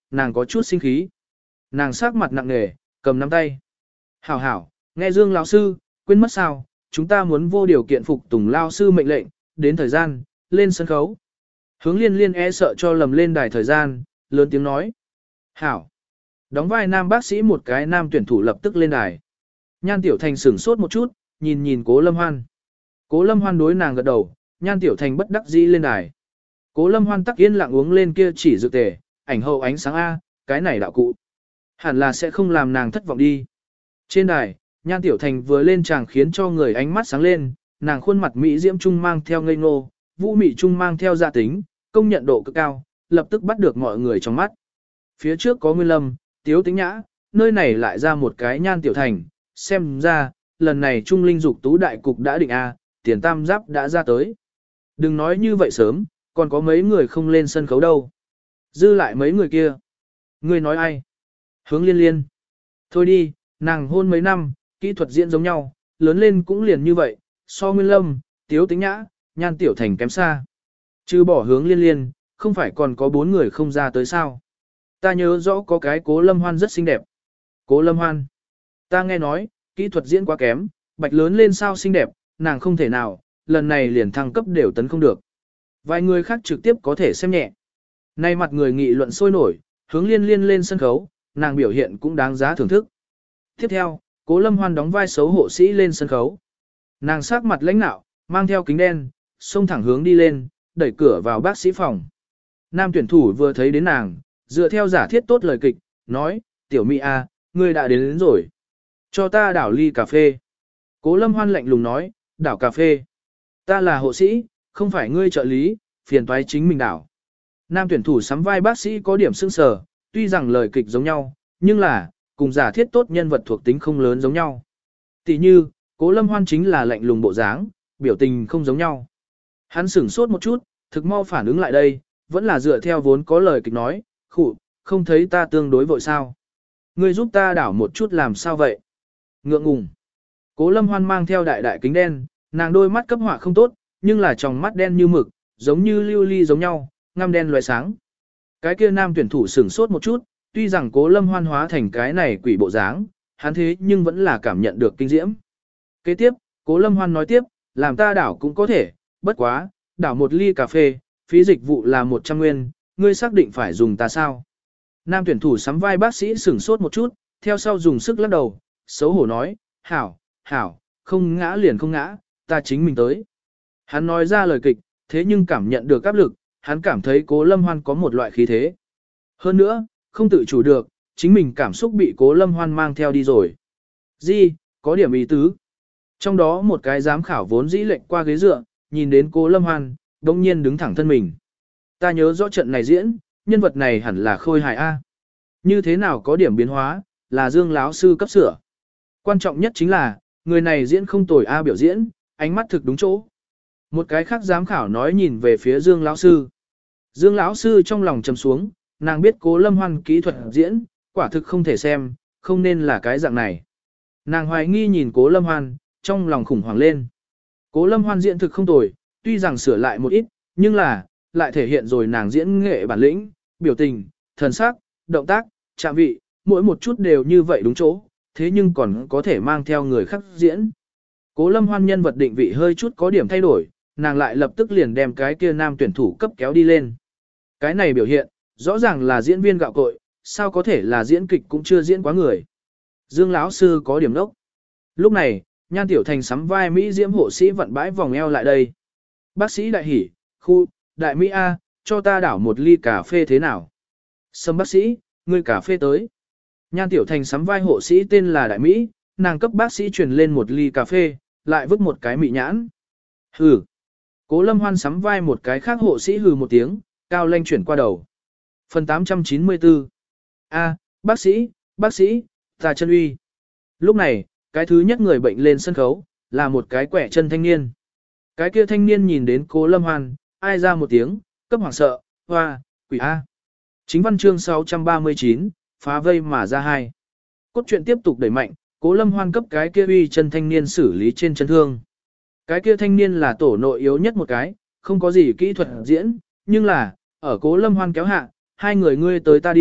nàng có chút sinh khí. Nàng sắc mặt nặng nề, cầm nắm tay. Hảo hảo, nghe Dương lão sư, quên mất sao, chúng ta muốn vô điều kiện phục tùng lão sư mệnh lệnh, đến thời gian, lên sân khấu. Hướng liên liên e sợ cho lầm lên đài thời gian, lớn tiếng nói. Hảo. Đóng vai nam bác sĩ một cái nam tuyển thủ lập tức lên đài. Nhan Tiểu Thành sửng sốt một chút, nhìn nhìn Cố Lâm Hoan. Cố Lâm Hoan đối nàng gật đầu, Nhan Tiểu Thành bất đắc dĩ lên đài. Cố Lâm Hoan tắc yên lặng uống lên kia chỉ dược tề, ảnh hậu ánh sáng A, cái này đạo cụ. Hẳn là sẽ không làm nàng thất vọng đi. Trên đài, Nhan Tiểu Thành vừa lên tràng khiến cho người ánh mắt sáng lên, nàng khuôn mặt mỹ diễm trung mang theo ngây ngô, vũ mị trung mang theo gia tính, công nhận độ cực cao, lập tức bắt được mọi người trong mắt. Phía trước có Nguyên Lâm, Tiếu Tĩnh Nhã, nơi này lại ra một cái Nhan Tiểu Thành, xem ra, lần này Trung Linh Dục Tú đại cục đã định A, tiền tam giáp đã ra tới. Đừng nói như vậy sớm, còn có mấy người không lên sân khấu đâu. Dư lại mấy người kia. Ngươi nói ai? Hướng liên liên. Thôi đi, nàng hôn mấy năm, kỹ thuật diễn giống nhau, lớn lên cũng liền như vậy, so Nguyên Lâm, Tiếu Tĩnh Nhã, Nhan Tiểu Thành kém xa. Chứ bỏ Hướng liên liên, không phải còn có bốn người không ra tới sao. Ta nhớ rõ có cái Cố Lâm Hoan rất xinh đẹp. Cố Lâm Hoan. Ta nghe nói, kỹ thuật diễn quá kém, bạch lớn lên sao xinh đẹp, nàng không thể nào, lần này liền thăng cấp đều tấn không được. Vài người khác trực tiếp có thể xem nhẹ. Nay mặt người nghị luận sôi nổi, Hướng liên liên lên sân khấu, nàng biểu hiện cũng đáng giá thưởng thức. Tiếp theo, Cố Lâm Hoan đóng vai xấu hộ sĩ lên sân khấu. Nàng sắc mặt lãnh nạo, mang theo kính đen, xông thẳng hướng đi lên, đẩy cửa vào bác sĩ phòng. Nam tuyển thủ vừa thấy đến nàng, dựa theo giả thiết tốt lời kịch, nói, tiểu mỹ a, ngươi đã đến, đến rồi. Cho ta đảo ly cà phê. Cố Lâm Hoan lạnh lùng nói, đảo cà phê. Ta là hộ sĩ, không phải ngươi trợ lý, phiền toái chính mình đảo. Nam tuyển thủ sắm vai bác sĩ có điểm sưng sờ, tuy rằng lời kịch giống nhau, nhưng là, cùng giả thiết tốt nhân vật thuộc tính không lớn giống nhau. Tỷ như, Cố Lâm Hoan chính là lạnh lùng bộ dáng, biểu tình không giống nhau. Hắn sửng sốt một chút, thực mau phản ứng lại đây, vẫn là dựa theo vốn có lời kịch nói, khụ, không thấy ta tương đối vội sao. Ngươi giúp ta đảo một chút làm sao vậy? Ngượng ngùng. Cố Lâm Hoan mang theo đại đại kính đen, nàng đôi mắt cấp họa không tốt, nhưng là tròng mắt đen như mực, giống như lưu ly giống nhau, ngăm đen loé sáng. Cái kia nam tuyển thủ sửng sốt một chút, tuy rằng Cố Lâm Hoan hóa thành cái này quỷ bộ dáng, hắn thế nhưng vẫn là cảm nhận được kinh diễm. Kế tiếp, Cố Lâm Hoan nói tiếp, làm ta đảo cũng có thể, bất quá, đảo một ly cà phê, phí dịch vụ là một trăm nguyên, ngươi xác định phải dùng ta sao? Nam tuyển thủ sắm vai bác sĩ sửng sốt một chút, theo sau dùng sức lắc đầu, xấu hổ nói, hảo, hảo, không ngã liền không ngã, ta chính mình tới. Hắn nói ra lời kịch, thế nhưng cảm nhận được áp lực, hắn cảm thấy Cố Lâm Hoan có một loại khí thế. Hơn nữa, không tự chủ được, chính mình cảm xúc bị Cố Lâm Hoan mang theo đi rồi. Gì, có điểm ý tứ. Trong đó một cái giám khảo vốn dĩ lệnh qua ghế dựa, nhìn đến Cố Lâm Hoan, đồng nhiên đứng thẳng thân mình. Ta nhớ rõ trận này diễn, nhân vật này hẳn là Khôi Hài A. Như thế nào có điểm biến hóa, là Dương lão sư cấp sửa. Quan trọng nhất chính là, người này diễn không tồi A biểu diễn, ánh mắt thực đúng chỗ. Một cái khác giám khảo nói nhìn về phía Dương lão sư. Dương lão sư trong lòng trầm xuống, nàng biết Cố Lâm Hoan kỹ thuật diễn, quả thực không thể xem, không nên là cái dạng này. Nàng hoài nghi nhìn Cố Lâm Hoan, trong lòng khủng hoảng lên. Cố Lâm Hoan diễn thực không tồi, tuy rằng sửa lại một ít, nhưng là, lại thể hiện rồi nàng diễn nghệ bản lĩnh, biểu tình, thần sắc, động tác, chạm vị, mỗi một chút đều như vậy đúng chỗ, thế nhưng còn có thể mang theo người khác diễn. Cố Lâm Hoan nhân vật định vị hơi chút có điểm thay đổi, nàng lại lập tức liền đem cái kia nam tuyển thủ cấp kéo đi lên. Cái này biểu hiện, rõ ràng là diễn viên gạo cội, sao có thể là diễn kịch cũng chưa diễn quá người. Dương lão sư có điểm đốc. Lúc này, Nhan Tiểu Thành sắm vai Mỹ diễm hộ sĩ vận bãi vòng eo lại đây. Bác sĩ đại hỉ, khu, đại Mỹ A, cho ta đảo một ly cà phê thế nào? Sâm bác sĩ, ngươi cà phê tới. Nhan Tiểu Thành sắm vai hộ sĩ tên là Đại Mỹ, nàng cấp bác sĩ truyền lên một ly cà phê, lại vứt một cái mị nhãn. Hừ. Cố Lâm Hoan sắm vai một cái khác hộ sĩ hừ một tiếng, cao lanh chuyển qua đầu. Phần tám trăm chín mươi tư. A, bác sĩ, bác sĩ, ta chân uy. Lúc này, cái thứ nhất người bệnh lên sân khấu, là một cái quẻ chân thanh niên. Cái kia thanh niên nhìn đến Cố Lâm Hoan, ai ra một tiếng, cấp hoảng sợ, hoa, quỷ A. Chính văn chương sáu trăm ba mươi chín, phá vây mà ra hai. Cốt truyện tiếp tục đẩy mạnh, Cố Lâm Hoan cấp cái kia uy chân thanh niên xử lý trên chân thương. Cái kia thanh niên là tổ nội yếu nhất một cái, không có gì kỹ thuật diễn, nhưng là, ở Cố Lâm Hoan kéo hạ, hai người ngươi tới ta đi,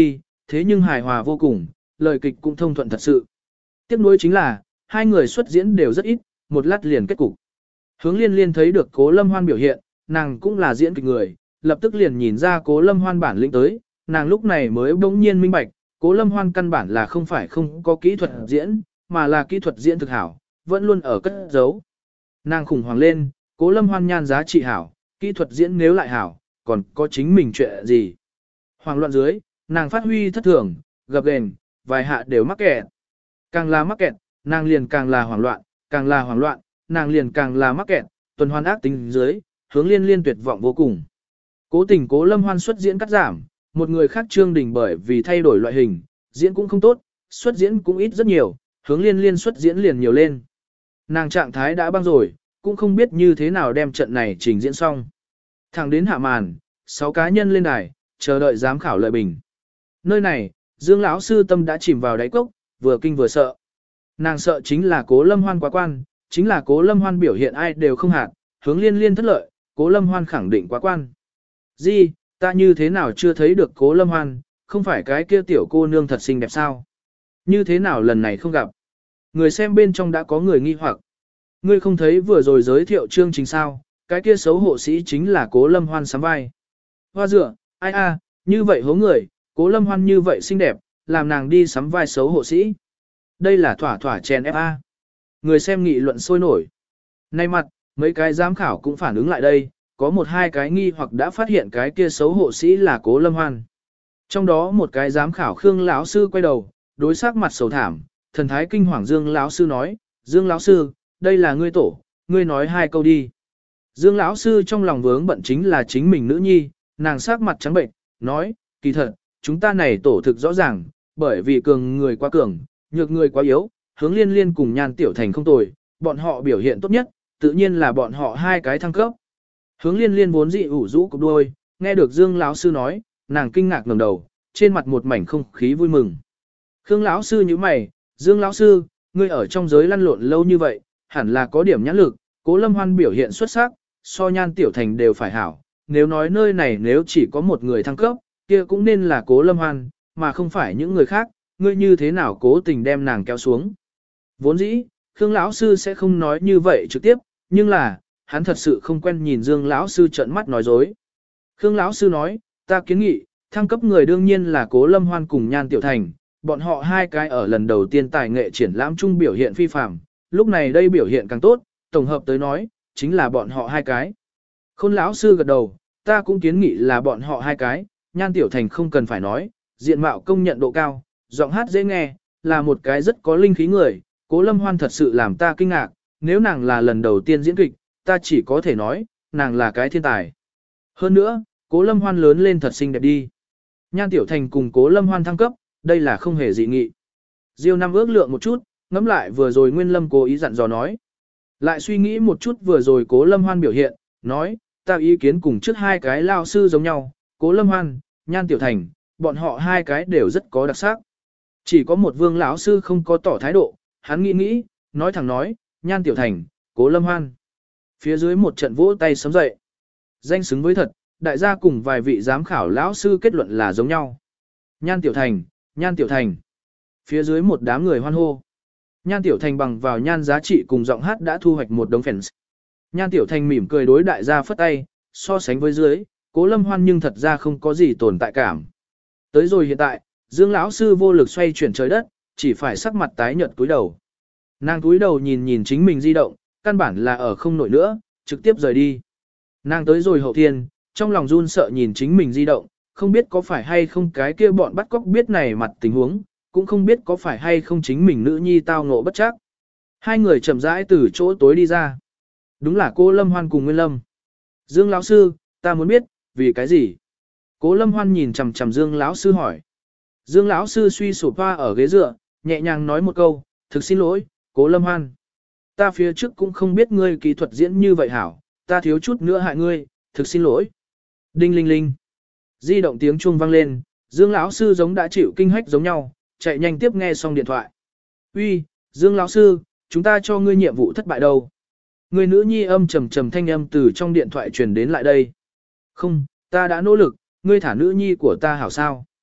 thế nhưng hài hòa vô cùng, lời kịch cũng thông thuận thật sự. Tiếc nuối chính là, hai người xuất diễn đều rất ít, một lát liền kết cục. Hướng Liên Liên thấy được Cố Lâm Hoan biểu hiện, nàng cũng là diễn kịch người, lập tức liền nhìn ra Cố Lâm Hoan bản lĩnh tới, nàng lúc này mới bỗng nhiên minh bạch, Cố Lâm Hoan căn bản là không phải không có kỹ thuật diễn, mà là kỹ thuật diễn thực hảo, vẫn luôn ở cất giấu. Nàng khủng hoảng lên, Cố Lâm Hoan nhan giá trị hảo, kỹ thuật diễn nếu lại hảo, còn có chính mình chuyện gì. Hoàng loạn dưới, nàng phát huy thất thường, gập ghềnh, vài hạ đều mắc kẹt. Càng là mắc kẹt, nàng liền càng là hoảng loạn, càng là hoảng loạn, nàng liền càng là mắc kẹt, tuần hoàn ác tính dưới, Hướng Liên Liên tuyệt vọng vô cùng. Cố tình Cố Lâm Hoan xuất diễn cắt giảm, một người khác Trương Đình bởi vì thay đổi loại hình, diễn cũng không tốt, xuất diễn cũng ít rất nhiều, Hướng Liên Liên xuất diễn liền nhiều lên. Nàng trạng thái đã băng rồi, cũng không biết như thế nào đem trận này trình diễn xong. Thẳng đến hạ màn, sáu cá nhân lên đài, chờ đợi giám khảo lợi bình. Nơi này, Dương lão sư tâm đã chìm vào đáy cốc, vừa kinh vừa sợ. Nàng sợ chính là Cố Lâm Hoan quá quan, chính là Cố Lâm Hoan biểu hiện ai đều không hạt, Hướng Liên Liên thất lợi, Cố Lâm Hoan khẳng định quá quan. Gì, ta như thế nào chưa thấy được Cố Lâm Hoan, không phải cái kia tiểu cô nương thật xinh đẹp sao? Như thế nào lần này không gặp? Người xem bên trong đã có người nghi hoặc. Ngươi không thấy vừa rồi giới thiệu chương trình sao, cái kia xấu hộ sĩ chính là Cố Lâm Hoan sắm vai. Hoa dựa, ai a, như vậy hố người, Cố Lâm Hoan như vậy xinh đẹp, làm nàng đi sắm vai xấu hộ sĩ. Đây là thỏa thỏa chèn ép a. Người xem nghị luận sôi nổi. Nay mặt, mấy cái giám khảo cũng phản ứng lại đây, có một hai cái nghi hoặc đã phát hiện cái kia xấu hộ sĩ là Cố Lâm Hoan. Trong đó một cái giám khảo Khương lão sư quay đầu, đối sắc mặt sầu thảm, thần thái kinh hoàng Dương lão sư nói, Dương lão sư, đây là ngươi tổ, ngươi nói hai câu đi. Dương lão sư trong lòng vướng bận chính là chính mình nữ nhi, nàng sắc mặt trắng bệnh, nói, kỳ thật, chúng ta này tổ thực rõ ràng, bởi vì cường người quá cường, nhược người quá yếu, Hướng Liên Liên cùng Nhan Tiểu Thành không tồi, bọn họ biểu hiện tốt nhất, tự nhiên là bọn họ hai cái thăng cấp. Hướng Liên Liên vốn dị ủ rũ cục đuôi, nghe được Dương lão sư nói, nàng kinh ngạc ngẩng đầu, trên mặt một mảnh không khí vui mừng. Khương lão sư nhíu mày, Dương lão sư, ngươi ở trong giới lăn lộn lâu như vậy, hẳn là có điểm nhãn lực, Cố Lâm Hoan biểu hiện xuất sắc, so Nhan Tiểu Thành đều phải hảo. Nếu nói nơi này nếu chỉ có một người thăng cấp, kia cũng nên là Cố Lâm Hoan, mà không phải những người khác, ngươi như thế nào cố tình đem nàng kéo xuống. Vốn dĩ, Khương lão sư sẽ không nói như vậy trực tiếp, nhưng là, hắn thật sự không quen nhìn Dương lão sư trợn mắt nói dối. Khương lão sư nói, ta kiến nghị, thăng cấp người đương nhiên là Cố Lâm Hoan cùng Nhan Tiểu Thành, bọn họ hai cái ở lần đầu tiên tài nghệ triển lãm chung biểu hiện phi phàm, lúc này đây biểu hiện càng tốt, tổng hợp tới nói, chính là bọn họ hai cái. Khôn lão sư gật đầu, ta cũng kiến nghị là bọn họ hai cái, Nhan Tiểu Thành không cần phải nói, diện mạo công nhận độ cao, giọng hát dễ nghe, là một cái rất có linh khí người, Cố Lâm Hoan thật sự làm ta kinh ngạc, nếu nàng là lần đầu tiên diễn kịch, ta chỉ có thể nói, nàng là cái thiên tài. Hơn nữa, Cố Lâm Hoan lớn lên thật xinh đẹp đi. Nhan Tiểu Thành cùng Cố Lâm Hoan thăng cấp, đây là không hề dị nghị. Diêu Năm ước lượng một chút, ngẫm lại vừa rồi Nguyên Lâm cố ý dặn dò nói. Lại suy nghĩ một chút vừa rồi Cố Lâm Hoan biểu hiện, nói, ta ý kiến cùng trước hai cái lao sư giống nhau, Cố Lâm Hoan, Nhan Tiểu Thành, bọn họ hai cái đều rất có đặc sắc. Chỉ có một Vương lão sư không có tỏ thái độ, hắn nghĩ nghĩ, nói thẳng nói, Nhan Tiểu Thành, Cố Lâm Hoan. Phía dưới một trận vỗ tay sấm dậy. Danh xứng với thật, đại gia cùng vài vị giám khảo lão sư kết luận là giống nhau. Nhan Tiểu Thành, Nhan Tiểu Thành. Phía dưới một đám người hoan hô. Nhan Tiểu Thành bằng vào nhan giá trị cùng giọng hát đã thu hoạch một đống fans. Nhan Tiểu Thành mỉm cười đối đại gia phất tay, so sánh với dưới, Cố Lâm Hoan nhưng thật ra không có gì tồn tại cảm. Tới rồi hiện tại, Dương lão sư vô lực xoay chuyển trời đất, chỉ phải sắc mặt tái nhợt cúi đầu. Nàng cúi đầu nhìn nhìn chính mình di động, căn bản là ở không nổi nữa, trực tiếp rời đi. Nàng tới rồi hậu thiên, trong lòng run sợ nhìn chính mình di động, không biết có phải hay không cái kia bọn bắt cóc biết này mặt tình huống, cũng không biết có phải hay không chính mình nữ nhi tao ngộ bất chắc. Hai người chậm rãi từ chỗ tối đi ra. Đúng là cô Lâm Hoan cùng Nguyên Lâm. Dương lão sư, ta muốn biết, vì cái gì? Cố Lâm Hoan nhìn chằm chằm Dương lão sư hỏi. Dương lão sư suy sụp hoa ở ghế dựa, nhẹ nhàng nói một câu, thực xin lỗi, Cố Lâm Hoan. Ta phía trước cũng không biết ngươi kỹ thuật diễn như vậy hảo, ta thiếu chút nữa hại ngươi, thực xin lỗi. Đinh linh linh. Di động tiếng chuông vang lên, Dương lão sư giống đã chịu kinh hách giống nhau, chạy nhanh tiếp nghe xong điện thoại. Uy, Dương lão sư, chúng ta cho ngươi nhiệm vụ thất bại đâu? Người nữ nhi âm trầm trầm thanh âm từ trong điện thoại truyền đến lại đây. Không, ta đã nỗ lực, ngươi thả nữ nhi của ta hảo sao?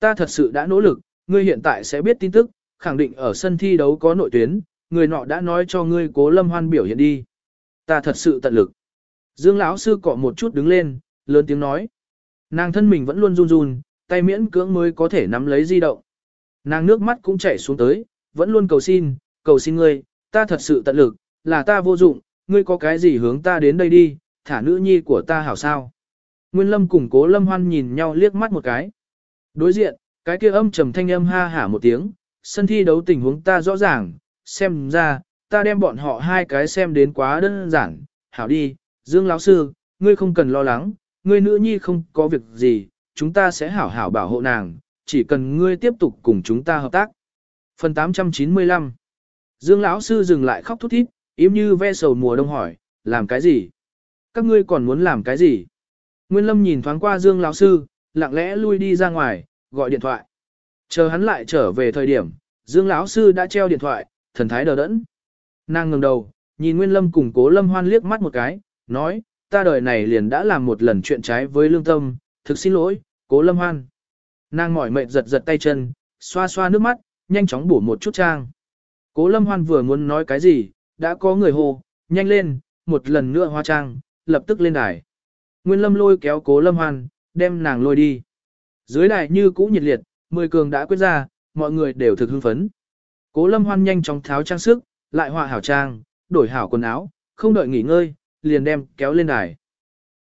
ta thật sự đã nỗ lực, ngươi hiện tại sẽ biết tin tức, khẳng định ở sân thi đấu có nội tuyến, người nọ đã nói cho ngươi Cố Lâm Hoan biểu hiện đi. Ta thật sự tận lực. Dương lão sư cọ một chút đứng lên, lớn tiếng nói. Nàng thân mình vẫn luôn run run, tay miễn cưỡng mới có thể nắm lấy di động. Nàng nước mắt cũng chảy xuống tới, vẫn luôn cầu xin, cầu xin ngươi, ta thật sự tận lực, là ta vô dụng, ngươi có cái gì hướng ta đến đây đi, thả nữ nhi của ta hảo sao. Nguyên Lâm cùng Cố Lâm Hoan nhìn nhau liếc mắt một cái. Đối diện, cái kia âm trầm thanh âm ha hả một tiếng, sân thi đấu tình huống ta rõ ràng, xem ra, ta đem bọn họ hai cái xem đến quá đơn giản, hảo đi, Dương lão sư, ngươi không cần lo lắng, ngươi nữ nhi không có việc gì, chúng ta sẽ hảo hảo bảo hộ nàng, chỉ cần ngươi tiếp tục cùng chúng ta hợp tác. Phần tám trăm chín mươi lăm. Dương lão sư dừng lại khóc thút thít, im như ve sầu mùa đông hỏi, làm cái gì? Các ngươi còn muốn làm cái gì? Nguyên Lâm nhìn thoáng qua Dương lão sư, lặng lẽ lui đi ra ngoài, gọi điện thoại. Chờ hắn lại trở về thời điểm, Dương lão sư đã treo điện thoại, thần thái đờ đẫn. Nàng ngẩng đầu, nhìn Nguyên Lâm cùng Cố Lâm Hoan liếc mắt một cái, nói, ta đời này liền đã làm một lần chuyện trái với lương tâm, thực xin lỗi, Cố Lâm Hoan. Nàng mỏi mệt giật giật tay chân, xoa xoa nước mắt, nhanh chóng bổ một chút trang. Cố Lâm Hoan vừa muốn nói cái gì, đã có người hô, nhanh lên, một lần nữa hóa trang, lập tức lên đài. Nguyên Lâm lôi kéo Cố Lâm Hoan, đem nàng lôi đi. Dưới đài như cũ nhiệt liệt, mười cường đã quyết ra, mọi người đều thực hưng phấn. Cố Lâm Hoan nhanh chóng tháo trang sức, lại họa hảo trang, đổi hảo quần áo, không đợi nghỉ ngơi, liền đem kéo lên đài.